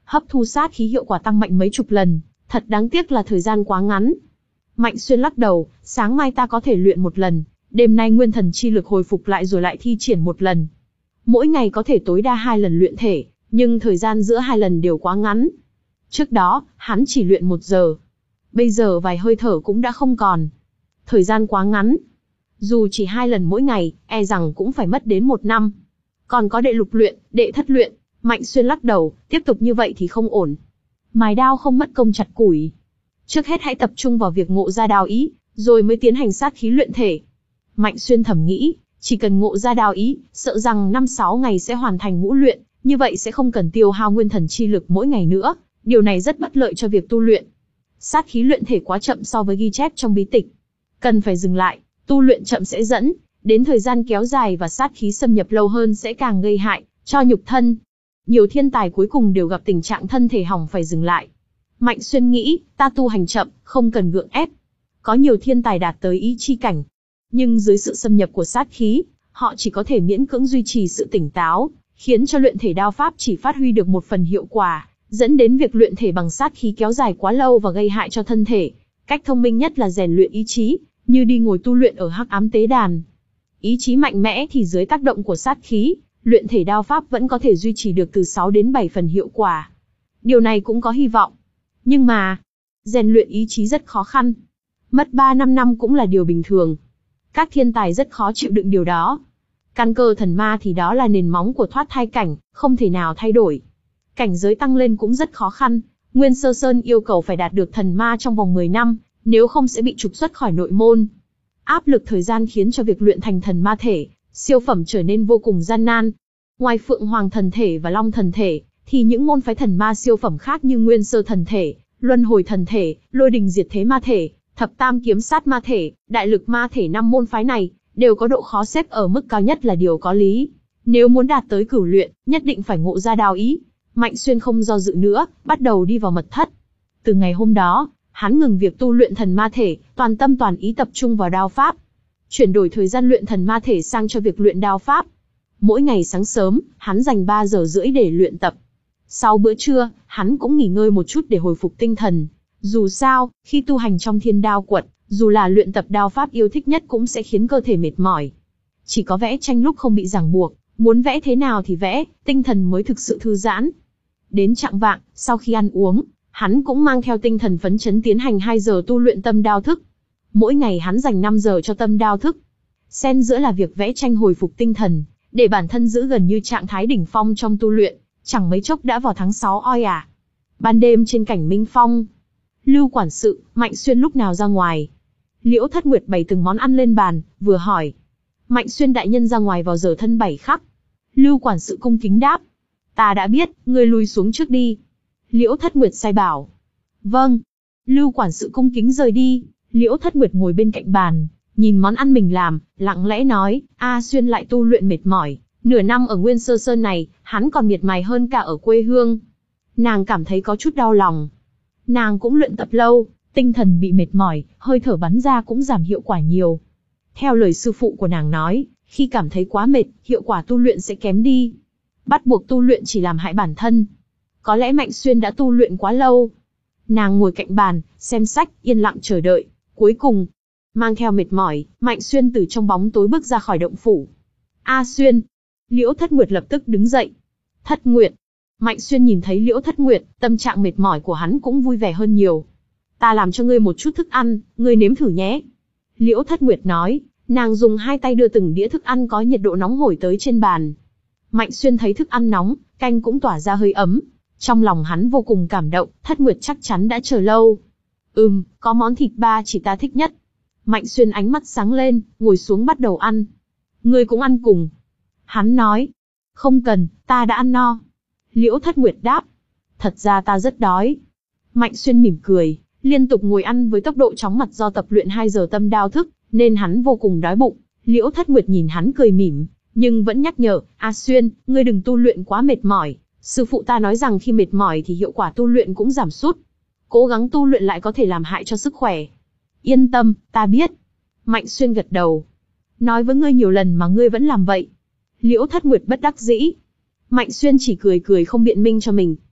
hấp thu sát khí hiệu quả tăng mạnh mấy chục lần, thật đáng tiếc là thời gian quá ngắn. Mạnh Xuyên lắc đầu, sáng mai ta có thể luyện một lần, đêm nay nguyên thần chi lực hồi phục lại rồi lại thi triển một lần. Mỗi ngày có thể tối đa hai lần luyện thể, nhưng thời gian giữa hai lần đều quá ngắn. Trước đó, hắn chỉ luyện một giờ. Bây giờ vài hơi thở cũng đã không còn. Thời gian quá ngắn. Dù chỉ hai lần mỗi ngày, e rằng cũng phải mất đến một năm. Còn có đệ lục luyện, đệ thất luyện, Mạnh Xuyên lắc đầu, tiếp tục như vậy thì không ổn. Mài đao không mất công chặt củi. Trước hết hãy tập trung vào việc ngộ ra đao ý, rồi mới tiến hành sát khí luyện thể. Mạnh Xuyên thầm nghĩ, chỉ cần ngộ ra đao ý, sợ rằng năm sáu ngày sẽ hoàn thành ngũ luyện, như vậy sẽ không cần tiêu hao nguyên thần chi lực mỗi ngày nữa, điều này rất bất lợi cho việc tu luyện. Sát khí luyện thể quá chậm so với ghi chép trong bí tịch. Cần phải dừng lại, tu luyện chậm sẽ dẫn đến thời gian kéo dài và sát khí xâm nhập lâu hơn sẽ càng gây hại cho nhục thân. Nhiều thiên tài cuối cùng đều gặp tình trạng thân thể hỏng phải dừng lại. Mạnh Xuyên nghĩ, ta tu hành chậm, không cần gượng ép. Có nhiều thiên tài đạt tới ý chi cảnh, nhưng dưới sự xâm nhập của sát khí, họ chỉ có thể miễn cưỡng duy trì sự tỉnh táo, khiến cho luyện thể đao pháp chỉ phát huy được một phần hiệu quả, dẫn đến việc luyện thể bằng sát khí kéo dài quá lâu và gây hại cho thân thể. Cách thông minh nhất là rèn luyện ý chí, như đi ngồi tu luyện ở hắc ám tế đàn. Ý chí mạnh mẽ thì dưới tác động của sát khí, luyện thể đao pháp vẫn có thể duy trì được từ sáu đến bảy phần hiệu quả. Điều này cũng có hy vọng. Nhưng mà, rèn luyện ý chí rất khó khăn. Mất ba năm năm cũng là điều bình thường. Các thiên tài rất khó chịu đựng điều đó. Căn cơ thần ma thì đó là nền móng của thoát thai cảnh, không thể nào thay đổi. Cảnh giới tăng lên cũng rất khó khăn. Nguyên Sơ Sơn yêu cầu phải đạt được thần ma trong vòng mười năm, nếu không sẽ bị trục xuất khỏi nội môn. Áp lực thời gian khiến cho việc luyện thành thần ma thể, siêu phẩm trở nên vô cùng gian nan. Ngoài Phượng Hoàng thần thể và Long thần thể, thì những môn phái thần ma siêu phẩm khác như Nguyên Sơ thần thể, Luân Hồi thần thể, Lôi Đình Diệt Thế ma thể, Thập Tam Kiếm Sát ma thể, Đại Lực ma thể, năm môn phái này đều có độ khó xếp ở mức cao nhất là điều có lý. Nếu muốn đạt tới cửu luyện, nhất định phải ngộ ra đao ý. Mạnh Xuyên không do dự nữa, bắt đầu đi vào mật thất. Từ ngày hôm đó, hắn ngừng việc tu luyện thần ma thể, toàn tâm toàn ý tập trung vào đao pháp. Chuyển đổi thời gian luyện thần ma thể sang cho việc luyện đao pháp. Mỗi ngày sáng sớm, hắn dành ba giờ rưỡi để luyện tập. Sau bữa trưa, hắn cũng nghỉ ngơi một chút để hồi phục tinh thần. Dù sao, khi tu hành trong Thiên Đao Quật, dù là luyện tập đao pháp yêu thích nhất cũng sẽ khiến cơ thể mệt mỏi. Chỉ có vẽ tranh lúc không bị ràng buộc, muốn vẽ thế nào thì vẽ, tinh thần mới thực sự thư giãn. Đến chạng vạng, sau khi ăn uống, hắn cũng mang theo tinh thần phấn chấn tiến hành hai giờ tu luyện tâm đao thức. Mỗi ngày hắn dành năm giờ cho tâm đao thức. Xen giữa là việc vẽ tranh hồi phục tinh thần, để bản thân giữ gần như trạng thái đỉnh phong trong tu luyện. Chẳng mấy chốc đã vào tháng sáu oi ả. Ban đêm trên cảnh Minh Phong, Lưu quản sự, Mạnh Xuyên lúc nào ra ngoài? Liễu Thất Nguyệt bày từng món ăn lên bàn, vừa hỏi. Mạnh Xuyên đại nhân ra ngoài vào giờ thân bảy khắc. Lưu quản sự cung kính đáp. Ta đã biết, ngươi lui xuống trước đi. Liễu Thất Nguyệt sai bảo. Vâng. Lưu quản sự cung kính rời đi. Liễu Thất Nguyệt ngồi bên cạnh bàn, nhìn món ăn mình làm, lặng lẽ nói, A Xuyên lại tu luyện mệt mỏi. Nửa năm ở Nguyên Sơ Sơn này, hắn còn miệt mài hơn cả ở quê hương. Nàng cảm thấy có chút đau lòng. Nàng cũng luyện tập lâu, tinh thần bị mệt mỏi, hơi thở bắn ra cũng giảm hiệu quả nhiều. Theo lời sư phụ của nàng nói, khi cảm thấy quá mệt, hiệu quả tu luyện sẽ kém đi. Bắt buộc tu luyện chỉ làm hại bản thân. Có lẽ Mạnh Xuyên đã tu luyện quá lâu. Nàng ngồi cạnh bàn, xem sách, yên lặng chờ đợi. Cuối cùng, mang theo mệt mỏi, Mạnh Xuyên từ trong bóng tối bước ra khỏi động phủ. A Xuyên. Liễu Thất Nguyệt lập tức đứng dậy. Thất Nguyệt. Mạnh Xuyên nhìn thấy Liễu Thất Nguyệt, tâm trạng mệt mỏi của hắn cũng vui vẻ hơn nhiều. Ta làm cho ngươi một chút thức ăn, ngươi nếm thử nhé. Liễu Thất Nguyệt nói, nàng dùng hai tay đưa từng đĩa thức ăn có nhiệt độ nóng hổi tới trên bàn. Mạnh Xuyên thấy thức ăn nóng, canh cũng tỏa ra hơi ấm. Trong lòng hắn vô cùng cảm động, Thất Nguyệt chắc chắn đã chờ lâu. Ừm, có món thịt ba chỉ ta thích nhất. Mạnh Xuyên ánh mắt sáng lên, ngồi xuống bắt đầu ăn. Ngươi cũng ăn cùng. Hắn nói. Không cần, ta đã ăn no. Liễu Thất Nguyệt đáp. Thật ra ta rất đói. Mạnh Xuyên mỉm cười, liên tục ngồi ăn với tốc độ chóng mặt do tập luyện hai giờ tâm đao thức, nên hắn vô cùng đói bụng. Liễu Thất Nguyệt nhìn hắn cười mỉm, nhưng vẫn nhắc nhở, A Xuyên, ngươi đừng tu luyện quá mệt mỏi. Sư phụ ta nói rằng khi mệt mỏi thì hiệu quả tu luyện cũng giảm sút. Cố gắng tu luyện lại có thể làm hại cho sức khỏe. Yên tâm, ta biết. Mạnh Xuyên gật đầu. Nói với ngươi nhiều lần mà ngươi vẫn làm vậy. Liễu Thất Nguyệt bất đắc dĩ. Mạnh Xuyên chỉ cười cười không biện minh cho mình.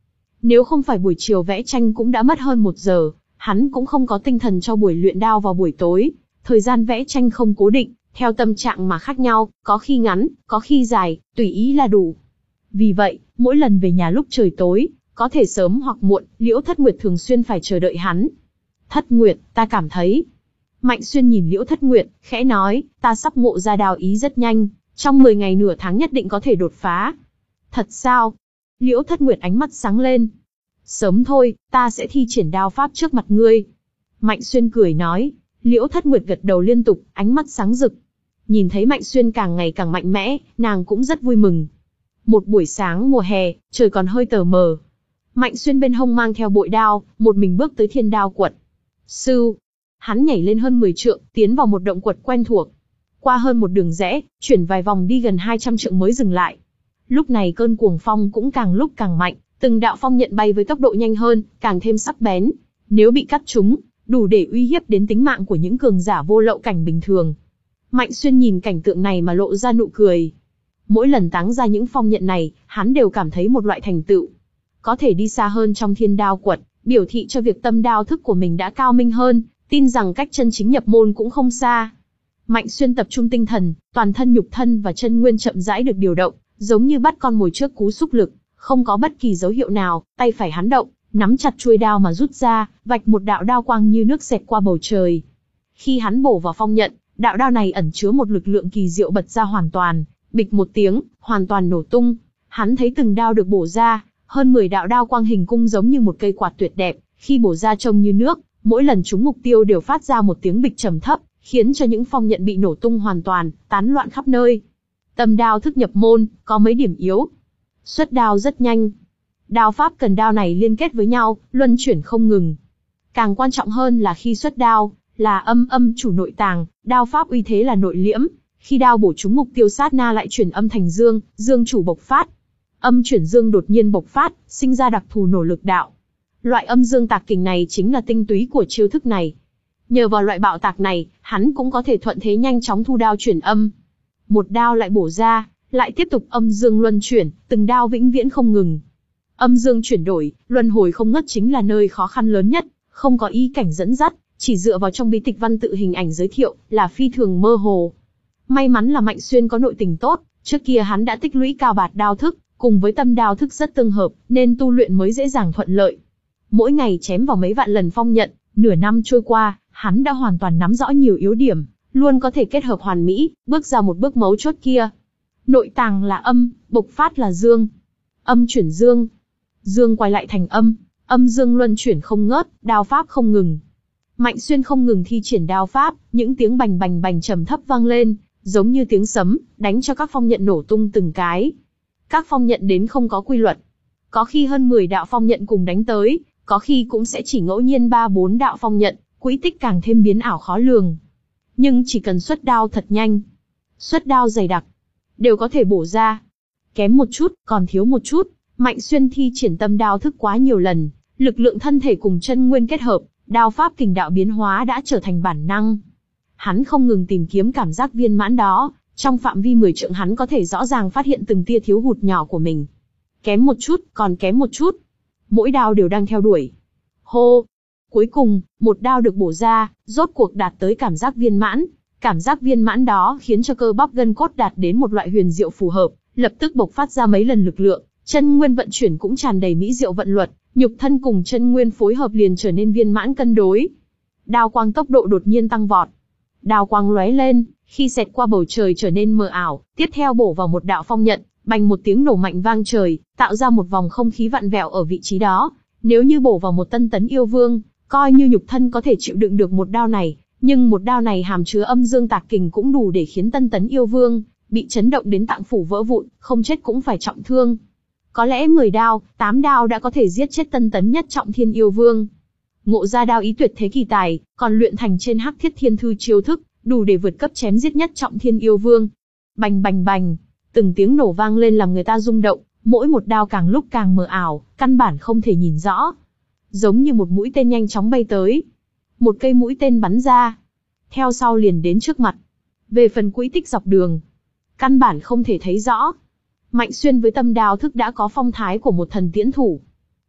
Nếu không phải buổi chiều vẽ tranh cũng đã mất hơn một giờ, hắn cũng không có tinh thần cho buổi luyện đao vào buổi tối. Thời gian vẽ tranh không cố định, theo tâm trạng mà khác nhau, có khi ngắn, có khi dài, tùy ý là đủ. Vì vậy, mỗi lần về nhà lúc trời tối, có thể sớm hoặc muộn, Liễu Thất Nguyệt thường xuyên phải chờ đợi hắn. Thất Nguyệt, ta cảm thấy. Mạnh Xuyên nhìn Liễu Thất Nguyệt, khẽ nói, ta sắp ngộ ra đao ý rất nhanh, trong mười ngày nửa tháng nhất định có thể đột phá. Thật sao? Liễu Thất Nguyệt ánh mắt sáng lên. Sớm thôi, ta sẽ thi triển đao pháp trước mặt ngươi. Mạnh Xuyên cười nói. Liễu Thất Nguyệt gật đầu liên tục, ánh mắt sáng rực. Nhìn thấy Mạnh Xuyên càng ngày càng mạnh mẽ, nàng cũng rất vui mừng. Một buổi sáng mùa hè, trời còn hơi tờ mờ. Mạnh Xuyên bên hông mang theo bội đao, một mình bước tới Thiên Đao quật. Sưu, hắn nhảy lên hơn mười trượng, tiến vào một động quật quen thuộc. Qua hơn một đường rẽ, chuyển vài vòng đi gần hai trăm trượng mới dừng lại. Lúc này cơn cuồng phong cũng càng lúc càng mạnh, từng đạo phong nhận bay với tốc độ nhanh hơn, càng thêm sắc bén. Nếu bị cắt trúng, đủ để uy hiếp đến tính mạng của những cường giả vô lậu cảnh bình thường. Mạnh Xuyên nhìn cảnh tượng này mà lộ ra nụ cười. Mỗi lần táng ra những phong nhận này, hắn đều cảm thấy một loại thành tựu. Có thể đi xa hơn trong Thiên Đao quật, biểu thị cho việc tâm đao thức của mình đã cao minh hơn, tin rằng cách chân chính nhập môn cũng không xa. Mạnh Xuyên tập trung tinh thần, toàn thân nhục thân và chân nguyên chậm rãi được điều động, giống như bắt con mồi trước cú xúc lực, không có bất kỳ dấu hiệu nào, tay phải hắn động, nắm chặt chuôi đao mà rút ra, vạch một đạo đao quang như nước xẹt qua bầu trời. Khi hắn bổ vào phong nhận, đạo đao này ẩn chứa một lực lượng kỳ diệu bật ra hoàn toàn, bịch một tiếng, hoàn toàn nổ tung. Hắn thấy từng đao được bổ ra, hơn mười đạo đao quang hình cung giống như một cây quạt tuyệt đẹp, khi bổ ra trông như nước, mỗi lần trúng mục tiêu đều phát ra một tiếng bịch trầm thấp, khiến cho những phong nhận bị nổ tung hoàn toàn, tán loạn khắp nơi. Tâm đao thức nhập môn, có mấy điểm yếu. Xuất đao rất nhanh. Đao pháp cần đao này liên kết với nhau, luân chuyển không ngừng. Càng quan trọng hơn là khi xuất đao, là âm âm chủ nội tàng, đao pháp uy thế là nội liễm. Khi đao bổ trúng mục tiêu sát na lại chuyển âm thành dương, dương chủ bộc phát. Âm chuyển dương đột nhiên bộc phát, sinh ra đặc thù nổ lực đạo. Loại âm dương tạc kình này chính là tinh túy của chiêu thức này. Nhờ vào loại bạo tạc này, hắn cũng có thể thuận thế nhanh chóng thu đao chuyển âm. Một đao lại bổ ra, lại tiếp tục âm dương luân chuyển, từng đao vĩnh viễn không ngừng. Âm dương chuyển đổi, luân hồi không ngớt chính là nơi khó khăn lớn nhất, không có ý cảnh dẫn dắt, chỉ dựa vào trong bí tịch văn tự hình ảnh giới thiệu, là phi thường mơ hồ. May mắn là Mạnh Xuyên có nội tình tốt, trước kia hắn đã tích lũy cao bạt đao thức, cùng với tâm đao thức rất tương hợp, nên tu luyện mới dễ dàng thuận lợi. Mỗi ngày chém vào mấy vạn lần phong nhận, nửa năm trôi qua, hắn đã hoàn toàn nắm rõ nhiều yếu điểm, luôn có thể kết hợp hoàn mỹ, bước ra một bước mấu chốt kia. Nội tàng là âm, bộc phát là dương. Âm chuyển dương, dương quay lại thành âm, âm dương luân chuyển không ngớt, đao pháp không ngừng. Mạnh Xuyên không ngừng thi triển đao pháp, những tiếng bành bành bành trầm thấp vang lên, giống như tiếng sấm, đánh cho các phong nhận nổ tung từng cái. Các phong nhận đến không có quy luật. Có khi hơn mười đạo phong nhận cùng đánh tới, có khi cũng sẽ chỉ ngẫu nhiên ba bốn đạo phong nhận, quỹ tích càng thêm biến ảo khó lường. Nhưng chỉ cần xuất đao thật nhanh, xuất đao dày đặc, đều có thể bổ ra. Kém một chút, còn thiếu một chút, Mạnh Xuyên thi triển tâm đao thức quá nhiều lần, lực lượng thân thể cùng chân nguyên kết hợp, đao pháp kình đạo biến hóa đã trở thành bản năng. Hắn không ngừng tìm kiếm cảm giác viên mãn đó, trong phạm vi mười trượng hắn có thể rõ ràng phát hiện từng tia thiếu hụt nhỏ của mình. Kém một chút, còn kém một chút. Mỗi đao đều đang theo đuổi. Hô! Cuối cùng, một đao được bổ ra, rốt cuộc đạt tới cảm giác viên mãn. Cảm giác viên mãn đó khiến cho cơ bắp gân cốt đạt đến một loại huyền diệu phù hợp, lập tức bộc phát ra mấy lần lực lượng, chân nguyên vận chuyển cũng tràn đầy mỹ diệu vận luật, nhục thân cùng chân nguyên phối hợp liền trở nên viên mãn cân đối. Đao quang tốc độ đột nhiên tăng vọt. Đao quang lóe lên, khi xẹt qua bầu trời trở nên mờ ảo, tiếp theo bổ vào một đạo phong nhận, bành một tiếng nổ mạnh vang trời, tạo ra một vòng không khí vặn vẹo ở vị trí đó. Nếu như bổ vào một Tân Tấn yêu vương, coi như nhục thân có thể chịu đựng được một đao này, nhưng một đao này hàm chứa âm dương tạc kình cũng đủ để khiến Tân Tấn yêu vương bị chấn động đến tạng phủ vỡ vụn, không chết cũng phải trọng thương. Có lẽ mười đao, tám đao đã có thể giết chết Tân Tấn nhất trọng thiên yêu vương. Ngộ ra đao ý tuyệt thế kỳ tài, còn luyện thành trên Hắc Thiết Thiên Thư chiêu thức, đủ để vượt cấp chém giết nhất trọng thiên yêu vương. Bành bành bành, từng tiếng nổ vang lên làm người ta rung động, mỗi một đao càng lúc càng mờ ảo, căn bản không thể nhìn rõ. Giống như một mũi tên nhanh chóng bay tới. Một cây mũi tên bắn ra, theo sau liền đến trước mặt. Về phần quỹ tích dọc đường, căn bản không thể thấy rõ. Mạnh Xuyên với tâm đao thức đã có phong thái của một thần tiễn thủ.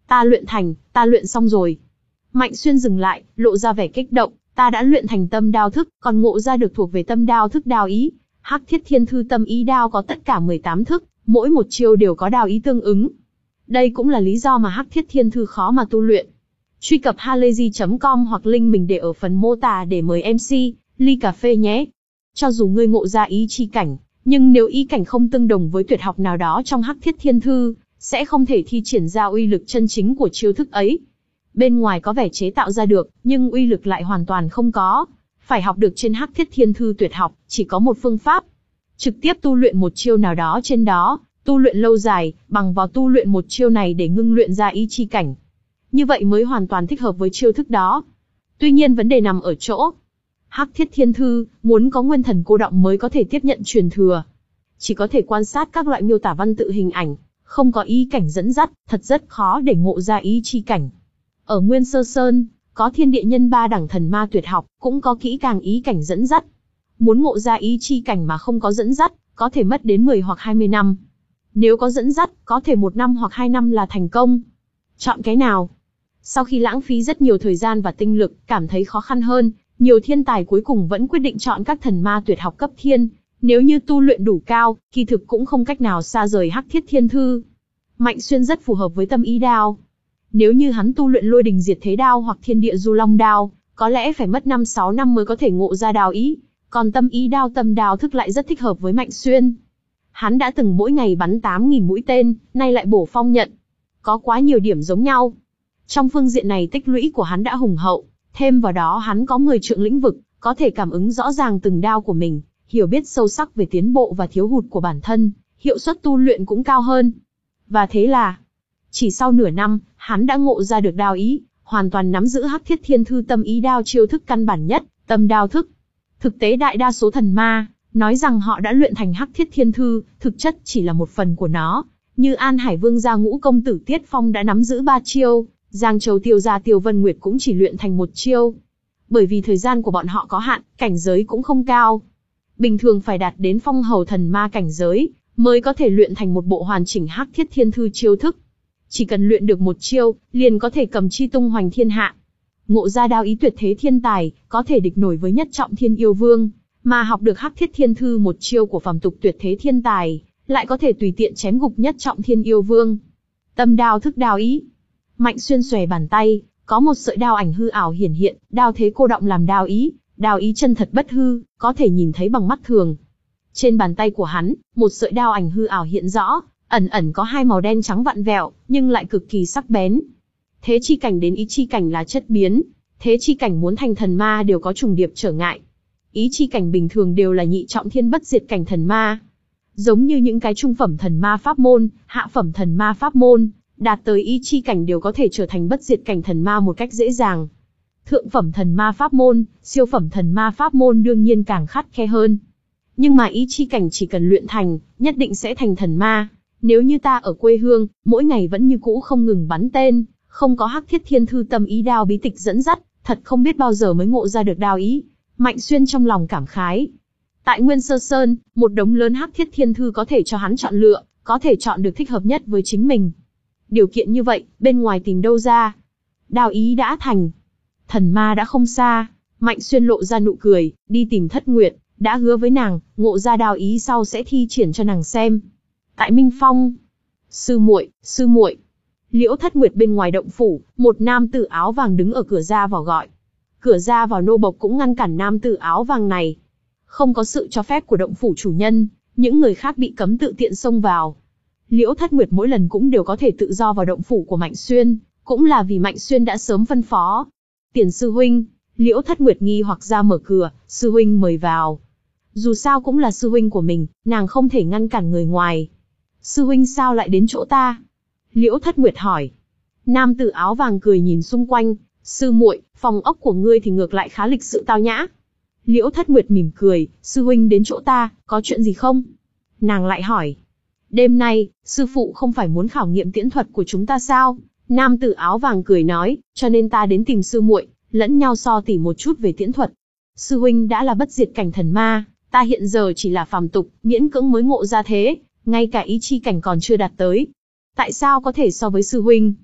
Ta luyện thành, ta luyện xong rồi. Mạnh Xuyên dừng lại, lộ ra vẻ kích động, ta đã luyện thành tâm đao thức, còn ngộ ra được thuộc về tâm đao thức đao ý. Hắc Thiết Thiên Thư tâm ý đao có tất cả mười tám thức, mỗi một chiêu đều có đao ý tương ứng. Đây cũng là lý do mà Hắc Thiết Thiên Thư khó mà tu luyện. Truy cập halayzi chấm com hoặc link mình để ở phần mô tả để mời em xê, ly cà phê nhé. Cho dù ngươi ngộ ra ý chi cảnh, nhưng nếu ý cảnh không tương đồng với tuyệt học nào đó trong Hắc Thiết Thiên Thư, sẽ không thể thi triển ra uy lực chân chính của chiêu thức ấy. Bên ngoài có vẻ chế tạo ra được, nhưng uy lực lại hoàn toàn không có. Phải học được trên Hắc Thiết Thiên Thư tuyệt học, chỉ có một phương pháp. Trực tiếp tu luyện một chiêu nào đó trên đó, tu luyện lâu dài, bằng vào tu luyện một chiêu này để ngưng luyện ra ý chi cảnh. Như vậy mới hoàn toàn thích hợp với chiêu thức đó. Tuy nhiên vấn đề nằm ở chỗ, Hắc Thiết Thiên Thư, muốn có nguyên thần cô động mới có thể tiếp nhận truyền thừa. Chỉ có thể quan sát các loại miêu tả văn tự hình ảnh, không có ý cảnh dẫn dắt, thật rất khó để ngộ ra ý chi cảnh. Ở Nguyên Sơ Sơn, có thiên địa nhân ba đẳng thần ma tuyệt học, cũng có kỹ càng ý cảnh dẫn dắt. Muốn ngộ ra ý chi cảnh mà không có dẫn dắt, có thể mất đến mười hoặc hai mươi năm. Nếu có dẫn dắt, có thể một năm hoặc hai năm là thành công. Chọn cái nào? Sau khi lãng phí rất nhiều thời gian và tinh lực, cảm thấy khó khăn hơn, nhiều thiên tài cuối cùng vẫn quyết định chọn các thần ma tuyệt học cấp thiên. Nếu như tu luyện đủ cao, kỳ thực cũng không cách nào xa rời Hắc Thiết Thiên Thư. Mạnh Xuyên rất phù hợp với tâm ý đao. Nếu như hắn tu luyện lôi đình diệt thế đao hoặc thiên địa du long đao, có lẽ phải mất năm sáu năm mới có thể ngộ ra đao ý. Còn tâm ý đao tâm đao thức lại rất thích hợp với Mạnh Xuyên. Hắn đã từng mỗi ngày bắn tám nghìn mũi tên, nay lại bổ phong nhận. Có quá nhiều điểm giống nhau. Trong phương diện này tích lũy của hắn đã hùng hậu, thêm vào đó hắn có mười trượng lĩnh vực, có thể cảm ứng rõ ràng từng đao của mình, hiểu biết sâu sắc về tiến bộ và thiếu hụt của bản thân, hiệu suất tu luyện cũng cao hơn. Và thế là, chỉ sau nửa năm, hắn đã ngộ ra được đao ý, hoàn toàn nắm giữ Hắc Thiết Thiên Thư tâm ý đao chiêu thức căn bản nhất, tâm đao thức. Thực tế đại đa số thần ma, nói rằng họ đã luyện thành Hắc Thiết Thiên Thư, thực chất chỉ là một phần của nó. Như An Hải Vương gia Ngũ Công Tử Tiết Phong đã nắm giữ ba chiêu, Giang Châu Tiêu gia Tiêu Vân Nguyệt cũng chỉ luyện thành một chiêu. Bởi vì thời gian của bọn họ có hạn, cảnh giới cũng không cao. Bình thường phải đạt đến phong hầu thần ma cảnh giới, mới có thể luyện thành một bộ hoàn chỉnh Hắc Thiết Thiên Thư chiêu thức. Chỉ cần luyện được một chiêu, liền có thể cầm chi tung hoành thiên hạ. Ngộ ra đao ý tuyệt thế thiên tài, có thể địch nổi với nhất trọng thiên yêu vương, mà học được Hắc Thiết Thiên Thư một chiêu của phàm tục tuyệt thế thiên tài, lại có thể tùy tiện chém gục nhất trọng thiên yêu vương. Tâm đao thức đao ý. Mạnh Xuyên xòe bàn tay, có một sợi đao ảnh hư ảo hiển hiện, đao thế cô động làm đao ý, đao ý chân thật bất hư, có thể nhìn thấy bằng mắt thường. Trên bàn tay của hắn, một sợi đao ảnh hư ảo hiện rõ, ẩn ẩn có hai màu đen trắng vặn vẹo, nhưng lại cực kỳ sắc bén. Thế chi cảnh đến ý chi cảnh là chất biến, thế chi cảnh muốn thành thần ma đều có trùng điệp trở ngại. Ý chi cảnh bình thường đều là nhị trọng thiên bất diệt cảnh thần ma. Giống như những cái trung phẩm thần ma pháp môn, hạ phẩm thần ma pháp môn, đạt tới ý chi cảnh đều có thể trở thành bất diệt cảnh thần ma một cách dễ dàng. Thượng phẩm thần ma pháp môn, siêu phẩm thần ma pháp môn đương nhiên càng khắt khe hơn. Nhưng mà ý chi cảnh chỉ cần luyện thành, nhất định sẽ thành thần ma. Nếu như ta ở quê hương, mỗi ngày vẫn như cũ không ngừng bắn tên, không có Hắc Thiết Thiên Thư tâm ý đao bí tịch dẫn dắt, thật không biết bao giờ mới ngộ ra được đao ý. Mạnh Xuyên trong lòng cảm khái. Tại Nguyên Sơ Sơn, một đống lớn Hắc Thiết Thiên Thư có thể cho hắn chọn lựa, có thể chọn được thích hợp nhất với chính mình. Điều kiện như vậy, bên ngoài tìm đâu ra? Đao ý đã thành, thần ma đã không xa. Mạnh Xuyên lộ ra nụ cười, đi tìm Thất Nguyệt, đã hứa với nàng, ngộ ra đao ý sau sẽ thi triển cho nàng xem. Tại Minh Phong, sư muội, sư muội. Liễu Thất Nguyệt bên ngoài động phủ, một nam tử áo vàng đứng ở cửa ra vào gọi. Cửa ra vào nô bộc cũng ngăn cản nam tử áo vàng này. Không có sự cho phép của động phủ chủ nhân, những người khác bị cấm tự tiện xông vào. Liễu Thất Nguyệt mỗi lần cũng đều có thể tự do vào động phủ của Mạnh Xuyên, cũng là vì Mạnh Xuyên đã sớm phân phó. Tiền sư huynh, Liễu Thất Nguyệt nghi hoặc ra mở cửa, sư huynh mời vào. Dù sao cũng là sư huynh của mình, nàng không thể ngăn cản người ngoài. Sư huynh sao lại đến chỗ ta? Liễu Thất Nguyệt hỏi. Nam tử áo vàng cười nhìn xung quanh, sư muội, phòng ốc của ngươi thì ngược lại khá lịch sự tao nhã. Liễu Thất Nguyệt mỉm cười, sư huynh đến chỗ ta, có chuyện gì không? Nàng lại hỏi. Đêm nay, sư phụ không phải muốn khảo nghiệm tiễn thuật của chúng ta sao? Nam tử áo vàng cười nói, cho nên ta đến tìm sư muội, lẫn nhau so tỉ một chút về tiễn thuật. Sư huynh đã là bất diệt cảnh thần ma, ta hiện giờ chỉ là phàm tục, miễn cưỡng mới ngộ ra thế, ngay cả ý chi cảnh còn chưa đạt tới. Tại sao có thể so với sư huynh?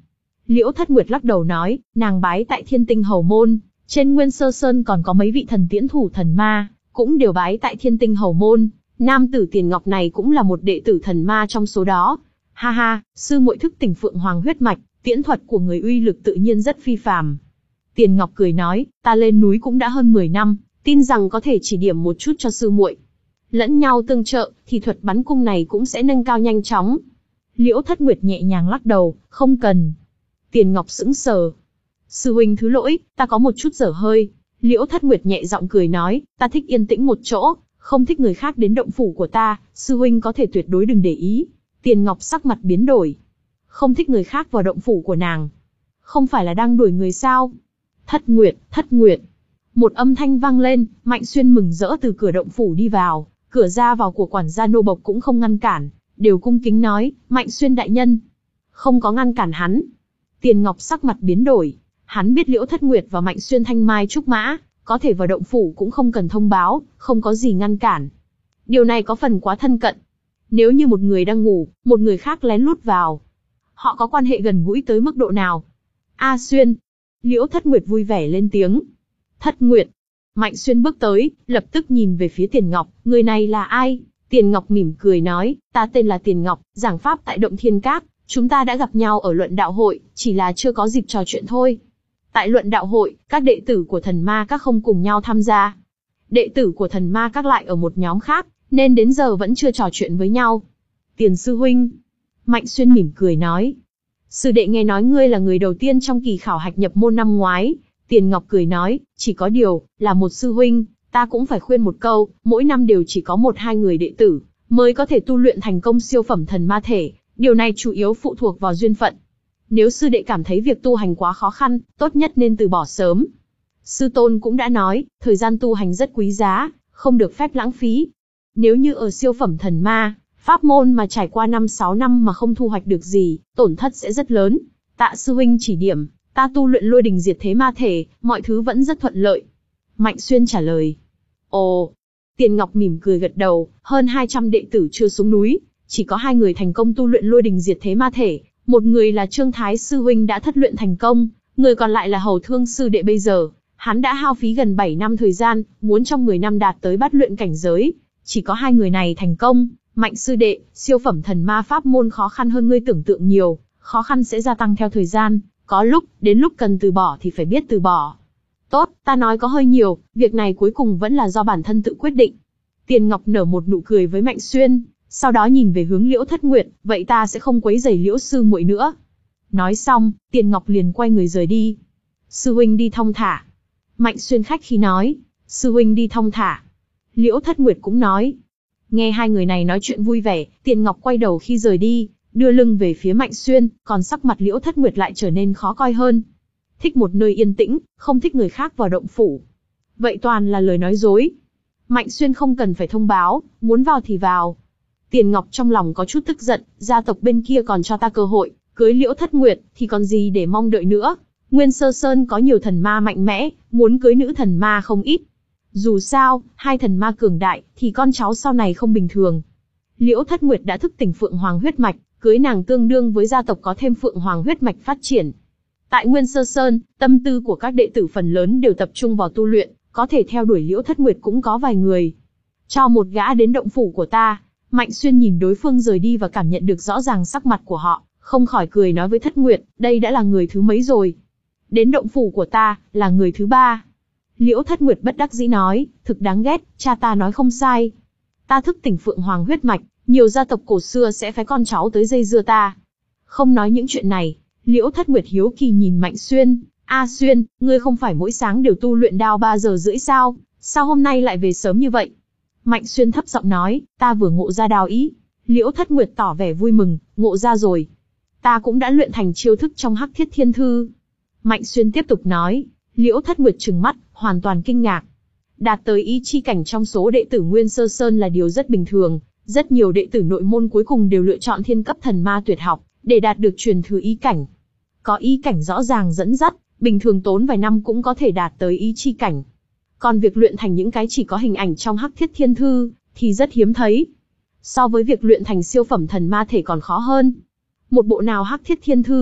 Liễu Thất Nguyệt lắc đầu nói, nàng bái tại Thiên Tinh Hầu Môn, trên Nguyên Sơ Sơn còn có mấy vị thần tiễn thủ thần ma, cũng đều bái tại Thiên Tinh Hầu Môn, nam tử Tiền Ngọc này cũng là một đệ tử thần ma trong số đó. Ha ha, sư muội thức tỉnh Phượng Hoàng huyết mạch, tiễn thuật của người uy lực tự nhiên rất phi phàm. Tiền Ngọc cười nói, ta lên núi cũng đã hơn mười năm, tin rằng có thể chỉ điểm một chút cho sư muội. Lẫn nhau tương trợ, thì thuật bắn cung này cũng sẽ nâng cao nhanh chóng. Liễu Thất Nguyệt nhẹ nhàng lắc đầu, không cần. Tiền Ngọc sững sờ. Sư huynh thứ lỗi, ta có một chút dở hơi. Liễu Thất Nguyệt nhẹ giọng cười nói, ta thích yên tĩnh một chỗ, không thích người khác đến động phủ của ta, sư huynh có thể tuyệt đối đừng để ý. Tiền Ngọc sắc mặt biến đổi. Không thích người khác vào động phủ của nàng. Không phải là đang đuổi người sao? Thất Nguyệt, Thất Nguyệt. Một âm thanh vang lên, Mạnh Xuyên mừng rỡ từ cửa động phủ đi vào, cửa ra vào của quản gia nô bộc cũng không ngăn cản, đều cung kính nói, Mạnh Xuyên đại nhân. Không có ngăn cản hắn. Tiền Ngọc sắc mặt biến đổi, hắn biết Liễu Thất Nguyệt và Mạnh Xuyên thanh mai trúc mã, có thể vào động phủ cũng không cần thông báo, không có gì ngăn cản. Điều này có phần quá thân cận. Nếu như một người đang ngủ, một người khác lén lút vào, họ có quan hệ gần gũi tới mức độ nào? A Xuyên. Liễu Thất Nguyệt vui vẻ lên tiếng. Thất Nguyệt. Mạnh Xuyên bước tới, lập tức nhìn về phía Tiền Ngọc, người này là ai? Tiền Ngọc mỉm cười nói, ta tên là Tiền Ngọc, giảng pháp tại Động Thiên Các, chúng ta đã gặp nhau ở luận đạo hội, chỉ là chưa có dịp trò chuyện thôi. Tại luận đạo hội, các đệ tử của thần ma các không cùng nhau tham gia. Đệ tử của thần ma các lại ở một nhóm khác, nên đến giờ vẫn chưa trò chuyện với nhau. Tiền sư huynh. Mạnh Xuyên mỉm cười nói. Sư đệ nghe nói ngươi là người đầu tiên trong kỳ khảo hạch nhập môn năm ngoái. Tiền Ngọc cười nói, chỉ có điều, là một sư huynh, ta cũng phải khuyên một câu, mỗi năm đều chỉ có một hai người đệ tử, mới có thể tu luyện thành công siêu phẩm thần ma thể, điều này chủ yếu phụ thuộc vào duyên phận. Nếu sư đệ cảm thấy việc tu hành quá khó khăn, tốt nhất nên từ bỏ sớm. Sư tôn cũng đã nói, thời gian tu hành rất quý giá, không được phép lãng phí. Nếu như ở siêu phẩm thần ma, pháp môn mà trải qua năm sáu năm mà không thu hoạch được gì, tổn thất sẽ rất lớn. Tạ sư huynh chỉ điểm, ta tu luyện lôi đình diệt thế ma thể, mọi thứ vẫn rất thuận lợi. Mạnh Xuyên trả lời. Ồ. Tiền Ngọc mỉm cười gật đầu, hơn hai trăm đệ tử chưa xuống núi, chỉ có hai người thành công tu luyện lôi đình diệt thế ma thể, một người là Trương Thái sư huynh đã thất luyện thành công, người còn lại là Hầu Thương sư đệ bây giờ, hắn đã hao phí gần bảy năm thời gian, muốn trong mười năm đạt tới bát luyện cảnh giới, chỉ có hai người này thành công. Mạnh sư đệ, siêu phẩm thần ma pháp môn khó khăn hơn ngươi tưởng tượng nhiều, khó khăn sẽ gia tăng theo thời gian, có lúc, đến lúc cần từ bỏ thì phải biết từ bỏ. Tốt, ta nói có hơi nhiều, việc này cuối cùng vẫn là do bản thân tự quyết định. Tiền Ngọc nở một nụ cười với Mạnh Xuyên, sau đó nhìn về hướng Liễu Thất Nguyệt, vậy ta sẽ không quấy rầy Liễu sư muội nữa. Nói xong, Tiền Ngọc liền quay người rời đi. Sư huynh đi thong thả. Mạnh Xuyên khách khí nói, sư huynh đi thong thả. Liễu Thất Nguyệt cũng nói. Nghe hai người này nói chuyện vui vẻ, Tiền Ngọc quay đầu khi rời đi, đưa lưng về phía Mạnh Xuyên, còn sắc mặt Liễu Thất Nguyệt lại trở nên khó coi hơn. Thích một nơi yên tĩnh, không thích người khác vào động phủ. Vậy toàn là lời nói dối. Mạnh Xuyên không cần phải thông báo, muốn vào thì vào. Tiền Ngọc trong lòng có chút tức giận, gia tộc bên kia còn cho ta cơ hội, cưới Liễu Thất Nguyệt, thì còn gì để mong đợi nữa. Nguyên Sơ Sơn có nhiều thần ma mạnh mẽ, muốn cưới nữ thần ma không ít. Dù sao, hai thần ma cường đại, thì con cháu sau này không bình thường. Liễu Thất Nguyệt đã thức tỉnh Phượng Hoàng huyết mạch, cưới nàng tương đương với gia tộc có thêm Phượng Hoàng huyết mạch phát triển. Tại Nguyên Sơ Sơn, tâm tư của các đệ tử phần lớn đều tập trung vào tu luyện, có thể theo đuổi Liễu Thất Nguyệt cũng có vài người. Cho một gã đến động phủ của ta. Mạnh Xuyên nhìn đối phương rời đi và cảm nhận được rõ ràng sắc mặt của họ, không khỏi cười nói với Thất Nguyệt, đây đã là người thứ mấy rồi. Đến động phủ của ta, là người thứ ba. Liễu Thất Nguyệt bất đắc dĩ nói, thực đáng ghét, cha ta nói không sai. Ta thức tỉnh Phượng Hoàng huyết mạch, nhiều gia tộc cổ xưa sẽ phái con cháu tới dây dưa ta. Không nói những chuyện này, Liễu Thất Nguyệt hiếu kỳ nhìn Mạnh Xuyên, A Xuyên, ngươi không phải mỗi sáng đều tu luyện đao ba giờ rưỡi sao, sao hôm nay lại về sớm như vậy? Mạnh Xuyên thấp giọng nói, ta vừa ngộ ra đao ý. Liễu Thất Nguyệt tỏ vẻ vui mừng, ngộ ra rồi. Ta cũng đã luyện thành chiêu thức trong Hắc Thiết Thiên Thư. Mạnh Xuyên tiếp tục nói, Liễu Thất Nguyệt trừng mắt, hoàn toàn kinh ngạc. Đạt tới ý chi cảnh trong số đệ tử Nguyên Sơ Sơn là điều rất bình thường, rất nhiều đệ tử nội môn cuối cùng đều lựa chọn thiên cấp thần ma tuyệt học, để đạt được truyền thừa ý cảnh. Có ý cảnh rõ ràng dẫn dắt, bình thường tốn vài năm cũng có thể đạt tới ý chi cảnh. Còn việc luyện thành những cái chỉ có hình ảnh trong Hắc Thiết Thiên Thư, thì rất hiếm thấy. So với việc luyện thành siêu phẩm thần ma thể còn khó hơn. Một bộ nào Hắc Thiết Thiên Thư,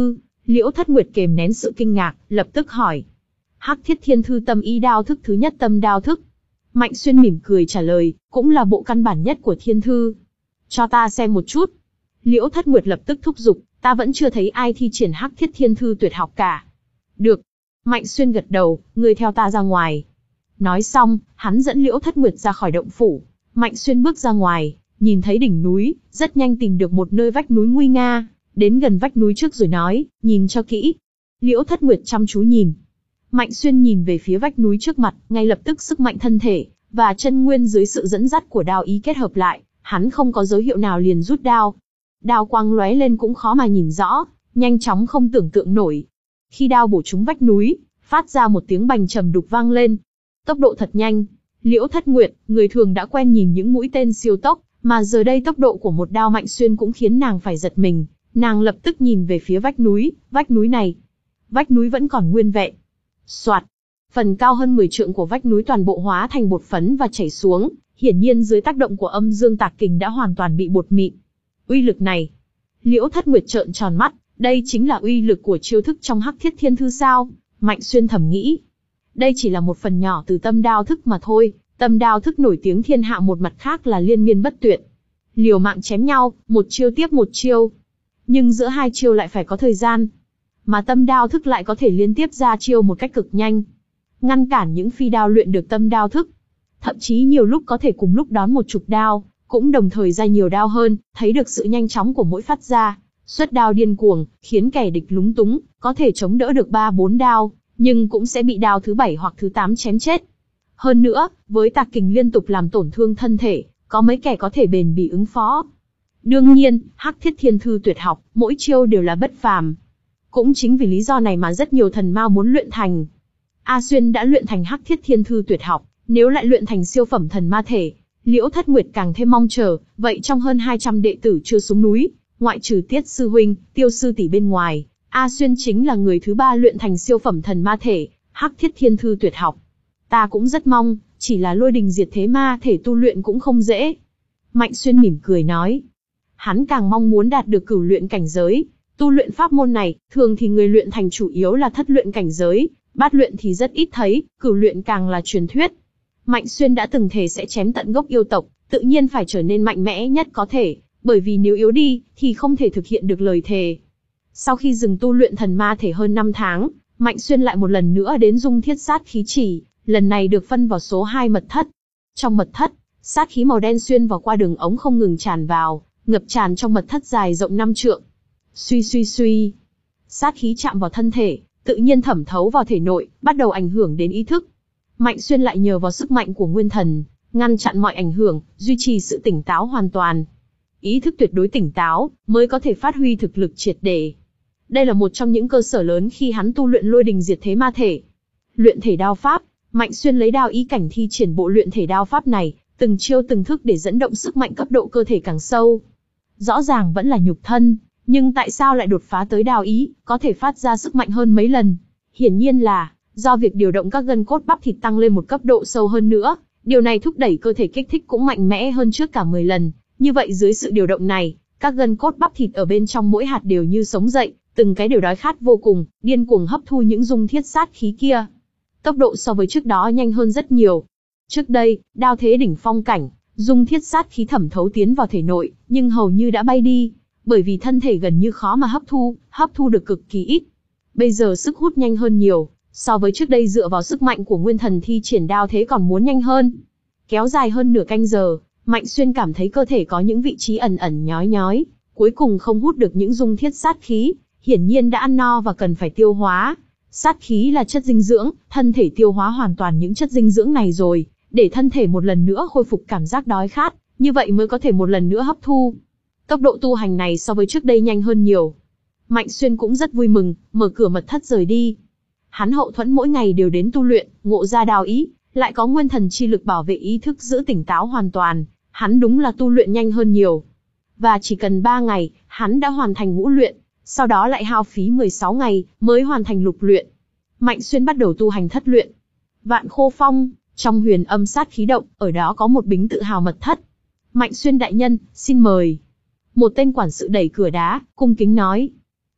Liễu Thất Nguyệt kềm nén sự kinh ngạc, lập tức hỏi. Hắc Thiết Thiên Thư tâm ý đao thức thứ nhất tâm đao thức. Mạnh Xuyên mỉm cười trả lời, cũng là bộ căn bản nhất của thiên thư. Cho ta xem một chút. Liễu Thất Nguyệt lập tức thúc giục, ta vẫn chưa thấy ai thi triển Hắc Thiết Thiên Thư tuyệt học cả. Được. Mạnh Xuyên gật đầu, ngươi theo ta ra ngoài. Nói xong, hắn dẫn Liễu Thất Nguyệt ra khỏi động phủ. Mạnh Xuyên bước ra ngoài, nhìn thấy đỉnh núi, rất nhanh tìm được một nơi vách núi nguy nga, đến gần vách núi trước rồi nói, nhìn cho kỹ. Liễu Thất Nguyệt chăm chú nhìn. Mạnh Xuyên nhìn về phía vách núi trước mặt, ngay lập tức sức mạnh thân thể và chân nguyên dưới sự dẫn dắt của đao ý kết hợp lại, hắn không có dấu hiệu nào liền rút đao. Đao quang lóe lên cũng khó mà nhìn rõ, nhanh chóng không tưởng tượng nổi. Khi đao bổ trúng vách núi, phát ra một tiếng bành trầm đục vang lên. Tốc độ thật nhanh. Liễu Thất Nguyệt, người thường đã quen nhìn những mũi tên siêu tốc, mà giờ đây tốc độ của một đao Mạnh Xuyên cũng khiến nàng phải giật mình. Nàng lập tức nhìn về phía vách núi, vách núi này. Vách núi vẫn còn nguyên vẹn. Soạt. Phần cao hơn mười trượng của vách núi toàn bộ hóa thành bột phấn và chảy xuống, hiển nhiên dưới tác động của âm dương tạc kình đã hoàn toàn bị bột mịn. Uy lực này. Liễu Thất Nguyệt trợn tròn mắt, đây chính là uy lực của chiêu thức trong Hắc Thiết Thiên Thư sao? Mạnh Xuyên thầm nghĩ. Đây chỉ là một phần nhỏ từ tâm đao thức mà thôi, tâm đao thức nổi tiếng thiên hạ một mặt khác là liên miên bất tuyệt. Liều mạng chém nhau, một chiêu tiếp một chiêu. Nhưng giữa hai chiêu lại phải có thời gian. Mà tâm đao thức lại có thể liên tiếp ra chiêu một cách cực nhanh. Ngăn cản những phi đao luyện được tâm đao thức. Thậm chí nhiều lúc có thể cùng lúc đón một chục đao, cũng đồng thời ra nhiều đao hơn, thấy được sự nhanh chóng của mỗi phát ra. Xuất đao điên cuồng, khiến kẻ địch lúng túng, có thể chống đỡ được ba bốn đao, nhưng cũng sẽ bị đao thứ bảy hoặc thứ tám chém chết. Hơn nữa, với tạc kình liên tục làm tổn thương thân thể, có mấy kẻ có thể bền bỉ ứng phó. Đương nhiên, Hắc Thiết Thiên Thư tuyệt học, mỗi chiêu đều là bất phàm. Cũng chính vì lý do này mà rất nhiều thần ma muốn luyện thành. A Xuyên đã luyện thành Hắc Thiết Thiên Thư tuyệt học, nếu lại luyện thành siêu phẩm thần ma thể, Liễu Thất Nguyệt càng thêm mong chờ. Vậy trong hơn hai trăm đệ tử chưa xuống núi, ngoại trừ Tiết sư huynh, Tiêu sư tỷ bên ngoài, A Xuyên chính là người thứ ba luyện thành siêu phẩm thần ma thể, Hắc Thiết Thiên Thư tuyệt học. Ta cũng rất mong, chỉ là lôi đình diệt thế ma thể tu luyện cũng không dễ. Mạnh Xuyên mỉm cười nói. Hắn càng mong muốn đạt được cửu luyện cảnh giới. Tu luyện pháp môn này, thường thì người luyện thành chủ yếu là thất luyện cảnh giới, bát luyện thì rất ít thấy, cửu luyện càng là truyền thuyết. Mạnh Xuyên đã từng thề sẽ chém tận gốc yêu tộc, tự nhiên phải trở nên mạnh mẽ nhất có thể, bởi vì nếu yếu đi, thì không thể thực hiện được lời thề. Sau khi dừng tu luyện thần ma thể hơn năm tháng, Mạnh Xuyên lại một lần nữa đến Dung Thiết Sát Khí Chỉ, lần này được phân vào số hai mật thất. Trong mật thất, sát khí màu đen xuyên vào qua đường ống không ngừng tràn vào, ngập tràn trong mật thất dài rộng năm trượng. Suy suy suy, sát khí chạm vào thân thể, tự nhiên thẩm thấu vào thể nội, bắt đầu ảnh hưởng đến ý thức. Mạnh Xuyên lại nhờ vào sức mạnh của nguyên thần, ngăn chặn mọi ảnh hưởng, duy trì sự tỉnh táo hoàn toàn. Ý thức tuyệt đối tỉnh táo, mới có thể phát huy thực lực triệt để. Đây là một trong những cơ sở lớn khi hắn tu luyện lôi đình diệt thế ma thể. Luyện thể đao pháp, Mạnh Xuyên lấy đao ý cảnh thi triển bộ luyện thể đao pháp này, từng chiêu từng thức để dẫn động sức mạnh cấp độ cơ thể càng sâu. Rõ ràng vẫn là nhục thân, nhưng tại sao lại đột phá tới đao ý, có thể phát ra sức mạnh hơn mấy lần? Hiển nhiên là do việc điều động các gân cốt bắp thịt tăng lên một cấp độ sâu hơn nữa, điều này thúc đẩy cơ thể kích thích cũng mạnh mẽ hơn trước cả mười lần. Như vậy dưới sự điều động này, các gân cốt bắp thịt ở bên trong mỗi hạt đều như sống dậy, từng cái đều đói khát vô cùng, điên cuồng hấp thu những dung thiết sát khí kia. Tốc độ so với trước đó nhanh hơn rất nhiều. Trước đây, đao thế đỉnh phong cảnh, dung thiết sát khí thẩm thấu tiến vào thể nội, nhưng hầu như đã bay đi, bởi vì thân thể gần như khó mà hấp thu, hấp thu được cực kỳ ít. Bây giờ sức hút nhanh hơn nhiều, so với trước đây dựa vào sức mạnh của nguyên thần thi triển đao thế còn muốn nhanh hơn. Kéo dài hơn nửa canh giờ, Mạnh Xuyên cảm thấy cơ thể có những vị trí ẩn ẩn nhói nhói, cuối cùng không hút được những dung thiết sát khí, hiển nhiên đã ăn no và cần phải tiêu hóa. Sát khí là chất dinh dưỡng, thân thể tiêu hóa hoàn toàn những chất dinh dưỡng này rồi, để thân thể một lần nữa khôi phục cảm giác đói khát, như vậy mới có thể một lần nữa hấp thu. Tốc độ tu hành này so với trước đây nhanh hơn nhiều. Mạnh Xuyên cũng rất vui mừng, mở cửa mật thất rời đi. Hắn hậu thuẫn mỗi ngày đều đến tu luyện, ngộ ra đao ý, lại có nguyên thần chi lực bảo vệ ý thức giữ tỉnh táo hoàn toàn, hắn đúng là tu luyện nhanh hơn nhiều. Và chỉ cần ba ngày, hắn đã hoàn thành ngũ luyện, sau đó lại hao phí mười sáu ngày mới hoàn thành lục luyện. Mạnh Xuyên bắt đầu tu hành thất luyện. Vạn Khô Phong, trong Huyền Âm Sát Khí Động, ở đó có một bính tự hào mật thất. Mạnh Xuyên đại nhân, xin mời. Một tên quản sự đẩy cửa đá, cung kính nói.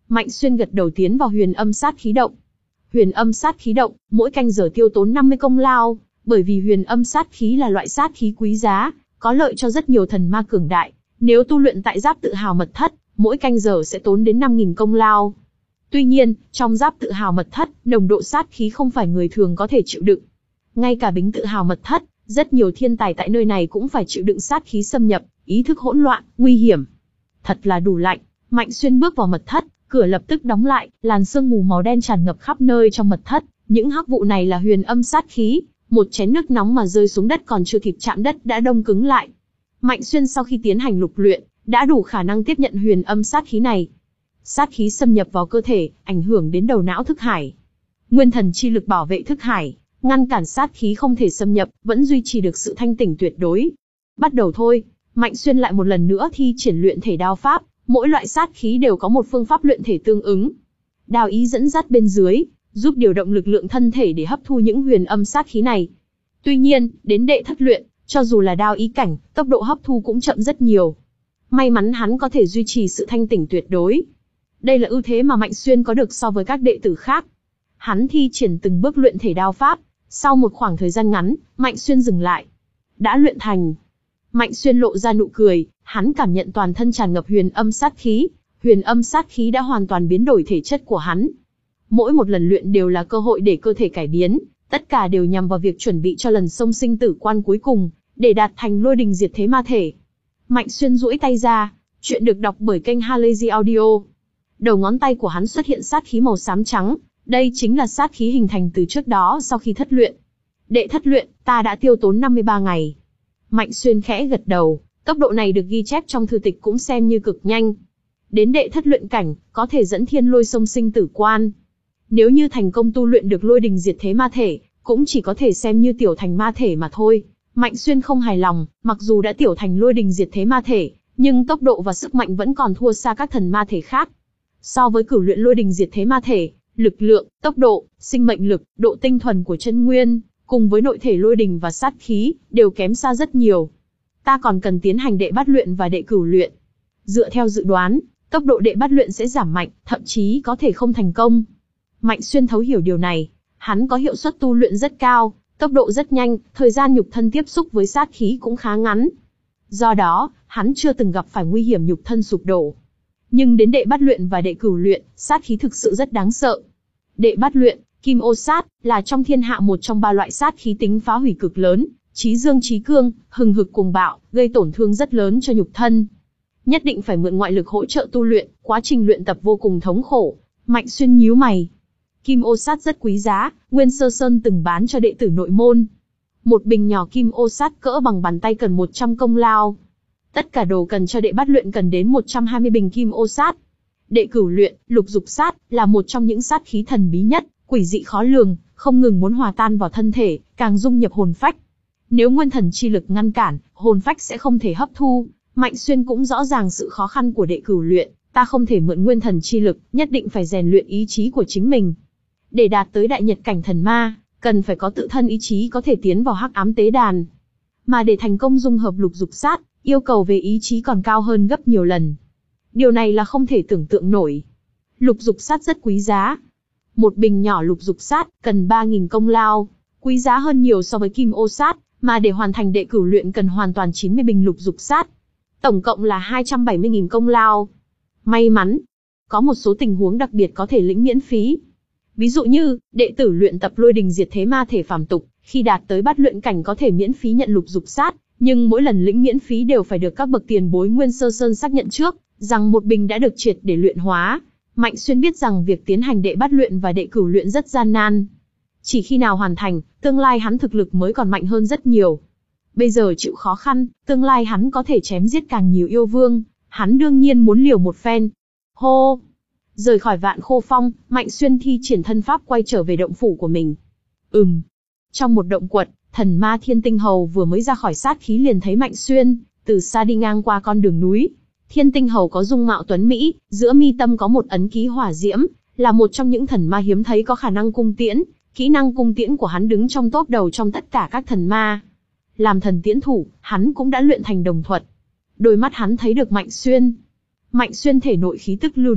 Mạnh Xuyên gật đầu tiến vào huyền âm sát khí động. Huyền âm sát khí động, mỗi canh giờ tiêu tốn năm mươi công lao, bởi vì huyền âm sát khí là loại sát khí quý giá, có lợi cho rất nhiều thần ma cường đại. Nếu tu luyện tại Giáp Tự Hào Mật Thất, mỗi canh giờ sẽ tốn đến năm nghìn công lao. Tuy nhiên, trong Giáp Tự Hào Mật Thất, nồng độ sát khí không phải người thường có thể chịu đựng. Ngay cả Bính Tự Hào Mật Thất, rất nhiều thiên tài tại nơi này cũng phải chịu đựng sát khí xâm nhập, ý thức hỗn loạn, nguy hiểm. Thật là đủ lạnh. Mạnh Xuyên bước vào mật thất, cửa lập tức đóng lại, làn sương mù màu đen tràn ngập khắp nơi trong mật thất. Những hắc vụ này là huyền âm sát khí, một chén nước nóng mà rơi xuống đất còn chưa kịp chạm đất đã đông cứng lại. Mạnh Xuyên sau khi tiến hành lục luyện, đã đủ khả năng tiếp nhận huyền âm sát khí này. Sát khí xâm nhập vào cơ thể, ảnh hưởng đến đầu não thức hải. Nguyên thần chi lực bảo vệ thức hải, ngăn cản sát khí không thể xâm nhập, vẫn duy trì được sự thanh tỉnh tuyệt đối. Bắt đầu thôi. Mạnh Xuyên lại một lần nữa thi triển luyện thể đao pháp, mỗi loại sát khí đều có một phương pháp luyện thể tương ứng. Đao ý dẫn dắt bên dưới, giúp điều động lực lượng thân thể để hấp thu những huyền âm sát khí này. Tuy nhiên, đến đệ thất luyện, cho dù là đao ý cảnh, tốc độ hấp thu cũng chậm rất nhiều. May mắn hắn có thể duy trì sự thanh tỉnh tuyệt đối. Đây là ưu thế mà Mạnh Xuyên có được so với các đệ tử khác. Hắn thi triển từng bước luyện thể đao pháp, sau một khoảng thời gian ngắn, Mạnh Xuyên dừng lại. Đã luyện thành. Mạnh Xuyên lộ ra nụ cười, hắn cảm nhận toàn thân tràn ngập huyền âm sát khí, huyền âm sát khí đã hoàn toàn biến đổi thể chất của hắn. Mỗi một lần luyện đều là cơ hội để cơ thể cải biến, tất cả đều nhằm vào việc chuẩn bị cho lần xông sinh tử quan cuối cùng, để đạt thành lôi đình diệt thế ma thể. Mạnh Xuyên duỗi tay ra, chuyện được đọc bởi kênh Halazy Audio. Đầu ngón tay của hắn xuất hiện sát khí màu xám trắng, đây chính là sát khí hình thành từ trước đó sau khi thất luyện. Đệ thất luyện, ta đã tiêu tốn năm mươi ba ngày. Mạnh Xuyên khẽ gật đầu, tốc độ này được ghi chép trong thư tịch cũng xem như cực nhanh. Đến đệ thất luyện cảnh, có thể dẫn thiên lôi xông sinh tử quan. Nếu như thành công tu luyện được lôi đình diệt thế ma thể, cũng chỉ có thể xem như tiểu thành ma thể mà thôi. Mạnh Xuyên không hài lòng, mặc dù đã tiểu thành lôi đình diệt thế ma thể, nhưng tốc độ và sức mạnh vẫn còn thua xa các thần ma thể khác. So với cửu luyện lôi đình diệt thế ma thể, lực lượng, tốc độ, sinh mệnh lực, độ tinh thuần của chân nguyên, cùng với nội thể lôi đình và sát khí, đều kém xa rất nhiều. Ta còn cần tiến hành đệ bát luyện và đệ cửu luyện. Dựa theo dự đoán, tốc độ đệ bát luyện sẽ giảm mạnh, thậm chí có thể không thành công. Mạnh Xuyên thấu hiểu điều này, hắn có hiệu suất tu luyện rất cao, tốc độ rất nhanh, thời gian nhục thân tiếp xúc với sát khí cũng khá ngắn. Do đó, hắn chưa từng gặp phải nguy hiểm nhục thân sụp đổ. Nhưng đến đệ bát luyện và đệ cửu luyện, sát khí thực sự rất đáng sợ. Đệ bát luyện, kim ô sát, là trong thiên hạ một trong ba loại sát khí tính phá hủy cực lớn, chí dương chí cương, hừng hực cuồng bạo, gây tổn thương rất lớn cho nhục thân. Nhất định phải mượn ngoại lực hỗ trợ tu luyện, quá trình luyện tập vô cùng thống khổ. Mạnh Xuyên nhíu mày. Kim ô sát rất quý giá, Nguyên Sơ Sơn từng bán cho đệ tử nội môn. Một bình nhỏ kim ô sát cỡ bằng bàn tay cần một trăm công lao. Tất cả đồ cần cho đệ bát luyện cần đến một trăm hai mươi bình kim ô sát. Đệ cửu luyện, lục dục sát, là một trong những sát khí thần bí nhất, quỷ dị khó lường, không ngừng muốn hòa tan vào thân thể, càng dung nhập hồn phách. Nếu nguyên thần chi lực ngăn cản, hồn phách sẽ không thể hấp thu. Mạnh Xuyên cũng rõ ràng sự khó khăn của đệ cửu luyện, ta không thể mượn nguyên thần chi lực, nhất định phải rèn luyện ý chí của chính mình. Để đạt tới đại nhật cảnh thần ma, cần phải có tự thân ý chí có thể tiến vào hắc ám tế đàn. Mà để thành công dung hợp lục dục sát, yêu cầu về ý chí còn cao hơn gấp nhiều lần. Điều này là không thể tưởng tượng nổi. Lục dục sát rất quý giá. Một bình nhỏ lục dục sát, cần ba nghìn công lao, quý giá hơn nhiều so với kim ô sát, mà để hoàn thành đệ cửu luyện cần hoàn toàn chín mươi bình lục dục sát. Tổng cộng là hai trăm bảy mươi nghìn công lao. May mắn, có một số tình huống đặc biệt có thể lĩnh miễn phí. Ví dụ như, đệ tử luyện tập lôi đình diệt thế ma thể phàm tục, khi đạt tới bát luyện cảnh có thể miễn phí nhận lục dục sát, nhưng mỗi lần lĩnh miễn phí đều phải được các bậc tiền bối Nguyên Sơ Sơn xác nhận trước, rằng một bình đã được triệt để luyện hóa. Mạnh Xuyên biết rằng việc tiến hành đệ bát luyện và đệ cửu luyện rất gian nan. Chỉ khi nào hoàn thành, tương lai hắn thực lực mới còn mạnh hơn rất nhiều. Bây giờ chịu khó khăn, tương lai hắn có thể chém giết càng nhiều yêu vương, hắn đương nhiên muốn liều một phen. Hô! Rời khỏi Vạn Khô Phong, Mạnh Xuyên thi triển thân pháp quay trở về động phủ của mình. Ừm. Trong một động quật, thần ma Thiên Tinh Hầu vừa mới ra khỏi sát khí liền thấy Mạnh Xuyên, từ xa đi ngang qua con đường núi. Thiên Tinh Hầu có dung mạo tuấn mỹ, giữa mi tâm có một ấn ký hỏa diễm, là một trong những thần ma hiếm thấy có khả năng cung tiễn. Kỹ năng cung tiễn của hắn đứng trong top đầu trong tất cả các thần ma. Làm thần tiễn thủ, hắn cũng đã luyện thành đồng thuật. Đôi mắt hắn thấy được Mạnh Xuyên. Mạnh Xuyên thể nội khí tức lưu động,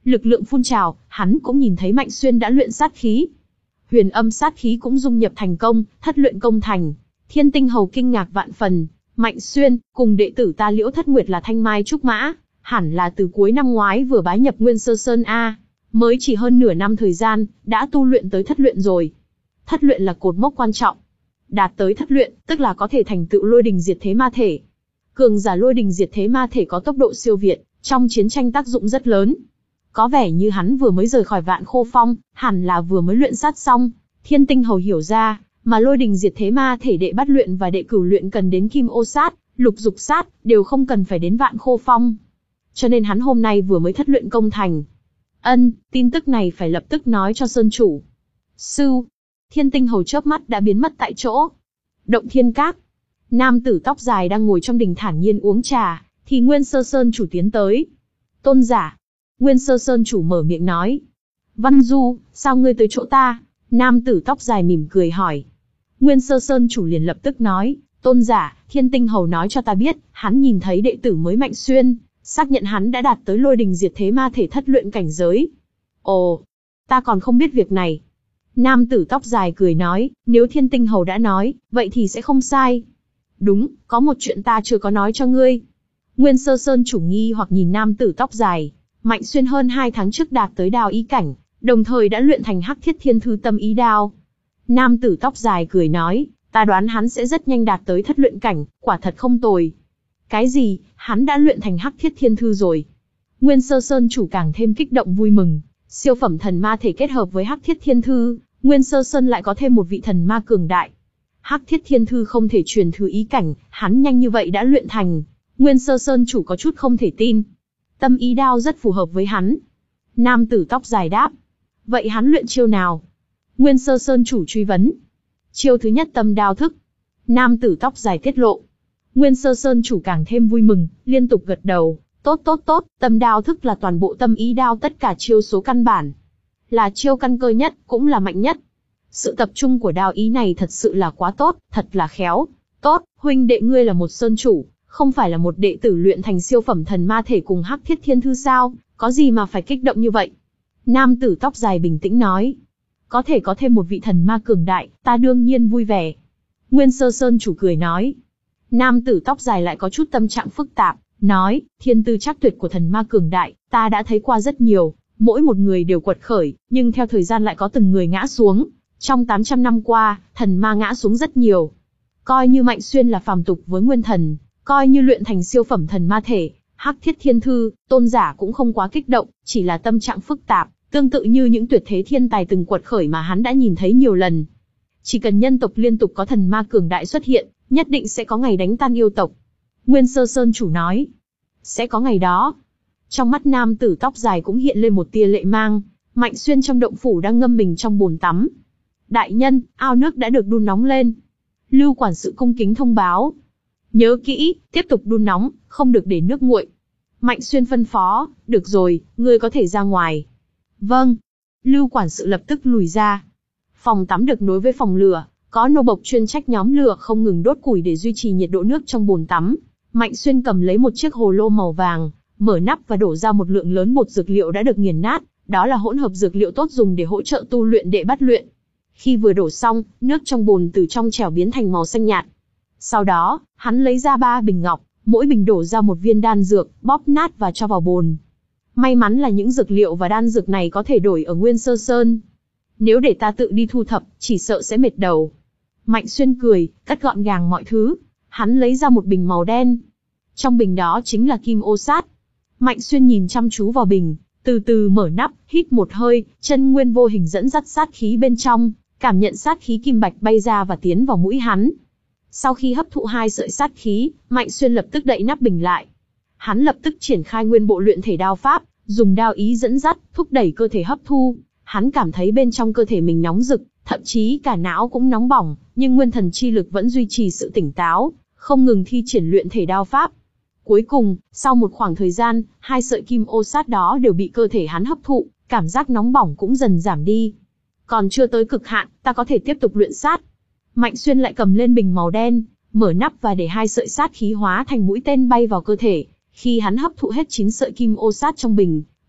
Lực lượng phun trào, hắn cũng nhìn thấy Mạnh Xuyên đã luyện sát khí. Huyền âm sát khí cũng dung nhập thành công, thất luyện công thành. Thiên Tinh Hầu kinh ngạc vạn phần, Mạnh Xuyên, cùng đệ tử ta Liễu Thất Nguyệt là Thanh Mai Trúc Mã, hẳn là từ cuối năm ngoái vừa bái nhập Nguyên Sơ Sơn a, mới chỉ hơn nửa năm thời gian, đã tu luyện tới thất luyện rồi. Thất luyện là cột mốc quan trọng. Đạt tới thất luyện, tức là có thể thành tựu lôi đình diệt thế ma thể. Cường giả lôi đình diệt thế ma thể có tốc độ siêu việt, trong chiến tranh tác dụng rất lớn. Có vẻ như hắn vừa mới rời khỏi Vạn Khô Phong, hẳn là vừa mới luyện sát xong. Thiên Tinh Hầu hiểu ra, mà lôi đình diệt thế ma thể đệ bát luyện và đệ cửu luyện cần đến kim ô sát, lục dục sát, đều không cần phải đến Vạn Khô Phong. Cho nên hắn hôm nay vừa mới thất luyện công thành. Ân, tin tức này phải lập tức nói cho Sơn chủ. Sư, Thiên Tinh Hầu chớp mắt đã biến mất tại chỗ. Động Thiên Các, nam tử tóc dài đang ngồi trong đình thản nhiên uống trà, thì Nguyên Sơ Sơn chủ tiến tới. Tôn giả, Nguyên Sơ Sơn chủ mở miệng nói. Văn Du, sao ngươi tới chỗ ta? Nam tử tóc dài mỉm cười hỏi. Nguyên Sơ Sơn chủ liền lập tức nói, tôn giả, Thiên Tinh Hầu nói cho ta biết, hắn nhìn thấy đệ tử mới Mạnh Xuyên, xác nhận hắn đã đạt tới lôi đình diệt thế ma thể thất luyện cảnh giới. Ồ, ta còn không biết việc này. Nam tử tóc dài cười nói, nếu Thiên Tinh Hầu đã nói, vậy thì sẽ không sai. Đúng, có một chuyện ta chưa có nói cho ngươi. Nguyên Sơ Sơn chủ nghi hoặc nhìn nam tử tóc dài. Mạnh Xuyên hơn hai tháng trước đạt tới đao ý cảnh, đồng thời đã luyện thành Hắc Thiết Thiên Thư Tâm Ý Đao. Nam tử tóc dài cười nói, ta đoán hắn sẽ rất nhanh đạt tới thất luyện cảnh, quả thật không tồi. Cái gì, hắn đã luyện thành Hắc Thiết Thiên Thư rồi? Nguyên Sơ Sơn chủ càng thêm kích động vui mừng, siêu phẩm thần ma thể kết hợp với Hắc Thiết Thiên Thư, Nguyên Sơ Sơn lại có thêm một vị thần ma cường đại. Hắc Thiết Thiên Thư không thể truyền thứ ý cảnh, hắn nhanh như vậy đã luyện thành. Nguyên Sơ Sơn chủ có chút không thể tin. Tâm ý đao rất phù hợp với hắn. Nam tử tóc dài đáp. Vậy hắn luyện chiêu nào? Nguyên Sơ Sơn chủ truy vấn. Chiêu thứ nhất tâm đao thức. Nam tử tóc dài tiết lộ. Nguyên Sơ Sơn chủ càng thêm vui mừng, liên tục gật đầu. Tốt tốt tốt, tâm đao thức là toàn bộ tâm ý đao tất cả chiêu số căn bản. Là chiêu căn cơ nhất, cũng là mạnh nhất. Sự tập trung của đao ý này thật sự là quá tốt, thật là khéo. Tốt, huynh đệ ngươi là một sơn chủ, không phải là một đệ tử luyện thành siêu phẩm thần ma thể cùng Hắc Thiết Thiên Thư sao, có gì mà phải kích động như vậy? Nam tử tóc dài bình tĩnh nói. Có thể có thêm một vị thần ma cường đại, ta đương nhiên vui vẻ. Nguyên Sơ Sơn chủ cười nói. Nam tử tóc dài lại có chút tâm trạng phức tạp, nói, thiên tư chắc tuyệt của thần ma cường đại, ta đã thấy qua rất nhiều, mỗi một người đều quật khởi, nhưng theo thời gian lại có từng người ngã xuống. Trong tám trăm năm qua, thần ma ngã xuống rất nhiều. Coi như Mạnh Xuyên là phàm tục với nguyên thần, coi như luyện thành siêu phẩm thần ma thể, Hắc Thiết Thiên Thư, tôn giả cũng không quá kích động, chỉ là tâm trạng phức tạp, tương tự như những tuyệt thế thiên tài từng quật khởi mà hắn đã nhìn thấy nhiều lần. Chỉ cần nhân tộc liên tục có thần ma cường đại xuất hiện, nhất định sẽ có ngày đánh tan yêu tộc. Nguyên Sơ Sơn chủ nói. Sẽ có ngày đó. Trong mắt nam tử tóc dài cũng hiện lên một tia lệ mang. Mạnh Xuyên trong động phủ đang ngâm mình trong bồn tắm. Đại nhân, ao nước đã được đun nóng lên. Lưu quản sự cung kính thông báo. Nhớ kỹ, tiếp tục đun nóng, không được để nước nguội. Mạnh Xuyên phân phó, được rồi, ngươi có thể ra ngoài. Vâng. Lưu quản sự lập tức lùi ra. Phòng tắm được nối với phòng lửa, có nô bộc chuyên trách nhóm lửa không ngừng đốt củi để duy trì nhiệt độ nước trong bồn tắm. Mạnh Xuyên cầm lấy một chiếc hồ lô màu vàng, mở nắp và đổ ra một lượng lớn bột dược liệu đã được nghiền nát, đó là hỗn hợp dược liệu tốt dùng để hỗ trợ tu luyện đệ bát luyện. Khi vừa đổ xong, nước trong bồn từ trong trẻo biến thành màu xanh nhạt. Sau đó, hắn lấy ra ba bình ngọc, mỗi bình đổ ra một viên đan dược, bóp nát và cho vào bồn. May mắn là những dược liệu và đan dược này có thể đổi ở Nguyên Sơ Sơn. Nếu để ta tự đi thu thập, chỉ sợ sẽ mệt đầu. Mạnh Xuyên cười, cắt gọn gàng mọi thứ. Hắn lấy ra một bình màu đen. Trong bình đó chính là kim ô sát. Mạnh Xuyên nhìn chăm chú vào bình, từ từ mở nắp, hít một hơi, chân nguyên vô hình dẫn dắt sát khí bên trong, cảm nhận sát khí kim bạch bay ra và tiến vào mũi hắn. Sau khi hấp thụ hai sợi sát khí, Mạnh Xuyên lập tức đậy nắp bình lại. Hắn lập tức triển khai nguyên bộ luyện thể đao pháp, dùng đao ý dẫn dắt, thúc đẩy cơ thể hấp thu. Hắn cảm thấy bên trong cơ thể mình nóng rực, thậm chí cả não cũng nóng bỏng, nhưng nguyên thần chi lực vẫn duy trì sự tỉnh táo, không ngừng thi triển luyện thể đao pháp. Cuối cùng, sau một khoảng thời gian, hai sợi kim ô sát đó đều bị cơ thể hắn hấp thụ, cảm giác nóng bỏng cũng dần giảm đi. Còn chưa tới cực hạn, ta có thể tiếp tục luyện sát. Mạnh Xuyên lại cầm lên bình màu đen, mở nắp và để hai sợi sát khí hóa thành mũi tên bay vào cơ thể. Khi hắn hấp thụ hết chín sợi kim ô sát trong bình,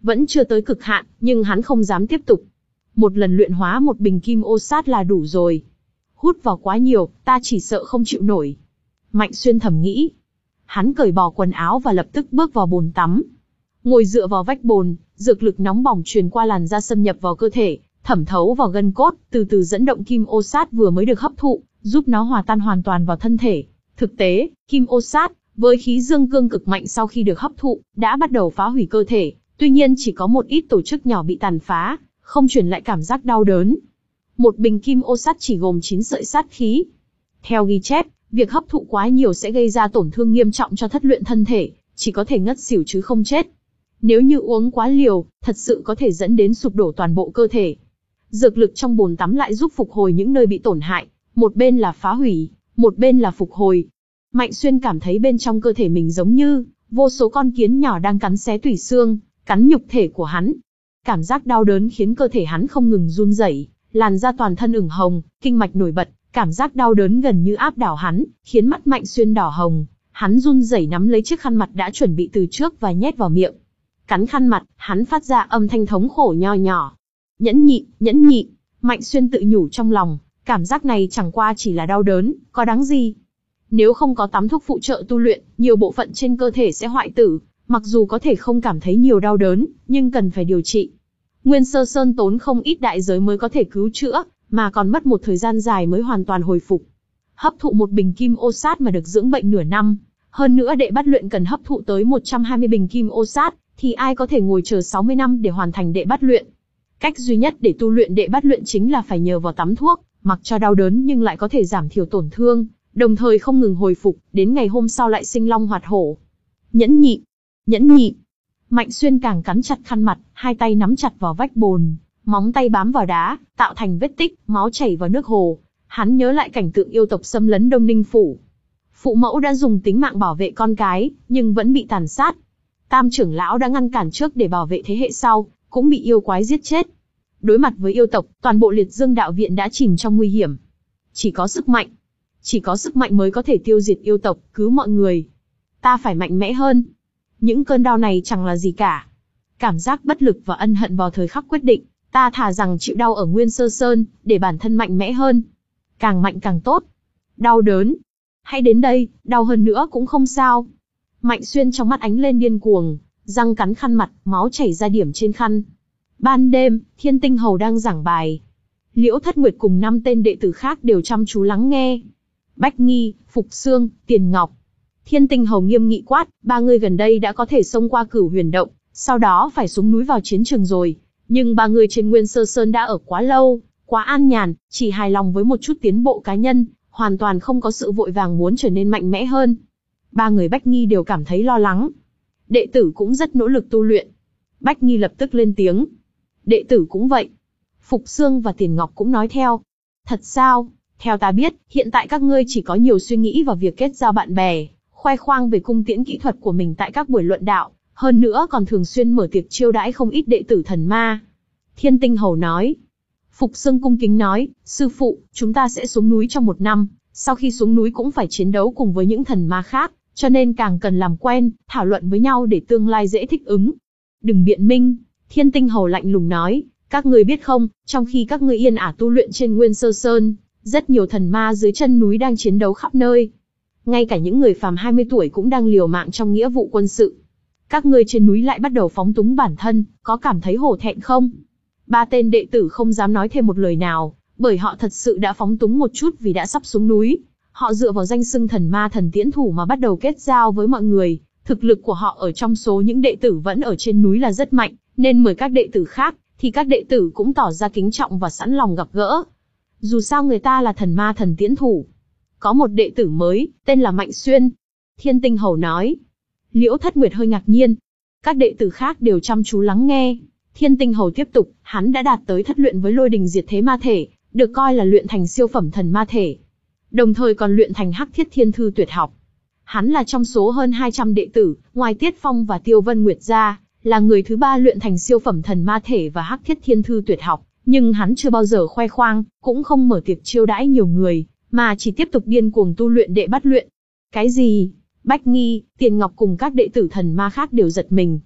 vẫn chưa tới cực hạn, nhưng hắn không dám tiếp tục. Một lần luyện hóa một bình kim ô sát là đủ rồi. Hút vào quá nhiều, ta chỉ sợ không chịu nổi. Mạnh Xuyên thầm nghĩ. Hắn cởi bỏ quần áo và lập tức bước vào bồn tắm. Ngồi dựa vào vách bồn, dược lực nóng bỏng truyền qua làn da xâm nhập vào cơ thể, thẩm thấu vào gân cốt, từ từ dẫn động kim ô sát vừa mới được hấp thụ, giúp nó hòa tan hoàn toàn vào thân thể. Thực tế, kim ô sát, với khí dương cương cực mạnh sau khi được hấp thụ, đã bắt đầu phá hủy cơ thể, tuy nhiên chỉ có một ít tổ chức nhỏ bị tàn phá, không truyền lại cảm giác đau đớn. Một bình kim ô sát chỉ gồm chín sợi sát khí. Theo ghi chép, việc hấp thụ quá nhiều sẽ gây ra tổn thương nghiêm trọng cho thất luyện thân thể, chỉ có thể ngất xỉu chứ không chết. Nếu như uống quá liều, thật sự có thể dẫn đến sụp đổ toàn bộ cơ thể. Dược lực trong bồn tắm lại giúp phục hồi những nơi bị tổn hại, một bên là phá hủy, một bên là phục hồi. Mạnh Xuyên cảm thấy bên trong cơ thể mình giống như vô số con kiến nhỏ đang cắn xé tủy xương, cắn nhục thể của hắn. Cảm giác đau đớn khiến cơ thể hắn không ngừng run rẩy, làn da toàn thân ửng hồng, kinh mạch nổi bật, cảm giác đau đớn gần như áp đảo hắn, khiến mắt Mạnh Xuyên đỏ hồng. Hắn run rẩy nắm lấy chiếc khăn mặt đã chuẩn bị từ trước và nhét vào miệng. Cắn khăn mặt, hắn phát ra âm thanh thống khổ nho nhỏ. Nhẫn nhịn, nhẫn nhịn, Mạnh Xuyên tự nhủ trong lòng, cảm giác này chẳng qua chỉ là đau đớn, có đáng gì. Nếu không có tắm thuốc phụ trợ tu luyện, nhiều bộ phận trên cơ thể sẽ hoại tử, mặc dù có thể không cảm thấy nhiều đau đớn, nhưng cần phải điều trị. Nguyên Sơ Sơn tốn không ít đại giới mới có thể cứu chữa, mà còn mất một thời gian dài mới hoàn toàn hồi phục. Hấp thụ một bình kim ô sát mà được dưỡng bệnh nửa năm, hơn nữa đệ bát luyện cần hấp thụ tới một trăm hai mươi bình kim ô sát, thì ai có thể ngồi chờ sáu mươi năm để hoàn thành đệ bát luyện. Cách duy nhất để tu luyện đệ bát luyện chính là phải nhờ vào tắm thuốc, mặc cho đau đớn nhưng lại có thể giảm thiểu tổn thương, đồng thời không ngừng hồi phục, đến ngày hôm sau lại sinh long hoạt hổ. Nhẫn nhịn, nhẫn nhịn. Mạnh Xuyên càng cắn chặt khăn mặt, hai tay nắm chặt vào vách bồn, móng tay bám vào đá, tạo thành vết tích, máu chảy vào nước hồ. Hắn nhớ lại cảnh tượng yêu tộc xâm lấn Đông Ninh phủ. Phụ mẫu đã dùng tính mạng bảo vệ con cái, nhưng vẫn bị tàn sát. Tam trưởng lão đã ngăn cản trước để bảo vệ thế hệ sau, cũng bị yêu quái giết chết. Đối mặt với yêu tộc, toàn bộ Liệt Dương đạo viện đã chìm trong nguy hiểm. Chỉ có sức mạnh, chỉ có sức mạnh mới có thể tiêu diệt yêu tộc, cứu mọi người. Ta phải mạnh mẽ hơn. Những cơn đau này chẳng là gì cả. Cảm giác bất lực và ân hận vào thời khắc quyết định, ta thà rằng chịu đau ở Nguyên Sơ Sơn, để bản thân mạnh mẽ hơn. Càng mạnh càng tốt. Đau đớn. Hãy đến đây, đau hơn nữa cũng không sao. Mạnh Xuyên trong mắt ánh lên điên cuồng, răng cắn khăn mặt, máu chảy ra điểm trên khăn. Ban đêm, Thiên Tinh Hầu đang giảng bài. Liễu Thất Nguyệt cùng năm tên đệ tử khác đều chăm chú lắng nghe. Bách Nghi, Phục Xương, Tiền Ngọc. Thiên Tinh Hầu nghiêm nghị quát, ba người gần đây đã có thể xông qua Cửu Huyền Động, sau đó phải xuống núi vào chiến trường rồi. Nhưng ba người trên Nguyên Sơ Sơn đã ở quá lâu, quá an nhàn, chỉ hài lòng với một chút tiến bộ cá nhân, hoàn toàn không có sự vội vàng muốn trở nên mạnh mẽ hơn. Ba người Bách Nghi đều cảm thấy lo lắng. Đệ tử cũng rất nỗ lực tu luyện. Bách Nghi lập tức lên tiếng. Đệ tử cũng vậy. Phục Xương và Tiền Ngọc cũng nói theo. Thật sao? Theo ta biết, hiện tại các ngươi chỉ có nhiều suy nghĩ vào việc kết giao bạn bè, khoe khoang về cung tiễn kỹ thuật của mình tại các buổi luận đạo, hơn nữa còn thường xuyên mở tiệc chiêu đãi không ít đệ tử thần ma. Thiên Tinh Hầu nói. Phục Xương cung kính nói, sư phụ, chúng ta sẽ xuống núi trong một năm, sau khi xuống núi cũng phải chiến đấu cùng với những thần ma khác, cho nên càng cần làm quen, thảo luận với nhau để tương lai dễ thích ứng. Đừng biện minh, Thiên Tinh Hầu lạnh lùng nói, các ngươi biết không, trong khi các ngươi yên ả tu luyện trên Nguyên Sơ Sơn, rất nhiều thần ma dưới chân núi đang chiến đấu khắp nơi. Ngay cả những người phàm hai mươi tuổi cũng đang liều mạng trong nghĩa vụ quân sự. Các ngươi trên núi lại bắt đầu phóng túng bản thân, có cảm thấy hổ thẹn không? Ba tên đệ tử không dám nói thêm một lời nào, bởi họ thật sự đã phóng túng một chút vì đã sắp xuống núi. Họ dựa vào danh xưng thần ma thần tiễn thủ mà bắt đầu kết giao với mọi người. Thực lực của họ ở trong số những đệ tử vẫn ở trên núi là rất mạnh, nên mời các đệ tử khác, thì các đệ tử cũng tỏ ra kính trọng và sẵn lòng gặp gỡ. Dù sao người ta là thần ma thần tiễn thủ. Có một đệ tử mới, tên là Mạnh Xuyên. Thiên Tinh Hầu nói. Liễu Thất Nguyệt hơi ngạc nhiên. Các đệ tử khác đều chăm chú lắng nghe. Thiên Tinh Hầu tiếp tục, hắn đã đạt tới thất luyện với lôi đình diệt thế ma thể, được coi là luyện thành siêu phẩm thần ma thể. Đồng thời còn luyện thành Hắc Thiết Thiên Thư tuyệt học. Hắn là trong số hơn hai trăm đệ tử, ngoài Tiết Phong và Tiêu Vân Nguyệt ra, là người thứ ba luyện thành siêu phẩm thần ma thể và Hắc Thiết Thiên Thư tuyệt học, nhưng hắn chưa bao giờ khoe khoang, cũng không mở tiệc chiêu đãi nhiều người, mà chỉ tiếp tục điên cuồng tu luyện đệ bát luyện. Cái gì? Bách Nghi, Tiền Ngọc cùng các đệ tử thần ma khác đều giật mình.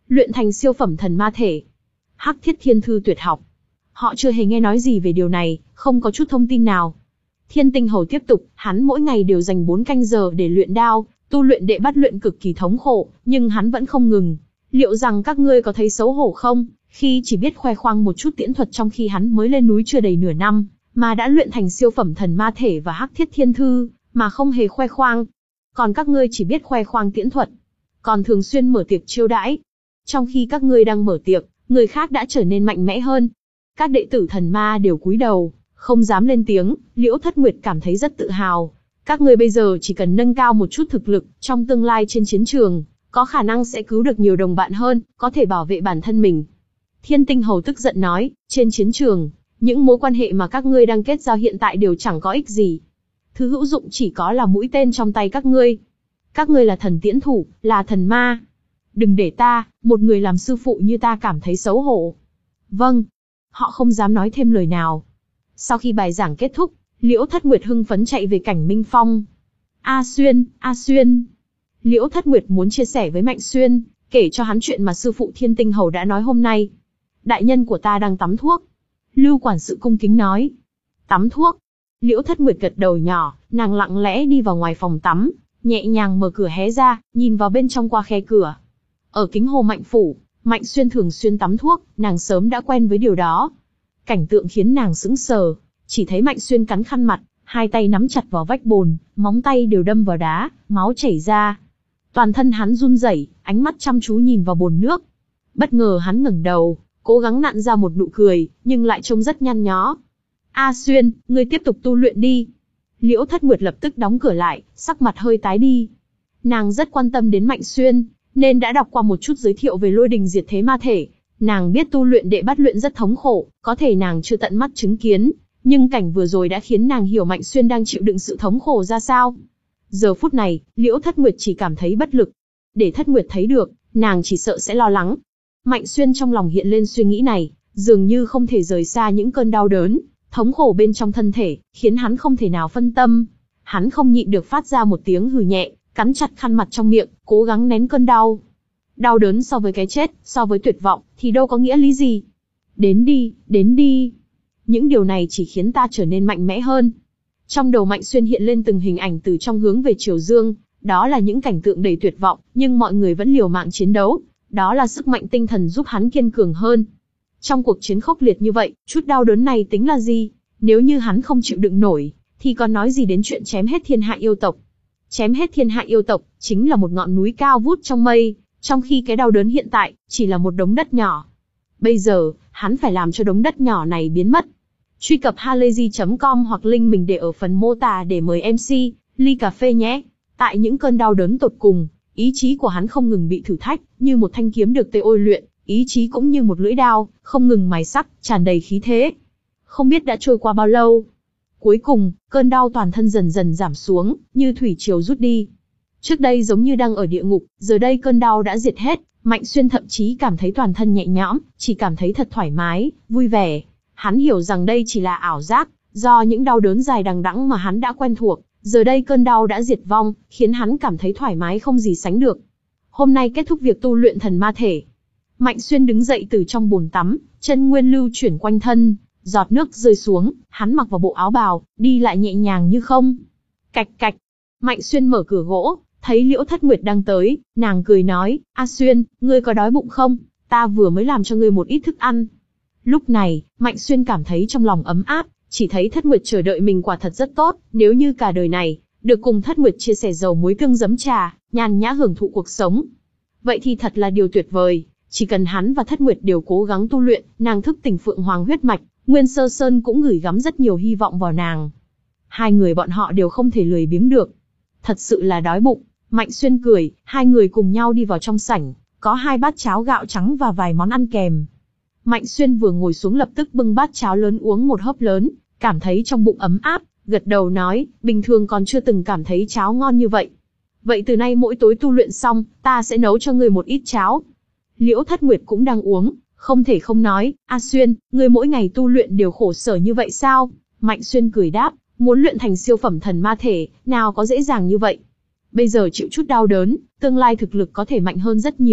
Luyện thành siêu phẩm thần ma thể. Hắc Thiết Thiên Thư tuyệt học. Họ chưa hề nghe nói gì về điều này, không có chút thông tin nào. Thiên Tinh Hầu tiếp tục, hắn mỗi ngày đều dành bốn canh giờ để luyện đao, tu luyện đệ bát luyện cực kỳ thống khổ, nhưng hắn vẫn không ngừng. Liệu rằng các ngươi có thấy xấu hổ không, khi chỉ biết khoe khoang một chút tiễn thuật trong khi hắn mới lên núi chưa đầy nửa năm, mà đã luyện thành siêu phẩm thần ma thể và Hắc Thiết Thiên Thư, mà không hề khoe khoang. Còn các ngươi chỉ biết khoe khoang tiễn thuật, còn thường xuyên mở tiệc chiêu đãi. Trong khi các ngươi đang mở tiệc, người khác đã trở nên mạnh mẽ hơn. Các đệ tử thần ma đều cúi đầu, không dám lên tiếng. Liễu Thất Nguyệt cảm thấy rất tự hào. Các ngươi bây giờ chỉ cần nâng cao một chút thực lực, trong tương lai trên chiến trường, có khả năng sẽ cứu được nhiều đồng bạn hơn, có thể bảo vệ bản thân mình. Thiên Tinh Hầu tức giận nói, trên chiến trường, những mối quan hệ mà các ngươi đang kết giao hiện tại đều chẳng có ích gì. Thứ hữu dụng chỉ có là mũi tên trong tay các ngươi. Các ngươi là thần tiễn thủ, là thần ma. Đừng để ta, một người làm sư phụ như ta cảm thấy xấu hổ. Vâng. Họ không dám nói thêm lời nào. Sau khi bài giảng kết thúc, Liễu Thất Nguyệt hưng phấn chạy về Cảnh Minh Phong. A Xuyên, A Xuyên. Liễu Thất Nguyệt muốn chia sẻ với Mạnh Xuyên, kể cho hắn chuyện mà sư phụ Thiên Tinh Hầu đã nói hôm nay. Đại nhân của ta đang tắm thuốc. Lưu quản sự cung kính nói. Tắm thuốc. Liễu Thất Nguyệt gật đầu nhỏ, nàng lặng lẽ đi vào ngoài phòng tắm, nhẹ nhàng mở cửa hé ra, nhìn vào bên trong qua khe cửa. Ở Kính Hồ Mạnh phủ, Mạnh Xuyên thường xuyên tắm thuốc, nàng sớm đã quen với điều đó. Cảnh tượng khiến nàng sững sờ, chỉ thấy Mạnh Xuyên cắn khăn mặt, hai tay nắm chặt vào vách bồn, móng tay đều đâm vào đá, máu chảy ra. Toàn thân hắn run rẩy, ánh mắt chăm chú nhìn vào bồn nước. Bất ngờ hắn ngẩng đầu, cố gắng nặn ra một nụ cười, nhưng lại trông rất nhăn nhó. A Xuyên, ngươi tiếp tục tu luyện đi. Liễu Thất Nguyệt lập tức đóng cửa lại, sắc mặt hơi tái đi. Nàng rất quan tâm đến Mạnh Xuyên, nên đã đọc qua một chút giới thiệu về Lôi Đình Diệt Thế Ma Thể. Nàng biết tu luyện đệ bát luyện rất thống khổ, có thể nàng chưa tận mắt chứng kiến, nhưng cảnh vừa rồi đã khiến nàng hiểu Mạnh Xuyên đang chịu đựng sự thống khổ ra sao. Giờ phút này, Liễu Thất Nguyệt chỉ cảm thấy bất lực. Để Thất Nguyệt thấy được, nàng chỉ sợ sẽ lo lắng. Mạnh Xuyên trong lòng hiện lên suy nghĩ này, dường như không thể rời xa những cơn đau đớn, thống khổ bên trong thân thể, khiến hắn không thể nào phân tâm. Hắn không nhịn được phát ra một tiếng hừ nhẹ, cắn chặt khăn mặt trong miệng, cố gắng nén cơn đau. Đau đớn so với cái chết, so với tuyệt vọng, thì đâu có nghĩa lý gì. Đến đi, đến đi. Những điều này chỉ khiến ta trở nên mạnh mẽ hơn. Trong đầu Mạnh Xuyên hiện lên từng hình ảnh từ trong hướng về Triều Dương, đó là những cảnh tượng đầy tuyệt vọng, nhưng mọi người vẫn liều mạng chiến đấu. Đó là sức mạnh tinh thần giúp hắn kiên cường hơn. Trong cuộc chiến khốc liệt như vậy, chút đau đớn này tính là gì? Nếu như hắn không chịu đựng nổi, thì còn nói gì đến chuyện chém hết thiên hạ yêu tộc. Chém hết thiên hạ yêu tộc, chính là một ngọn núi cao vút trong mây, trong khi cái đau đớn hiện tại, chỉ là một đống đất nhỏ. Bây giờ, hắn phải làm cho đống đất nhỏ này biến mất. Truy cập halayzi chấm com hoặc link mình để ở phần mô tả để mời em xê, ly cà phê nhé. Tại những cơn đau đớn tột cùng, ý chí của hắn không ngừng bị thử thách, như một thanh kiếm được tê ôi luyện, ý chí cũng như một lưỡi đao, không ngừng mài sắc, tràn đầy khí thế. Không biết đã trôi qua bao lâu. Cuối cùng, cơn đau toàn thân dần dần giảm xuống, như thủy triều rút đi. Trước đây giống như đang ở địa ngục, giờ đây cơn đau đã diệt hết, Mạnh Xuyên thậm chí cảm thấy toàn thân nhẹ nhõm, chỉ cảm thấy thật thoải mái, vui vẻ. Hắn hiểu rằng đây chỉ là ảo giác, do những đau đớn dài đằng đẵng mà hắn đã quen thuộc, giờ đây cơn đau đã diệt vong, khiến hắn cảm thấy thoải mái không gì sánh được. Hôm nay kết thúc việc tu luyện thần ma thể. Mạnh Xuyên đứng dậy từ trong bồn tắm, chân nguyên lưu chuyển quanh thân, giọt nước rơi xuống, hắn mặc vào bộ áo bào, đi lại nhẹ nhàng như không. Cạch cạch. Mạnh Xuyên mở cửa gỗ, thấy Liễu Thất Nguyệt đang tới, nàng cười nói, A Xuyên, ngươi có đói bụng không? Ta vừa mới làm cho ngươi một ít thức ăn. Lúc này, Mạnh Xuyên cảm thấy trong lòng ấm áp, chỉ thấy Thất Nguyệt chờ đợi mình quả thật rất tốt, nếu như cả đời này, được cùng Thất Nguyệt chia sẻ dầu muối tương giấm trà, nhàn nhã hưởng thụ cuộc sống. Vậy thì thật là điều tuyệt vời, chỉ cần hắn và Thất Nguyệt đều cố gắng tu luyện, nàng thức tỉnh Phượng Hoàng huyết mạch, Nguyên Sơ Sơn cũng gửi gắm rất nhiều hy vọng vào nàng. Hai người bọn họ đều không thể lười biếng được. Thật sự là đói bụng. Mạnh Xuyên cười, hai người cùng nhau đi vào trong sảnh, có hai bát cháo gạo trắng và vài món ăn kèm. Mạnh Xuyên vừa ngồi xuống lập tức bưng bát cháo lớn uống một hớp lớn, cảm thấy trong bụng ấm áp, gật đầu nói, bình thường còn chưa từng cảm thấy cháo ngon như vậy. Vậy từ nay mỗi tối tu luyện xong, ta sẽ nấu cho ngươi một ít cháo. Liễu Thất Nguyệt cũng đang uống, không thể không nói, A Xuyên, ngươi mỗi ngày tu luyện đều khổ sở như vậy sao? Mạnh Xuyên cười đáp, muốn luyện thành siêu phẩm thần ma thể, nào có dễ dàng như vậy. Bây giờ chịu chút đau đớn, tương lai thực lực có thể mạnh hơn rất nhiều,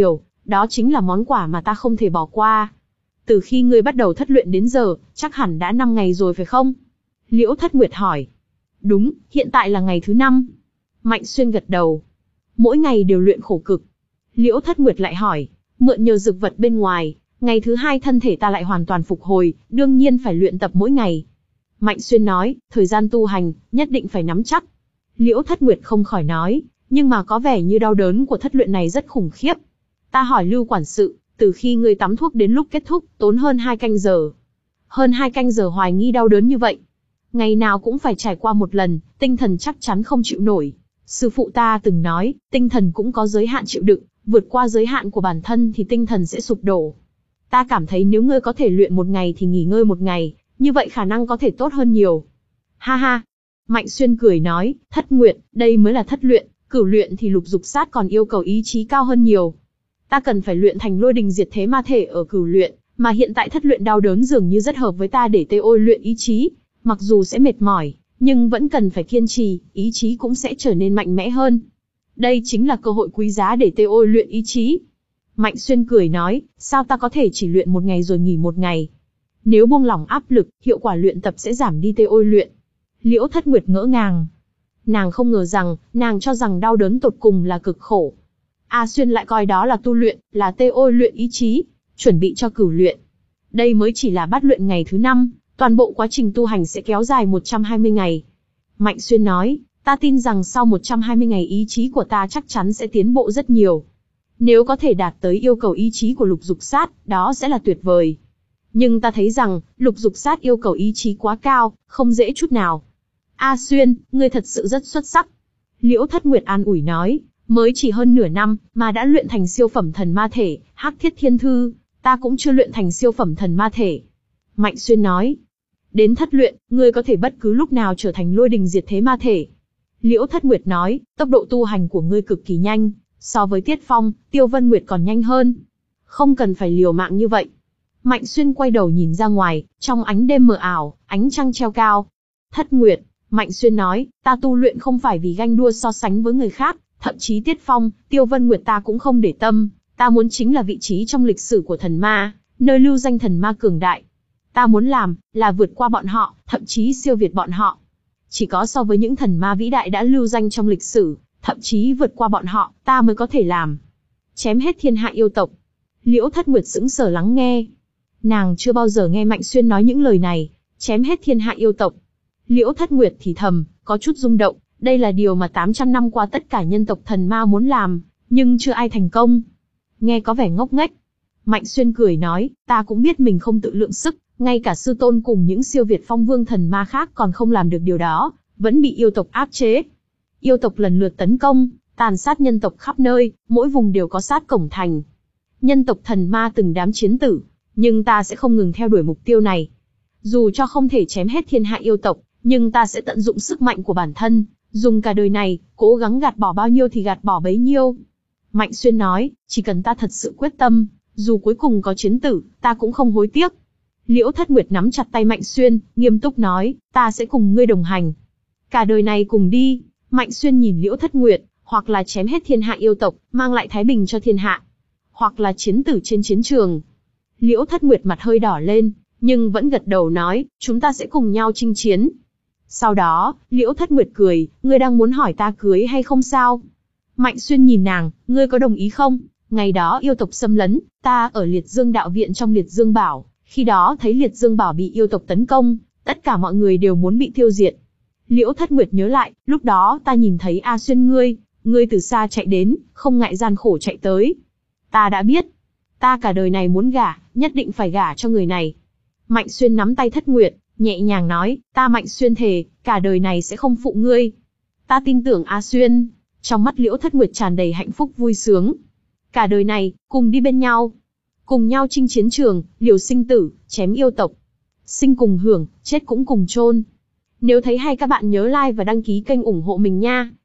Đó chính là món quà mà ta không thể bỏ qua. Từ khi ngươi bắt đầu thất luyện đến giờ, chắc hẳn đã năm ngày rồi phải không? Liễu Thất Nguyệt hỏi. Đúng, hiện tại là ngày thứ năm. Mạnh Xuyên gật đầu. Mỗi ngày đều luyện khổ cực. Liễu Thất Nguyệt lại hỏi, mượn nhờ dược vật bên ngoài, ngày thứ hai thân thể ta lại hoàn toàn phục hồi, đương nhiên phải luyện tập mỗi ngày. Mạnh Xuyên nói, thời gian tu hành, nhất định phải nắm chắc. Liễu Thất Nguyệt không khỏi nói, nhưng mà có vẻ như đau đớn của thất luyện này rất khủng khiếp. Ta hỏi Lưu quản sự, từ khi ngươi tắm thuốc đến lúc kết thúc, tốn hơn hai canh giờ. Hơn hai canh giờ hoài nghi đau đớn như vậy. Ngày nào cũng phải trải qua một lần, tinh thần chắc chắn không chịu nổi. Sư phụ ta từng nói, tinh thần cũng có giới hạn chịu đựng, vượt qua giới hạn của bản thân thì tinh thần sẽ sụp đổ. Ta cảm thấy nếu ngươi có thể luyện một ngày thì nghỉ ngơi một ngày, như vậy khả năng có thể tốt hơn nhiều. Ha ha. Mạnh Xuyên cười nói, Thất Nguyệt, đây mới là thất luyện, cửu luyện thì lục dục sát còn yêu cầu ý chí cao hơn nhiều. Ta cần phải luyện thành lôi đình diệt thế ma thể ở cửu luyện, mà hiện tại thất luyện đau đớn dường như rất hợp với ta để tê ôi luyện ý chí. Mặc dù sẽ mệt mỏi, nhưng vẫn cần phải kiên trì, ý chí cũng sẽ trở nên mạnh mẽ hơn. Đây chính là cơ hội quý giá để tê ôi luyện ý chí. Mạnh Xuyên cười nói, sao ta có thể chỉ luyện một ngày rồi nghỉ một ngày? Nếu buông lỏng áp lực, hiệu quả luyện tập sẽ giảm đi tê ôi luyện. Liễu Thất Nguyệt ngỡ ngàng. Nàng không ngờ rằng, nàng cho rằng đau đớn tột cùng là cực khổ. A Xuyên lại coi đó là tu luyện, là tê ôi luyện ý chí, chuẩn bị cho cửu luyện. Đây mới chỉ là bát luyện ngày thứ năm, toàn bộ quá trình tu hành sẽ kéo dài một trăm hai mươi ngày. Mạnh Xuyên nói, ta tin rằng sau một trăm hai mươi ngày ý chí của ta chắc chắn sẽ tiến bộ rất nhiều. Nếu có thể đạt tới yêu cầu ý chí của lục dục sát, đó sẽ là tuyệt vời. Nhưng ta thấy rằng, lục dục sát yêu cầu ý chí quá cao, không dễ chút nào. A Xuyên, ngươi thật sự rất xuất sắc. Liễu Thất Nguyệt an ủi nói, mới chỉ hơn nửa năm, mà đã luyện thành siêu phẩm thần ma thể, Hắc Thiết Thiên Thư, ta cũng chưa luyện thành siêu phẩm thần ma thể. Mạnh Xuyên nói, đến thất luyện, ngươi có thể bất cứ lúc nào trở thành lôi đình diệt thế ma thể. Liễu Thất Nguyệt nói, tốc độ tu hành của ngươi cực kỳ nhanh, so với Tiết Phong, Tiêu Vân Nguyệt còn nhanh hơn. Không cần phải liều mạng như vậy. Mạnh Xuyên quay đầu nhìn ra ngoài, trong ánh đêm mờ ảo, ánh trăng treo cao. Thất Nguyệt, Mạnh Xuyên nói, ta tu luyện không phải vì ganh đua so sánh với người khác, thậm chí Tiết Phong, Tiêu Vân Nguyệt ta cũng không để tâm, ta muốn chính là vị trí trong lịch sử của thần ma, nơi lưu danh thần ma cường đại. Ta muốn làm, là vượt qua bọn họ, thậm chí siêu việt bọn họ. Chỉ có so với những thần ma vĩ đại đã lưu danh trong lịch sử, thậm chí vượt qua bọn họ, ta mới có thể làm. Chém hết thiên hạ yêu tộc. Liễu Thất Nguyệt sững sờ lắng nghe. Nàng chưa bao giờ nghe Mạnh Xuyên nói những lời này, chém hết thiên hạ yêu tộc. Liễu Thất Nguyệt thì thầm, có chút rung động, đây là điều mà tám trăm năm qua tất cả nhân tộc thần ma muốn làm, nhưng chưa ai thành công. Nghe có vẻ ngốc nghếch. Mạnh Xuyên cười nói, ta cũng biết mình không tự lượng sức, ngay cả sư tôn cùng những siêu việt phong vương thần ma khác còn không làm được điều đó, vẫn bị yêu tộc áp chế. Yêu tộc lần lượt tấn công, tàn sát nhân tộc khắp nơi, mỗi vùng đều có sát cổng thành. Nhân tộc thần ma từng đám chiến tử, nhưng ta sẽ không ngừng theo đuổi mục tiêu này. Dù cho không thể chém hết thiên hạ yêu tộc, nhưng ta sẽ tận dụng sức mạnh của bản thân, dùng cả đời này, cố gắng gạt bỏ bao nhiêu thì gạt bỏ bấy nhiêu. Mạnh Xuyên nói, chỉ cần ta thật sự quyết tâm, dù cuối cùng có chiến tử, ta cũng không hối tiếc. Liễu Thất Nguyệt nắm chặt tay Mạnh Xuyên, nghiêm túc nói, ta sẽ cùng ngươi đồng hành. Cả đời này cùng đi. Mạnh Xuyên nhìn Liễu Thất Nguyệt, hoặc là chém hết thiên hạ yêu tộc, mang lại thái bình cho thiên hạ, hoặc là chiến tử trên chiến trường. Liễu Thất Nguyệt mặt hơi đỏ lên, nhưng vẫn gật đầu nói, chúng ta sẽ cùng nhau chinh chiến. Sau đó, Liễu Thất Nguyệt cười, ngươi đang muốn hỏi ta cưới hay không sao? Mạnh Xuyên nhìn nàng, ngươi có đồng ý không? Ngày đó yêu tộc xâm lấn, ta ở Liệt Dương đạo viện trong Liệt Dương Bảo, khi đó thấy Liệt Dương Bảo bị yêu tộc tấn công, tất cả mọi người đều muốn bị tiêu diệt. Liễu Thất Nguyệt nhớ lại, lúc đó ta nhìn thấy A Xuyên ngươi, ngươi từ xa chạy đến, không ngại gian khổ chạy tới. Ta đã biết, ta cả đời này muốn gả, nhất định phải gả cho người này. Mạnh Xuyên nắm tay Thất Nguyệt, nhẹ nhàng nói, ta Mạnh Xuyên thề, cả đời này sẽ không phụ ngươi. Ta tin tưởng A Xuyên. Trong mắt Liễu Thất Nguyệt tràn đầy hạnh phúc vui sướng. Cả đời này, cùng đi bên nhau. Cùng nhau chinh chiến trường, liều sinh tử, chém yêu tộc. Sinh cùng hưởng, chết cũng cùng chôn. Nếu thấy hay các bạn nhớ like và đăng ký kênh ủng hộ mình nha.